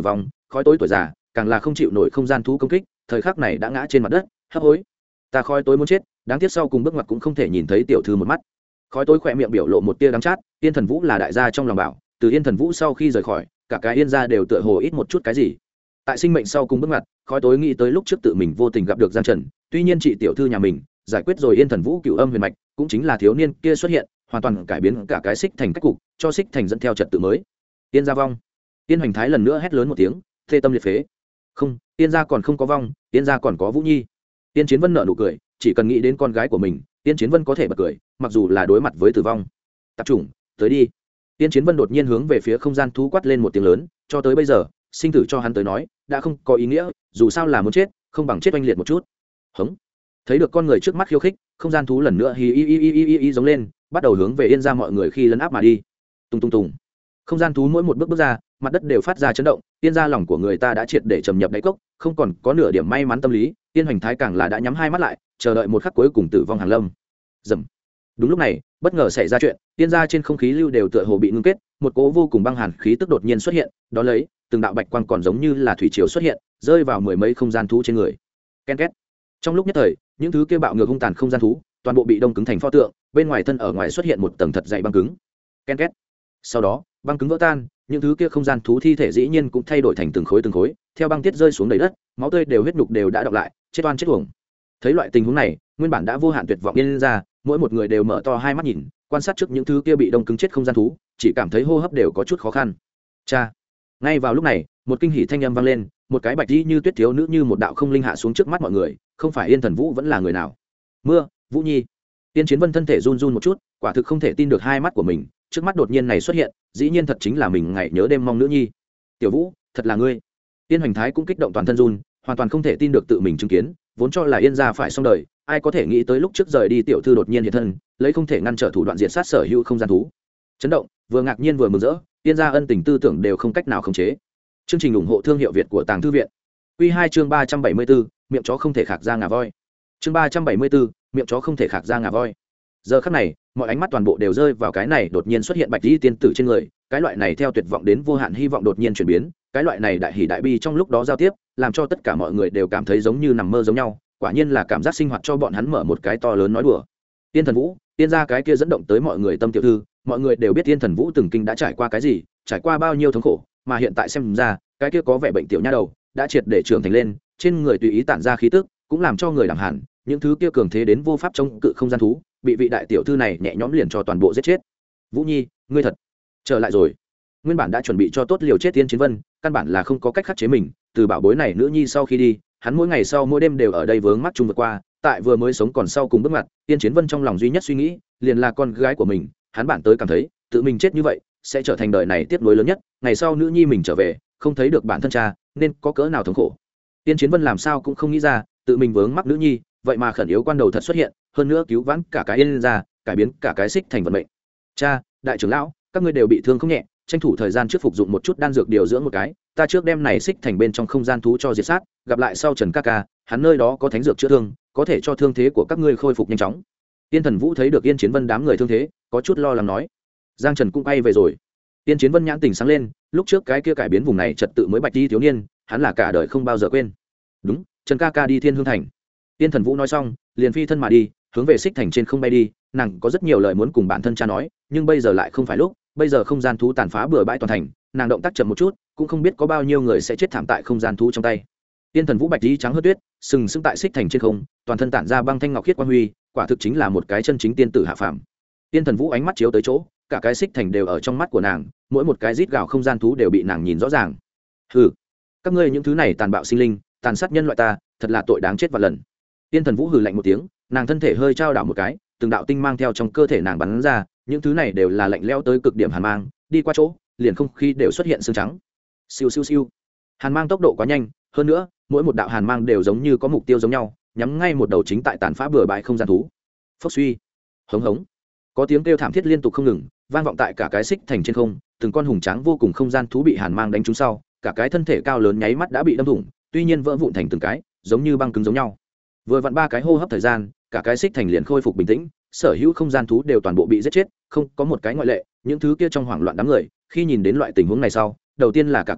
khói tối tuổi già càng là không chịu nổi không gian thú công kích, thời khắc này đã ngã trên mặt đất hấp hối. Ta khói tối muốn chết, đáng tiếc sau cùng bước ngoặt cũng không thể nhìn thấy tiểu thư một mắt. Khói tối khỏe miệng biểu lộ một tia đắng chát. Yên Thần Vũ là đại gia trong lòng bảo, từ Yên Thần Vũ sau khi rời khỏi, cả cái Yên gia đều tựa hồ ít một chút cái gì. Tại sinh mệnh sau cùng bước ngoặt, khói tối nghĩ tới lúc trước tự mình vô tình gặp được Giang Trần, tuy nhiên chị tiểu thư nhà mình giải quyết rồi Yên Thần Vũ cửu âm huyền mạch, cũng chính là thiếu niên kia xuất hiện, hoàn toàn cải biến cả cái Xích Thành cách cục, cho Xích Thành dẫn theo trật tự mới. Yên gia vong. Yên Hoành Thái lần nữa hét lớn một tiếng, thê tâm liệt phế. Không, Yên gia còn không có vong, Yên gia còn có Vũ Nhi. Yên Chiến Vân nở nụ cười, chỉ cần nghĩ đến con gái của mình, Yên Chiến Vân có thể bật cười, mặc dù là đối mặt với tử vong. Tập trung, tới đi. Yên Chiến Vân đột nhiên hướng về phía không gian thú quát lên một tiếng lớn, cho tới bây giờ, sinh tử cho hắn tới nói, đã không có ý nghĩa, dù sao là muốn chết, không bằng chết oanh liệt một chút. Hống. Thấy được con người trước mắt khiêu khích, không gian thú lần nữa hi giống lên, bắt đầu hướng về Yên gia mọi người khi lấn áp mà đi. Tung tung tung. Không gian thú mỗi một bước bước ra, mặt đất đều phát ra chấn động, Yên gia lòng của người ta đã triệt để trầm nhập đáy cốc, không còn có nửa điểm may mắn tâm lý. Yên Hoành Thái càng là đã nhắm hai mắt lại, chờ đợi một khắc cuối cùng tử vong hàng lâm. Dầm. Đúng lúc này, bất ngờ xảy ra chuyện, Yên gia trên không khí lưu đều tựa hồ bị ngưng kết, một cỗ vô cùng băng hàn khí tức đột nhiên xuất hiện, đó lấy từng đạo bạch quang còn giống như là thủy triều xuất hiện, rơi vào mười mấy không gian thú trên người. Ken két. Trong lúc nhất thời, những thứ kia bạo ngược hung tàn không gian thú, toàn bộ bị đông cứng thành pho tượng, bên ngoài thân ở ngoài xuất hiện một tầng thật dày băng cứng. Ken két. Sau đó, băng cứng vỡ tan, những thứ kia không gian thú thi thể dĩ nhiên cũng thay đổi thành từng khối, theo băng tiết rơi xuống đầy đất, máu tươi đều huyết nhục đều đã đọng lại, chết oan chết uổng. Thấy loại tình huống này, nguyên bản đã vô hạn tuyệt vọng Yên gia, mỗi một người đều mở to hai mắt nhìn, quan sát trước những thứ kia bị đông cứng chết không gian thú, chỉ cảm thấy hô hấp đều có chút khó khăn. Cha. Ngay vào lúc này, một kinh hỉ thanh âm vang lên, một cái bạch y như tuyết thiếu nữ như một đạo không linh hạ xuống trước mắt mọi người, không phải Yên Thần Vũ vẫn là người nào? Mưa, Vũ Nhi. Yên Chiến Vân thân thể run run một chút, quả thực không thể tin được hai mắt của mình, trước mắt đột nhiên này xuất hiện, dĩ nhiên thật chính là mình ngày nhớ đêm mong nữ nhi. Tiểu Vũ, thật là ngươi. Yên Hoành Thái cũng kích động toàn thân run, hoàn toàn không thể tin được tự mình chứng kiến, vốn cho là Yên gia phải xong đời, ai có thể nghĩ tới lúc trước rời đi tiểu thư đột nhiên hiện thân, lấy không thể ngăn trở thủ đoạn diệt sát sở hữu không gian thú. Chấn động, vừa ngạc nhiên vừa mừng rỡ, Yên gia ân tình tư tưởng đều không cách nào khống chế. Chương trình ủng hộ thương hiệu Việt của Tàng Thư viện. Quy 2 chương 374, miệng chó không thể khạc ra ngà voi. Chương 374, miệng chó không thể khạc ra ngà voi. Giờ khắc này, mọi ánh mắt toàn bộ đều rơi vào cái này đột nhiên xuất hiện bạch y tiên tử trên người, cái loại này theo tuyệt vọng đến vô hạn hy vọng đột nhiên chuyển biến, cái loại này đại hỉ đại bi trong lúc đó giao tiếp, làm cho tất cả mọi người đều cảm thấy giống như nằm mơ giống nhau, quả nhiên là cảm giác sinh hoạt cho bọn hắn mở một cái to lớn nói đùa. Tiên Thần Vũ, Tiên gia cái kia dẫn động tới mọi người tâm tiểu thư, mọi người đều biết Tiên Thần Vũ từng kinh đã trải qua cái gì, trải qua bao nhiêu thống khổ, mà hiện tại xem ra, cái kia có vẻ bệnh tiểu nha đầu, đã triệt để trưởng thành lên, trên người tùy ý tản ra khí tức, cũng làm cho người đẳng hẳn, những thứ kia cường thế đến vô pháp chống cự không gian thú, bị vị đại tiểu thư này nhẹ nhõm liền cho toàn bộ giết chết. Vũ Nhi, ngươi thật trở lại rồi. Nguyên bản đã chuẩn bị cho tốt liều chết Tiên Chiến Vân, căn bản là không có cách khắc chế mình, từ bảo bối này nữ nhi sau khi đi, hắn mỗi ngày sau mỗi đêm đều ở đây vướng mắc chung vượt qua, tại vừa mới sống còn sau cùng bước ngoặt, Tiên Chiến Vân trong lòng duy nhất suy nghĩ liền là con gái của mình, hắn bản tới cảm thấy tự mình chết như vậy sẽ trở thành đời này tiếp nối lớn nhất, ngày sau nữ nhi mình trở về không thấy được bản thân cha nên có cỡ nào thống khổ. Tiên Chiến Vân làm sao cũng không nghĩ ra, tự mình vướng mắc nữ nhi, vậy mà khẩn yếu quan đầu thật xuất hiện, hơn nữa cứu vãn cả cái Yên gia, cải biến cả cái Xích Thành vận mệnh. Cha, đại trưởng lão, các ngươi đều bị thương không nhẹ, tranh thủ thời gian trước phục dụng một chút đan dược điều dưỡng một cái, ta trước đem này Xích Thành bên trong không gian thú cho diệt sát, gặp lại sau Trần ca ca, hắn nơi đó có thánh dược chữa thương, có thể cho thương thế của các ngươi khôi phục nhanh chóng. Tiên Thần Vũ thấy được Yên Chiến Vân đám người thương thế, có chút lo lắng nói. Giang Trần cũng bay về rồi. Yên Chiến Vân nhãn tình sáng lên, lúc trước cái kia cải biến vùng này trật tự mới bạch đi thiếu niên, hắn là cả đời không bao giờ quên. Đúng, Trần ca ca đi Thiên Hương Thành. Tiên Thần Vũ nói xong, liền phi thân mà đi, hướng về Xích Thành trên không bay đi, nàng có rất nhiều lời muốn cùng bản thân cha nói, nhưng bây giờ lại không phải lúc, bây giờ không gian thú tàn phá bừa bãi toàn thành, nàng động tác chậm một chút, cũng không biết có bao nhiêu người sẽ chết thảm tại không gian thú trong tay. Tiên Thần Vũ bạch đi trắng hơn tuyết, sừng sững tại Xích Thành trên không, toàn thân tản ra băng thanh ngọc khiết quang huy, quả thực chính là một cái chân chính tiên tử hạ phàm. Tiên Thần Vũ ánh mắt chiếu tới chỗ, cả cái Xích Thành đều ở trong mắt của nàng, mỗi một cái rít gào không gian thú đều bị nàng nhìn rõ ràng. Hừ, các ngươi những thứ này tàn bạo sinh linh, tàn sát nhân loại ta, thật là tội đáng chết vạn lần. Tiên Thần Vũ hừ lạnh một tiếng, nàng thân thể hơi trao đảo một cái, từng đạo tinh mang theo trong cơ thể nàng bắn ra, những thứ này đều là lạnh lẽo tới cực điểm hàn mang, đi qua chỗ, liền không khí đều xuất hiện sương trắng. Siêu siêu siêu. Hàn mang tốc độ quá nhanh, hơn nữa, mỗi một đạo hàn mang đều giống như có mục tiêu giống nhau, nhắm ngay một đầu chính tại tàn phá bừa bãi không gian thú. Phốc suy. Hống hống. Có tiếng kêu thảm thiết liên tục không ngừng, vang vọng tại cả cái Xích Thành trên không, từng con hùng tráng vô cùng không gian thú bị hàn mang đánh trúng sau, cả cái thân thể cao lớn nháy mắt đã bị đâm thủng, tuy nhiên vỡ vụn thành từng cái, giống như băng cứng giống nhau. Vừa vặn 3 cái hô hấp thời gian, cả cái Xích Thành liền khôi phục bình tĩnh, sở hữu không gian thú đều toàn bộ bị giết chết, không có một cái ngoại lệ. Những thứ kia trong hoảng loạn đám người, khi nhìn đến loại tình huống này sau, đầu tiên là cả kinh,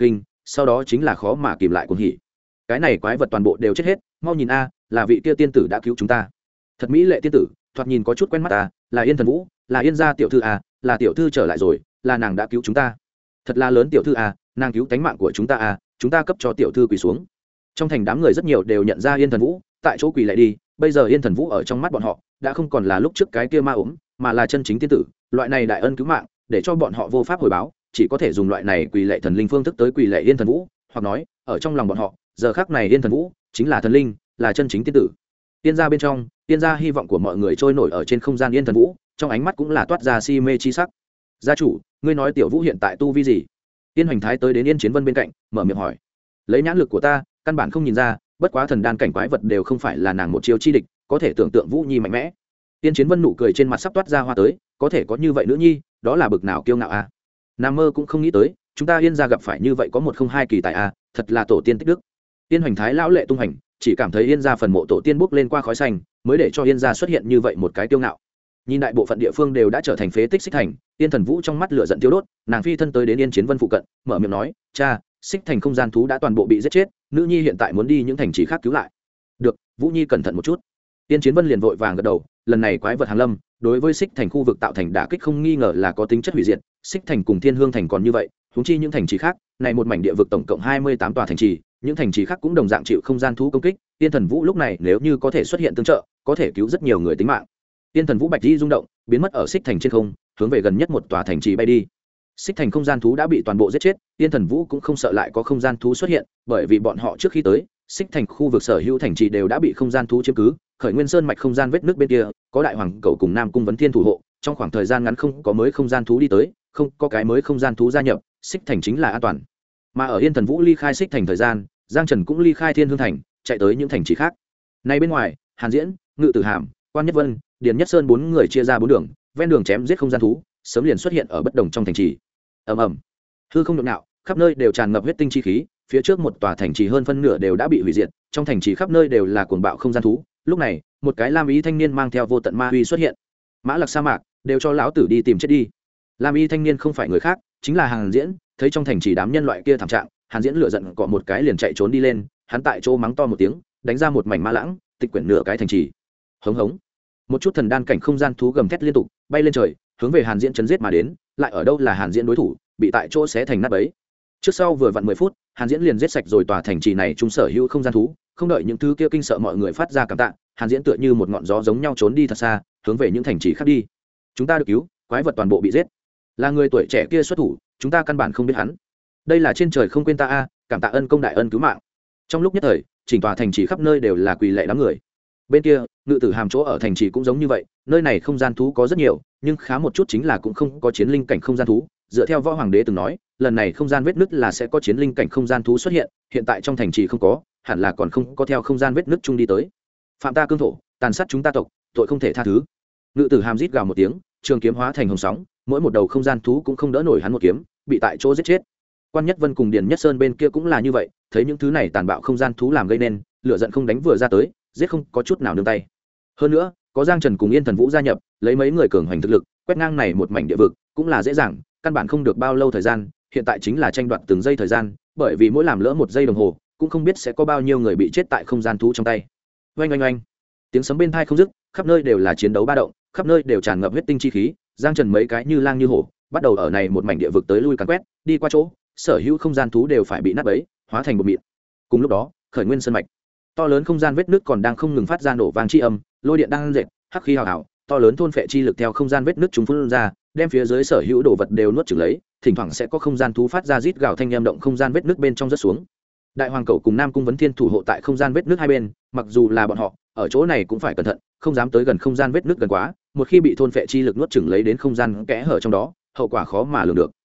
sau đó chính là khó mà kìm lại cuồng hỉ. Cái này quái vật toàn bộ đều chết hết, mau nhìn a, là vị kia tiên tử đã cứu chúng ta. Thật mỹ lệ tiên tử, thoạt nhìn có chút quen mắt ta, là Yên Thần Vũ, là Yên gia tiểu thư a, là tiểu thư trở lại rồi, là nàng đã cứu chúng ta. Thật là lớn tiểu thư a, nàng cứu tánh mạng của chúng ta a, chúng ta cấp cho tiểu thư quỳ xuống. Trong thành đám người rất nhiều đều nhận ra Yên Thần Vũ, tại chỗ quỳ lại đi, bây giờ Yên Thần Vũ ở trong mắt bọn họ đã không còn là lúc trước cái kia ma ốm, mà là chân chính tiên tử, loại này đại ân cứu mạng, để cho bọn họ vô pháp hồi báo, chỉ có thể dùng loại này quỳ lệ thần linh phương thức tới quỳ lệ Yên Thần Vũ, hoặc nói, ở trong lòng bọn họ, giờ khắc này Yên Thần Vũ chính là thần linh, là chân chính tiên tử. Tiên gia bên trong, tiên gia hy vọng của mọi người trôi nổi ở trên không gian Yên Thần Vũ, trong ánh mắt cũng là toát ra si mê chi sắc. Gia chủ, ngươi nói tiểu Vũ hiện tại tu vi gì? Tiên Hoành Thái tới đến Yên Chiến Vân bên cạnh, mở miệng hỏi. Lấy nhãn lực của ta, căn bản không nhìn ra, bất quá thần đan cảnh quái vật đều không phải là nàng một chiêu chi địch, có thể tưởng tượng Vũ Nhi mạnh mẽ. Tiên Chiến Vân nụ cười trên mặt sắp toát ra hoa tới, có thể có như vậy nữ nhi, đó là bực nào kiêu ngạo a. Nam mơ cũng không nghĩ tới, chúng ta Yên gia gặp phải như vậy có một không hai kỳ tài a, thật là tổ tiên tích đức. Tiên Hoành Thái lão lệ tung hành, chỉ cảm thấy Yên gia phần mộ tổ tiên bốc lên qua khói xanh, mới để cho Yên gia xuất hiện như vậy một cái kiêu ngạo. Nhìn đại bộ phận địa phương đều đã trở thành phế tích Xích Thành, Yên Thần Vũ trong mắt lửa giận tiêu đốt, nàng phi thân tới đến Yên Chiến Vân phụ cận, mở miệng nói, "Cha, Xích Thành không gian thú đã toàn bộ bị giết chết, nữ nhi hiện tại muốn đi những thành trì khác cứu lại." "Được, Vũ Nhi cẩn thận một chút." Yên Chiến Vân liền vội vàng gật đầu, lần này quái vật hàng lâm, đối với Xích Thành khu vực tạo thành đả kích không nghi ngờ là có tính chất hủy diệt, Xích Thành cùng Thiên Hương Thành còn như vậy, huống chi những thành trì khác, này một mảnh địa vực tổng cộng 28 tòa thành trì, những thành trì khác cũng đồng dạng chịu không gian thú công kích, Yên Thần Vũ lúc này nếu như có thể xuất hiện tương trợ, có thể cứu rất nhiều người tính mạng. Yên Thần Vũ bạch di rung động, biến mất ở Xích Thành trên không, hướng về gần nhất một tòa thành trì bay đi. Xích Thành không gian thú đã bị toàn bộ giết chết, Yên Thần Vũ cũng không sợ lại có không gian thú xuất hiện, bởi vì bọn họ trước khi tới, Xích Thành khu vực sở hữu thành trì đều đã bị không gian thú chiếm cứ, Khởi Nguyên Sơn mạch không gian vết nước bên kia, có Đại Hoàng Cầu cùng Nam Cung Vấn Thiên thủ hộ, trong khoảng thời gian ngắn không có mới không gian thú đi tới, không có cái mới không gian thú gia nhập, Xích Thành chính là an toàn. Mà ở Yên Thần Vũ ly khai Xích Thành thời gian, Giang Trần cũng ly khai Thiên Hương Thành, chạy tới những thành trì khác. Nay bên ngoài, Hàn Diễn, Ngự Tử Hàm, Quan Nhất Vân, Điền Nhất Sơn bốn người chia ra bốn đường, ven đường chém giết không gian thú, sớm liền xuất hiện ở bất đồng trong thành trì. Ầm ầm, hư không nhộn nhạo, khắp nơi đều tràn ngập huyết tinh chi khí, phía trước một tòa thành trì hơn phân nửa đều đã bị hủy diệt, trong thành trì khắp nơi đều là cuồng bạo không gian thú. Lúc này, một cái lam y thanh niên mang theo vô tận ma uy xuất hiện. Mã Lặc sa mạc, đều cho lão tử đi tìm chết đi. Lam y thanh niên không phải người khác, chính là Hàn Diễn, thấy trong thành trì đám nhân loại kia thảm trạng, Hàn Diễn lửa giận cọ một cái liền chạy trốn đi lên, hắn tại chỗ mắng to một tiếng, đánh ra một mảnh ma lãng, tịch quyển nửa cái thành trì. Hống hống. Một chút thần đan cảnh không gian thú gầm thét liên tục, bay lên trời, hướng về Hàn Diễn chấn giết mà đến, lại ở đâu là Hàn Diễn đối thủ, bị tại chỗ xé thành nát bấy. Trước sau vừa vặn 10 phút, Hàn Diễn liền giết sạch rồi tòa thành trì này trung sở hữu không gian thú, không đợi những thứ kia kinh sợ mọi người phát ra cảm tạ, Hàn Diễn tựa như một ngọn gió giống nhau trốn đi thật xa, hướng về những thành trì khác đi. Chúng ta được cứu, quái vật toàn bộ bị giết. Là người tuổi trẻ kia xuất thủ, chúng ta căn bản không biết hắn. Đây là trên trời không quên ta a, cảm tạ ân công đại ân cứu mạng. Trong lúc nhất thời, chỉnh tòa thành trì khắp nơi đều là quỳ lạy đám người. Bên kia, Ngự Tử Hàm chỗ ở thành trì cũng giống như vậy, nơi này không gian thú có rất nhiều, nhưng khá một chút chính là cũng không có chiến linh cảnh không gian thú. Dựa theo Võ Hoàng đế từng nói, lần này không gian vết nứt là sẽ có chiến linh cảnh không gian thú xuất hiện, hiện tại trong thành trì không có, hẳn là còn không có theo không gian vết nứt chung đi tới. Phạm ta cương thổ, tàn sát chúng ta tộc, tội không thể tha thứ. Ngự Tử Hàm rít gào một tiếng, trường kiếm hóa thành hồng sóng, mỗi một đầu không gian thú cũng không đỡ nổi hắn một kiếm, bị tại chỗ giết chết. Quan Nhất Vân cùng Điền Nhất Sơn bên kia cũng là như vậy, thấy những thứ này tàn bạo không gian thú làm gây nên, lửa giận không đánh vừa ra tới, giết không có chút nào nương tay. Hơn nữa, có Giang Trần cùng Yên Thần Vũ gia nhập, lấy mấy người cường hoành thực lực, quét ngang này một mảnh địa vực, cũng là dễ dàng, căn bản không được bao lâu thời gian, hiện tại chính là tranh đoạt từng giây thời gian, bởi vì mỗi làm lỡ một giây đồng hồ, cũng không biết sẽ có bao nhiêu người bị chết tại không gian thú trong tay. Oanh oanh oanh. Tiếng sấm bên tai không dứt, khắp nơi đều là chiến đấu ba động, khắp nơi đều tràn ngập huyết tinh chi khí, Giang Trần mấy cái như lang như hổ, bắt đầu ở này một mảnh địa vực tới lui càn quét, đi qua chỗ, sở hữu không gian thú đều phải bị nát bấy, hóa thành bột mịn. Cùng lúc đó, Khởi Nguyên Sơn mạch, to lớn không gian vết nứt còn đang không ngừng phát ra nổ vang chi âm, lôi điện đang dệt, hắc khí hào hào, to lớn thôn phệ chi lực theo không gian vết nứt chúng phun ra, đem phía dưới sở hữu đồ vật đều nuốt chửng lấy, thỉnh thoảng sẽ có không gian thú phát ra rít gào thanh âm động không gian vết nứt bên trong rất xuống. Đại Hoàng Cầu cùng Nam Cung Vấn Thiên thủ hộ tại không gian vết nứt hai bên, mặc dù là bọn họ, ở chỗ này cũng phải cẩn thận, không dám tới gần không gian vết nứt gần quá, một khi bị thôn phệ chi lực nuốt chửng lấy đến không gian kẽ hở trong đó, hậu quả khó mà lường được.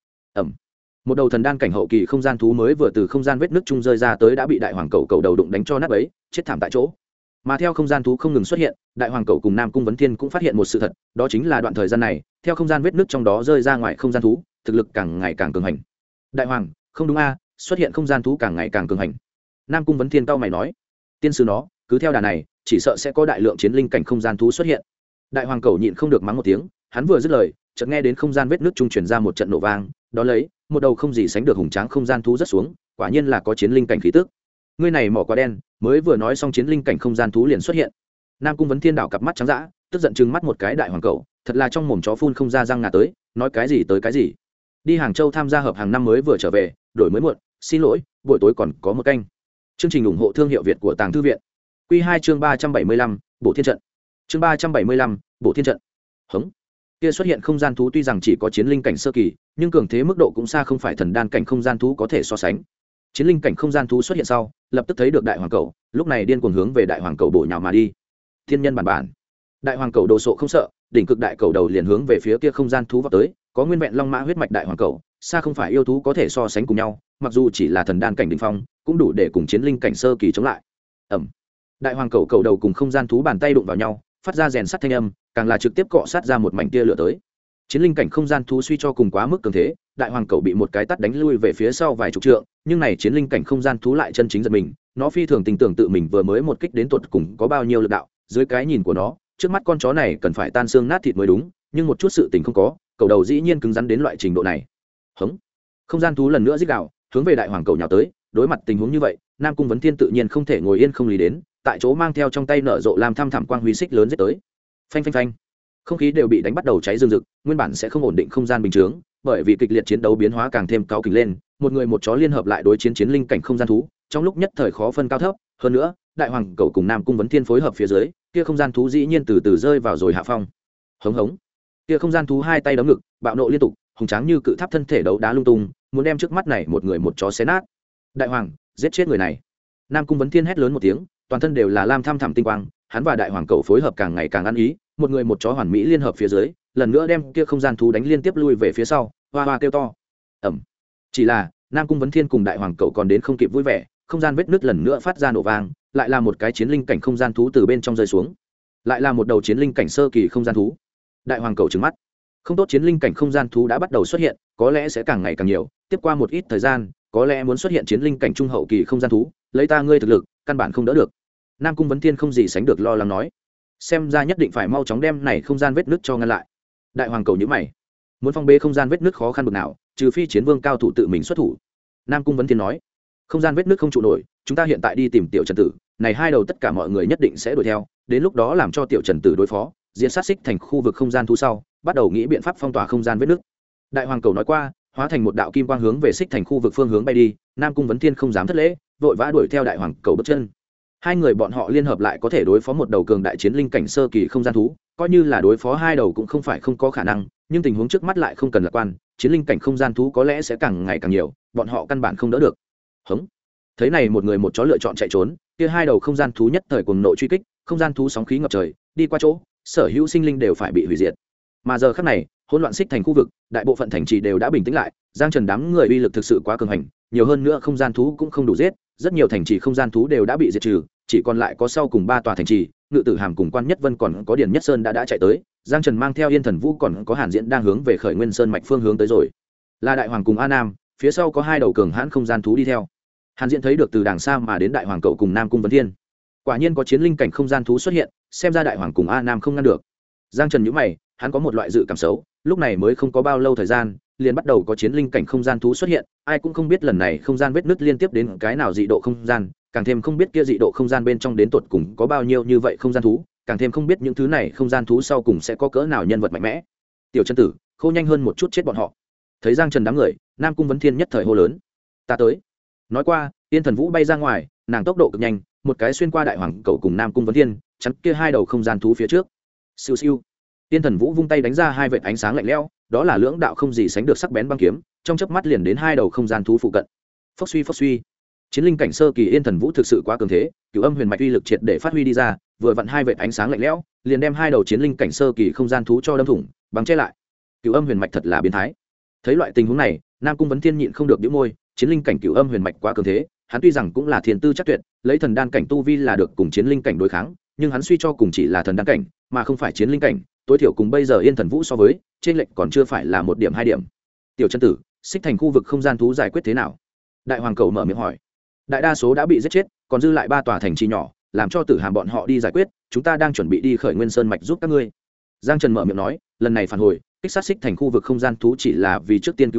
Một đầu thần đan cảnh hậu kỳ không gian thú mới vừa từ không gian vết nứt trung rơi ra tới đã bị Đại Hoàng Cầu đầu đụng đánh cho nát bấy, chết thảm tại chỗ. Mà theo không gian thú không ngừng xuất hiện, Đại Hoàng Cầu cùng Nam Cung Vấn Thiên cũng phát hiện một sự thật, đó chính là đoạn thời gian này, theo không gian vết nứt trong đó rơi ra ngoài không gian thú, thực lực càng ngày càng cường hành. Đại Hoàng, không đúng a, xuất hiện không gian thú càng ngày càng cường hành. Nam Cung Vấn Thiên cau mày nói, tiên sư nó, cứ theo đà này, chỉ sợ sẽ có đại lượng chiến linh cảnh không gian thú xuất hiện. Đại Hoàng Cầu nhịn không được mắng một tiếng, hắn vừa dứt lời, chợt nghe đến không gian vết nứt trung truyền ra một trận nổ vang, đó lấy, một đầu không gì sánh được hùng tráng không gian thú rất xuống, quả nhiên là có chiến linh cảnh khí tức. Ngươi này mỏ quá đen, mới vừa nói xong chiến linh cảnh không gian thú liền xuất hiện. Nam Cung Vấn Thiên đảo cặp mắt trắng dã, tức giận trừng mắt một cái đại hoàng cẩu, thật là trong mồm chó phun không ra răng ngà tới, nói cái gì tới cái gì. Đi Hàng Châu tham gia hợp hàng năm mới vừa trở về, đổi mới muộn, xin lỗi, buổi tối còn có một canh. Chương trình ủng hộ thương hiệu Việt của Tàng Thư viện. Quy 2 chương 375, Bộ Thiên trận. Chương 375, Bộ Thiên trận. Hống. Kia xuất hiện không gian thú tuy rằng chỉ có chiến linh cảnh sơ kỳ, nhưng cường thế mức độ cũng xa không phải thần đan cảnh không gian thú có thể so sánh. Chiến linh cảnh không gian thú xuất hiện sau, lập tức thấy được đại hoàng cẩu, lúc này điên cuồng hướng về đại hoàng cẩu bổ nhào mà đi. Thiên nhân bản bản. Đại hoàng cẩu đồ sộ không sợ, đỉnh cực đại cẩu đầu liền hướng về phía kia không gian thú vọt tới, có nguyên vẹn long mã huyết mạch đại hoàng cẩu, xa không phải yêu thú có thể so sánh cùng nhau, mặc dù chỉ là thần đan cảnh đỉnh phong, cũng đủ để cùng chiến linh cảnh sơ kỳ chống lại. Ầm. Đại hoàng cẩu đầu cùng không gian thú bàn tay đụng vào nhau, phát ra rèn sắt thanh âm, càng là trực tiếp cọ sát ra một mảnh tia lửa tới. Chiến linh cảnh không gian thú suy cho cùng quá mức cường thế, đại hoàng cẩu bị một cái tát đánh lui về phía sau vài chục trượng, nhưng này chiến linh cảnh không gian thú lại chân chính giật mình, nó phi thường tình tưởng tự mình vừa mới một kích đến tuột cùng có bao nhiêu lực đạo, dưới cái nhìn của nó, trước mắt con chó này cần phải tan xương nát thịt mới đúng, nhưng một chút sự tình không có, cẩu đầu dĩ nhiên cứng rắn đến loại trình độ này. Hống. Không gian thú lần nữa rít gào, hướng về đại hoàng cẩu nhào tới, đối mặt tình huống như vậy, Nam Cung Vấn Thiên tự nhiên không thể ngồi yên không lý đến, tại chỗ mang theo trong tay nở rộ làm thăm thẳm quang huy xích lớn giết tới. Phanh phanh phanh. Không khí đều bị đánh bắt đầu cháy rừng rực, nguyên bản sẽ không ổn định không gian bình thường, bởi vì kịch liệt chiến đấu biến hóa càng thêm cao kình lên, một người một chó liên hợp lại đối chiến chiến linh cảnh không gian thú, trong lúc nhất thời khó phân cao thấp, hơn nữa, đại hoàng cẩu cùng Nam Cung Vấn Thiên phối hợp phía dưới, kia không gian thú dĩ nhiên từ từ rơi vào rồi hạ phong. Hống hống. Kia không gian thú hai tay đấm ngực, bạo nộ liên tục, hùng tráng như cự tháp thân thể đấu đá lung tung, muốn đem trước mắt này một người một chó xé nát. Đại hoàng, giết chết người này. Nam Cung Vấn Thiên hét lớn một tiếng, toàn thân đều là lam tham thẳm tinh quang, hắn và đại hoàng cẩu phối hợp càng ngày càng ăn ý, một người một chó hoàn mỹ liên hợp phía dưới, lần nữa đem kia không gian thú đánh liên tiếp lui về phía sau, hoa hoa kêu to. Ầm. Chỉ là Nam Cung Vấn Thiên cùng đại hoàng cẩu còn đến không kịp vui vẻ, không gian vết nứt lần nữa phát ra nổ vang, lại là một cái chiến linh cảnh không gian thú từ bên trong rơi xuống, lại là một đầu chiến linh cảnh sơ kỳ không gian thú. Đại hoàng cẩu trừng mắt, không tốt, chiến linh cảnh không gian thú đã bắt đầu xuất hiện, có lẽ sẽ càng ngày càng nhiều, tiếp qua một ít thời gian, có lẽ muốn xuất hiện chiến linh cảnh trung hậu kỳ không gian thú, lấy ta ngươi thực lực, căn bản không đỡ được. Nam Cung Vấn Thiên không gì sánh được lo lắng nói, xem ra nhất định phải mau chóng đem này không gian vết nứt cho ngăn lại. Đại hoàng cẩu nhíu mày, muốn phong bế không gian vết nứt khó khăn bực nào, trừ phi chiến vương cao thủ tự mình xuất thủ. Nam Cung Vấn Thiên nói, không gian vết nứt không trụ nổi, chúng ta hiện tại đi tìm tiểu Trần Tử, này hai đầu tất cả mọi người nhất định sẽ đuổi theo, đến lúc đó làm cho tiểu Trần Tử đối phó, diễn sát xích thành khu vực không gian thú sau, bắt đầu nghĩ biện pháp phong tỏa không gian vết nứt. Đại hoàng cẩu nói qua, hóa thành một đạo kim quang hướng về xích thành khu vực phương hướng bay đi. Nam Cung Vấn Thiên không dám thất lễ, vội vã đuổi theo đại hoàng cẩu bước chân. Hai người bọn họ liên hợp lại có thể đối phó một đầu cường đại chiến linh cảnh sơ kỳ không gian thú, coi như là đối phó hai đầu cũng không phải không có khả năng, nhưng tình huống trước mắt lại không cần lạc quan, chiến linh cảnh không gian thú có lẽ sẽ càng ngày càng nhiều, bọn họ căn bản không đỡ được. Hống. Thấy này một người một chó lựa chọn chạy trốn, kia hai đầu không gian thú nhất thời cuồng nộ truy kích, không gian thú sóng khí ngập trời, đi qua chỗ, sở hữu sinh linh đều phải bị hủy diệt. Mà giờ khắc này, hỗn loạn xích thành khu vực, đại bộ phận thành trì đều đã bình tĩnh lại, Giang Trần đám người uy lực thực sự quá cường hành, nhiều hơn nữa không gian thú cũng không đủ giết, rất nhiều thành trì không gian thú đều đã bị diệt trừ, chỉ còn lại có sau cùng ba tòa thành trì, Ngự Tử Hàm cùng Quan Nhất Vân còn có Điền Nhất Sơn đã chạy tới, Giang Trần mang theo Yên Thần Vũ còn có Hàn Diễn đang hướng về Khởi Nguyên Sơn mạch phương hướng tới rồi. Là đại hoàng cùng A Nam, phía sau có hai đầu cường hãn không gian thú đi theo. Hàn Diễn thấy được từ đàng xa mà đến đại hoàng cậu cùng Nam Cung Vấn Thiên, quả nhiên có chiến linh cảnh không gian thú xuất hiện, xem ra đại hoàng cùng A Nam không ngăn được. Giang Trần nhíu mày, hắn có một loại dự cảm xấu, lúc này mới không có bao lâu thời gian, liền bắt đầu có chiến linh cảnh không gian thú xuất hiện, ai cũng không biết lần này không gian vết nứt liên tiếp đến cái nào dị độ không gian, càng thêm không biết kia dị độ không gian bên trong đến tột cùng có bao nhiêu như vậy không gian thú, càng thêm không biết những thứ này không gian thú sau cùng sẽ có cỡ nào nhân vật mạnh mẽ. Tiểu Chân Tử, khô nhanh hơn một chút chết bọn họ. Thấy Giang Trần đám người, Nam Cung Vấn Thiên nhất thời hô lớn, ta tới. Nói qua, Yên Thần Vũ bay ra ngoài, nàng tốc độ cực nhanh, một cái xuyên qua đại hoàng cậu cùng Nam Cung Vấn Thiên, chắn kia hai đầu không gian thú phía trước. Siêu siêu. Yên Thần Vũ vung tay đánh ra hai vệt ánh sáng lạnh lẽo, đó là lưỡng đạo không gì sánh được sắc bén băng kiếm, trong chớp mắt liền đến hai đầu không gian thú phụ cận. Phốc suy phốc suy. Chiến linh cảnh sơ kỳ Yên Thần Vũ thực sự quá cường thế, Cửu Âm Huyền Mạch uy lực triệt để phát huy đi ra, vừa vặn hai vệt ánh sáng lạnh lẽo, liền đem hai đầu chiến linh cảnh sơ kỳ không gian thú cho đâm thủng, băng che lại. Cửu Âm Huyền Mạch thật là biến thái. Thấy loại tình huống này, Nam Cung Vấn Thiên nhịn không được bĩu môi, chiến linh cảnh Cửu Âm Huyền Mạch quá cường thế, hắn tuy rằng cũng là thiên tư chắc tuyệt, lấy thần đan cảnh tu vi là được cùng chiến linh cảnh đối kháng, nhưng hắn suy cho cùng chỉ là thần đan cảnh, mà không phải chiến linh cảnh, tối thiểu cùng bây giờ Yên Thần Vũ so với, trên lệch còn chưa phải là một điểm hai điểm. Tiểu Chân Tử, xích thành khu vực không gian thú giải quyết thế nào? Đại hoàng cầu mở miệng hỏi. Đại đa số đã bị giết chết, còn dư lại ba tòa thành trì nhỏ, làm cho Tử Hàm bọn họ đi giải quyết, chúng ta đang chuẩn bị đi Khởi Nguyên Sơn mạch giúp các ngươi. Giang Trần mở miệng nói, lần này phản hồi, kích sát xích thành khu vực không gian thú chỉ là vì trước tiên cứu người,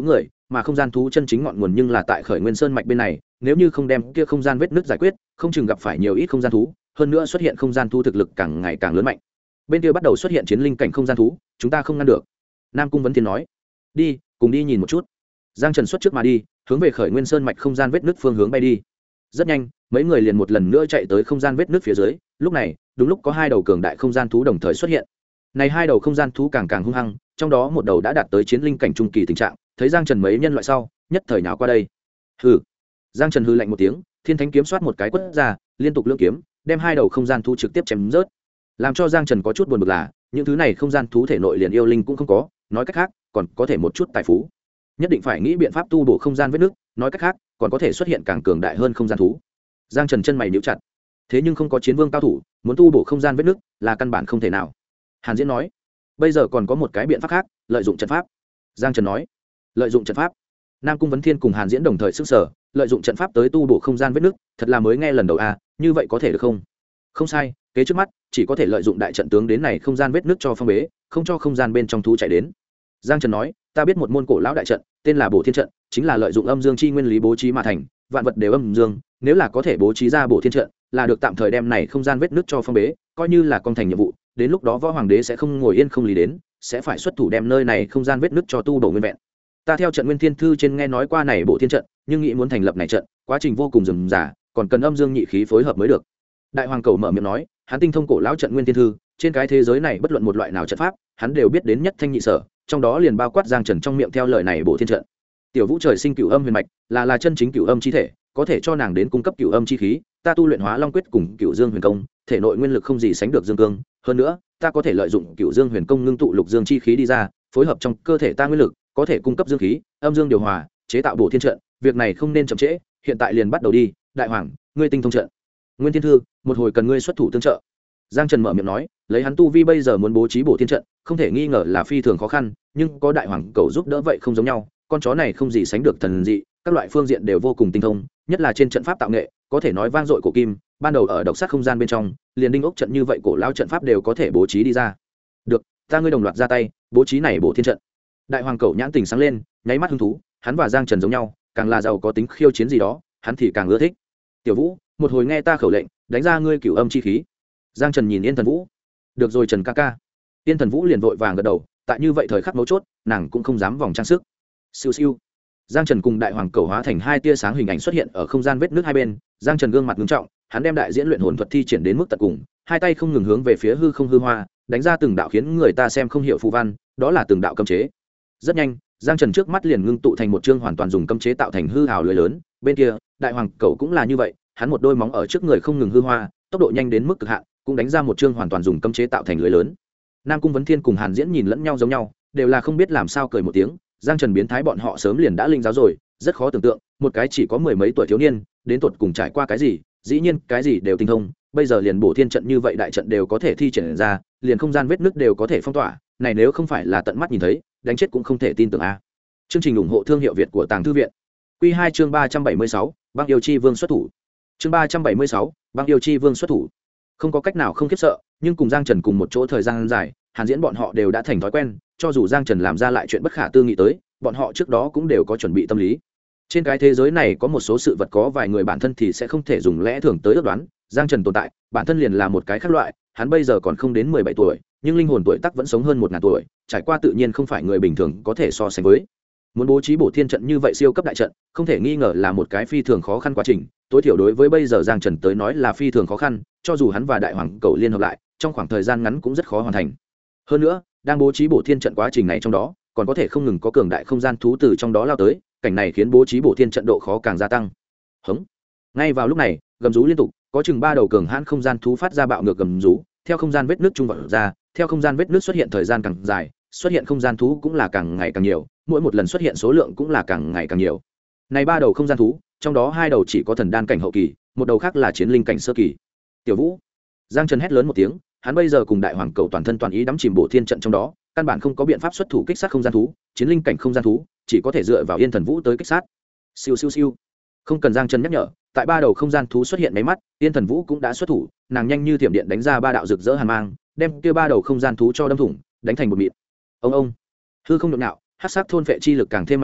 mà không gian thú chân chính ngọn nguồn nhưng là tại Khởi Nguyên Sơn mạch bên này, nếu như không đem kia không gian vết nứt giải quyết, không chừng gặp phải nhiều ít không gian thú, hơn nữa xuất hiện không gian thú thực lực càng ngày càng lớn mạnh. Bên kia bắt đầu xuất hiện chiến linh cảnh không gian thú, chúng ta không ngăn được. Nam Cung Vấn Thiên nói. Đi, cùng đi nhìn một chút. Giang Trần xuất trước mà đi, hướng về Khởi Nguyên Sơn mạch không gian vết nứt phương hướng bay đi. Rất nhanh, mấy người liền một lần nữa chạy tới không gian vết nứt phía dưới, lúc này, đúng lúc có hai đầu cường đại không gian thú đồng thời xuất hiện. Này hai đầu không gian thú càng càng hung hăng, trong đó một đầu đã đạt tới chiến linh cảnh trung kỳ tình trạng, thấy Giang Trần mấy nhân loại sau, nhất thời nhào qua đây. Hừ. Giang Trần hừ lạnh một tiếng, Thiên Thánh kiếm xoát một cái quất ra, liên tục lưỡng kiếm, đem hai đầu không gian thú trực tiếp chém rớt. Làm cho Giang Trần có chút buồn bực là, những thứ này không gian thú thể nội liền yêu linh cũng không có, nói cách khác, còn có thể một chút tài phú. Nhất định phải nghĩ biện pháp tu bổ không gian vết nứt, nói cách khác, còn có thể xuất hiện càng cường đại hơn không gian thú. Giang Trần chân mày nhíu chặt. Thế nhưng không có chiến vương cao thủ, muốn tu bổ không gian vết nứt là căn bản không thể nào. Hàn Diễn nói, bây giờ còn có một cái biện pháp khác, lợi dụng trận pháp. Giang Trần nói, lợi dụng trận pháp. Nam Cung Vấn Thiên cùng Hàn Diễn đồng thời sức sở, lợi dụng trận pháp tới tu bổ không gian vết nứt, thật là mới nghe lần đầu à, như vậy có thể được không? Không sai, kế trước mắt chỉ có thể lợi dụng đại trận tướng đến này không gian vết nứt cho phong bế, không cho không gian bên trong thú chạy đến. Giang Trần nói, ta biết một môn cổ lão đại trận, tên là Bổ Thiên trận, chính là lợi dụng âm dương chi nguyên lý bố trí mà thành, vạn vật đều âm dương, nếu là có thể bố trí ra Bổ Thiên trận, là được tạm thời đem này không gian vết nứt cho phong bế, coi như là công thành nhiệm vụ, đến lúc đó võ hoàng đế sẽ không ngồi yên không lý đến, sẽ phải xuất thủ đem nơi này không gian vết nứt cho tu bổ nguyên vẹn. Ta theo trận Nguyên Thiên thư trên nghe nói qua này Bổ Thiên trận, nhưng nghĩ muốn thành lập này trận, quá trình vô cùng rườm rà, còn cần âm dương nhị khí phối hợp mới được. Đại hoàng cầu mở miệng nói, hắn tinh thông cổ lão trận Nguyên Thiên thư, trên cái thế giới này bất luận một loại nào trận pháp, hắn đều biết đến nhất thanh nhị sở, trong đó liền bao quát Giang Trần trong miệng theo lời này Bổ Thiên trận. Tiểu Vũ trời sinh cửu âm huyền mạch, là chân chính cửu âm chi thể, có thể cho nàng đến cung cấp cửu âm chi khí, ta tu luyện Hóa Long quyết cùng Cửu Dương huyền công, thể nội nguyên lực không gì sánh được dương cương, hơn nữa, ta có thể lợi dụng Cửu Dương huyền công ngưng tụ lục dương chi khí đi ra, phối hợp trong cơ thể ta nguyên lực, có thể cung cấp dương khí, âm dương điều hòa, chế tạo Bổ Thiên trận, việc này không nên chậm trễ, hiện tại liền bắt đầu đi, đại hoàng, ngươi tinh thông trận. Nguyên Thiên thư, một hồi cần ngươi xuất thủ tương trợ. Giang Trần mở miệng nói, lấy hắn tu vi bây giờ muốn bố trí Bổ Thiên trận, không thể nghi ngờ là phi thường khó khăn, nhưng có đại hoàng cầu giúp đỡ vậy không giống nhau, con chó này không gì sánh được thần dị, các loại phương diện đều vô cùng tinh thông, nhất là trên trận pháp tạo nghệ, có thể nói vang dội cổ kim, ban đầu ở độc sát không gian bên trong, liền đinh ốc trận như vậy cổ lao trận pháp đều có thể bố trí đi ra. Được, ta ngươi đồng loạt ra tay, bố trí này Bổ Thiên trận. Đại hoàng cầu nhãn tình sáng lên, nháy mắt hứng thú, hắn và Giang Trần giống nhau, càng là giàu có tính khiêu chiến gì đó, hắn thì càng ưa thích. Tiểu Vũ, một hồi nghe ta khẩu lệnh, đánh ra ngươi cửu âm chi khí. Giang Trần nhìn Yên Thần Vũ. Được rồi Trần ca ca. Yên Thần Vũ liền vội vàng gật đầu, tại như vậy thời khắc mấu chốt, nàng cũng không dám vòng trang sức. Siêu siêu. Giang Trần cùng đại hoàng cầu hóa thành hai tia sáng hình ảnh xuất hiện ở không gian vết nước hai bên, Giang Trần gương mặt nghiêm trọng, hắn đem đại diễn luyện hồn thuật thi triển đến mức tận cùng, hai tay không ngừng hướng về phía hư không hư hoa, đánh ra từng đạo khiến người ta xem không hiểu phù văn, đó là từng đạo cấm chế. Rất nhanh, Giang Trần trước mắt liền ngưng tụ thành một chương hoàn toàn dùng cấm chế tạo thành hư hào lưới lớn, bên kia, đại hoàng cầu cũng là như vậy, hắn một đôi móng ở trước người không ngừng hư hoa, tốc độ nhanh đến mức cực hạn, cũng đánh ra một chương hoàn toàn dùng cấm chế tạo thành lưới lớn. Nam Cung Vấn Thiên cùng Hàn Diễn nhìn lẫn nhau giống nhau, đều là không biết làm sao cười một tiếng, Giang Trần biến thái bọn họ sớm liền đã linh giáo rồi, rất khó tưởng tượng, một cái chỉ có mười mấy tuổi thiếu niên, đến tột cùng trải qua cái gì, dĩ nhiên cái gì đều tinh thông, bây giờ liền Bổ Thiên trận như vậy đại trận đều có thể thi triển ra, liền không gian vết nứt đều có thể phong tỏa, này nếu không phải là tận mắt nhìn thấy, đánh chết cũng không thể tin tưởng a. Chương trình ủng hộ thương hiệu Việt của Tàng Thư viện. Quy 2 chương 376, Băng Yêu Chi Vương xuất thủ. Chương 376, Băng Yêu Chi Vương xuất thủ. Không có cách nào không khiếp sợ, nhưng cùng Giang Trần cùng một chỗ thời gian dài, Hàn Diễn bọn họ đều đã thành thói quen, cho dù Giang Trần làm ra lại chuyện bất khả tư nghị tới, bọn họ trước đó cũng đều có chuẩn bị tâm lý. Trên cái thế giới này có một số sự vật có vài người bản thân thì sẽ không thể dùng lẽ thường tới ước đoán, Giang Trần tồn tại, bản thân liền là một cái khác loại, hắn bây giờ còn không đến 17 tuổi, nhưng linh hồn tuổi tác vẫn sống hơn 1000 tuổi, trải qua tự nhiên không phải người bình thường có thể so sánh với. Muốn bố trí Bổ Thiên trận như vậy siêu cấp đại trận, không thể nghi ngờ là một cái phi thường khó khăn quá trình, tối thiểu đối với bây giờ Giang Trần tới nói là phi thường khó khăn, cho dù hắn và đại hoàng cầu liên hợp lại, trong khoảng thời gian ngắn cũng rất khó hoàn thành. Hơn nữa, đang bố trí Bổ Thiên trận quá trình này trong đó, còn có thể không ngừng có cường đại không gian thú từ trong đó lao tới, cảnh này khiến bố trí Bổ Thiên trận độ khó càng gia tăng. Hững. Ngay vào lúc này, gầm rú liên tục, có chừng 3 đầu cường hãn không gian thú phát ra bạo ngược gầm rú, theo không gian vết nước trung vọt ra, theo không gian vết nước xuất hiện thời gian càng dài, xuất hiện không gian thú cũng là càng ngày càng nhiều, mỗi một lần xuất hiện số lượng cũng là càng ngày càng nhiều. Này 3 đầu không gian thú, trong đó 2 đầu chỉ có thần đan cảnh hậu kỳ, một đầu khác là chiến linh cảnh sơ kỳ. Tiểu Vũ, Giang Trần hét lớn một tiếng, hắn bây giờ cùng đại hoàng cầu toàn thân toàn ý đắm chìm Bổ Thiên trận trong đó, căn bản không có biện pháp xuất thủ kích sát không gian thú, chiến linh cảnh không gian thú, chỉ có thể dựa vào Yên Thần Vũ tới kích sát. Siêu siêu siêu. Không cần Giang Trần nhắc nhở, tại 3 đầu không gian thú xuất hiện mấy mắt, Yên Thần Vũ cũng đã xuất thủ, nàng nhanh như thiểm điện đánh ra 3 đạo rực rỡ hàn mang, đem kia 3 đầu không gian thú cho đâm thủng, đánh thành một mịn. Ông hư không nhộn nhạo, hắc sắc thôn phệ chi lực càng thêm mạnh mẽ,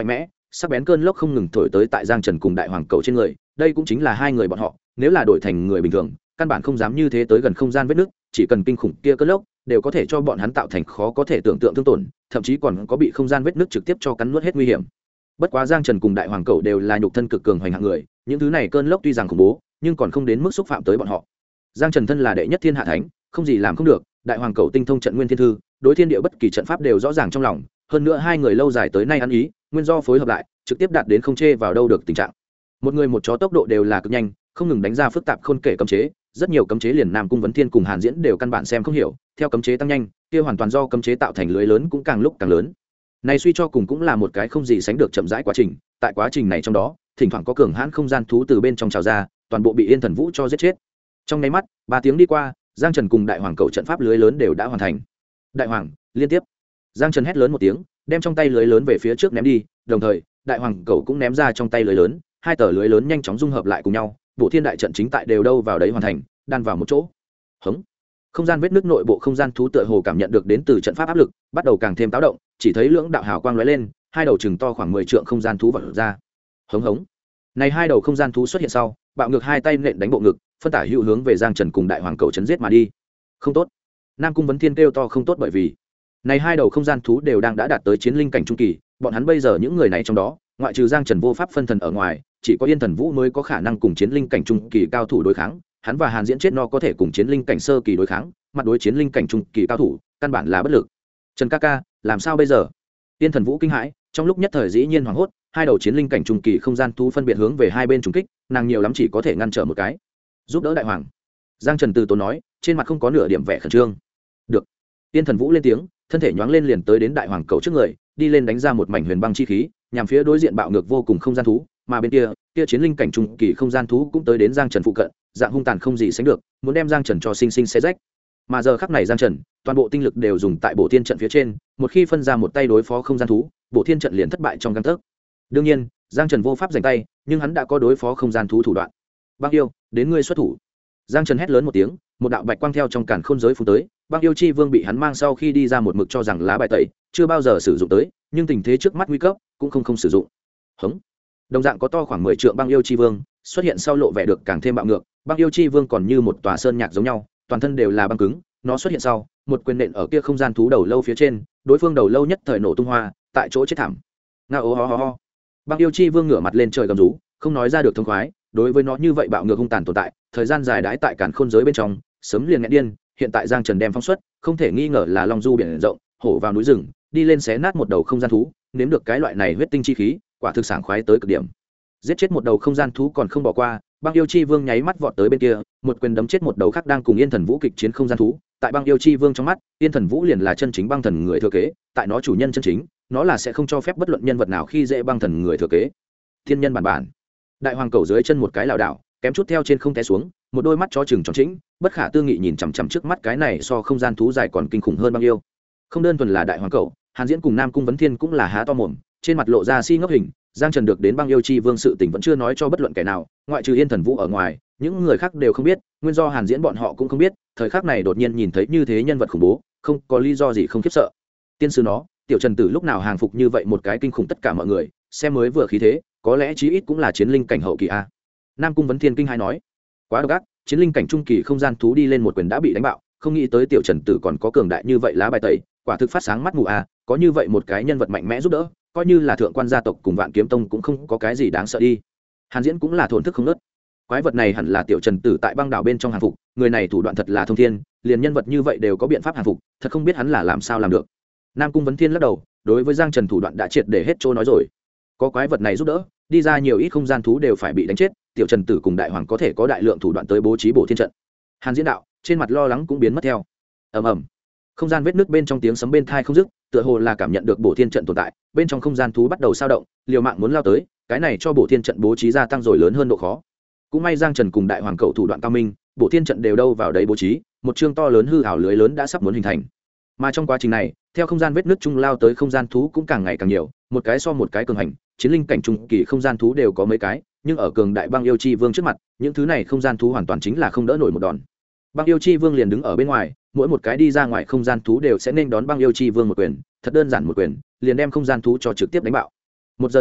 sắc bén cơn lốc không ngừng thổi tới tại Giang Trần cùng Đại Hoàng Cầu trên người. Đây cũng chính là hai người bọn họ, nếu là đổi thành người bình thường, căn bản không dám như thế tới gần không gian vết nứt, chỉ cần kinh khủng kia cơn lốc đều có thể cho bọn hắn tạo thành khó có thể tưởng tượng thương tổn, thậm chí còn có bị không gian vết nứt trực tiếp cho cắn nuốt hết nguy hiểm. Bất quá Giang Trần cùng Đại Hoàng Cầu đều là nhục thân cực cường hoành hạng người, những thứ này cơn lốc tuy rằng khủng bố, nhưng còn không đến mức xúc phạm tới bọn họ. Giang Trần thân là đệ nhất thiên hạ thánh, không gì làm không được, Đại Hoàng Cầu tinh thông trận nguyên thiên thư, đối thiên địa bất kỳ trận pháp đều rõ ràng trong lòng, hơn nữa hai người lâu dài tới nay ăn ý, nguyên do phối hợp lại, trực tiếp đạt đến không chê vào đâu được tình trạng. Một người một chó tốc độ đều là cực nhanh, không ngừng đánh ra phức tạp khôn kể cấm chế, rất nhiều cấm chế liền Nam Cung Vấn Thiên cùng Hàn Diễn đều căn bản xem không hiểu, theo cấm chế tăng nhanh, kia hoàn toàn do cấm chế tạo thành lưới lớn cũng càng lúc càng lớn. Này suy cho cùng cũng là một cái không gì sánh được chậm rãi quá trình, tại quá trình này trong đó, thỉnh thoảng có cường hãn không gian thú từ bên trong trào ra, toàn bộ bị Yên Thần Vũ cho giết chết. Trong nháy mắt, 3 tiếng đi qua, Giang Trần cùng Đại Hoàng Cầu trận pháp lưới lớn đều đã hoàn thành. Đại Hoàng, liên tiếp. Giang Trần hét lớn một tiếng, đem trong tay lưới lớn về phía trước ném đi, đồng thời, Đại Hoàng Cầu cũng ném ra trong tay lưới lớn, hai tờ lưới lớn nhanh chóng dung hợp lại cùng nhau, bộ thiên đại trận chính tại đều đâu vào đấy hoàn thành, đan vào một chỗ. Hống. Không gian vết nứt nội bộ không gian thú tựa hồ cảm nhận được đến từ trận pháp áp lực, bắt đầu càng thêm táo động, chỉ thấy lưỡng đạo hào quang lóe lên, hai đầu chừng to khoảng 10 trượng không gian thú vọt ra. Hống hống. Này hai đầu không gian thú xuất hiện sau, bạo ngược hai tay nện đánh bộ ngực, phân tả hữu hướng về Giang Trần cùng Đại Hoàng Cầu chấn giết mà đi. Không tốt. Nam Cung Vấn Thiên kêu to không tốt bởi vì này hai đầu không gian thú đều đang đã đạt tới chiến linh cảnh trung kỳ, bọn hắn bây giờ những người này trong đó, ngoại trừ Giang Trần vô pháp phân thần ở ngoài, chỉ có Yên Thần Vũ mới có khả năng cùng chiến linh cảnh trung kỳ cao thủ đối kháng, hắn và Hàn Diễn chết no có thể cùng chiến linh cảnh sơ kỳ đối kháng, mặt đối chiến linh cảnh trung kỳ cao thủ, căn bản là bất lực. Trần ca ca, làm sao bây giờ? Yên Thần Vũ kinh hãi, trong lúc nhất thời dĩ nhiên hoảng hốt, hai đầu chiến linh cảnh trung kỳ không gian thú phân biệt hướng về hai bên trùng kích, nàng nhiều lắm chỉ có thể ngăn trở một cái. Giúp đỡ đại hoàng. Giang Trần từ tốn nói, trên mặt không có nửa điểm vẻ khẩn trương. Được. Yên Thần Vũ lên tiếng, thân thể nhoáng lên liền tới đến Đại Hoàng Cầu trước người, đi lên đánh ra một mảnh huyền băng chi khí, nhằm phía đối diện bạo ngược vô cùng không gian thú, mà bên kia chiến linh cảnh trung kỳ không gian thú cũng tới đến Giang Trần phụ cận, dạng hung tàn không gì sánh được, muốn đem Giang Trần cho sinh sinh xé rách. Mà giờ khắc này Giang Trần, toàn bộ tinh lực đều dùng tại Bổ Thiên trận phía trên, một khi phân ra một tay đối phó không gian thú, Bổ Thiên trận liền thất bại trong gang tấc. Đương nhiên, Giang Trần vô pháp giành tay, nhưng hắn đã có đối phó không gian thú thủ đoạn. Băng yêu, đến ngươi xuất thủ. Giang Trần hét lớn một tiếng, một đạo bạch quang theo trong càn khôn giới phù tới, Băng yêu chi vương bị hắn mang sau khi đi ra một mực cho rằng lá bài tẩy, chưa bao giờ sử dụng tới, nhưng tình thế trước mắt nguy cấp, cũng không sử dụng. Hống. Đồng dạng có to khoảng 10 trượng Băng yêu chi vương, xuất hiện sau lộ vẻ được càng thêm bạo ngược, Băng yêu chi vương còn như một tòa sơn nhạc giống nhau, toàn thân đều là băng cứng, nó xuất hiện sau, một quyền nện ở kia không gian thú đầu lâu phía trên, đối phương đầu lâu nhất thời nổ tung hoa, tại chỗ chết thảm. Ngao ho ho ho. Băng yêu chi vương ngửa mặt lên trời gầm rú, không nói ra được thông khoái, đối với nó như vậy bạo ngược hung tàn tồn tại, thời gian dài đãi tại càn khôn giới bên trong, sớm liền nghẹn điên, hiện tại Giang Trần đem phóng xuất, không thể nghi ngờ là long du biển rộng, hổ vào núi rừng, đi lên xé nát một đầu không gian thú, nếm được cái loại này huyết tinh chi khí, quả thực sảng khoái tới cực điểm. Giết chết một đầu không gian thú còn không bỏ qua, Băng yêu chi vương nháy mắt vọt tới bên kia, một quyền đấm chết một đầu khác đang cùng Yên Thần Vũ kịch chiến không gian thú. Tại Băng yêu chi vương trong mắt, Yên Thần Vũ liền là chân chính băng thần người thừa kế, tại nó chủ nhân chân chính, nó là sẽ không cho phép bất luận nhân vật nào khi dễ băng thần người thừa kế. Thiên nhân bản bản. Đại Hoàng Cầu dưới chân một cái lảo đảo, kém chút theo trên không té xuống, một đôi mắt chó chừng tròn trĩnh, bất khả tư nghị nhìn chằm chằm trước mắt cái này so không gian thú dài còn kinh khủng hơn Băng yêu. Không đơn thuần là Đại Hoàng Cầu, Hàn Diễn cùng Nam Cung Vấn Thiên cũng là há to mồm, trên mặt lộ ra si ngốc hình. Giang Trần được đến Băng yêu chi vương sự tình vẫn chưa nói cho bất luận kẻ nào, ngoại trừ Yên Thần Vũ ở ngoài, những người khác đều không biết, nguyên do Hàn Diễn bọn họ cũng không biết, thời khắc này đột nhiên nhìn thấy như thế nhân vật khủng bố, không có lý do gì không khiếp sợ. Tiên sư nó, Tiểu Trần Tử lúc nào hàng phục như vậy một cái kinh khủng tất cả mọi người, xem mới vừa khí thế, có lẽ chí ít cũng là chiến linh cảnh hậu kỳ a. Nam Cung Vấn Thiên kinh hai nói, quá độc ác, chiến linh cảnh trung kỳ không gian thú đi lên một quyền đã bị đánh bạo, không nghĩ tới Tiểu Trần Tử còn có cường đại như vậy lá bài tẩy, quả thực phát sáng mắt mù a, có như vậy một cái nhân vật mạnh mẽ giúp đỡ, coi như là thượng quan gia tộc cùng Vạn Kiếm Tông cũng không có cái gì đáng sợ đi. Hàn Diễn cũng là thổn thức không nớt. Quái vật này hẳn là Tiểu Trần Tử tại băng đảo bên trong hàng phục, người này thủ đoạn thật là thông thiên, liền nhân vật như vậy đều có biện pháp hàng phục, thật không biết hắn là làm sao làm được. Nam Cung Vấn Thiên lắc đầu, đối với Giang Trần thủ đoạn đã triệt để hết trôi nói rồi. Có quái vật này giúp đỡ, đi ra nhiều ít không gian thú đều phải bị đánh chết, Tiểu Trần Tử cùng Đại Hoàng có thể có đại lượng thủ đoạn tới bố trí Bổ Thiên trận. Hàn Diễn đạo, trên mặt lo lắng cũng biến mất theo. Ầm ầm. Không gian vết nứt bên trong tiếng sấm bên tai không dứt, tựa hồ là cảm nhận được Bổ Thiên trận tồn tại, bên trong không gian thú bắt đầu sao động, liều mạng muốn lao tới, cái này cho Bổ Thiên trận bố trí gia tăng rồi lớn hơn độ khó. Cũng may Giang Trần cùng Đại Hoàng Cầu thủ đoạn cao minh, Bổ Thiên trận đều đâu vào đấy bố trí, một chương to lớn hư ảo lưới lớn đã sắp muốn hình thành. Mà trong quá trình này, theo không gian vết nứt trung lao tới không gian thú cũng càng ngày càng nhiều, một cái so một cái cường hành, chiến linh cảnh trung kỳ không gian thú đều có mấy cái, nhưng ở cường đại Băng yêu chi vương trước mặt, những thứ này không gian thú hoàn toàn chính là không đỡ nổi một đòn. Băng yêu chi vương liền đứng ở bên ngoài, mỗi một cái đi ra ngoài không gian thú đều sẽ nên đón Băng yêu chi vương một quyền, thật đơn giản một quyền, liền đem không gian thú cho trực tiếp đánh bạo. Một giờ sau,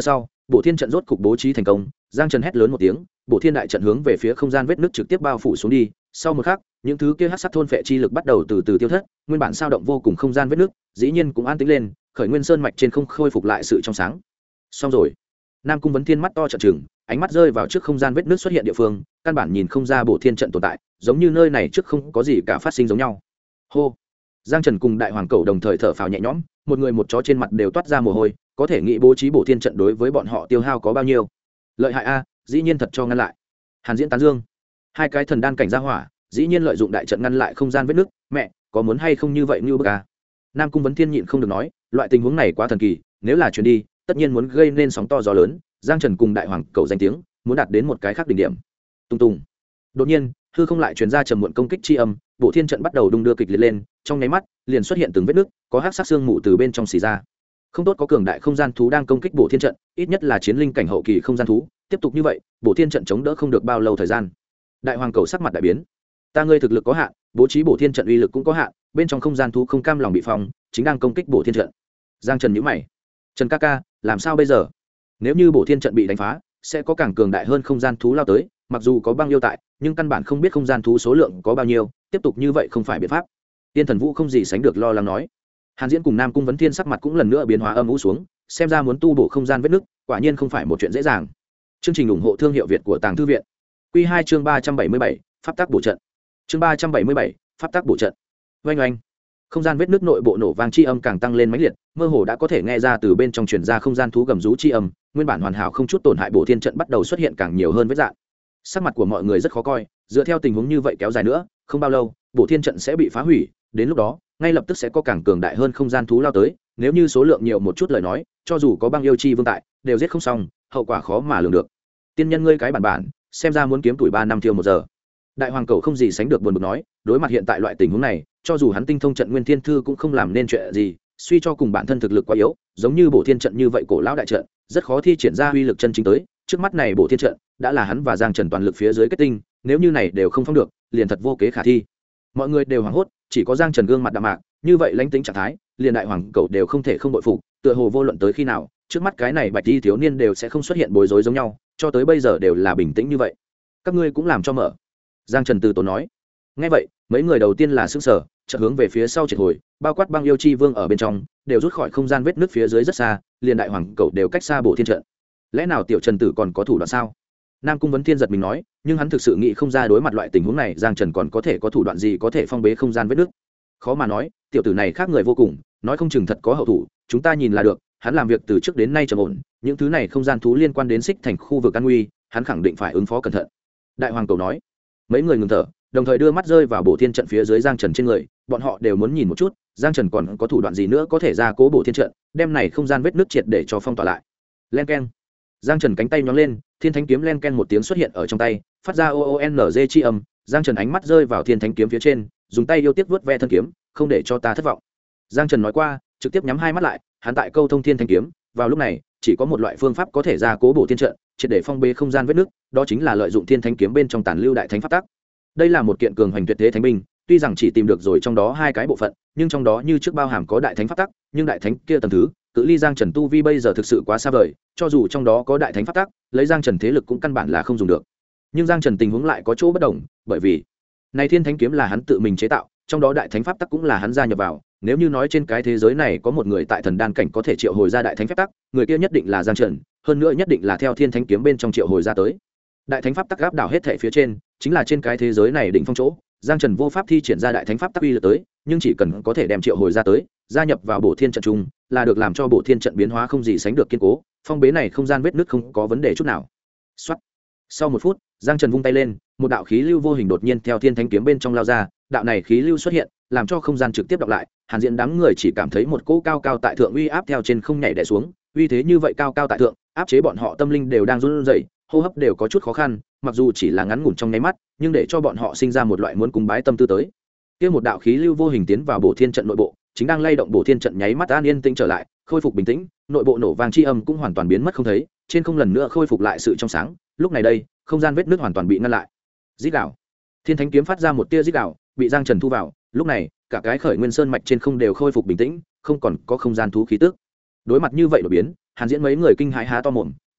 bộ thiên trận rốt cục bố trí thành công. Giang Trần hét lớn một tiếng, bộ thiên đại trận hướng về phía không gian vết nứt trực tiếp bao phủ xuống đi. Sau một khắc, những thứ kia hắc sắc thôn phệ chi lực bắt đầu từ từ tiêu thất, nguyên bản sao động vô cùng không gian vết nứt dĩ nhiên cũng an tĩnh lên, khởi nguyên sơn mạch trên không khôi phục lại sự trong sáng. Xong rồi. Nam Cung Vấn Thiên mắt to trợn trừng, ánh mắt rơi vào trước không gian vết nứt xuất hiện địa phương, căn bản nhìn không ra bộ thiên trận tồn tại, giống như nơi này trước không có gì cả phát sinh giống nhau. Hô. Giang Trần cùng Đại Hoàng Cẩu đồng thời thở phào nhẹ nhõm, một người một chó trên mặt đều toát ra mồ hôi, có thể nghĩ bố trí bộ thiên trận đối với bọn họ tiêu hao có bao nhiêu. Lợi hại a, dĩ nhiên thật cho ngăn lại. Hàn Diễn tán dương. Hai cái thần đan cảnh gia hỏa, dĩ nhiên lợi dụng đại trận ngăn lại không gian vết nứt, mẹ, có muốn hay không như vậy như bức a. Nam Cung Vấn Thiên nhịn không được nói, loại tình huống này quá thần kỳ, nếu là truyền đi, tất nhiên muốn gây nên sóng to gió lớn. Giang Trần cùng Đại Hoàng Cẩu danh tiếng, muốn đạt đến một cái khác đỉnh điểm. Tung tung. Đột nhiên, hư không lại truyền ra trầm muộn công kích chi âm, bộ thiên trận bắt đầu đung đưa kịch liệt lên, trong nháy mắt, liền xuất hiện từng vết nứt, có hắc sắc xương mù từ bên trong xì ra. Không tốt, có cường đại không gian thú đang công kích bộ thiên trận, ít nhất là chiến linh cảnh hậu kỳ không gian thú, tiếp tục như vậy, bộ thiên trận chống đỡ không được bao lâu thời gian. Đại Hoàng Cẩu sắc mặt đại biến. Ta ngươi thực lực có hạn, bố trí bộ thiên trận uy lực cũng có hạn, bên trong không gian thú không cam lòng bị phong, chính đang công kích bộ thiên trận. Giang Trần nhíu mày. Trần ca ca, làm sao bây giờ? Nếu như bộ thiên trận bị đánh phá, sẽ có càng cường đại hơn không gian thú lao tới, mặc dù có băng yêu tại, nhưng căn bản không biết không gian thú số lượng có bao nhiêu, tiếp tục như vậy không phải biện pháp. Tiên Thần Vũ không gì sánh được lo lắng nói. Hàn Diễn cùng Nam Cung Vấn Thiên sắc mặt cũng lần nữa biến hóa âm u xuống, xem ra muốn tu bổ không gian vết nứt, quả nhiên không phải một chuyện dễ dàng. Chương trình ủng hộ thương hiệu Việt của Tàng Thư viện. Quy 2 chương 377, pháp tắc bổ trận. Chương 377, pháp tắc bổ trận. Oanh oanh. Không gian vết nứt nội bộ nổ vang chi âm càng tăng lên mãnh liệt, mơ hồ đã có thể nghe ra từ bên trong truyền ra không gian thú gầm rú chi âm, nguyên bản hoàn hảo không chút tổn hại bộ thiên trận bắt đầu xuất hiện càng nhiều hơn vết rạn. Sắc mặt của mọi người rất khó coi, dựa theo tình huống như vậy kéo dài nữa, không bao lâu, bộ thiên trận sẽ bị phá hủy, đến lúc đó, ngay lập tức sẽ có càng cường đại hơn không gian thú lao tới, nếu như số lượng nhiều một chút lời nói, cho dù có băng yêu chi vương tại, đều giết không xong, hậu quả khó mà lường được. Tiên nhân ngươi cái bản, xem ra muốn kiếm tuổi 3 năm thiêu 1 giờ. Đại Hoàng Cẩu không gì sánh được buồn bực nói, đối mặt hiện tại loại tình huống này, cho dù hắn tinh thông trận nguyên thiên thư cũng không làm nên chuyện gì, suy cho cùng bản thân thực lực quá yếu, giống như bộ thiên trận như vậy cổ lão đại trận, rất khó thi triển ra uy lực chân chính tới. Trước mắt này bộ thiên trận đã là hắn và Giang Trần toàn lực phía dưới kết tinh, nếu như này đều không phong được, liền thật vô kế khả thi. Mọi người đều hoảng hốt, chỉ có Giang Trần gương mặt đạm mạc, như vậy lãnh tính trạng thái, liền Đại Hoàng Cẩu đều không thể không bội phục, tựa hồ vô luận tới khi nào, trước mắt cái này bạch y thiếu niên đều sẽ không xuất hiện bối rối giống nhau, cho tới bây giờ đều là bình tĩnh như vậy. Các ngươi cũng làm cho mở. Giang Trần từ tốn nói. Nghe vậy, mấy người đầu tiên là sững sờ, chợt hướng về phía sau triệt hồi, bao quát băng yêu chi vương ở bên trong, đều rút khỏi không gian vết nứt phía dưới rất xa, liền Đại Hoàng Cẩu đều cách xa bộ thiên trận. Lẽ nào tiểu Trần tử còn có thủ đoạn sao? Nam Cung Vấn Thiên giật mình nói, nhưng hắn thực sự nghĩ không ra đối mặt loại tình huống này, Giang Trần còn có thể có thủ đoạn gì có thể phong bế không gian vết nứt. Khó mà nói, tiểu tử này khác người vô cùng, nói không chừng thật có hậu thủ, chúng ta nhìn là được, hắn làm việc từ trước đến nay trầm ổn, những thứ này không gian thú liên quan đến Xích Thành khu vực an nguy, hắn khẳng định phải ứng phó cẩn thận. Đại Hoàng Cẩu nói. Mấy người ngừng thở, đồng thời đưa mắt rơi vào bộ thiên trận phía dưới Giang Trần trên người, bọn họ đều muốn nhìn một chút, Giang Trần còn có thủ đoạn gì nữa có thể ra cố bộ thiên trận, đem này không gian vết nứt triệt để cho phong tỏa lại. Len keng. Giang Trần cánh tay nhón lên, Thiên Thánh kiếm len ken một tiếng xuất hiện ở trong tay, phát ra OONG chi âm, Giang Trần ánh mắt rơi vào Thiên Thánh kiếm phía trên, dùng tay yêu tiếc vuốt ve thân kiếm, không để cho ta thất vọng. Giang Trần nói qua, trực tiếp nhắm hai mắt lại, hắn tại câu thông Thiên Thánh kiếm, vào lúc này, chỉ có một loại phương pháp có thể ra cố bộ thiên trận, triệt để phong bế không gian vết nứt, đó chính là lợi dụng Thiên Thánh kiếm bên trong tàn lưu đại thánh pháp tắc. Đây là một kiện cường hành tuyệt thế thánh binh, tuy rằng chỉ tìm được rồi trong đó hai cái bộ phận, nhưng trong đó như trước bao hàm có đại thánh pháp tắc, nhưng đại thánh kia tầng thứ, cự ly Giang Trần tu vi bây giờ thực sự quá xa vời, cho dù trong đó có đại thánh pháp tắc, lấy Giang Trần thế lực cũng căn bản là không dùng được. Nhưng Giang Trần tình huống lại có chỗ bất đồng, bởi vì này Thiên Thánh kiếm là hắn tự mình chế tạo, trong đó đại thánh pháp tắc cũng là hắn gia nhập vào, nếu như nói trên cái thế giới này có một người tại thần đan cảnh có thể triệu hồi ra đại thánh pháp tắc, người kia nhất định là Giang Trần, hơn nữa nhất định là theo Thiên Thánh kiếm bên trong triệu hồi ra tới. Đại thánh pháp tắc áp đảo hết thảy phía trên, chính là trên cái thế giới này đỉnh phong chỗ, Giang Trần vô pháp thi triển ra đại thánh pháp tắc uy lực tới, nhưng chỉ cần có thể đem triệu hồi ra tới, gia nhập vào bộ thiên trận chung, là được làm cho bộ thiên trận biến hóa không gì sánh được kiên cố, phong bế này không gian vết nứt không có vấn đề chút nào. Soát. Sau một phút, Giang Trần vung tay lên, một đạo khí lưu vô hình đột nhiên theo Thiên Thánh kiếm bên trong lao ra, đạo này khí lưu xuất hiện, làm cho không gian trực tiếp đọc lại, Hàn Diễn đám người chỉ cảm thấy một cỗ cao cao tại thượng uy áp theo trên không nhảy đè xuống, uy thế như vậy cao cao tại thượng, áp chế bọn họ tâm linh đều đang run rẩy, hô hấp đều có chút khó khăn, mặc dù chỉ là ngắn ngủn trong nháy mắt, nhưng để cho bọn họ sinh ra một loại muốn cúng bái tâm tư tới. Kia một đạo khí lưu vô hình tiến vào bộ thiên trận nội bộ, chính đang lay động bộ thiên trận nháy mắt an yên tĩnh trở lại, khôi phục bình tĩnh, nội bộ nổ vang chi âm cũng hoàn toàn biến mất không thấy, trên không lần nữa khôi phục lại sự trong sáng, lúc này đây, không gian vết nứt hoàn toàn bị ngăn lại. Rít gào. Thiên Thánh kiếm phát ra một tia rít gào, bị Giang Trần thu vào, lúc này, cả cái Khởi Nguyên Sơn mạch trên không đều khôi phục bình tĩnh, không còn có không gian thú khí tức. Đối mặt như vậy đột biến, Hàn Diễn mấy người kinh hãi há to mồm,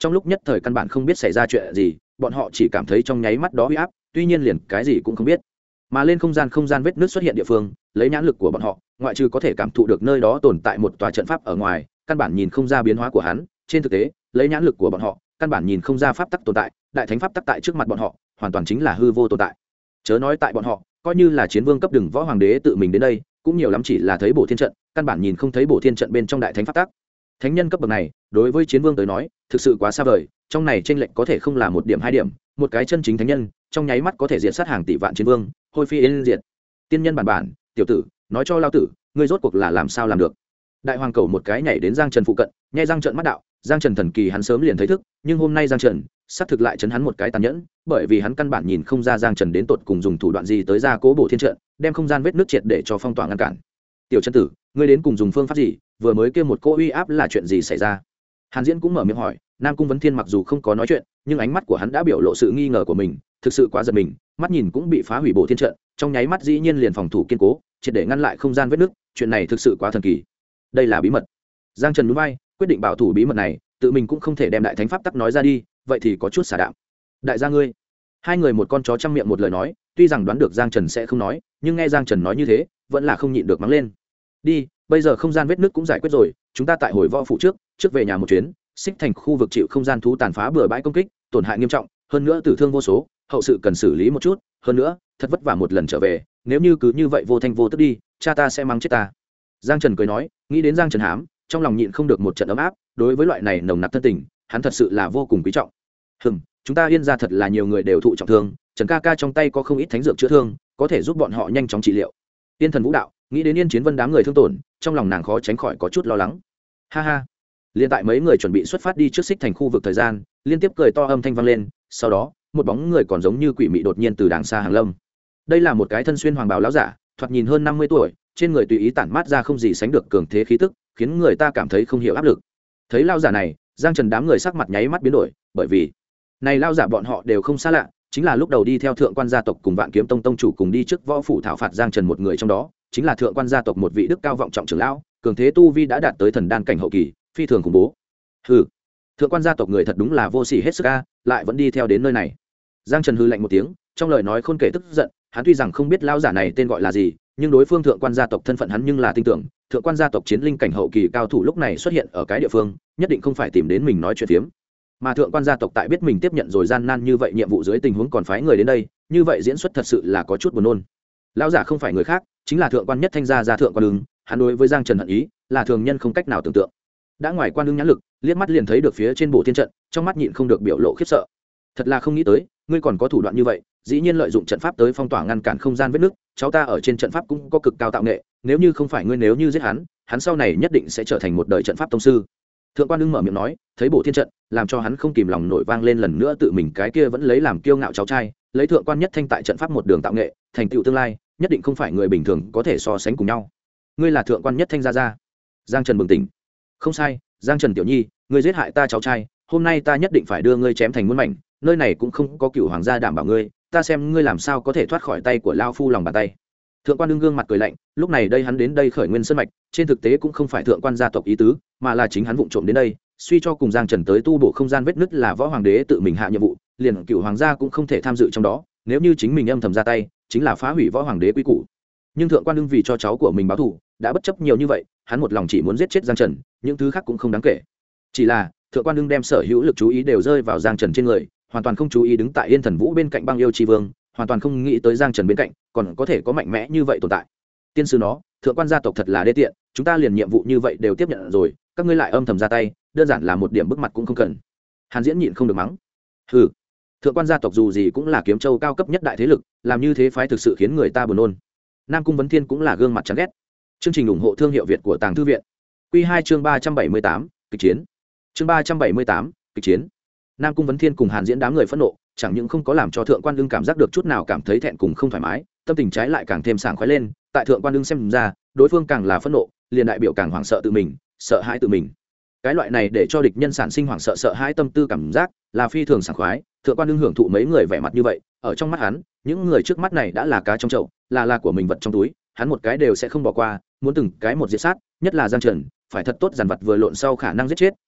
trong lúc nhất thời căn bản không biết xảy ra chuyện gì, bọn họ chỉ cảm thấy trong nháy mắt đó uy áp, tuy nhiên liền cái gì cũng không biết. Mà lên không gian vết nứt xuất hiện địa phương, lấy nhãn lực của bọn họ, ngoại trừ có thể cảm thụ được nơi đó tồn tại một tòa trận pháp ở ngoài, căn bản nhìn không ra biến hóa của hắn. Trên thực tế, lấy nhãn lực của bọn họ, căn bản nhìn không ra pháp tắc tồn tại, đại thánh pháp tắc tại trước mặt bọn họ, hoàn toàn chính là hư vô tồn tại. Chớ nói tại bọn họ, coi như là chiến vương cấp đừng võ hoàng đế tự mình đến đây, cũng nhiều lắm chỉ là thấy bổ thiên trận, căn bản nhìn không thấy bổ thiên trận bên trong đại thánh pháp tắc. Thánh nhân cấp bậc này, đối với chiến vương tới nói, thực sự quá xa vời, trong này chênh lệch có thể không là một điểm hai điểm, một cái chân chính thánh nhân, trong nháy mắt có thể diệt sát hàng tỷ vạn chiến vương, hôi phi yên diệt. Tiên nhân bản, tiểu tử, nói cho lao tử, ngươi rốt cuộc là làm sao làm được? Đại hoàng cầu một cái nhảy đến Giang Trần phụ cận, nhai răng trợn mắt đạo, Giang Trần thần kỳ hắn sớm liền thấy thức, nhưng hôm nay Giang Trần xác thực lại chấn hắn một cái tàn nhẫn, bởi vì hắn căn bản nhìn không ra Giang Trần đến tột cùng dùng thủ đoạn gì tới ra cố bổ thiên trận, đem không gian vết nước triệt để cho phong tỏa ngăn cản. Tiểu chân tử, ngươi đến cùng dùng phương pháp gì? Vừa mới kêu một cô uy áp là chuyện gì xảy ra? Hàn Diễn cũng mở miệng hỏi. Nam Cung Vấn Thiên mặc dù không có nói chuyện, nhưng ánh mắt của hắn đã biểu lộ sự nghi ngờ của mình, thực sự quá giật mình, mắt nhìn cũng bị phá hủy bổ thiên trận, trong nháy mắt dĩ nhiên liền phòng thủ kiên cố, triệt để ngăn lại không gian vết nứt, chuyện này thực sự quá thần kỳ. Đây là bí mật. Giang Trần nhún vai, quyết định bảo thủ bí mật này, tự mình cũng không thể đem đại thánh pháp tắc nói ra đi, vậy thì có chút xả đạm. Đại gia ngươi, hai người một con chó trăm miệng một lời nói, tuy rằng đoán được Giang Trần sẽ không nói, nhưng nghe Giang Trần nói như thế, vẫn là không nhịn được mắng lên. Đi, bây giờ không gian vết nứt cũng giải quyết rồi, chúng ta tại hồi võ phụ trước về nhà một chuyến. Xích Thành khu vực chịu không gian thú tàn phá bừa bãi công kích, tổn hại nghiêm trọng, hơn nữa tử thương vô số, hậu sự cần xử lý một chút, hơn nữa, thật vất vả một lần trở về, nếu như cứ như vậy vô thanh vô tức đi, cha ta sẽ mắng chết ta. Giang Trần cười nói, nghĩ đến Giang Trần hám, trong lòng nhịn không được một trận ấm áp, đối với loại này nồng nặc thân tình, hắn thật sự là vô cùng quý trọng. Chúng ta Yên gia thật là nhiều người đều thụ trọng thương, Trần ca ca trong tay có không ít thánh dược chữa thương, có thể giúp bọn họ nhanh chóng trị liệu. Yên Thần Vũ đạo, nghĩ đến Yên Chiến Vân đám người thương tổn, trong lòng nàng khó tránh khỏi có chút lo lắng. Ha ha. Liên tại mấy người chuẩn bị xuất phát đi trước Xích Thành khu vực thời gian, liên tiếp cười to âm thanh vang lên, sau đó, một bóng người còn giống như quỷ mị đột nhiên từ đàng xa hàng lâm. Đây là một cái thân xuyên hoàng bào lão giả, thoạt nhìn hơn 50 tuổi, trên người tùy ý tản mát ra không gì sánh được cường thế khí tức, khiến người ta cảm thấy không hiểu áp lực. Thấy lão giả này, Giang Trần đám người sắc mặt nháy mắt biến đổi, bởi vì này lão giả bọn họ đều không xa lạ, chính là lúc đầu đi theo thượng quan gia tộc cùng Vạn Kiếm Tông tông chủ cùng đi trước võ phủ thảo phạt Giang Trần một người trong đó, chính là thượng quan gia tộc một vị đức cao vọng trọng trưởng lão, cường thế tu vi đã đạt tới thần đan cảnh hậu kỳ, phi thường khủng bố. Hừ, thượng quan gia tộc người thật đúng là vô sỉ hết sức a, lại vẫn đi theo đến nơi này. Giang Trần hừ lạnh một tiếng, trong lời nói khôn kể tức giận, hắn tuy rằng không biết lão giả này tên gọi là gì, nhưng đối phương thượng quan gia tộc thân phận hắn nhưng là tin tưởng, thượng quan gia tộc chiến linh cảnh hậu kỳ cao thủ lúc này xuất hiện ở cái địa phương, nhất định không phải tìm đến mình nói chuyện phiếm. Mà thượng quan gia tộc tại biết mình tiếp nhận rồi gian nan như vậy nhiệm vụ dưới tình huống còn phái người đến đây, như vậy diễn xuất thật sự là có chút buồn nôn. Lão giả không phải người khác, chính là thượng quan nhất thanh gia thượng quan Ưng, hắn đối với Giang Trần hận ý, là thường nhân không cách nào tưởng tượng. Đã ngoài quan Ưng nhãn lực, liếc mắt liền thấy được phía trên bộ thiên trận, trong mắt nhịn không được biểu lộ khiếp sợ. Thật là không nghĩ tới, ngươi còn có thủ đoạn như vậy, dĩ nhiên lợi dụng trận pháp tới phong tỏa ngăn cản không gian vết nứt, cháu ta ở trên trận pháp cũng có cực cao tạo nghệ, nếu như không phải ngươi nếu như giết hắn sau này nhất định sẽ trở thành một đời trận pháp tông sư. Thượng quan Ưng mở miệng nói, thấy bộ thiên trận, làm cho hắn không kìm lòng nổi vang lên lần nữa tự mình cái kia vẫn lấy làm kiêu ngạo cháu trai, lấy thượng quan nhất thanh tại trận pháp một đường tạo nghệ, thành tựu tương lai, nhất định không phải người bình thường có thể so sánh cùng nhau. Ngươi là thượng quan nhất thanh gia. Giang Trần bừng tỉnh. Không sai, Giang Trần tiểu nhi, ngươi giết hại ta cháu trai, hôm nay ta nhất định phải đưa ngươi chém thành muôn mảnh, nơi này cũng không có cựu hoàng gia đảm bảo ngươi, ta xem ngươi làm sao có thể thoát khỏi tay của lao phu lòng bàn tay. Thượng quan Ưng gương mặt cười lạnh, lúc này đây hắn đến đây khởi nguyên sơn mạch, trên thực tế cũng không phải thượng quan gia tộc ý tứ, mà là chính hắn vụng trộm đến đây, suy cho cùng Giang Trần tới tu bổ không gian vết nứt là võ hoàng đế tự mình hạ nhiệm vụ, liền cựu hoàng gia cũng không thể tham dự trong đó, nếu như chính mình âm thầm ra tay, chính là phá hủy võ hoàng đế quy củ. Nhưng thượng quan Ưng vì cho cháu của mình báo thù, đã bất chấp nhiều như vậy, hắn một lòng chỉ muốn giết chết Giang Trần, những thứ khác cũng không đáng kể. Chỉ là thượng quan Ưng đem sở hữu lực chú ý đều rơi vào Giang Trần trên người, hoàn toàn không chú ý đứng tại Yên Thần Vũ bên cạnh Băng Yêu Chi Vương, hoàn toàn không nghĩ tới Giang Trần bên cạnh còn có thể có mạnh mẽ như vậy tồn tại. Tiên sư nó, thượng quan gia tộc thật là đê tiện, chúng ta liền nhiệm vụ như vậy đều tiếp nhận rồi, các ngươi lại âm thầm ra tay, đơn giản là một điểm bức mặt cũng không cần. Hàn Diễn nhịn không được mắng. Hừ, thượng quan gia tộc dù gì cũng là Kiếm Châu cao cấp nhất đại thế lực, làm như thế phái thực sự khiến người ta buồn nôn. Nam Cung Vấn Thiên cũng là gương mặt chán ghét. Chương trình ủng hộ thương hiệu Việt của Tàng Thư viện. Quy 2 chương 378, kịch chiến. Chương 378, kịch chiến. Nam Cung Vấn Thiên cùng Hàn Diễn đám người phẫn nộ, chẳng những không có làm cho thượng quan Ưng cảm giác được chút nào cảm thấy thẹn cùng không thoải mái, tâm tình trái lại càng thêm sảng khoái lên. Tại thượng quan Ưng xem ra, đối phương càng là phẫn nộ, liền đại biểu càng hoảng sợ tự mình, sợ hãi tự mình. Cái loại này để cho địch nhân sản sinh hoảng sợ sợ hãi tâm tư cảm giác, là phi thường sảng khoái. Thượng quan Ưng hưởng thụ mấy người vẻ mặt như vậy, ở trong mắt hắn, những người trước mắt này đã là cá trong chậu, là của mình vật trong túi, hắn một cái đều sẽ không bỏ qua, muốn từng cái một diệt sát, nhất là Giang Trần, phải thật tốt dàn vật vừa lộn sau khả năng giết chết,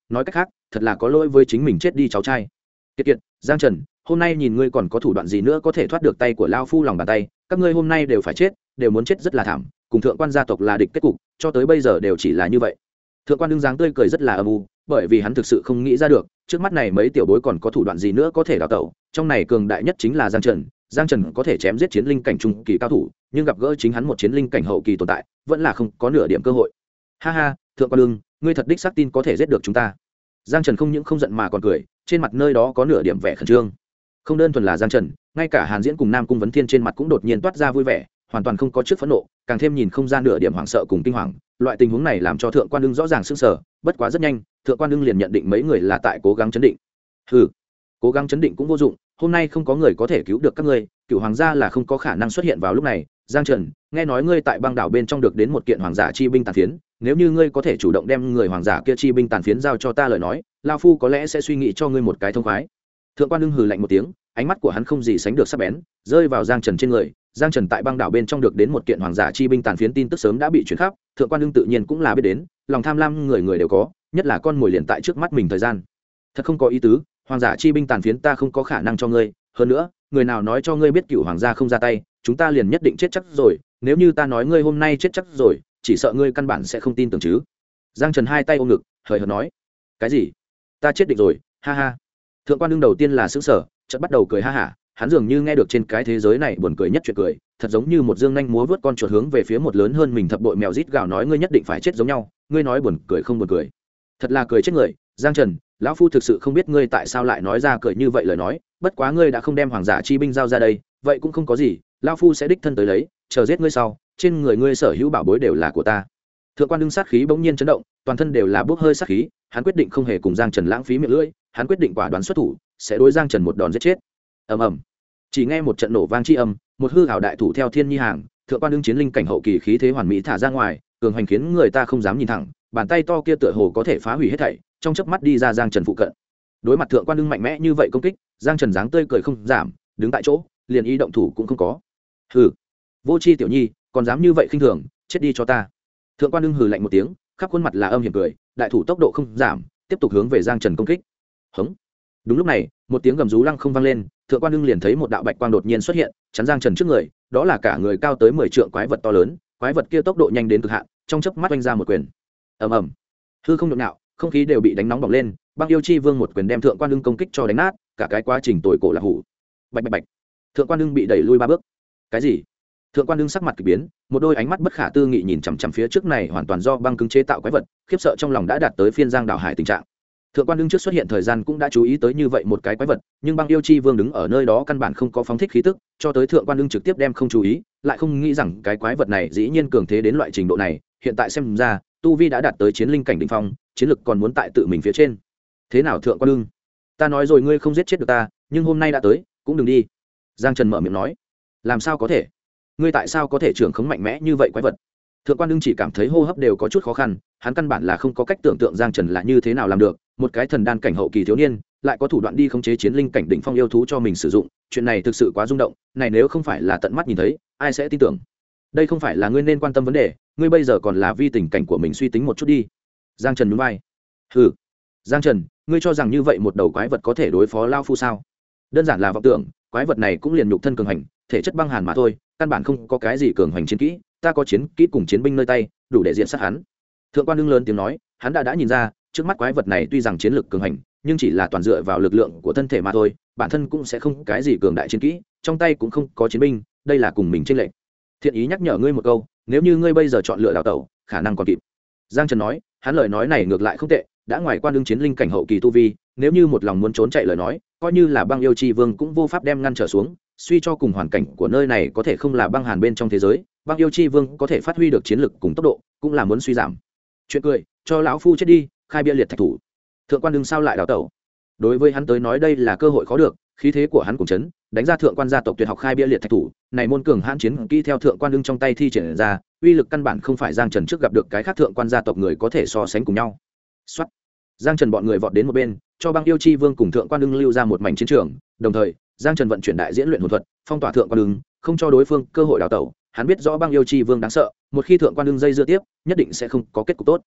nói cách khác thật là có lỗi với chính mình chết đi cháu trai. Kiệt Kiệt, Giang Trần, hôm nay nhìn ngươi còn có thủ đoạn gì nữa có thể thoát được tay của lao phu lòng bàn tay, các ngươi hôm nay đều phải chết, đều muốn chết rất là thảm, cùng thượng quan gia tộc là địch kết cục, cho tới bây giờ đều chỉ là như vậy. Thượng quan đứng dáng tươi cười rất là âm u, bởi vì hắn thực sự không nghĩ ra được trước mắt này mấy tiểu bối còn có thủ đoạn gì nữa có thể đào tẩu. Trong này cường đại nhất chính là Giang Trần. Giang Trần có thể chém giết chiến linh cảnh trung kỳ cao thủ, nhưng gặp gỡ chính hắn một chiến linh cảnh hậu kỳ tồn tại vẫn là không có nửa điểm cơ hội. Ha ha, thượng quan lương, ngươi thật đích xác tin có thể giết được chúng ta. Giang Trần không những không giận mà còn cười, trên mặt nơi đó có nửa điểm vẻ khẩn trương. Không đơn thuần là Giang Trần, ngay cả Hàn Diễn cùng Nam Cung Vấn Thiên trên mặt cũng đột nhiên toát ra vui vẻ, hoàn toàn không có trước phẫn nộ, càng thêm nhìn không ra nửa điểm hoảng sợ cùng kinh hoàng. Loại tình huống này làm cho thượng quan đương rõ ràng sững sờ, bất quá rất nhanh thượng quan đương liền nhận định mấy người là tại cố gắng chấn định. Hừ, cố gắng chấn định cũng vô dụng, hôm nay không có người có thể cứu được các ngươi, cựu hoàng gia là không có khả năng xuất hiện vào lúc này. Giang Trần, nghe nói ngươi tại băng đảo bên trong được đến một kiện hoàng giả chi binh tàn phiến, nếu như ngươi có thể chủ động đem người hoàng giả kia chi binh tàn phiến giao cho ta lời nói, lao phu có lẽ sẽ suy nghĩ cho ngươi một cái thông khoái. Thượng quan đương hừ lạnh một tiếng, ánh mắt của hắn không gì sánh được sắc bén, rơi vào Giang Trần trên người. Giang Trần tại băng đảo bên trong được đến một kiện hoàng giả chi binh tàn phiến tin tức sớm đã bị truyền khắp, thượng quan đương tự nhiên cũng là biết đến, lòng tham lam người người đều có, nhất là con mồi liền tại trước mắt mình thời gian. Thật không có ý tứ, hoàng giả chi binh tàn phiến ta không có khả năng cho ngươi, hơn nữa, người nào nói cho ngươi biết cựu hoàng gia không ra tay, chúng ta liền nhất định chết chắc rồi, nếu như ta nói ngươi hôm nay chết chắc rồi, chỉ sợ ngươi căn bản sẽ không tin tưởng chứ. Giang Trần hai tay ôm ngực, hời hợt nói, cái gì? Ta chết định rồi, ha ha. Thượng quan đương đầu tiên là sững sờ, chợt bắt đầu cười ha hả, hắn dường như nghe được trên cái thế giới này buồn cười nhất chuyện cười, thật giống như một dương nhanh múa vớt con chuột hướng về phía một lớn hơn mình thập bội mèo rít gào nói ngươi nhất định phải chết giống nhau, ngươi nói buồn cười không buồn cười? Thật là cười chết người. Giang Trần, lão phu thực sự không biết ngươi tại sao lại nói ra cười như vậy lời nói, bất quá ngươi đã không đem hoàng giả chi binh giao ra đây, vậy cũng không có gì, lão phu sẽ đích thân tới lấy, chờ giết ngươi sau, trên người ngươi sở hữu bảo bối đều là của ta. Thượng quan đương sát khí bỗng nhiên chấn động, toàn thân đều là bốc hơi sát khí, hắn quyết định không hề cùng Giang Trần lãng phí miệng lưỡi, hắn quyết định quả đoán xuất thủ, sẽ đối Giang Trần một đòn giết chết. Ầm ầm. Chỉ nghe một trận nổ vang chi âm, một hư hảo đại thủ theo thiên nhi hàng, thượng quan đương chiến linh cảnh hậu kỳ khí thế hoàn mỹ thả ra ngoài, cường hành khiến người ta không dám nhìn thẳng, bàn tay to kia tựa hồ có thể phá hủy hết thảy, trong chớp mắt đi ra Giang Trần phụ cận. Đối mặt thượng quan đương mạnh mẽ như vậy công kích, Giang Trần dáng tươi cười không giảm, đứng tại chỗ, liền ý động thủ cũng không có. Hừ, vô chi tiểu nhi, còn dám như vậy khinh thường, chết đi cho ta. Thượng quan đương hừ lạnh một tiếng, khắp khuôn mặt là âm hiểm cười, đại thủ tốc độ không giảm, tiếp tục hướng về Giang Trần công kích. Hống. Đúng lúc này, một tiếng gầm rú lăng không vang lên, thượng quan đương liền thấy một đạo bạch quang đột nhiên xuất hiện, chắn Giang Trần trước người, đó là cả người cao tới 10 trượng quái vật to lớn, quái vật kia tốc độ nhanh đến cực hạn, trong chớp mắt oanh ra một quyền. Ầm ầm. Hư không nhộn nhạo, không khí đều bị đánh nóng bỏng lên, băng yêu chi vương một quyền đem thượng quan đương công kích cho đánh nát, cả cái quá trình tồi cổ là hủ. Bạch bạch bạch. Thượng quan đương bị đẩy lui 3 bước. Cái gì? Thượng quan đương sắc mặt kỳ biến, một đôi ánh mắt bất khả tư nghị nhìn chằm chằm phía trước này hoàn toàn do băng cứng chế tạo quái vật, khiếp sợ trong lòng đã đạt tới phiên giang đảo hải tình trạng. Thượng quan đương trước xuất hiện thời gian cũng đã chú ý tới như vậy một cái quái vật, nhưng băng yêu chi vương đứng ở nơi đó căn bản không có phóng thích khí tức, cho tới thượng quan đương trực tiếp đem không chú ý, lại không nghĩ rằng cái quái vật này dĩ nhiên cường thế đến loại trình độ này, hiện tại xem ra tu vi đã đạt tới chiến linh cảnh đỉnh phong, chiến lực còn muốn tại tự mình phía trên. Thế nào thượng quan đương? Ta nói rồi ngươi không giết chết được ta, nhưng hôm nay đã tới, cũng đừng đi. Giang Trần mở miệng nói. Làm sao có thể? Ngươi tại sao có thể trưởng khống mạnh mẽ như vậy quái vật? Thượng quan đương chỉ cảm thấy hô hấp đều có chút khó khăn, hắn căn bản là không có cách tưởng tượng Giang Trần là như thế nào làm được, một cái thần đan cảnh hậu kỳ thiếu niên lại có thủ đoạn đi khống chế chiến linh cảnh đỉnh phong yêu thú cho mình sử dụng, chuyện này thực sự quá rung động, này nếu không phải là tận mắt nhìn thấy, ai sẽ tin tưởng? Đây không phải là ngươi nên quan tâm vấn đề, ngươi bây giờ còn là vi tình cảnh của mình suy tính một chút đi. Giang Trần nhún vai. Hừ. Giang Trần, ngươi cho rằng như vậy một đầu quái vật có thể đối phó lao phu sao? Đơn giản là vọng tưởng, quái vật này cũng liền nhục thân cường hành, thể chất băng hàn mà thôi, căn bản không có cái gì cường hành chiến kỹ, ta có chiến kỹ cùng chiến binh nơi tay, đủ để diện sát hắn. Thượng quan đương lớn tiếng nói, hắn đã nhìn ra, trước mắt quái vật này tuy rằng chiến lực cường hành, nhưng chỉ là toàn dựa vào lực lượng của thân thể mà thôi, bản thân cũng sẽ không cái gì cường đại chiến kỹ, trong tay cũng không có chiến binh, đây là cùng mình chênh lệch. Thiện ý nhắc nhở ngươi một câu, nếu như ngươi bây giờ chọn lựa đào tẩu, khả năng còn kịp. Giang Trần nói, hắn lời nói này ngược lại không tệ, đã ngoài quan đương chiến linh cảnh hậu kỳ tu vi, nếu như một lòng muốn trốn chạy lời nói, coi như là băng yêu chi vương cũng vô pháp đem ngăn trở xuống, suy cho cùng hoàn cảnh của nơi này có thể không là băng hàn bên trong thế giới, băng yêu chi vương có thể phát huy được chiến lực cùng tốc độ, cũng là muốn suy giảm. Chuyện cười, cho lão phu chết đi, khai bia liệt thạch thủ. Thượng quan đương sao lại đào tẩu? Đối với hắn tới nói đây là cơ hội khó được, khí thế của hắn cùng chấn, đánh ra thượng quan gia tộc tuyệt học khai bia liệt thạch thủ, này môn cường hãn chiến kỹ theo thượng quan đương trong tay thi triển ra, uy lực căn bản không phải Giang Trần trước gặp được cái khác thượng quan gia tộc người có thể so sánh cùng nhau. Soát. Giang Trần bọn người vọt đến một bên, cho băng yêu chi vương cùng thượng quan đương lưu ra một mảnh chiến trường, đồng thời Giang Trần vận chuyển đại diễn luyện hồn thuật, phong tỏa thượng quan đương, không cho đối phương cơ hội đào tẩu. Hắn biết rõ băng yêu chi vương đáng sợ, một khi thượng quan đương dây dưa tiếp, nhất định sẽ không có kết cục tốt.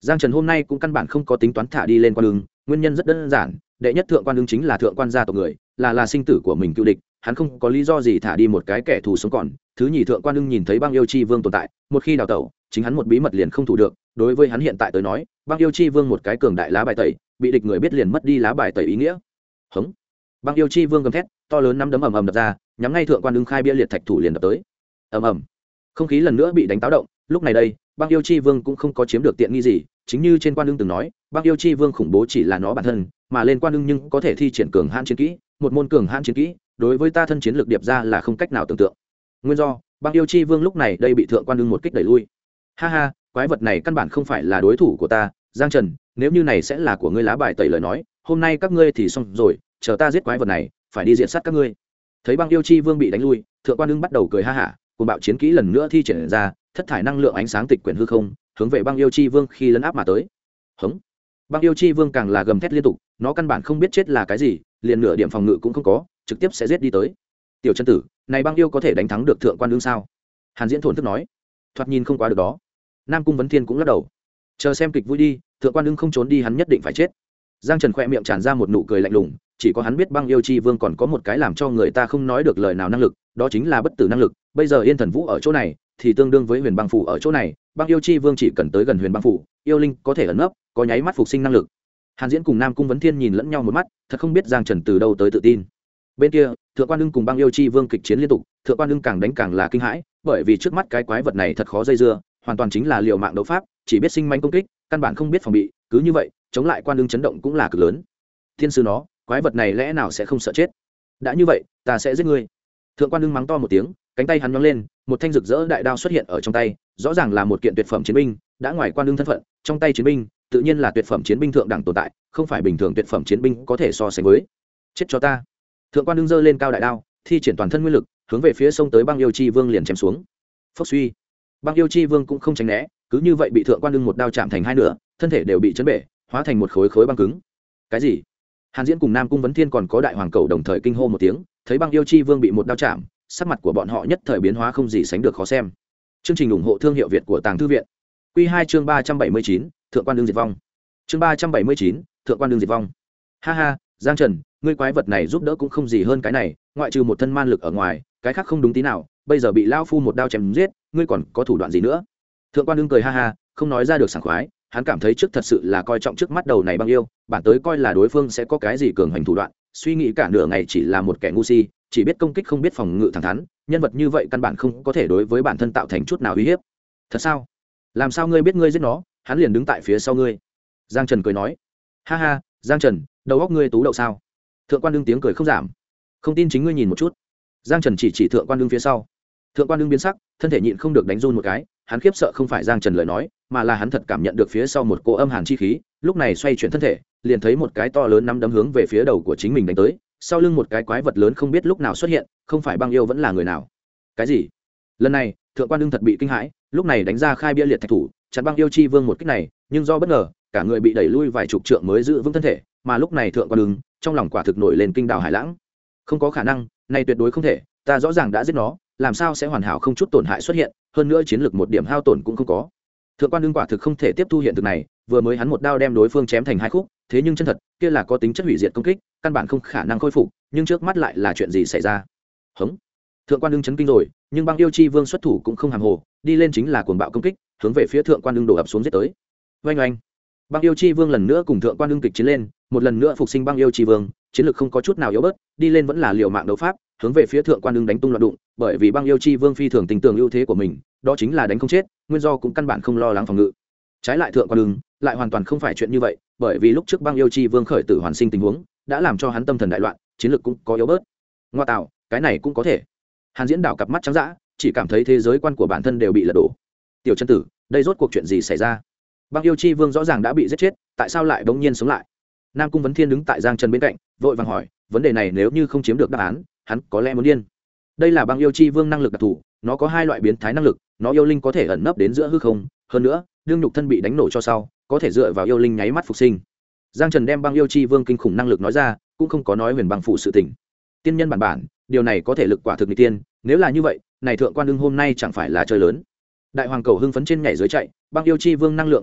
Giang Trần hôm nay cũng căn bản không có tính toán thả đi lên quan ưng, nguyên nhân rất đơn giản, đệ nhất thượng quan ưng chính là thượng quan gia tộc người, là sinh tử của mình cựu địch, hắn không có lý do gì thả đi một cái kẻ thù sống còn. Thứ nhì, thượng quan ưng nhìn thấy băng yêu chi vương tồn tại, một khi đào tẩu, chính hắn một bí mật liền không thủ được, đối với hắn hiện tại tới nói, băng yêu chi vương một cái cường đại lá bài tẩy, bị địch người biết liền mất đi lá bài tẩy ý nghĩa. Hững. Băng yêu chi vương gầm thét, to lớn nắm đấm ầm ầm đập ra, nhắm ngay thượng quan ưng khai bia liệt thạch thủ liền đập tới. Ầm ầm. Không khí lần nữa bị đánh táo động, lúc này đây, băng yêu chi vương cũng không có chiếm được tiện nghi gì, chính như trên quan ưng từng nói, băng yêu chi vương khủng bố chỉ là nó bản thân, mà lên quan ưng nhưng có thể thi triển cường hãn chiến kỹ, một môn cường hãn chiến kỹ, đối với ta thân chiến lược điệp ra là không cách nào tưởng tượng. Nguyên do, băng yêu chi vương lúc này đây bị thượng quan ưng một kích đẩy lui. Ha ha, quái vật này căn bản không phải là đối thủ của ta, Giang Trần, nếu như này sẽ là của ngươi lá bài tẩy lời nói, hôm nay các ngươi thì xong rồi, chờ ta giết quái vật này, phải đi diện sát các ngươi. Thấy băng yêu chi vương bị đánh lui, thượng quan ưng bắt đầu cười ha hả, cùng bạo chiến kỹ lần nữa thi triển ra, thất thải năng lượng ánh sáng tịch quyển hư không, hướng về băng yêu chi vương khi lấn áp mà tới. Hống. Băng yêu chi vương càng là gầm thét liên tục, nó căn bản không biết chết là cái gì, liền nửa điểm phòng ngự cũng không có, trực tiếp sẽ giết đi tới. Tiểu chân tử, này băng yêu có thể đánh thắng được thượng quan ưng sao? Hàn Diễn thổn thức nói. Thoạt nhìn không quá được đó. Nam Cung Vấn Thiên cũng lắc đầu. Chờ xem kịch vui đi, thượng quan ưng không trốn đi hắn nhất định phải chết. Giang Trần khẽ miệng tràn ra một nụ cười lạnh lùng, chỉ có hắn biết băng yêu chi vương còn có một cái làm cho người ta không nói được lời nào năng lực, đó chính là bất tử năng lực. Bây giờ Yên Thần Vũ ở chỗ này, thì tương đương với Huyền Băng Phủ ở chỗ này, băng yêu chi vương chỉ cần tới gần Huyền Băng Phủ, yêu linh có thể ẩn nấp, có nháy mắt phục sinh năng lực. Hàn Diễn cùng Nam Cung Vấn Thiên nhìn lẫn nhau một mắt, thật không biết Giang Trần từ đâu tới tự tin. Bên kia, thượng quan ưng cùng băng yêu chi vương kịch chiến liên tục, thượng quan ưng càng đánh càng là kinh hãi, bởi vì trước mắt cái quái vật này thật khó dây dưa, hoàn toàn chính là liều mạng đấu pháp, chỉ biết sinh manh công kích, căn bản không biết phòng bị, cứ như vậy, chống lại quan ưng chấn động cũng là cực lớn. Thiên sư nó, quái vật này lẽ nào sẽ không sợ chết? Đã như vậy, ta sẽ giết ngươi. Thượng quan ưng mắng to một tiếng, cánh tay hắn nhón lên, một thanh rực rỡ đại đao xuất hiện ở trong tay, rõ ràng là một kiện tuyệt phẩm chiến binh, đã ngoài quan ưng thân phận, trong tay chiến binh, tự nhiên là tuyệt phẩm chiến binh thượng đẳng tồn tại, không phải bình thường tuyệt phẩm chiến binh có thể so sánh với. Chết cho ta. Thượng quan ưng giơ lên cao đại đao, thi triển toàn thân nguyên lực, hướng về phía sông tới băng yêu chi vương liền chém xuống. Phốc suy. Băng yêu chi vương cũng không tránh né, cứ như vậy bị thượng quan ưng một đao chạm thành hai nửa, thân thể đều bị chấn bể, hóa thành một khối khối băng cứng. Cái gì? Hàn Diễn cùng Nam Cung Vấn Thiên còn có Đại Hoàng Cầu đồng thời kinh hô một tiếng, thấy băng yêu chi vương bị một đao chạm, sắc mặt của bọn họ nhất thời biến hóa không gì sánh được khó xem. Chương trình ủng hộ thương hiệu Việt của Tàng Thư viện. Quy 2 chương 379, thượng quan ưng diệt vong. Chương 379, thượng quan ưng diệt vong. Ha ha, Giang Trần, ngươi quái vật này giúp đỡ cũng không gì hơn cái này, ngoại trừ một thân man lực ở ngoài, cái khác không đúng tí nào, bây giờ bị lão phu một đao chém giết, ngươi còn có thủ đoạn gì nữa? Thượng quan ưng cười ha ha, không nói ra được sảng khoái, hắn cảm thấy trước thật sự là coi trọng trước mắt đầu này băng yêu, bản tới coi là đối phương sẽ có cái gì cường hành thủ đoạn, suy nghĩ cả nửa ngày chỉ là một kẻ ngu si, chỉ biết công kích không biết phòng ngự thẳng thắn, nhân vật như vậy căn bản không có thể đối với bản thân tạo thành chút nào uy hiếp. Thật sao? Làm sao ngươi biết ngươi giết nó, hắn liền đứng tại phía sau ngươi? Giang Trần cười nói. Ha ha, Giang Trần, đầu óc ngươi tú đậu sao? Thượng quan ưng tiếng cười không giảm. Không tin chính ngươi nhìn một chút. Giang Trần chỉ thượng quan ưng phía sau. Thượng quan ưng biến sắc, thân thể nhịn không được đánh run một cái, hắn khiếp sợ không phải Giang Trần lời nói, mà là hắn thật cảm nhận được phía sau một cỗ âm hàn chi khí, lúc này xoay chuyển thân thể, liền thấy một cái to lớn nắm đấm hướng về phía đầu của chính mình đánh tới, sau lưng một cái quái vật lớn không biết lúc nào xuất hiện, không phải băng yêu vẫn là người nào. Cái gì? Lần này, thượng quan ưng thật bị kinh hãi, lúc này đánh ra khai bia liệt thạch thủ, chặn băng yêu chi vương một kích này, nhưng do bất ngờ, cả người bị đẩy lui vài chục trượng mới giữ vững thân thể, mà lúc này thượng quan ưng, trong lòng quả thực nổi lên kinh đào hải lãng. Không có khả năng, này tuyệt đối không thể, ta rõ ràng đã giết nó, làm sao sẽ hoàn hảo không chút tổn hại xuất hiện, hơn nữa chiến lược một điểm hao tổn cũng không có. Thượng quan ưng quả thực không thể tiếp thu hiện thực này, vừa mới hắn một đao đem đối phương chém thành hai khúc, thế nhưng chân thật kia là có tính chất hủy diệt công kích, căn bản không khả năng khôi phục, nhưng trước mắt lại là chuyện gì xảy ra? Hống! Thượng quan ưng chấn kinh rồi, nhưng băng yêu chi vương xuất thủ cũng không hàm hồ, đi lên chính là cuồng bạo công kích, hướng về phía thượng quan ưng đổ ập xuống giết tới. Oanh oanh! Băng yêu chi vương lần nữa cùng thượng quan ưng kịch chiến lên, một lần nữa phục sinh băng yêu chi vương, chiến lược không có chút nào yếu bớt, đi lên vẫn là liều mạng đấu pháp, hướng về phía thượng quan ưng đánh tung loạn đụng, bởi vì băng yêu chi vương phi thường tình tưởng ưu thế của mình, đó chính là đánh không chết, nguyên do cũng căn bản không lo lắng phòng ngự. Trái lại thượng quan ưng lại hoàn toàn không phải chuyện như vậy, bởi vì lúc trước băng yêu chi vương khởi tử hoàn sinh tình huống đã làm cho hắn tâm thần đại loạn, chiến lược cũng có yếu bớt. Ngoa tạo, cái này cũng có thể. Hàn Diễn đảo cặp mắt trắng dã, chỉ cảm thấy thế giới quan của bản thân đều bị lật đổ. Tiểu chân tử, đây rốt cuộc chuyện gì xảy ra? Băng yêu chi vương rõ ràng đã bị giết chết, tại sao lại bỗng nhiên sống lại? Nam Cung Vấn Thiên đứng tại Giang Trần bên cạnh, vội vàng hỏi, vấn đề này nếu như không chiếm được đáp án, hắn có lẽ muốn điên. Đây là băng yêu chi vương năng lực đặc thù, nó có hai loại biến thái năng lực, nó yêu linh có thể ẩn nấp đến giữa hư không, hơn nữa, đương nhục thân bị đánh nổ cho sau, có thể dựa vào yêu linh nháy mắt phục sinh. Giang Trần đem băng yêu chi vương kinh khủng năng lực nói ra, cũng không có nói Huyền Băng Phủ sự tình. Tiên nhân bản, điều này có thể lực quả thực nghịch tiên, nếu là như vậy, này thượng quan ưng hôm nay chẳng phải là chơi lớn. Đại Hoàng Cầu hưng phấn trên nhảy dưới chạy, băng yêu chi vương năng lượng như vậy,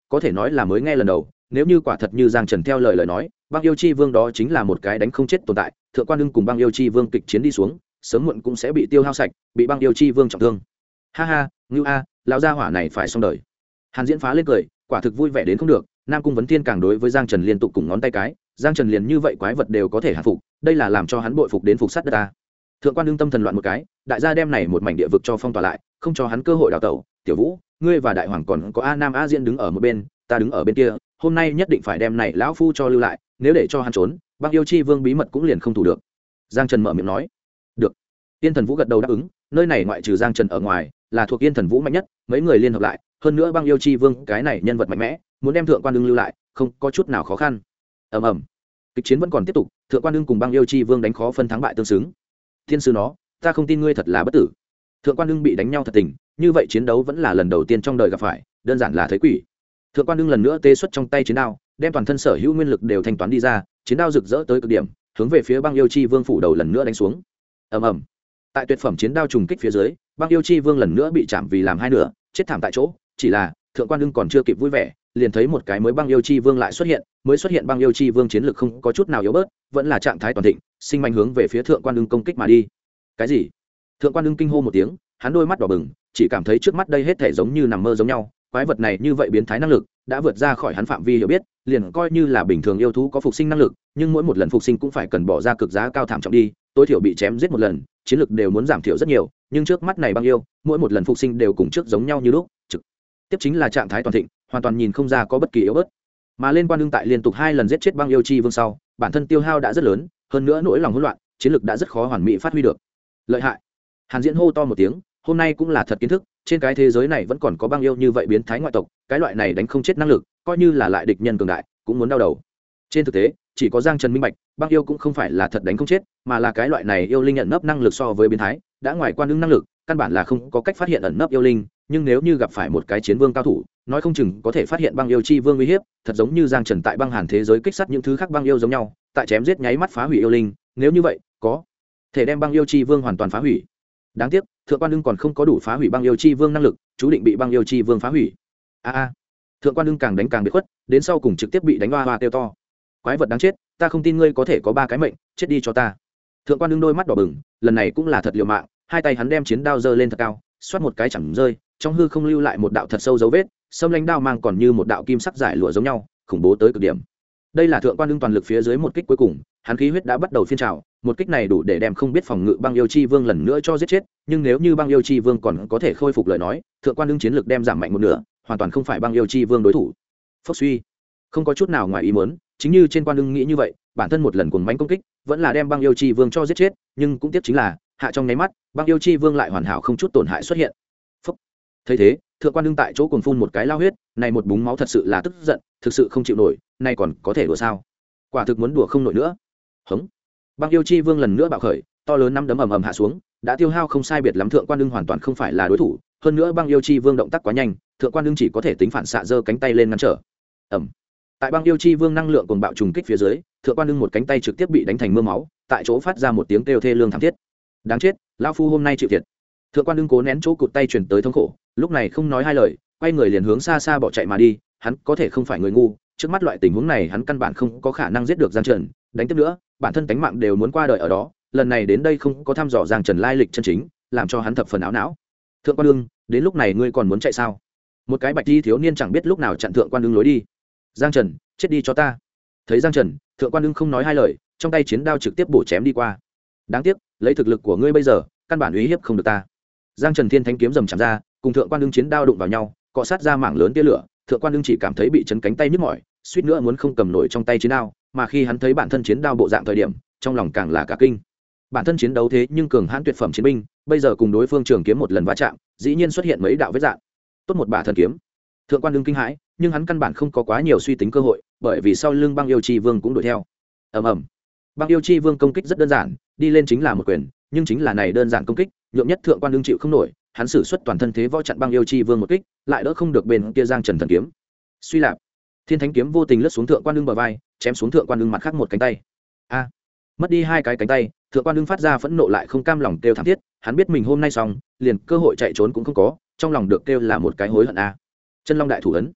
có thể nói là mới nghe lần đầu. Nếu như quả thật như Giang Trần theo lời nói, băng yêu chi vương đó chính là một cái đánh không chết tồn tại, thượng quan ưng cùng băng yêu chi vương kịch chiến đi xuống, sớm muộn cũng sẽ bị tiêu hao sạch, bị băng yêu chi vương trọng thương. Ha ha, ngưu a, lão gia hỏa này phải xong đời. Hàn Diễn phá lên cười, quả thực vui vẻ đến không được. Nam Cung Vấn Thiên càng đối với Giang Trần liên tục cùng ngón tay cái, Giang Trần liền như vậy quái vật đều có thể hạ phục, đây là làm cho hắn bội phục đến phục sát đất ta. Thượng quan ưng tâm thần loạn một cái, đại gia đem này một mảnh địa vực cho phong tỏa lại, không cho hắn cơ hội đào tẩu. Tiểu Vũ, ngươi và đại hoàng còn có A Nam A Diễn đứng ở một bên, ta đứng ở bên kia, hôm nay nhất định phải đem này lão phu cho lưu lại, nếu để cho hắn trốn, băng yêu chi vương bí mật cũng liền không thủ được. Giang Trần mở miệng nói. Được. Yên Thần Vũ gật đầu đáp ứng, nơi này ngoại trừ Giang Trần ở ngoài, là thuộc Yên Thần Vũ mạnh nhất, mấy người liên hợp lại, hơn nữa băng yêu chi vương cái này nhân vật mạnh mẽ, muốn đem thượng quan ưng lưu lại, không có chút nào khó khăn. Ầm ầm. Kịch chiến vẫn còn tiếp tục, thượng quan ưng cùng băng yêu chi vương đánh khó phân thắng bại tương xứng. Thiên sư nó, ta không tin ngươi thật là bất tử. Thượng quan ưng bị đánh nhau thật tình, như vậy chiến đấu vẫn là lần đầu tiên trong đời gặp phải, đơn giản là thấy quỷ. Thượng quan ưng lần nữa tê xuất trong tay chiến đao, đem toàn thân sở hữu nguyên lực đều thanh toán đi ra, chiến đao rực rỡ tới cực điểm, hướng về phía băng yêu chi vương phủ đầu lần nữa đánh xuống. Ầm ầm. Tại tuyệt phẩm chiến đao trùng kích phía dưới, băng yêu chi vương lần nữa bị chạm vì làm hai nửa, chết thảm tại chỗ. Chỉ là thượng quan ưng còn chưa kịp vui vẻ, liền thấy một cái mới băng yêu chi vương lại xuất hiện, mới xuất hiện băng yêu chi vương chiến lực không có chút nào yếu bớt, vẫn là trạng thái toàn thịnh, sinh manh hướng về phía thượng quan ưng công kích mà đi. Cái gì? Thượng quan ưng kinh hô một tiếng, hắn đôi mắt đỏ bừng, chỉ cảm thấy trước mắt đây hết thể giống như nằm mơ giống nhau, quái vật này như vậy biến thái năng lực đã vượt ra khỏi hắn phạm vi hiểu biết, liền coi như là bình thường yêu thú có phục sinh năng lực, nhưng mỗi một lần phục sinh cũng phải cần bỏ ra cực giá cao thảm trọng đi, tối thiểu bị chém giết một lần, chiến lực đều muốn giảm thiểu rất nhiều, nhưng trước mắt này băng yêu, mỗi một lần phục sinh đều cùng trước giống nhau như lúc, trực tiếp chính là trạng thái toàn thịnh, hoàn toàn nhìn không ra có bất kỳ yếu bớt. Mà lên quan đương tại liên tục 2 lần giết chết băng yêu chi vương sau, bản thân tiêu hao đã rất lớn, hơn nữa nỗi lòng hỗn loạn, chiến lực đã rất khó hoàn mỹ phát huy được. Lợi hại. Hàn Diễn hô to một tiếng, hôm nay cũng là thật kiến thức, trên cái thế giới này vẫn còn có băng yêu như vậy biến thái ngoại tộc, cái loại này đánh không chết năng lực, coi như là lại địch nhân cường đại, cũng muốn đau đầu. Trên thực tế, chỉ có Giang Trần minh bạch, băng yêu cũng không phải là thật đánh không chết, mà là cái loại này yêu linh nhận nấp năng lực so với biến thái, đã ngoài quan ứng năng lực, căn bản là không có cách phát hiện ẩn nấp yêu linh, nhưng nếu như gặp phải một cái chiến vương cao thủ, nói không chừng có thể phát hiện băng yêu chi vương uy hiếp, thật giống như Giang Trần tại băng hàn thế giới kích sát những thứ khác băng yêu giống nhau, tại chém giết nháy mắt phá hủy yêu linh, nếu như vậy, có thể đem băng yêu chi vương hoàn toàn phá hủy. Đáng tiếc, thượng quan ưng còn không có đủ phá hủy băng yêu chi vương năng lực, chú định bị băng yêu chi vương phá hủy. Thượng quan ưng càng đánh càng bị khuất, đến sau cùng trực tiếp bị đánh hoa hoa kêu to. Quái vật đáng chết, ta không tin ngươi có thể có 3 cái mệnh, chết đi cho ta. Thượng quan ưng đôi mắt đỏ bừng, lần này cũng là thật liều mạng, hai tay hắn đem chiến đao giơ lên thật cao, xoát một cái chẳng rơi, trong hư không lưu lại một đạo thật sâu dấu vết, xâm lãnh đao mang còn như một đạo kim sắc giải lụa giống nhau, khủng bố tới cực điểm. Đây là thượng quan ưng toàn lực phía dưới một kích cuối cùng, hắn khí huyết đã bắt đầu phiên trào, một kích này đủ để đem không biết phòng ngự băng yêu chi vương lần nữa cho giết chết, nhưng nếu như băng yêu chi vương còn có thể khôi phục lời nói, thượng quan ưng chiến lực đem giảm mạnh một nửa, hoàn toàn không phải băng yêu chi vương đối thủ. Phốc suy, không có chút nào ngoài ý muốn, chính như trên quan ưng nghĩ như vậy, bản thân một lần cuồng mãnh công kích, vẫn là đem băng yêu chi vương cho giết chết, nhưng cũng tiếc chính là, hạ trong nháy mắt, băng yêu chi vương lại hoàn hảo không chút tổn hại xuất hiện. Phốc. Thấy thế, thượng quan ưng tại chỗ cuồng phun một cái lao huyết, này một búng máu thật sự là tức giận, thực sự không chịu nổi, này còn có thể đùa sao? Quả thực muốn đùa không nổi nữa. Hống. Băng yêu chi vương lần nữa bạo khởi, to lớn năm đấm ầm ầm hạ xuống, đã tiêu hao không sai biệt lắm, thượng quan ưng hoàn toàn không phải là đối thủ, hơn nữa băng yêu chi vương động tác quá nhanh, thượng quan ưng chỉ có thể tính phản xạ giơ cánh tay lên ngăn trở. Ầm. Tại băng yêu chi vương năng lượng cuồng bạo trùng kích phía dưới, thượng quan ưng một cánh tay trực tiếp bị đánh thành mưa máu, tại chỗ phát ra một tiếng kêu thê lương thảm thiết. Đáng chết, lão phu hôm nay chịu thiệt. Thượng quan ưng cố nén chỗ cụt tay truyền tới thống khổ, lúc này không nói hai lời, quay người liền hướng xa xa bỏ chạy mà đi, hắn có thể không phải người ngu, trước mắt loại tình huống này hắn căn bản không có khả năng giết được Giang Trần, đánh tiếp nữa, bản thân tánh mạng đều muốn qua đời ở đó, lần này đến đây không có thăm dò Giang Trần lai lịch chân chính, làm cho hắn thập phần áo não. Thượng quan ưng, đến lúc này ngươi còn muốn chạy sao? Một cái bạch y thiếu niên chẳng biết lúc nào chặn thượng quan ưng lối đi. Giang Trần, chết đi cho ta. Thấy Giang Trần, thượng quan ưng không nói hai lời, trong tay chiến đao trực tiếp bổ chém đi qua. Đáng tiếc, lấy thực lực của ngươi bây giờ, căn bản uy hiếp không được ta. Giang Trần thiên thánh kiếm rầm chạm ra, cùng thượng quan ưng chiến đao đụng vào nhau, cọ sát ra mảng lớn tia lửa, thượng quan ưng chỉ cảm thấy bị chấn cánh tay nhức mỏi, suýt nữa muốn không cầm nổi trong tay chiến đao, mà khi hắn thấy bản thân chiến đao bộ dạng thời điểm, trong lòng càng là cả kinh. Bản thân chiến đấu thế nhưng cường hãn tuyệt phẩm chiến binh, bây giờ cùng đối phương trường kiếm một lần va chạm, dĩ nhiên xuất hiện mấy đạo vết dạn. Tốt một bả thần kiếm. Thượng quan ưng kinh hãi, nhưng hắn căn bản không có quá nhiều suy tính cơ hội, bởi vì sau lưng băng yêu chi vương cũng đuổi theo. Ầm ầm. Băng yêu chi vương công kích rất đơn giản, đi lên chính là một quyền, nhưng chính là này đơn giản công kích, nhượng nhất thượng quan ưng chịu không nổi, hắn sử xuất toàn thân thế võ chặn băng yêu chi vương một kích, lại đỡ không được bên kia Giang Trần thần kiếm. Suy lạp, thiên thánh kiếm vô tình lướt xuống thượng quan ưng bờ vai, chém xuống thượng quan ưng mặt khác một cánh tay. Mất đi 2 cái cánh tay, thượng quan ưng phát ra phẫn nộ lại không cam lòng kêu thảm thiết, hắn biết mình hôm nay xong, liền cơ hội chạy trốn cũng không có, trong lòng được kêu là một cái hối hận. Chân long đại thủ ấn.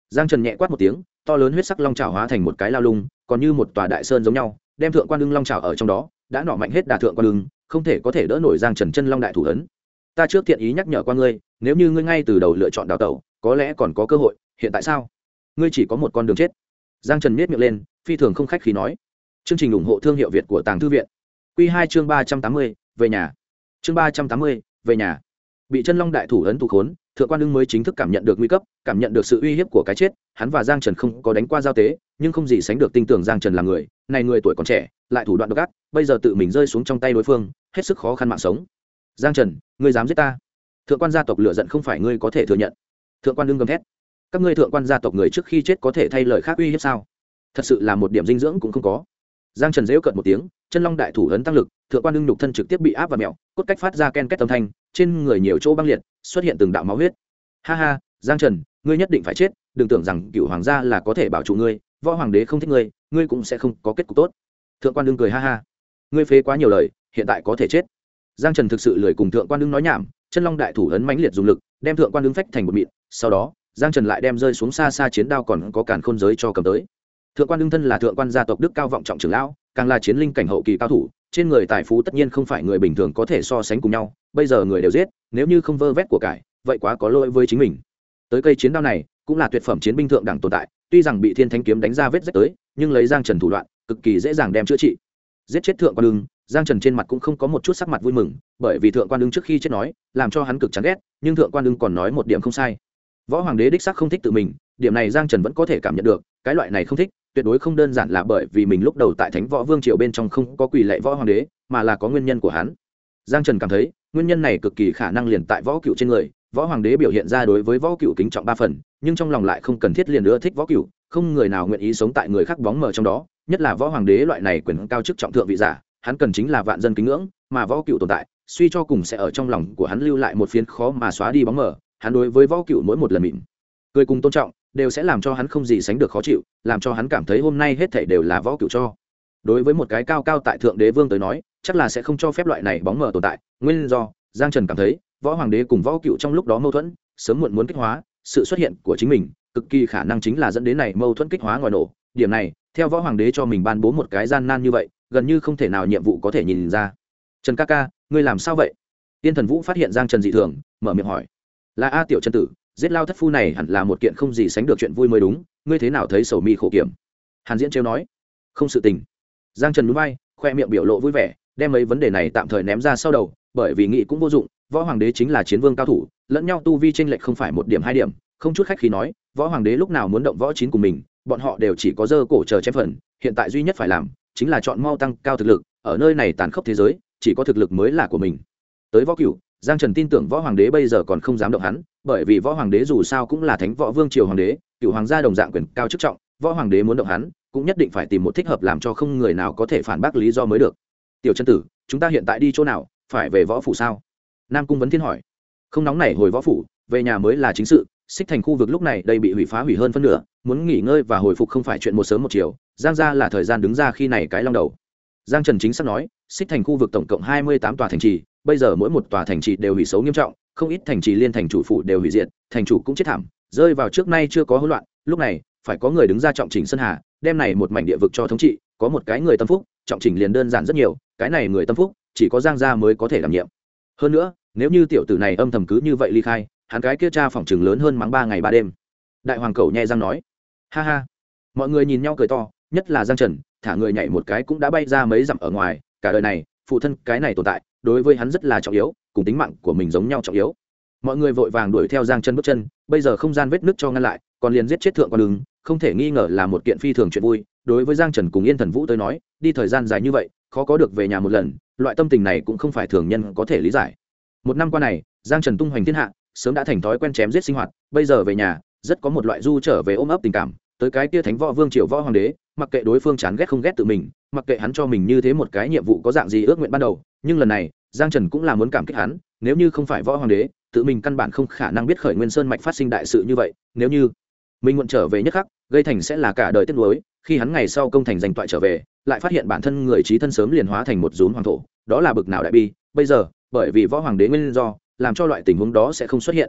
Giang Trần nhẹ quát một tiếng, to lớn huyết sắc long trảo hóa thành một cái lao lung, còn như một tòa đại sơn giống nhau, đem thượng quan ưng long trảo ở trong đó, đã nọ mạnh hết đà thượng quan ưng, không thể có thể đỡ nổi Giang Trần chân long đại thủ ấn. Ta trước thiện ý nhắc nhở qua ngươi, nếu như ngươi ngay từ đầu lựa chọn đào tẩu, có lẽ còn có cơ hội, hiện tại sao? Ngươi chỉ có một con đường chết. Giang Trần nhếch miệng lên, phi thường không khách khí nói. Chương trình ủng hộ thương hiệu Việt của Tàng Thư viện. Quy 2 chương 380, về nhà. Chương 380, về nhà. Bị chân long đại thủ ấn tù khốn, thượng quan ưng mới chính thức cảm nhận được nguy cấp, cảm nhận được sự uy hiếp của cái chết. Hắn và Giang Trần không có đánh qua giao tế, nhưng không gì sánh được tin tưởng Giang Trần là người này, người tuổi còn trẻ, lại thủ đoạn độc ác, bây giờ tự mình rơi xuống trong tay đối phương, hết sức khó khăn mạng sống. Giang Trần, ngươi dám giết ta? Thượng quan gia tộc lựa giận không phải ngươi có thể thừa nhận. Thượng quan ưng gầm thét. Các ngươi thượng quan gia tộc người trước khi chết có thể thay lời khác uy hiếp sao? Thật sự là một điểm dinh dưỡng cũng không có. Giang Trần giễu cợt một tiếng, chân long đại thủ ấn tăng lực, thượng quan ưng nhục thân trực tiếp bị áp vào mèo, cốt cách phát ra ken két âm thanh, trên người nhiều chỗ băng liệt, xuất hiện từng đạo máu huyết. Ha ha, Giang Trần, ngươi nhất định phải chết, đừng tưởng rằng cựu hoàng gia là có thể bảo trụ ngươi, võ hoàng đế không thích ngươi, ngươi cũng sẽ không có kết cục tốt. Thượng quan ưng cười ha ha, ngươi phế quá nhiều lời, hiện tại có thể chết. Giang Trần thực sự lười cùng thượng quan ưng nói nhảm, chân long đại thủ ấn mãnh liệt dùng lực, đem thượng quan ưng phách thành một mịn, sau đó Giang Trần lại đem rơi xuống xa xa chiến đao còn có càn khôn giới cho cầm tới. Thượng quan ưng thân là thượng quan gia tộc đức cao vọng trọng trưởng lão, càng là chiến linh cảnh hậu kỳ cao thủ, trên người tài phú tất nhiên không phải người bình thường có thể so sánh cùng nhau, bây giờ người đều giết, nếu như không vơ vét của cải, vậy quá có lỗi với chính mình. Tới cây chiến đao này cũng là tuyệt phẩm chiến binh thượng đẳng tồn tại, tuy rằng bị thiên thánh kiếm đánh ra vết rách tới, nhưng lấy Giang Trần thủ đoạn, cực kỳ dễ dàng đem chữa trị. Giết chết thượng quan ưng, Giang Trần trên mặt cũng không có một chút sắc mặt vui mừng, bởi vì thượng quan ưng trước khi chết nói, làm cho hắn cực chán ghét, nhưng thượng quan ưng còn nói một điểm không sai. Võ hoàng đế đích xác không thích tự mình, điểm này Giang Trần vẫn có thể cảm nhận được, cái loại này không thích, tuyệt đối không đơn giản là bởi vì mình lúc đầu tại Thánh Võ Vương triều bên trong không có quỳ lạy võ hoàng đế, mà là có nguyên nhân của hắn. Giang Trần cảm thấy, nguyên nhân này cực kỳ khả năng liền tại võ cựu trên người, võ hoàng đế biểu hiện ra đối với võ cựu kính trọng 3 phần, nhưng trong lòng lại không cần thiết liền nữa thích võ cựu, không người nào nguyện ý sống tại người khác bóng mờ trong đó, nhất là võ hoàng đế loại này quyền cao chức trọng thượng vị giả, hắn cần chính là vạn dân kính ngưỡng, mà võ cựu tồn tại, suy cho cùng sẽ ở trong lòng của hắn lưu lại một phiến khó mà xóa đi bóng mờ, hắn đối với võ cựu mỗi một lần mỉm cười cùng tôn trọng đều sẽ làm cho hắn không gì sánh được khó chịu, làm cho hắn cảm thấy hôm nay hết thảy đều là võ cựu cho. Đối với một cái cao cao tại thượng đế vương tới nói, chắc là sẽ không cho phép loại này bóng mờ tồn tại, nguyên do Giang Trần cảm thấy võ hoàng đế cùng võ cựu trong lúc đó mâu thuẫn sớm muộn muốn kích hóa, sự xuất hiện của chính mình cực kỳ khả năng chính là dẫn đến này mâu thuẫn kích hóa ngoài nổ. Điểm này theo võ hoàng đế cho mình ban bố một cái gian nan như vậy, gần như không thể nào nhiệm vụ có thể nhìn ra. Trần ca ca, ngươi làm sao vậy? Tiên Thần Vũ phát hiện Giang Trần dị thường, mở miệng hỏi. Là A tiểu Trần tử, giết lao thất phu này hẳn là một kiện không gì sánh được chuyện vui mới đúng, ngươi thế nào thấy sầu mi khổ kiểm? Hàn Diễn trêu nói. Không sự tình. Giang Trần nhún vai, khoe miệng biểu lộ vui vẻ, đem mấy vấn đề này tạm thời ném ra sau đầu, bởi vì nghĩ cũng vô dụng, võ hoàng đế chính là chiến vương cao thủ, lẫn nhau tu vi chênh lệch không phải một điểm hai điểm, không chút khách khí nói, võ hoàng đế lúc nào muốn động võ chín cùng mình, bọn họ đều chỉ có giơ cổ chờ chém phần, hiện tại duy nhất phải làm chính là chọn mau tăng cao thực lực, ở nơi này tàn khốc thế giới, chỉ có thực lực mới là của mình. Tới võ cửu, Giang Trần tin tưởng võ hoàng đế bây giờ còn không dám động hắn, bởi vì võ hoàng đế dù sao cũng là Thánh Võ Vương triều hoàng đế, cửu hoàng gia đồng dạng quyền cao chức trọng, võ hoàng đế muốn động hắn, cũng nhất định phải tìm một thích hợp làm cho không người nào có thể phản bác lý do mới được. Tiểu Trần tử, chúng ta hiện tại đi chỗ nào, phải về võ phủ sao? Nam Cung Vấn Thiên hỏi. Không nóng nảy hồi võ phủ, về nhà mới là chính sự. Xích Thành khu vực lúc này đây bị hủy phá hủy hơn phân nửa, muốn nghỉ ngơi và hồi phục không phải chuyện một sớm một chiều, Giang gia là thời gian đứng ra khi này cái long đầu. Giang Trần chính xác nói, Xích Thành khu vực tổng cộng 28 tòa thành trì, bây giờ mỗi một tòa thành trì đều hủy xấu nghiêm trọng, không ít thành trì liên thành chủ phủ đều hủy diệt, thành chủ cũng chết thảm, rơi vào trước nay chưa có hỗn loạn, lúc này phải có người đứng ra trọng chỉnh Sơn Hà, đem này một mảnh địa vực cho thống trị, có một cái người tâm phúc, trọng chỉnh liền đơn giản rất nhiều, cái này người tâm phúc chỉ có Giang gia mới có thể đảm nhiệm. Hơn nữa, nếu như tiểu tử này âm thầm cứ như vậy ly khai, hắn cái kia cha phòng trường lớn hơn mắng 3 ngày 3 đêm. Đại hoàng cẩu nhẹ răng nói, ha ha. Mọi người nhìn nhau cười to, nhất là Giang Trần, thả người nhảy một cái cũng đã bay ra mấy dặm ở ngoài, cả đời này, phụ thân cái này tồn tại, đối với hắn rất là trọng yếu, cùng tính mạng của mình giống nhau trọng yếu. Mọi người vội vàng đuổi theo Giang Trần bước chân, bây giờ không gian vết nứt cho ngăn lại, còn liền giết chết thượng quan đường, không thể nghi ngờ là một kiện phi thường chuyện vui. Đối với Giang Trần cùng Yên Thần Vũ tới nói, đi thời gian dài như vậy, khó có được về nhà một lần, loại tâm tình này cũng không phải thường nhân có thể lý giải. Một năm qua này, Giang Trần tung hoành thiên hạ, sớm đã thành thói quen chém giết sinh hoạt, bây giờ về nhà, rất có một loại du trở về ôm ấp tình cảm, tới cái kia Thánh Võ Vương triều võ hoàng đế, mặc kệ đối phương chán ghét không ghét tự mình, mặc kệ hắn cho mình như thế một cái nhiệm vụ có dạng gì ước nguyện ban đầu, nhưng lần này, Giang Trần cũng là muốn cảm kích hắn, nếu như không phải võ hoàng đế, tự mình căn bản không khả năng biết khởi Nguyên Sơn mạch phát sinh đại sự như vậy, nếu như mình muộn trở về nhất khắc, gây thành sẽ là cả đời tiếc nuối, khi hắn ngày sau công thành danh toại trở về, lại phát hiện bản thân người trí thân sớm liền hóa thành một rốn hoàng thổ, đó là bực nào đại bi, bây giờ, bởi vì võ hoàng đế nguyên do, làm cho loại tình huống đó sẽ không xuất hiện.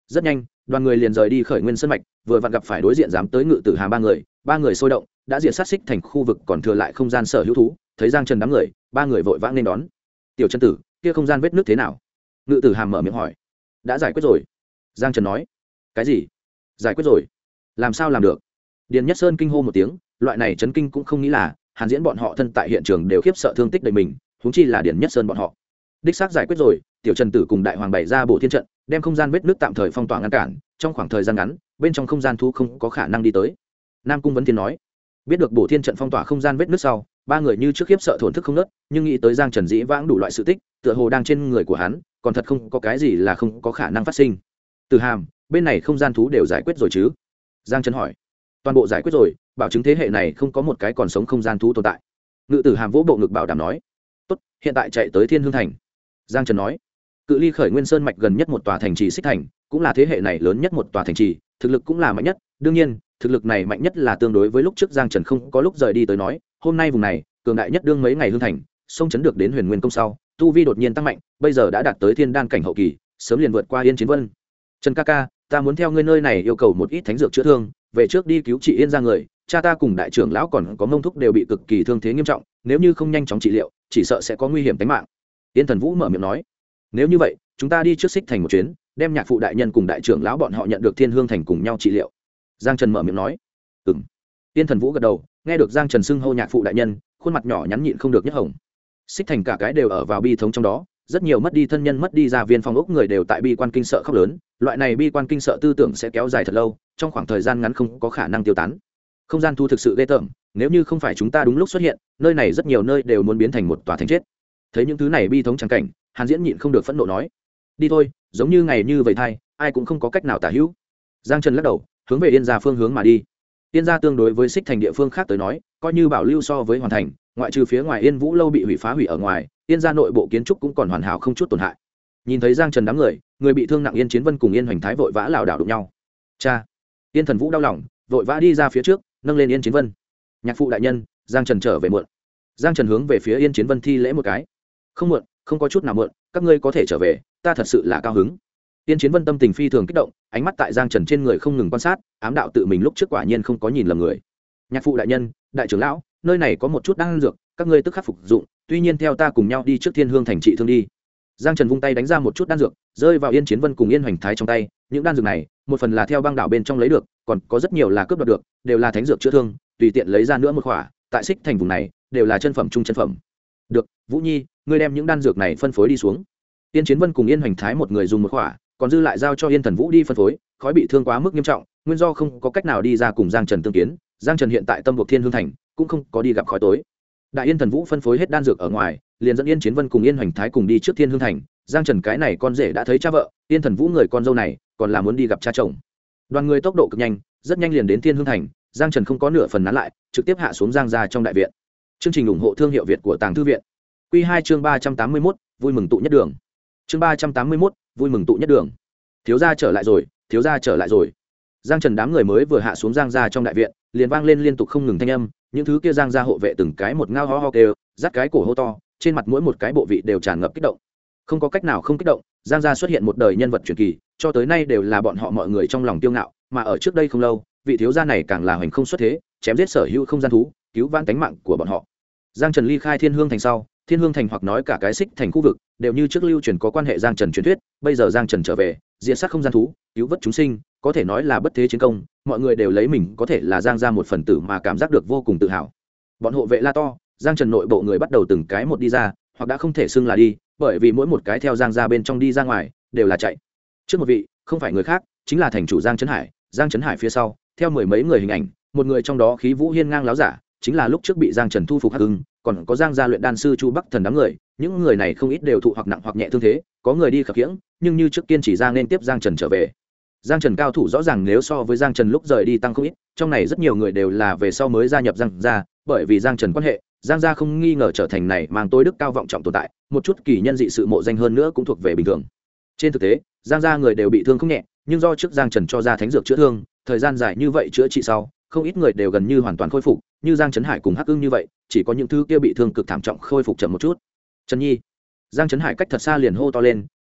rất nhanh đoàn người liền rời đi khởi nguyên sơn mạch, vừa vặn gặp phải đối diện dám tới Ngự Tử Hàm ba người sôi động đã diệt sát xích thành khu vực còn thừa lại không gian sở hữu thú. Thấy Giang Trần đám người, ba người vội vã nên đón. Tiểu Trần tử, kia không gian vết nước thế nào? Ngự Tử Hàm mở miệng hỏi. Đã giải quyết rồi. Giang Trần nói. Cái gì? Giải quyết rồi? Làm sao làm được? Điền Nhất Sơn kinh hô một tiếng, loại này chấn kinh cũng không nghĩ là Hàn Diễn bọn họ thân tại hiện trường đều khiếp sợ thương tích đầy mình, huống chi là Điền Nhất Sơn bọn họ. Đích xác giải quyết rồi, Tiểu Trần tử cùng Đại Hoàng bày ra Bổ Thiên trận, đem không gian vết nước tạm thời phong tỏa ngăn cản, trong khoảng thời gian ngắn, bên trong không gian thú không có khả năng đi tới. Nam Cung Vấn Thiên nói. Biết được Bổ Thiên trận phong tỏa không gian vết nước sau, ba người như trước khiếp sợ thổn thức không nớt, nhưng nghĩ tới Giang Trần dĩ vãng đủ loại sự tích, tựa hồ đang trên người của hắn, còn thật không có cái gì là không có khả năng phát sinh. Tử Hàm, bên này không gian thú đều giải quyết rồi chứ? Giang Trần hỏi. Toàn bộ giải quyết rồi, bảo chứng thế hệ này không có một cái còn sống không gian thú tồn tại. Ngự Tử Hàm vỗ bộ ngực bảo đảm nói. Tốt, hiện tại chạy tới Thiên Hương Thành. Giang Trần nói. Cự ly khởi nguyên sơn mạch gần nhất một tòa thành trì Xích Thành, cũng là thế hệ này lớn nhất một tòa thành trì, thực lực cũng là mạnh nhất. Đương nhiên, thực lực này mạnh nhất là tương đối với lúc trước Giang Trần không có lúc rời đi tới nói, hôm nay vùng này cường đại nhất đương mấy ngày hương thành, sông chấn được đến Huyền Nguyên công sau, tu vi đột nhiên tăng mạnh, bây giờ đã đạt tới thiên đan cảnh hậu kỳ, sớm liền vượt qua Yên Chiến Vân. Trần ca ca, ta muốn theo ngươi nơi này yêu cầu một ít thánh dược chữa thương, về trước đi cứu trị Yên ra người, cha ta cùng đại trưởng lão còn có Mông thúc đều bị cực kỳ thương thế nghiêm trọng, nếu như không nhanh chóng trị liệu, chỉ sợ sẽ có nguy hiểm tính mạng. Yên Thần Vũ mở miệng nói. Nếu như vậy, chúng ta đi trước Xích Thành một chuyến, đem nhạc phụ đại nhân cùng đại trưởng lão bọn họ nhận được Thiên Hương Thành cùng nhau trị liệu. Giang Trần mở miệng nói. Ừm. Yên Thần Vũ gật đầu, nghe được Giang Trần xưng hô nhạc phụ đại nhân, khuôn mặt nhỏ nhắn nhịn không được nhất hồng. Xích Thành cả cái đều ở vào bi thống trong đó, rất nhiều mất đi thân nhân mất đi gia viên phong ốc người đều tại bi quan kinh sợ khóc lớn, loại này bi quan kinh sợ tư tưởng sẽ kéo dài thật lâu, trong khoảng thời gian ngắn không có khả năng tiêu tán. Không gian thu thực sự ghê tởm, nếu như không phải chúng ta đúng lúc xuất hiện, nơi này rất nhiều nơi đều muốn biến thành một tòa thành chết. Thấy những thứ này bi thống chẳng cảnh, Hàn Diễn nhịn không được phẫn nộ nói: "Đi thôi, giống như ngày như vậy thay, ai cũng không có cách nào tả hữu." Giang Trần lắc đầu, hướng về Yên gia phương hướng mà đi. Yên gia tương đối với Xích Thành địa phương khác tới nói, coi như bảo lưu so với hoàn thành, ngoại trừ phía ngoài Yên Vũ lâu bị hủy phá hủy ở ngoài, Yên gia nội bộ kiến trúc cũng còn hoàn hảo không chút tổn hại. Nhìn thấy Giang Trần đám người bị thương nặng Yên Chiến Vân cùng Yên Hoành Thái vội vã lảo đảo đụng nhau. Cha! Yên Thần Vũ đau lòng, vội vã đi ra phía trước, nâng lên Yên Chiến Vân. Nhạc phụ đại nhân, Giang Trần trở về muộn. Giang Trần hướng về phía Yên Chiến Vân thi lễ một cái. Không muộn, không có chút nào muộn, các ngươi có thể trở về, ta thật sự là cao hứng. Yên Chiến Vân tâm tình phi thường kích động, ánh mắt tại Giang Trần trên người không ngừng quan sát, ám đạo tự mình lúc trước quả nhiên không có nhìn lầm người. Nhạc phụ đại nhân, đại trưởng lão, nơi này có một chút đan dược, các ngươi tức khắc phục dụng, tuy nhiên theo ta cùng nhau đi trước Thiên Hương thành trị thương đi. Giang Trần vung tay đánh ra một chút đan dược, rơi vào Yên Chiến Vân cùng Yên Hoành Thái trong tay. Những đan dược này, một phần là theo băng đảo bên trong lấy được, còn có rất nhiều là cướp đoạt được, đều là thánh dược chữa thương, tùy tiện lấy ra nữa một khỏa, tại Xích Thành vùng này, đều là chân phẩm trung chân phẩm. Được, Vũ Nhi, ngươi đem những đan dược này phân phối đi xuống. Yên Chiến Vân cùng Yên Hoành Thái một người dùng một khỏa, còn dư lại giao cho Yên Thần Vũ đi phân phối. Khói bị thương quá mức nghiêm trọng, nguyên do không có cách nào đi ra cùng Giang Trần tương kiến. Giang Trần hiện tại tâm buộc Thiên Hương thành, cũng không có đi gặp khói tối. Đại Yên Thần Vũ phân phối hết đan dược ở ngoài, liền dẫn Yên Chiến Vân cùng Yên Hoành Thái cùng đi trước Thiên Hương thành. Giang Trần cái này con rể đã thấy cha vợ, Yên Thần Vũ người con dâu này còn là muốn đi gặp cha chồng. Đoàn người tốc độ cực nhanh, rất nhanh liền đến Thiên Hương thành. Giang Trần không có nửa phần nán lại, trực tiếp hạ xuống Giang gia trong đại viện. Chương trình ủng hộ thương hiệu Việt của Tàng Thư viện. Quy 2 chương 381, vui mừng tụ nhất đường. Chương 381, vui mừng tụ nhất đường. Thiếu gia trở lại rồi, thiếu gia trở lại rồi. Giang Trần đám người mới vừa hạ xuống Giang gia trong đại viện, liền vang lên liên tục không ngừng thanh âm, những thứ kia Giang gia hộ vệ từng cái một ngao ho ho kêu, dắt cái cổ hô to, trên mặt mỗi một cái bộ vị đều tràn ngập kích động. Không có cách nào không kích động, Giang gia xuất hiện một đời nhân vật truyền kỳ, cho tới nay đều là bọn họ mọi người trong lòng kiêu ngạo, mà ở trước đây không lâu, vị thiếu gia này càng là hoành không xuất thế, chém giết sở hữu không gian thú, cứu vãn tính mạng của bọn họ. Giang Trần ly khai Thiên Hương thành sau, Thiên Hương thành hoặc nói cả cái Xích thành khu vực đều như trước lưu truyền có quan hệ Giang Trần truyền thuyết, bây giờ Giang Trần trở về, diệt sát không gian thú, cứu vớt chúng sinh, có thể nói là bất thế chiến công, mọi người đều lấy mình có thể là Giang gia một phần tử mà cảm giác được vô cùng tự hào. Bọn hộ vệ la to, Giang Trần nội bộ người bắt đầu từng cái một đi ra, hoặc đã không thể xưng là đi, bởi vì mỗi một cái theo Giang gia bên trong đi ra ngoài, đều là chạy. Trước một vị, không phải người khác, chính là thành chủ Giang Trấn Hải, Giang Trấn Hải phía sau, theo mười mấy người hình ảnh, một người trong đó khí vũ hiên ngang láo giả, chính là lúc trước bị Giang Trần thu phục Hắc Ưng, còn có Giang gia luyện đan sư Chu Bắc Thần đám người, những người này không ít đều thụ hoặc nặng hoặc nhẹ thương thế, có người đi khập khiễng, nhưng như trước kiên trì ra nên tiếp Giang Trần trở về. Giang Trần cao thủ rõ ràng nếu so với Giang Trần lúc rời đi tăng không ít, trong này rất nhiều người đều là về sau mới gia nhập Giang gia, bởi vì Giang Trần quan hệ, Giang gia không nghi ngờ trở thành này mang tối đức cao vọng trọng tồn tại, một chút kỳ nhân dị sự mộ danh hơn nữa cũng thuộc về bình thường. Trên thực tế, Giang gia người đều bị thương không nhẹ, nhưng do trước Giang Trần cho ra thánh dược chữa thương, thời gian dài như vậy chữa trị sau, không ít người đều gần như hoàn toàn khôi phục, như Giang Trấn Hải cùng Hắc Ưng như vậy, chỉ có những thứ kia bị thương cực thảm trọng khôi phục chậm một chút. Trần Nhi, Giang Trấn Hải cách thật xa liền hô to lên,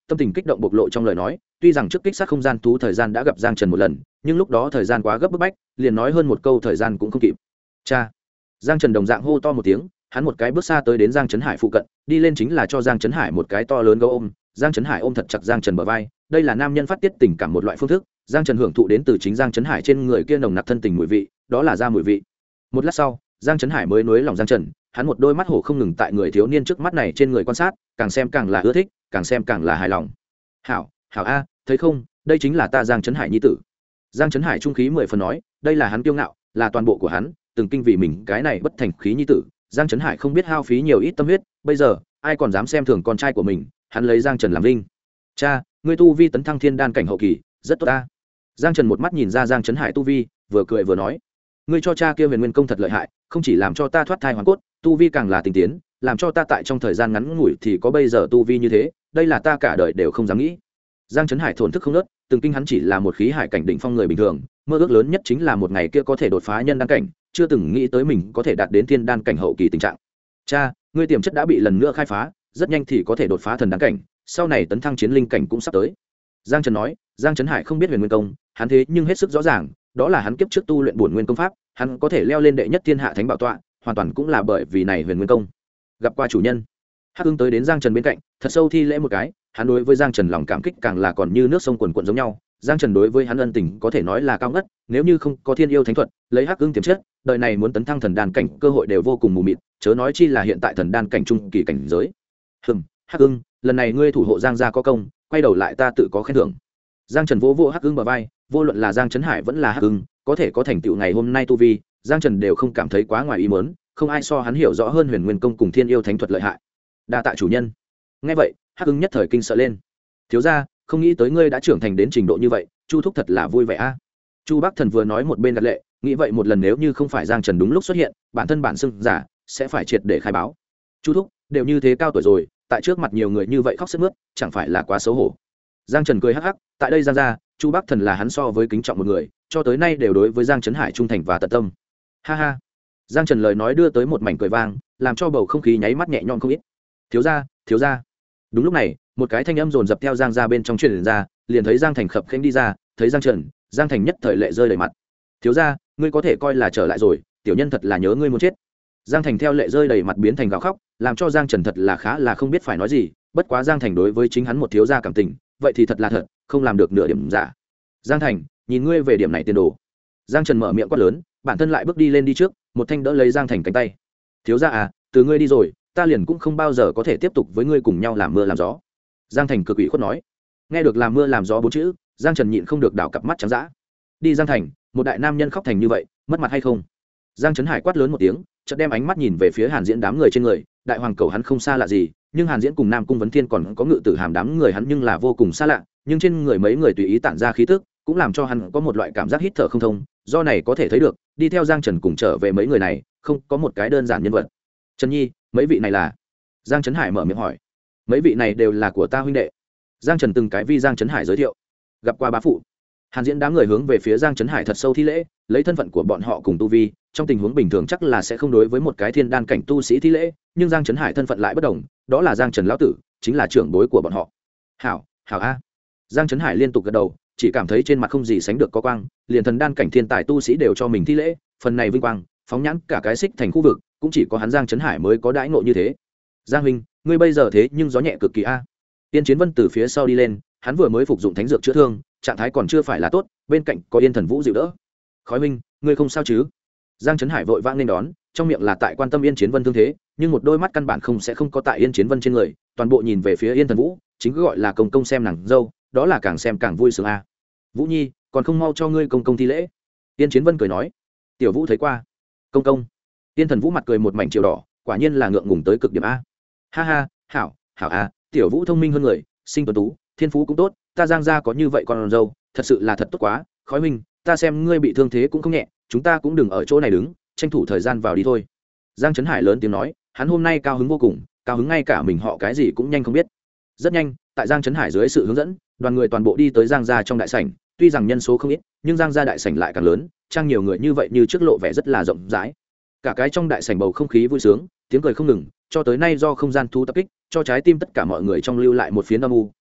tâm tình kích động bộc lộ trong lời nói. Tuy rằng trước kích sát không gian thú thời gian đã gặp Giang Trần một lần, nhưng lúc đó thời gian quá gấp bức bách, liền nói hơn một câu thời gian cũng không kịp. Cha! Giang Trần đồng dạng hô to một tiếng, hắn một cái bước xa tới đến Giang Trấn Hải phụ cận, đi lên chính là cho Giang Trấn Hải một cái to lớn gấu ôm. Giang Trấn Hải ôm thật chặt Giang Trần bờ vai, đây là nam nhân phát tiết tình cảm một loại phương thức. Giang Trần hưởng thụ đến từ chính Giang Trấn Hải trên người kia nồng nặc thân tình mùi vị, đó là da mùi vị. Một lát sau, Giang Trấn Hải mới nuối lòng Giang Trần, hắn một đôi mắt hổ không ngừng tại người thiếu niên trước mắt này trên người quan sát, càng xem càng là ưa thích, càng xem càng là hài lòng. Hảo, hảo a, thấy không, đây chính là ta Giang Trấn Hải nhi tử. Giang Trấn Hải trung khí mười phần nói, đây là hắn kiêu ngạo, là toàn bộ của hắn, từng kinh vì mình cái này bất thành khí nhi tử. Giang Trấn Hải không biết hao phí nhiều ít tâm huyết, bây giờ ai còn dám xem thường con trai của mình, hắn lấy Giang Trần làm linh. Cha, ngươi tu vi tấn thăng thiên đan cảnh hậu kỳ, rất tốt ta. Giang Trần một mắt nhìn ra Giang Trấn Hải tu vi, vừa cười vừa nói, ngươi cho cha kia Huyền Nguyên công thật lợi hại, không chỉ làm cho ta thoát thai hoàn cốt, tu vi càng là tinh tiến, làm cho ta tại trong thời gian ngắn ngủi thì có bây giờ tu vi như thế, đây là ta cả đời đều không dám nghĩ. Giang Trấn Hải thổn thức không nớt, từng kinh hắn chỉ là một khí hải cảnh đỉnh phong người bình thường, mơ ước lớn nhất chính là một ngày kia có thể đột phá nhân đan cảnh, chưa từng nghĩ tới mình có thể đạt đến thiên đan cảnh hậu kỳ tình trạng. Cha, ngươi tiềm chất đã bị lần nữa khai phá, rất nhanh thì có thể đột phá thần đan cảnh, sau này tấn thăng chiến linh cảnh cũng sắp tới. Giang Trần nói. Giang Trấn Hải không biết Huyền Nguyên công, hắn thế nhưng hết sức rõ ràng, đó là hắn kiếp trước tu luyện bổn nguyên công pháp, hắn có thể leo lên đệ nhất thiên hạ thánh bảo tọa, hoàn toàn cũng là bởi vì này Huyền Nguyên công. Gặp qua chủ nhân, Hắc Ưng tới đến Giang Trần bên cạnh, thật sâu thi lễ một cái, hắn đối với Giang Trần lòng cảm kích càng là còn như nước sông cuồn cuộn giống nhau. Giang Trần đối với hắn ân tình có thể nói là cao ngất, nếu như không có thiên yêu thánh thuật, lấy Hắc Ưng tiềm chất, đời này muốn tấn thăng thần đan cảnh cơ hội đều vô cùng mù mịt, chớ nói chi là hiện tại thần đan cảnh trung kỳ cảnh giới. Hắc Ưng, lần này ngươi thủ hộ Giang gia có công, quay đầu lại ta tự có khen thưởng. Giang Trần vỗ vỗ Hắc Ưng bờ vai, vô luận là Giang Trấn Hải vẫn là Hắc Ưng, có thể có thành tựu ngày hôm nay tu vi, Giang Trần đều không cảm thấy quá ngoài ý muốn, không ai so hắn hiểu rõ hơn Huyền Nguyên công cùng thiên yêu thánh thuật lợi hại. Đa tạ chủ nhân. Nghe vậy, Hắc Ưng nhất thời kinh sợ lên. Thiếu gia, không nghĩ tới ngươi đã trưởng thành đến trình độ như vậy, Chu thúc thật là vui vẻ a. Chu Bắc Thần vừa nói một bên gật lệ, nghĩ vậy một lần nếu như không phải Giang Trần đúng lúc xuất hiện, bản thân bản xưng giả sẽ phải triệt để khai báo. Chu thúc đều như thế cao tuổi rồi, tại trước mặt nhiều người như vậy khóc sướt mướt, chẳng phải là quá xấu hổ. Giang Trần cười hắc hắc, tại đây Giang gia, Chu Bắc Thần là hắn so với kính trọng một người, cho tới nay đều đối với Giang Trấn Hải trung thành và tận tâm. Ha ha. Giang Trần lời nói đưa tới một mảnh cười vang, làm cho bầu không khí nháy mắt nhẹ nhõm không ít. Thiếu gia, thiếu gia. Đúng lúc này, một cái thanh âm dồn dập theo Giang gia bên trong truyền ra, liền thấy Giang Thành khập khiễng đi ra, thấy Giang Trần, Giang Thành nhất thời lệ rơi đầy mặt. Thiếu gia, ngươi có thể coi là trở lại rồi, tiểu nhân thật là nhớ ngươi muốn chết. Giang Thành theo lệ rơi đầy mặt biến thành gào khóc, làm cho Giang Trần thật là khá là không biết phải nói gì, bất quá Giang Thành đối với chính hắn một thiếu gia cảm tình, vậy thì thật là thật, không làm được nửa điểm giả. Giang Thành, nhìn ngươi về điểm này tiền đồ. Giang Trần mở miệng quát lớn, bản thân lại bước đi lên đi trước, một thanh đỡ lấy Giang Thành cánh tay. Thiếu gia à, từ ngươi đi rồi, ta liền cũng không bao giờ có thể tiếp tục với ngươi cùng nhau làm mưa làm gió. Giang Thành cực ủy khuất nói. Nghe được làm mưa làm gió bốn chữ, Giang Trần nhịn không được đảo cặp mắt trắng dã. Đi Giang Thành, một đại nam nhân khóc thành như vậy, mất mặt hay không? Giang Trấn Hải quát lớn một tiếng, chợt đem ánh mắt nhìn về phía Hàn Diễn đám người trên người, đại hoàng cầu hắn không xa lạ gì, nhưng Hàn Diễn cùng Nam Cung Vấn Thiên còn có Ngự Tử Hàm đám người hắn nhưng là vô cùng xa lạ, nhưng trên người mấy người tùy ý tản ra khí tức, cũng làm cho hắn có một loại cảm giác hít thở không thông, do này có thể thấy được, đi theo Giang Trần cùng trở về mấy người này, không có một cái đơn giản nhân vật. Trần Nhi, mấy vị này là? Giang Trấn Hải mở miệng hỏi. Mấy vị này đều là của ta huynh đệ. Giang Trần từng cái vi Giang Trấn Hải giới thiệu. Gặp qua bá phụ. Hàn Diễn đám người hướng về phía Giang Trấn Hải thật sâu thi lễ, lấy thân phận của bọn họ cùng tu vi, trong tình huống bình thường chắc là sẽ không đối với một cái thiên đan cảnh tu sĩ thi lễ, nhưng Giang Trấn Hải thân phận lại bất đồng, đó là Giang Trần lão tử, chính là trưởng bối của bọn họ. Hảo, hảo a. Giang Trấn Hải liên tục gật đầu, chỉ cảm thấy trên mặt không gì sánh được có quang, liền thần đan cảnh thiên tài tu sĩ đều cho mình thi lễ, phần này vinh quang, phóng nhãn cả cái xích thành khu vực, cũng chỉ có hắn Giang Trấn Hải mới có đãi ngộ như thế. Giang huynh, ngươi bây giờ thế nhưng gió nhẹ cực kỳ a. Tiên Chiến Vân từ phía sau đi lên, hắn vừa mới phục dụng thánh dược chữa thương, trạng thái còn chưa phải là tốt, bên cạnh có Yên Thần Vũ dịu đỡ. Khói huynh, ngươi không sao chứ? Giang Trấn Hải vội vã nên đón, trong miệng là tại quan tâm Yên Chiến Vân thương thế, nhưng một đôi mắt căn bản không sẽ không có tại Yên Chiến Vân trên người, toàn bộ nhìn về phía Yên Thần Vũ, chính cứ gọi là công công xem nàng dâu, đó là càng xem càng vui sướng a. Vũ Nhi, còn không mau cho ngươi công công thi lễ. Yên Chiến Vân cười nói. Tiểu Vũ thấy qua. Công công. Yên Thần Vũ mặt cười một mảnh chiều đỏ, quả nhiên là ngượng ngùng tới cực điểm a. Ha ha, hảo, hảo a, Tiểu Vũ thông minh hơn người, sinh tuấn tú, thiên phú cũng tốt, ta Giang gia có như vậy con dâu, thật sự là thật tốt quá. Khói huynh, ta xem ngươi bị thương thế cũng không nhẹ, chúng ta cũng đừng ở chỗ này đứng, tranh thủ thời gian vào đi thôi. Giang Trấn Hải lớn tiếng nói, hắn hôm nay cao hứng vô cùng, cao hứng ngay cả mình họ cái gì cũng nhanh không biết. Rất nhanh, tại Giang Trấn Hải dưới sự hướng dẫn, đoàn người toàn bộ đi tới Giang gia trong đại sảnh, tuy rằng nhân số không ít, nhưng Giang gia đại sảnh lại càng lớn, trang nhiều người như vậy như trước lộ vẻ rất là rộng rãi. Cả cái trong đại sảnh bầu không khí vui sướng, tiếng cười không ngừng, cho tới nay do không gian thú tập kích, cho trái tim tất cả mọi người trong lưu lại một phiến âm u,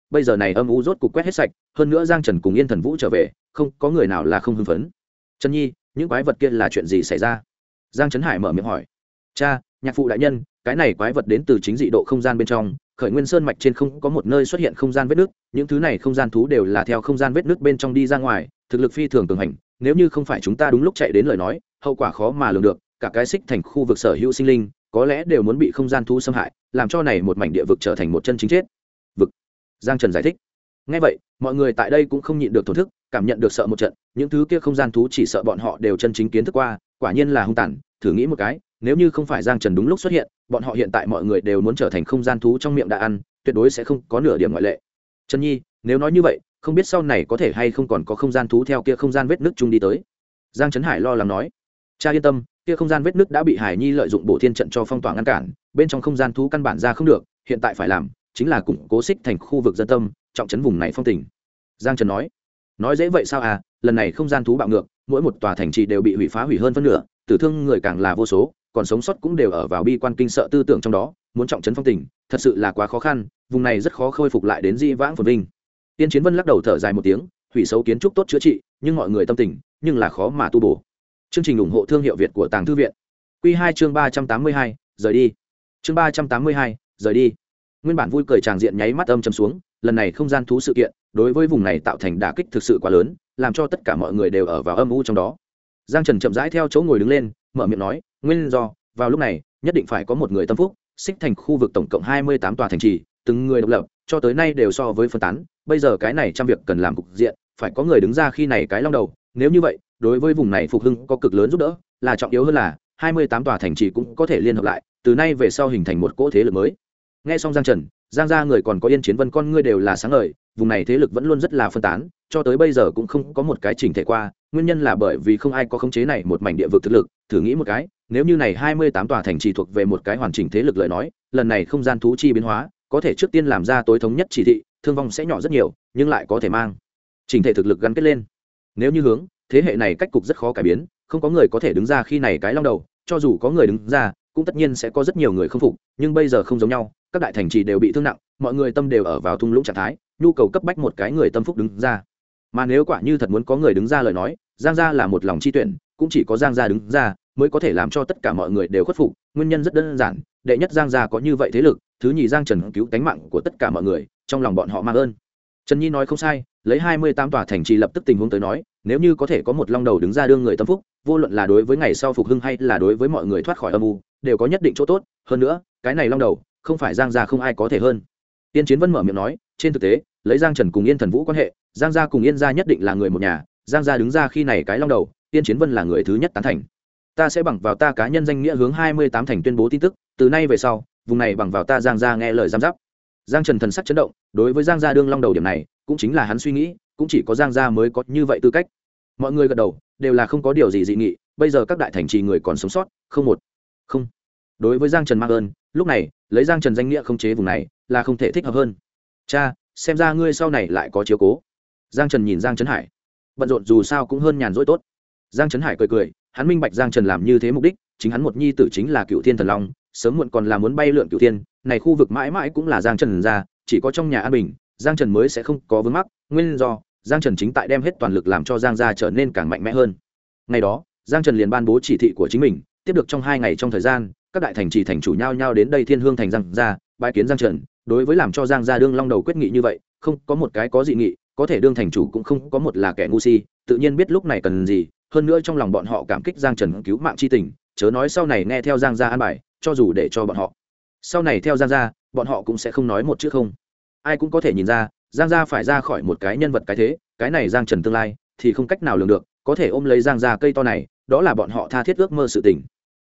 bây giờ này âm u rốt cục quét hết sạch, hơn nữa Giang Trần cùng Yên Thần Vũ trở về, không có người nào là không hưng phấn. Trần Nhi, những quái vật kia là chuyện gì xảy ra? Giang Trấn Hải mở miệng hỏi. Cha, nhạc phụ đại nhân, cái này quái vật đến từ chính dị độ không gian bên trong, Khởi Nguyên Sơn mạch trên không có một nơi xuất hiện không gian vết nứt, những thứ này không gian thú đều là theo không gian vết nứt bên trong đi ra ngoài, thực lực phi thường cường hành, nếu như không phải chúng ta đúng lúc chạy đến lời nói, hậu quả khó mà lường được, cả cái xích thành khu vực sở hữu sinh linh, có lẽ đều muốn bị không gian thú xâm hại, làm cho này một mảnh địa vực trở thành một chân chính chết. Vực. Giang Trần giải thích. Nghe vậy, mọi người tại đây cũng không nhịn được thổn thức, cảm nhận được sợ một trận, những thứ kia không gian thú chỉ sợ bọn họ đều chân chính kiến thức qua, quả nhiên là hung tàn, thử nghĩ một cái, nếu như không phải Giang Trần đúng lúc xuất hiện, bọn họ hiện tại mọi người đều muốn trở thành không gian thú trong miệng đã ăn, tuyệt đối sẽ không có nửa điểm ngoại lệ. Trần Nhi, nếu nói như vậy, không biết sau này có thể hay không còn có không gian thú theo kia không gian vết nứt chung đi tới. Giang Trấn Hải lo lắng nói. Cha yên tâm, kia không gian vết nứt đã bị Hải Nhi lợi dụng bổ thiên trận cho phong tỏa ngăn cản, bên trong không gian thú căn bản ra không được, hiện tại phải làm chính là củng cố xích thành khu vực dân tâm, trọng trấn vùng này phong tỉnh. Giang Trần nói dễ vậy sao à, lần này không gian thú bạo ngược, mỗi một tòa thành trì đều bị hủy phá hủy hơn phân nửa, tử thương người càng là vô số, còn sống sót cũng đều ở vào bi quan kinh sợ tư tưởng trong đó, muốn trọng trấn phong tỉnh, thật sự là quá khó khăn, vùng này rất khó khôi phục lại đến di vãng phồn vinh. Tiên Chiến Vân lắc đầu thở dài một tiếng, hủy xấu kiến trúc tốt chữa trị, nhưng mọi người tâm tình, nhưng là khó mà tu bổ. Chương trình ủng hộ thương hiệu Việt của Tàng Thư viện. Quy 2 chương 382, rời đi. Chương 382, rời đi. Nguyên bản vui cười tràng diện nháy mắt âm trầm xuống, lần này không gian thú sự kiện, đối với vùng này tạo thành đả kích thực sự quá lớn, làm cho tất cả mọi người đều ở vào âm u trong đó. Giang Trần chậm rãi theo chỗ ngồi đứng lên, mở miệng nói, nguyên do, vào lúc này, nhất định phải có một người tâm phúc, xích thành khu vực tổng cộng 28 tòa thành trì, từng người độc lập, cho tới nay đều so với phân tán, bây giờ cái này trăm việc cần làm cục diện, phải có người đứng ra khi này cái long đầu, nếu như vậy, đối với vùng này phục hưng có cực lớn giúp đỡ, là trọng yếu hơn là 28 tòa thành trì cũng có thể liên hợp lại, từ nay về sau hình thành một cỗ thế lực mới. Nghe xong Giang Trần, Giang gia người còn có Yên Chiến Vân con ngươi đều là sáng ngời, vùng này thế lực vẫn luôn rất là phân tán, cho tới bây giờ cũng không có một cái chỉnh thể qua, nguyên nhân là bởi vì không ai có khống chế này một mảnh địa vực thực lực, thử nghĩ một cái, nếu như này 28 tòa thành trì thuộc về một cái hoàn chỉnh thế lực lời nói, lần này không gian thú chi biến hóa, có thể trước tiên làm ra tối thống nhất chỉ thị, thương vong sẽ nhỏ rất nhiều, nhưng lại có thể mang chỉnh thể thực lực gắn kết lên. Nếu như hướng thế hệ này cách cục rất khó cải biến, không có người có thể đứng ra khi này cái long đầu, cho dù có người đứng ra, cũng tất nhiên sẽ có rất nhiều người không phục, nhưng bây giờ không giống nhau, các đại thành trì đều bị thương nặng, mọi người tâm đều ở vào thung lũng trạng thái, nhu cầu cấp bách một cái người tâm phúc đứng ra. Mà nếu quả như thật muốn có người đứng ra lời nói, Giang gia là một lòng chi tuyển, cũng chỉ có Giang gia đứng ra mới có thể làm cho tất cả mọi người đều khuất phục, nguyên nhân rất đơn giản, đệ nhất Giang gia có như vậy thế lực, thứ nhì Giang Trần cứu tánh mạng của tất cả mọi người, trong lòng bọn họ mang ơn. Trần Nhi nói không sai, lấy 28 tòa thành trì lập tức tình huống tới nói, nếu như có thể có một long đầu đứng ra đương người tâm phúc, vô luận là đối với ngày sau phục hưng hay là đối với mọi người thoát khỏi âm u, đều có nhất định chỗ tốt, hơn nữa, cái này long đầu, không phải Giang gia không ai có thể hơn. Tiên Chiến Vân mở miệng nói, trên thực tế, lấy Giang Trần cùng Yên Thần Vũ quan hệ, Giang gia cùng Yên gia nhất định là người một nhà, Giang gia đứng ra khi này cái long đầu, Tiên Chiến Vân là người thứ nhất tán thành. Ta sẽ bằng vào ta cá nhân danh nghĩa hướng 28 thành tuyên bố tin tức, từ nay về sau, vùng này bằng vào ta Giang gia nghe lời giám giáp. Giang Trần thần sắc chấn động, đối với Giang gia đương long đầu điểm này, cũng chính là hắn suy nghĩ, cũng chỉ có Giang gia mới có như vậy tư cách. Mọi người gật đầu, đều là không có điều gì dị nghị, bây giờ các đại thành trì người còn sống sót, không. Đối với Giang Trần mang ơn, lúc này, lấy Giang Trần danh nghĩa khống chế vùng này, là không thể thích hợp hơn. Cha, xem ra ngươi sau này lại có chiếu cố. Giang Trần nhìn Giang Trấn Hải, bận rộn dù sao cũng hơn nhàn rỗi tốt. Giang Trấn Hải cười, hắn minh bạch Giang Trần làm như thế mục đích, chính hắn một nhi tử chính là Cựu Thiên Thần Long, sớm muộn còn là muốn bay lượn Cựu Thiên, này khu vực mãi mãi cũng là Giang Trần ra, chỉ có trong nhà an bình, Giang Trần mới sẽ không có vướng mắc, nguyên do, Giang Trần chính tại đem hết toàn lực làm cho Giang gia trở nên càng mạnh mẽ hơn. Ngày đó, Giang Trần liền ban bố chỉ thị của chính mình, tiếp được trong 2 ngày trong thời gian, các đại thành trì thành chủ nhau nhau đến đây Thiên Hương thành Giang gia, bái kiến Giang Trần, đối với làm cho Giang gia đương long đầu quyết nghị như vậy, không có một cái có dị nghị, có thể đương thành chủ cũng không có một là kẻ ngu si, tự nhiên biết lúc này cần gì, hơn nữa trong lòng bọn họ cảm kích Giang Trần cứu mạng chi tình, chớ nói sau này nghe theo Giang gia an bài, cho dù để cho bọn họ sau này theo Giang gia, bọn họ cũng sẽ không nói một chữ không. Ai cũng có thể nhìn ra, Giang gia phải ra khỏi một cái nhân vật cái thế, cái này Giang Trần tương lai thì không cách nào lường được, có thể ôm lấy Giang gia cây to này, đó là bọn họ tha thiết ước mơ sự tình.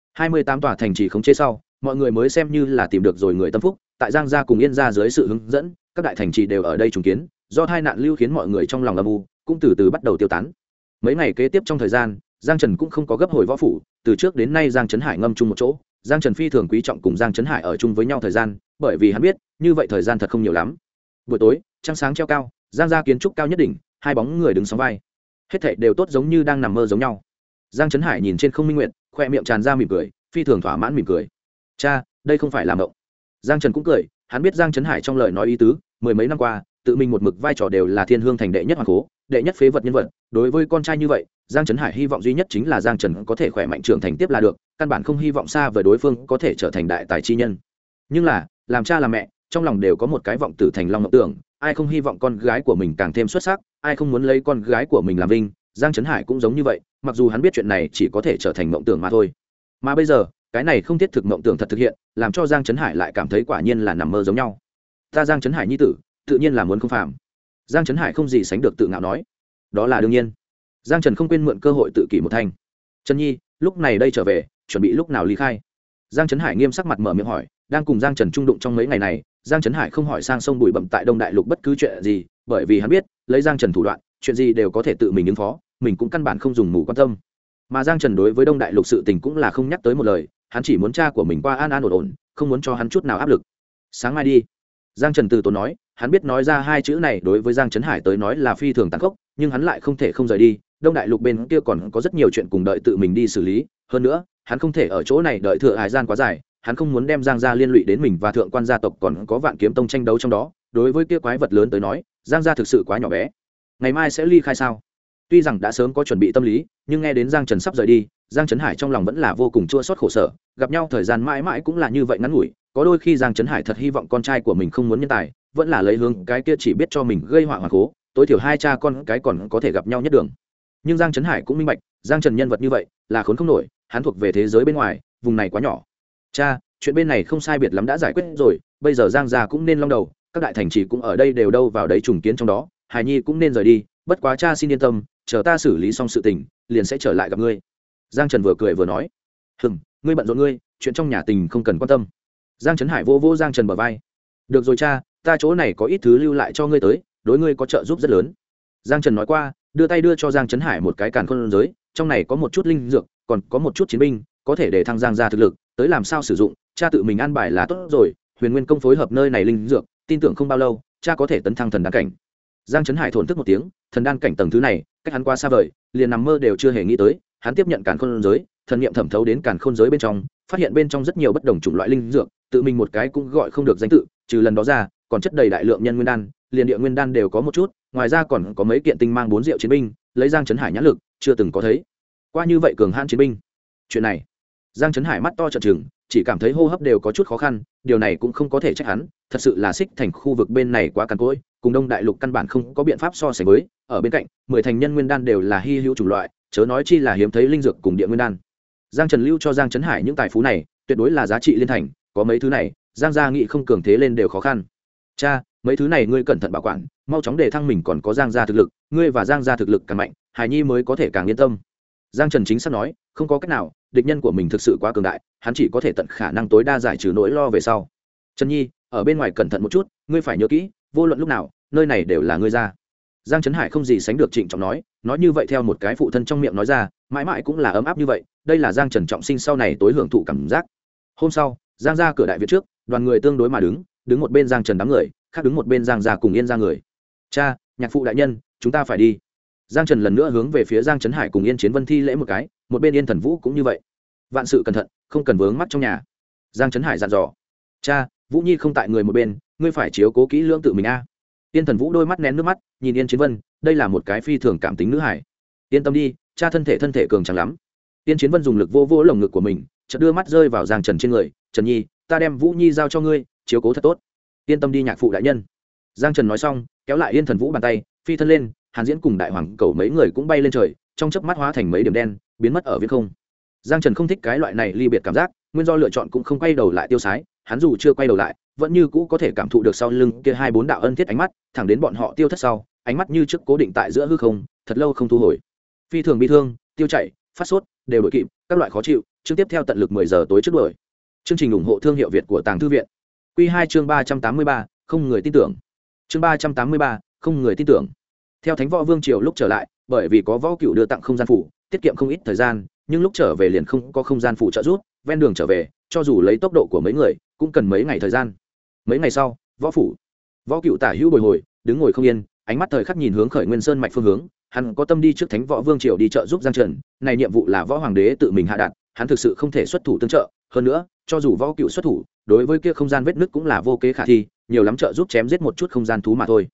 28 tòa thành trì khống chế sau, mọi người mới xem như là tìm được rồi người tâm phúc, tại Giang gia cùng Yên gia dưới sự hướng dẫn, các đại thành trì đều ở đây trùng kiến, do tai nạn lưu khiến mọi người trong lòng âm u, cũng từ từ bắt đầu tiêu tán. Mấy ngày kế tiếp trong thời gian, Giang Trần cũng không có gấp hồi võ phủ, từ trước đến nay Giang Trấn Hải ngâm chung một chỗ, Giang Trần phi thường quý trọng cùng Giang Trấn Hải ở chung với nhau thời gian, bởi vì hắn biết, như vậy thời gian thật không nhiều lắm. Buổi tối, trăng sáng treo cao, Giang gia kiến trúc cao nhất đỉnh, hai bóng người đứng sóng vai. Hết thảy đều tốt giống như đang nằm mơ giống nhau. Giang Trấn Hải nhìn trên không minh nguyệt, khoe miệng tràn ra mỉm cười, phi thường thỏa mãn mỉm cười. Cha, đây không phải làm động. Giang Trần cũng cười, hắn biết Giang Trấn Hải trong lời nói ý tứ, mười mấy năm qua, tự mình một mực vai trò đều là thiên hương thành đệ nhất hoàng cố đệ nhất phế vật nhân vật, đối với con trai như vậy giang trấn hải hy vọng duy nhất chính là giang trần có thể khỏe mạnh trưởng thành tiếp là được, căn bản không hy vọng xa với đối phương có thể trở thành đại tài chi nhân. Nhưng là làm cha làm mẹ trong lòng đều có một cái vọng tử thành long mộng tưởng, ai không hy vọng con gái của mình càng thêm xuất sắc, ai không muốn lấy con gái của mình làm vinh. Giang trấn hải cũng giống như vậy, mặc dù hắn biết chuyện này chỉ có thể trở thành mộng tưởng mà thôi, mà bây giờ cái này không thiết thực mộng tưởng thật thực hiện, làm cho Giang trấn hải lại cảm thấy quả nhiên là nằm mơ giống nhau. Ta Giang trấn hải nhi tử tự nhiên là muốn không phạm. Giang trấn hải không gì sánh được tự ngạo nói. Đó là đương nhiên. Giang trần không quên mượn cơ hội tự kỷ một thanh. Trần nhi lúc này đây trở về chuẩn bị lúc nào ly khai? Giang trấn hải nghiêm sắc mặt mở miệng hỏi. Đang cùng Giang trần trung đụng trong mấy ngày này, Giang trấn hải không hỏi sang sông bụi bặm tại Đông Đại Lục bất cứ chuyện gì, bởi vì hắn biết lấy Giang trần thủ đoạn chuyện gì đều có thể tự mình ứng phó, mình cũng căn bản không dùng mù quan tâm. Mà Giang trần đối với Đông Đại Lục sự tình cũng là không nhắc tới một lời, hắn chỉ muốn cha của mình qua an an ổn ổn, không muốn cho hắn chút nào áp lực. Sáng mai đi. Giang trần từ tốn nói, hắn biết nói ra hai chữ này đối với Giang trấn hải tới nói là phi thường tàn khốc, nhưng hắn lại không thể không rời đi. Đông Đại Lục bên kia còn có rất nhiều chuyện cùng đợi tự mình đi xử lý, hơn nữa hắn không thể ở chỗ này đợi thừa hải gian quá dài, hắn không muốn đem Giang gia liên lụy đến mình và thượng quan gia tộc còn có Vạn Kiếm Tông tranh đấu trong đó. Đối với kia quái vật lớn tới nói, Giang gia thực sự quá nhỏ bé. Ngày mai sẽ ly khai sao? Tuy rằng đã sớm có chuẩn bị tâm lý, nhưng nghe đến Giang trần sắp rời đi, Giang trấn hải trong lòng vẫn là vô cùng chua xót khổ sở. Gặp nhau thời gian mãi mãi cũng là như vậy ngắn ngủi, có đôi khi Giang trấn hải thật hy vọng con trai của mình không muốn nhân tài, vẫn là lấy hướng cái kia chỉ biết cho mình gây họa hoàng cố, tối thiểu hai cha con cái còn có thể gặp nhau nhất đường. Nhưng Giang trấn hải cũng minh bạch, Giang trần nhân vật như vậy là khốn không nổi, hắn thuộc về thế giới bên ngoài, vùng này quá nhỏ. Cha, chuyện bên này không sai biệt lắm đã giải quyết rồi, bây giờ Giang gia cũng nên long đầu, các đại thành trì cũng ở đây đều đâu vào đấy trùng kiến trong đó, Hải nhi cũng nên rời đi, bất quá cha xin yên tâm, chờ ta xử lý xong sự tình liền sẽ trở lại gặp ngươi. Giang trần vừa cười vừa nói. Ngươi bận rộn ngươi, chuyện trong nhà tình không cần quan tâm. Giang trấn hải vô vô Giang trần bờ vai. Được rồi cha, ta chỗ này có ít thứ lưu lại cho ngươi tới, đối ngươi có trợ giúp rất lớn. Giang trần nói qua, đưa tay đưa cho Giang trấn hải một cái càn khôn giới, trong này có một chút linh dược, còn có một chút chiến binh, có thể để thăng Giang gia thực lực, tới làm sao sử dụng cha tự mình an bài là tốt rồi. Huyền Nguyên công phối hợp nơi này linh dược, tin tưởng không bao lâu cha có thể tấn thăng thần đan cảnh. Giang trấn hải thổn thức một tiếng, thần đan cảnh tầng thứ này cách hắn qua xa vời, liền nằm mơ đều chưa hề nghĩ tới. Hắn tiếp nhận càn khôn giới, thần niệm thẩm thấu đến càn khôn giới bên trong, phát hiện bên trong rất nhiều bất đồng chủng loại linh dược, tự mình một cái cũng gọi không được danh tự, trừ lần đó ra còn chất đầy đại lượng nhân nguyên đan, liền địa nguyên đan đều có một chút, ngoài ra còn có mấy kiện tinh mang 4 diệu chiến binh, lấy Giang trấn hải nhãn lực chưa từng có thấy qua như vậy cường hãn chiến binh. Chuyện này Giang trấn hải mắt to trợn trừng, chỉ cảm thấy hô hấp đều có chút khó khăn. Điều này cũng không có thể trách hắn, thật sự là Xích Thành khu vực bên này quá cằn cỗi, cùng Đông Đại Lục căn bản không có biện pháp so sánh với. Ở bên cạnh 10 thành nhân nguyên đan đều là hy hữu chủng loại, chớ nói chi là hiếm thấy linh dược cùng địa nguyên đan. Giang trần lưu cho Giang trấn hải những tài phú này tuyệt đối là giá trị liên thành, có mấy thứ này Giang gia nghị không cường thế lên đều khó khăn. Cha, mấy thứ này ngươi cẩn thận bảo quản, mau chóng để thăng mình còn có Giang gia thực lực, ngươi và Giang gia thực lực càng mạnh, hải nhi mới có thể càng yên tâm. Giang trần chính xác nói, không có cách nào, địch nhân của mình thực sự quá cường đại, hắn chỉ có thể tận khả năng tối đa giải trừ nỗi lo về sau. Trần nhi, ở bên ngoài cẩn thận một chút, ngươi phải nhớ kỹ, vô luận lúc nào nơi này đều là ngươi ra. Giang trấn hải không gì sánh được trịnh trọng nói như vậy theo một cái phụ thân trong miệng nói ra, mãi mãi cũng là ấm áp như vậy. Đây là Giang trần trọng sinh sau này tối hưởng thụ cảm giác. Hôm sau Giang ra cửa đại viện trước, đoàn người tương đối mà đứng một bên Giang trần đám người, khác đứng một bên Giang gia cùng Yên gia người. Cha, nhạc phụ đại nhân, chúng ta phải đi. Giang trần lần nữa hướng về phía Giang trấn hải cùng Yên Chiến Vân thi lễ một cái, một bên Yên Thần Vũ cũng như vậy. Vạn sự cẩn thận, không cần vướng mắt trong nhà. Giang trấn hải dặn dò. Cha, Vũ nhi không tại người một bên, ngươi phải chiếu cố kỹ lưỡng tự mình a. Yên Thần Vũ đôi mắt nén nước mắt, nhìn Yên Chiến Vân, đây là một cái phi thường cảm tính nữ hải. Yên tâm đi, cha thân thể cường tráng lắm. Yên Chiến Vân dùng lực vô vô lồng ngực của mình, chợt đưa mắt rơi vào Giang trần trên người. Trần nhi, ta đem Vũ nhi giao cho ngươi, chiếu cố thật tốt. Yên tâm đi nhạc phụ đại nhân. Giang trần nói xong, kéo lại Yên Thần Vũ bàn tay, phi thân lên. Hàn Diễn cùng Đại Hoàng Cầu mấy người cũng bay lên trời, trong chớp mắt hóa thành mấy điểm đen, biến mất ở viễn không. Giang trần không thích cái loại này ly biệt cảm giác, nguyên do lựa chọn cũng không quay đầu lại tiêu sái. Hắn dù chưa quay đầu lại, vẫn như cũ có thể cảm thụ được sau lưng kia 2-4 đạo ân thiết ánh mắt, thẳng đến bọn họ tiêu thất sau, ánh mắt như trước cố định tại giữa hư không, thật lâu không thu hồi. Phi thường bi thương, tiêu chảy, phát sốt, đều đổi kịp, các loại khó chịu, chương tiếp theo tận lực 10 giờ tối trước đuổi. Chương trình ủng hộ thương hiệu Việt của Tàng Thư viện. Quy 2 chương 383, không người tin tưởng. Chương 383, không người tin tưởng. Theo Thánh Võ Vương triều lúc trở lại, bởi vì có Võ Cựu đưa tặng không gian phủ, tiết kiệm không ít thời gian, nhưng lúc trở về liền không có không gian phủ trợ giúp, ven đường trở về, cho dù lấy tốc độ của mấy người, cũng cần mấy ngày thời gian. Mấy ngày sau, Võ phủ, Võ Cựu tả hữu bồi hồi, đứng ngồi không yên, ánh mắt thời khắc nhìn hướng Khởi Nguyên Sơn mạch phương hướng, hắn có tâm đi trước Thánh Võ Vương triều đi trợ giúp Giang Trần, này nhiệm vụ là Võ Hoàng đế tự mình hạ đạt, hắn thực sự không thể xuất thủ tương trợ, hơn nữa, cho dù Võ Cựu xuất thủ, đối với kia không gian vết nứt cũng là vô kế khả thi, nhiều lắm trợ giúp chém giết một chút không gian thú mà thôi.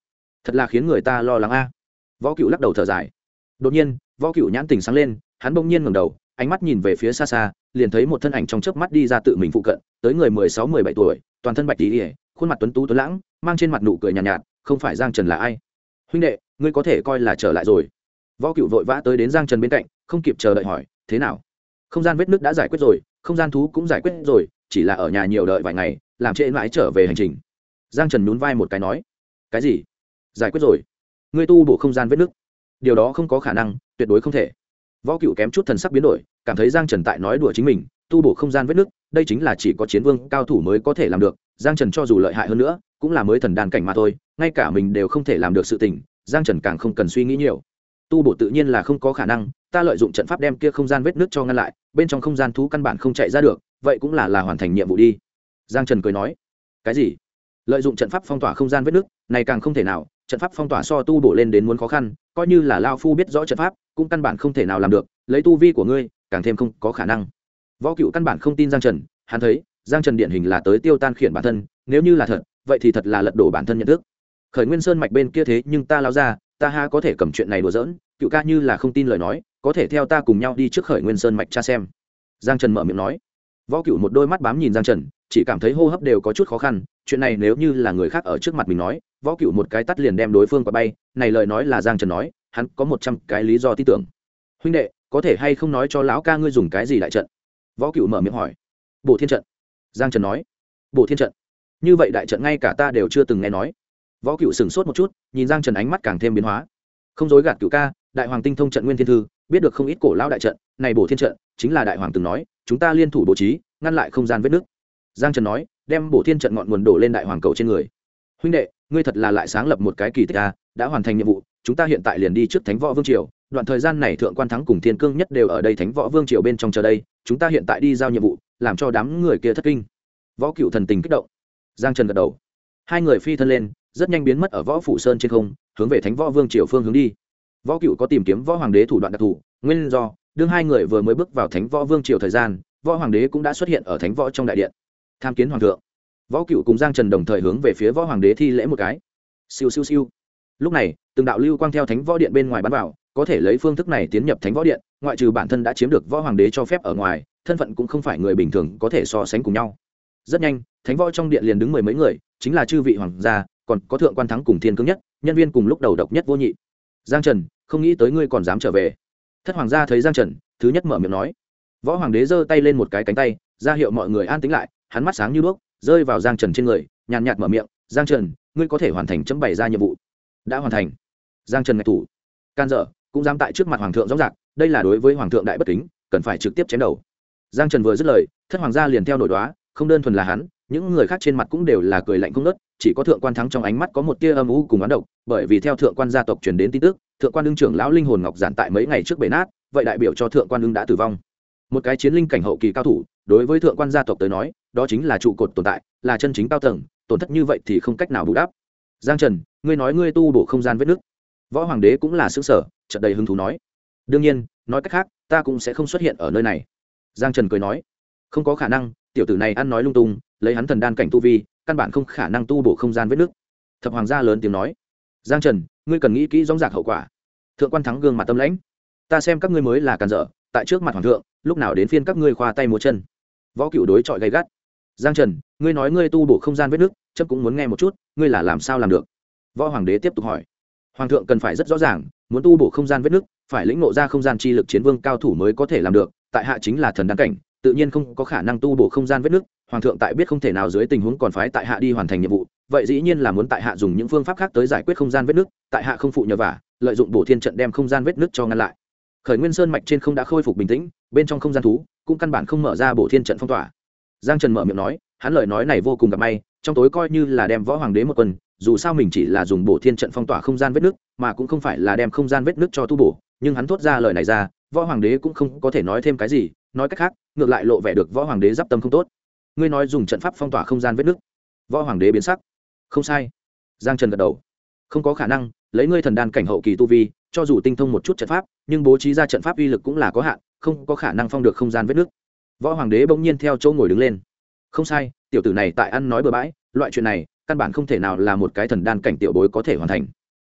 thật là khiến người ta lo lắng a. Võ Cựu lắc đầu thở dài. Đột nhiên Võ Cựu nhãn tình sáng lên, hắn bỗng nhiên ngẩng đầu, ánh mắt nhìn về phía xa xa, liền thấy một thân ảnh trong chớp mắt đi ra tự mình phụ cận, tới người 16-17 tuổi, toàn thân bạch tí, khuôn mặt tuấn tú tuấn lãng, mang trên mặt nụ cười nhàn nhạt, không phải Giang Trần là ai? Huynh đệ, ngươi có thể coi là trở lại rồi. Võ Cựu vội vã tới đến Giang Trần bên cạnh, không kịp chờ đợi hỏi, thế nào? Không gian vết nứt đã giải quyết rồi, không gian thú cũng giải quyết rồi, chỉ là ở nhà nhiều đợi vài ngày, làm trễ mãi trở về hành trình. Giang Trần nhún vai một cái nói, cái gì? Giải quyết rồi? Ngươi tu bổ không gian vết nứt? Điều đó không có khả năng, tuyệt đối không thể. Võ Cựu kém chút thần sắc biến đổi, cảm thấy Giang Trần tại nói đùa chính mình, tu bổ không gian vết nứt, đây chính là chỉ có chiến vương cao thủ mới có thể làm được. Giang Trần cho dù lợi hại hơn nữa, cũng là mới thần đan cảnh mà thôi, ngay cả mình đều không thể làm được sự tình, Giang Trần càng không cần suy nghĩ nhiều. Tu bổ tự nhiên là không có khả năng, ta lợi dụng trận pháp đem kia không gian vết nứt cho ngăn lại, bên trong không gian thú căn bản không chạy ra được, vậy cũng là hoàn thành nhiệm vụ đi. Giang Trần cười nói, cái gì? Lợi dụng trận pháp phong tỏa không gian vết nứt, này càng không thể nào, trận pháp phong tỏa so tu bổ lên đến muốn khó khăn, coi như là lao phu biết rõ trận pháp, cũng căn bản không thể nào làm được, lấy tu vi của ngươi, càng thêm không có khả năng. Võ Cựu căn bản không tin Giang Trần, hắn thấy Giang Trần điển hình là tới tiêu tan khiển bản thân, nếu như là thật, vậy thì thật là lật đổ bản thân nhận thức. Khởi Nguyên Sơn mạch bên kia thế nhưng ta lao ra, ta ha có thể cầm chuyện này đùa giỡn, Cựu ca như là không tin lời nói, có thể theo ta cùng nhau đi trước Khởi Nguyên Sơn mạch tra xem. Giang Trần mở miệng nói. Võ Cựu một đôi mắt bám nhìn Giang Trần, chỉ cảm thấy hô hấp đều có chút khó khăn, chuyện này nếu như là người khác ở trước mặt mình nói, Võ Cựu một cái tắt liền đem đối phương quả bay, này lời nói là Giang Trần nói, hắn có 100 cái lý do tin tưởng. Huynh đệ, có thể hay không nói cho lão ca ngươi dùng cái gì đại trận? Võ Cựu mở miệng hỏi. Bổ Thiên trận. Giang Trần nói. Bổ Thiên trận? Như vậy đại trận ngay cả ta đều chưa từng nghe nói. Võ Cựu sửng sốt một chút, nhìn Giang Trần ánh mắt càng thêm biến hóa. Không dối gạt Cựu ca, đại hoàng tinh thông trận Nguyên Thiên Thư, biết được không ít cổ lão đại trận, này Bổ Thiên trận chính là đại hoàng từng nói, chúng ta liên thủ bố trí, ngăn lại không gian vết nứt. Giang Trần nói, đem Bổ Thiên trận ngọn nguồn đổ lên đại hoàng cầu trên người. Huynh đệ, ngươi thật là lại sáng lập một cái kỳ tích a, đã hoàn thành nhiệm vụ, chúng ta hiện tại liền đi trước Thánh Võ Vương triều, đoạn thời gian này Thượng Quan Thắng cùng Thiên Cương Nhất đều ở đây Thánh Võ Vương triều bên trong chờ đây, chúng ta hiện tại đi giao nhiệm vụ, làm cho đám người kia thất kinh. Võ Cựu thần tình kích động. Giang Trần gật đầu. Hai người phi thân lên, rất nhanh biến mất ở Võ Phủ Sơn trên không, hướng về Thánh Võ Vương triều phương hướng đi. Võ Cựu có tìm kiếm Võ Hoàng đế thủ đoạn đặc thù, nguyên do, đương hai người vừa mới bước vào Thánh Võ Vương triều thời gian, Võ Hoàng đế cũng đã xuất hiện ở Thánh Võ trong đại điện, tham kiến hoàng thượng. Võ Cựu cùng Giang Trần đồng thời hướng về phía Võ Hoàng đế thi lễ một cái. Siêu siêu siêu. Lúc này, từng đạo lưu quang theo Thánh Võ điện bên ngoài bắn vào, có thể lấy phương thức này tiến nhập Thánh Võ điện, ngoại trừ bản thân đã chiếm được Võ Hoàng đế cho phép ở ngoài, thân phận cũng không phải người bình thường có thể so sánh cùng nhau. Rất nhanh, Thánh Võ trong điện liền đứng mười mấy người, chính là chư vị hoàng gia, còn có Thượng Quan Thắng cùng Thiên Cương Nhất, nhân viên cùng lúc đầu độc nhất vô nhị. Giang Trần, không nghĩ tới ngươi còn dám trở về. Thất hoàng gia thấy Giang Trần, thứ nhất mở miệng nói. Võ Hoàng đế giơ tay lên một cái cánh tay, ra hiệu mọi người an tĩnh lại, hắn mắt sáng như đuốc, rơi vào Giang Trần trên người, nhàn nhạt mở miệng, "Giang Trần, ngươi có thể hoàn thành chấm bày ra nhiệm vụ." "Đã hoàn thành." Giang Trần ngạch thủ. Can dở, cũng dám tại trước mặt hoàng thượng rõ ràng, đây là đối với hoàng thượng đại bất kính, cần phải trực tiếp chém đầu. Giang Trần vừa dứt lời, thất hoàng gia liền theo nổi đoá, không đơn thuần là hắn, những người khác trên mặt cũng đều là cười lạnh không ngớt, chỉ có Thượng Quan Thắng trong ánh mắt có một tia âm u cùng oán độc, bởi vì theo Thượng Quan gia tộc truyền đến tin tức, Thượng Quan Ưng trưởng lão linh hồn ngọc giản tại mấy ngày trước bể nát, vậy đại biểu cho Thượng Quan Ưng đã tử vong. Một cái chiến linh cảnh hậu kỳ cao thủ, đối với Thượng Quan gia tộc tới nói, đó chính là trụ cột tồn tại, là chân chính cao tầng, tổn thất như vậy thì không cách nào bù đắp. Giang Trần, ngươi nói ngươi tu bổ không gian vết nứt. Võ Hoàng đế cũng là sững sờ, chợt đầy hứng thú nói. Đương nhiên, nói cách khác, ta cũng sẽ không xuất hiện ở nơi này. Giang Trần cười nói. Không có khả năng, tiểu tử này ăn nói lung tung, lấy hắn thần đan cảnh tu vi, căn bản không khả năng tu bổ không gian vết nứt. Thập hoàng gia lớn tiếng nói. Giang Trần, ngươi cần nghĩ kỹ rõ ràng hậu quả. Thượng Quan Thắng gương mặt tâm lãnh. Ta xem các ngươi mới là càn dở, tại trước mặt hoàng thượng, lúc nào đến phiên các ngươi khoa tay múa chân. Võ Cựu đối chọi gay gắt. Giang Trần, ngươi nói ngươi tu bổ không gian vết nứt, chấm cũng muốn nghe một chút, ngươi là làm sao làm được? Võ Hoàng đế tiếp tục hỏi. Hoàng thượng cần phải rất rõ ràng, muốn tu bổ không gian vết nứt, phải lĩnh ngộ ra không gian chi lực chiến vương cao thủ mới có thể làm được, tại hạ chính là thần đan cảnh, tự nhiên không có khả năng tu bổ không gian vết nứt. Hoàng thượng tại biết không thể nào dưới tình huống còn phái tại hạ đi hoàn thành nhiệm vụ, vậy dĩ nhiên là muốn tại hạ dùng những phương pháp khác tới giải quyết không gian vết nứt, tại hạ không phụ nhờ vả, lợi dụng bổ thiên trận đem không gian vết nứt cho ngăn lại. Khởi Nguyên Sơn mạch trên không đã khôi phục bình tĩnh, bên trong không gian thú cũng căn bản không mở ra bổ thiên trận phong tỏa. Giang Trần mở miệng nói, hắn lời nói này vô cùng gặp may, trong tối coi như là đem Võ Hoàng đế một quân, dù sao mình chỉ là dùng bổ thiên trận phong tỏa không gian vết nứt, mà cũng không phải là đem không gian vết nứt cho tu bổ, nhưng hắn thốt ra lời này ra, Võ Hoàng đế cũng không có thể nói thêm cái gì, nói cách khác, ngược lại lộ vẻ được Võ Hoàng đế giáp tâm không tốt. Ngươi nói dùng trận pháp phong tỏa không gian vết nứt? Võ Hoàng đế biến sắc. Không sai. Giang Trần gật đầu. Không có khả năng, lấy ngươi thần đan cảnh hậu kỳ tu vi, cho dù tinh thông một chút trận pháp, nhưng bố trí ra trận pháp uy lực cũng là có hạn, không có khả năng phong được không gian vết nứt. Võ Hoàng đế bỗng nhiên theo chỗ ngồi đứng lên. Không sai, tiểu tử này tại ăn nói bừa bãi, loại chuyện này căn bản không thể nào là một cái thần đan cảnh tiểu bối có thể hoàn thành.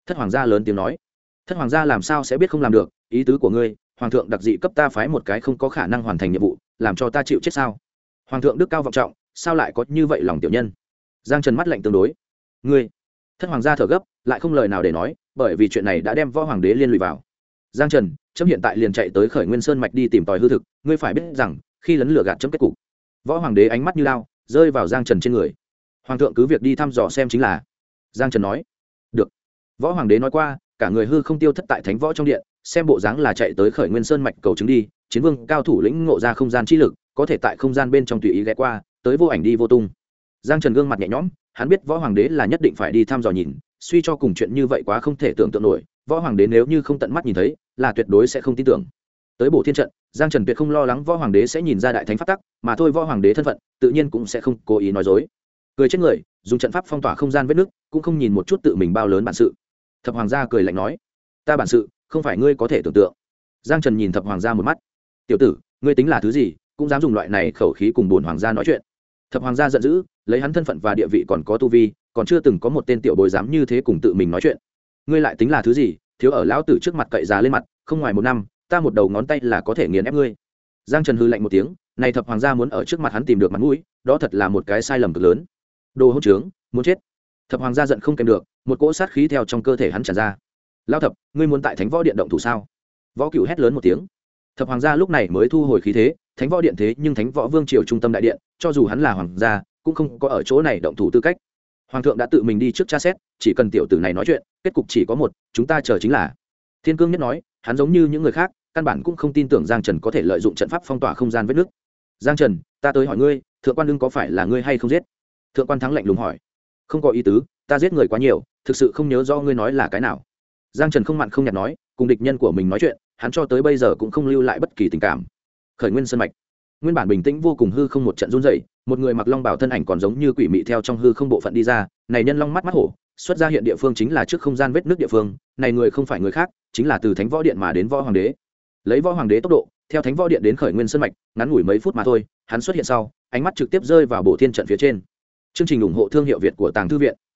Thất hoàng gia lớn tiếng nói. Thất hoàng gia làm sao sẽ biết không làm được, ý tứ của ngươi, hoàng thượng đặc dị cấp ta phái một cái không có khả năng hoàn thành nhiệm vụ, làm cho ta chịu chết sao? Hoàng thượng đức cao vọng trọng, sao lại có như vậy lòng tiểu nhân? Giang Trần mắt lạnh tương đối. Ngươi. Thất hoàng gia thở gấp, lại không lời nào để nói, bởi vì chuyện này đã đem võ hoàng đế liên lụy vào. Giang Trần, chấm hiện tại liền chạy tới Khởi Nguyên Sơn mạch đi tìm tòi hư thực, ngươi phải biết rằng, khi lấn lửa gạt chấm kết cục. Võ hoàng đế ánh mắt như lao, rơi vào Giang Trần trên người. Hoàng thượng cứ việc đi thăm dò xem chính là. Giang Trần nói. Được. Võ hoàng đế nói qua, cả người hư không tiêu thất tại thánh võ trong điện, xem bộ dáng là chạy tới Khởi Nguyên Sơn mạch cầu chứng đi, chiến vương cao thủ lĩnh ngộ ra không gian chi lực, có thể tại không gian bên trong tùy ý ghé qua, tới vô ảnh đi vô tung. Giang Trần gương mặt nhẹ nhõm, hắn biết võ hoàng đế là nhất định phải đi thăm dò nhìn, suy cho cùng chuyện như vậy quá không thể tưởng tượng nổi, võ hoàng đế nếu như không tận mắt nhìn thấy, là tuyệt đối sẽ không tin tưởng. Tới Bổ Thiên trận, Giang Trần tuyệt không lo lắng võ hoàng đế sẽ nhìn ra đại thánh pháp tắc, mà thôi võ hoàng đế thân phận, tự nhiên cũng sẽ không cố ý nói dối. Cười chết người, dùng trận pháp phong tỏa không gian vết nứt, cũng không nhìn một chút tự mình bao lớn bản sự. Thập hoàng gia cười lạnh nói, ta bản sự, không phải ngươi có thể tưởng tượng. Giang Trần nhìn Thập hoàng gia một mắt, tiểu tử, ngươi tính là thứ gì, cũng dám dùng loại này khẩu khí cùng bổn hoàng gia nói chuyện. Thập hoàng gia giận dữ, lấy hắn thân phận và địa vị còn có tu vi, còn chưa từng có một tên tiểu bối dám như thế cùng tự mình nói chuyện. Ngươi lại tính là thứ gì, thiếu ở lão tử trước mặt cậy già lên mặt, không ngoài 1 năm, ta một đầu ngón tay là có thể nghiền ép ngươi. Giang Trần hừ lạnh một tiếng, này Thập hoàng gia muốn ở trước mặt hắn tìm được mặt mũi, đó thật là một cái sai lầm cực lớn. Đồ hỗn trướng, muốn chết. Thập hoàng gia giận không kèm được, một cỗ sát khí theo trong cơ thể hắn tràn ra. Lão thập, ngươi muốn tại thánh võ điện động thủ sao? Võ Cửu hét lớn một tiếng. Thập hoàng gia lúc này mới thu hồi khí thế, thánh võ điện thế nhưng thánh võ vương triều trung tâm đại điện, cho dù hắn là hoàng gia, cũng không có ở chỗ này động thủ tư cách. Hoàng thượng đã tự mình đi trước tra xét, chỉ cần tiểu tử này nói chuyện, kết cục chỉ có một, chúng ta chờ chính là. Thiên Cương Nhất nói, hắn giống như những người khác, căn bản cũng không tin tưởng Giang Trần có thể lợi dụng trận pháp phong tỏa không gian vết nứt. Giang Trần, ta tới hỏi ngươi, thượng quan đương có phải là ngươi hay không giết? Thượng quan Thắng lạnh lùng hỏi. Không có ý tứ, ta giết người quá nhiều, thực sự không nhớ rõ ngươi nói là cái nào. Giang Trần không mặn không nhạt nói, cùng địch nhân của mình nói chuyện, hắn cho tới bây giờ cũng không lưu lại bất kỳ tình cảm. Khởi Nguyên Sơn mạch, nguyên bản bình tĩnh vô cùng hư không một trận run rẩy, một người mặc long bào thân ảnh còn giống như quỷ mị theo trong hư không bộ phận đi ra, này nhân long mắt mắt hổ, xuất ra hiện địa phương chính là trước không gian vết nước địa phương, này người không phải người khác, chính là từ Thánh Võ Điện mà đến Võ Hoàng đế. Lấy Võ Hoàng đế tốc độ, theo Thánh Võ Điện đến Khởi Nguyên Sơn mạch, ngắn ngủi mấy phút mà thôi, hắn xuất hiện sau, ánh mắt trực tiếp rơi vào Bộ Thiên trận phía trên. Chương trình ủng hộ thương hiệu Việt của Tàng Thư viện.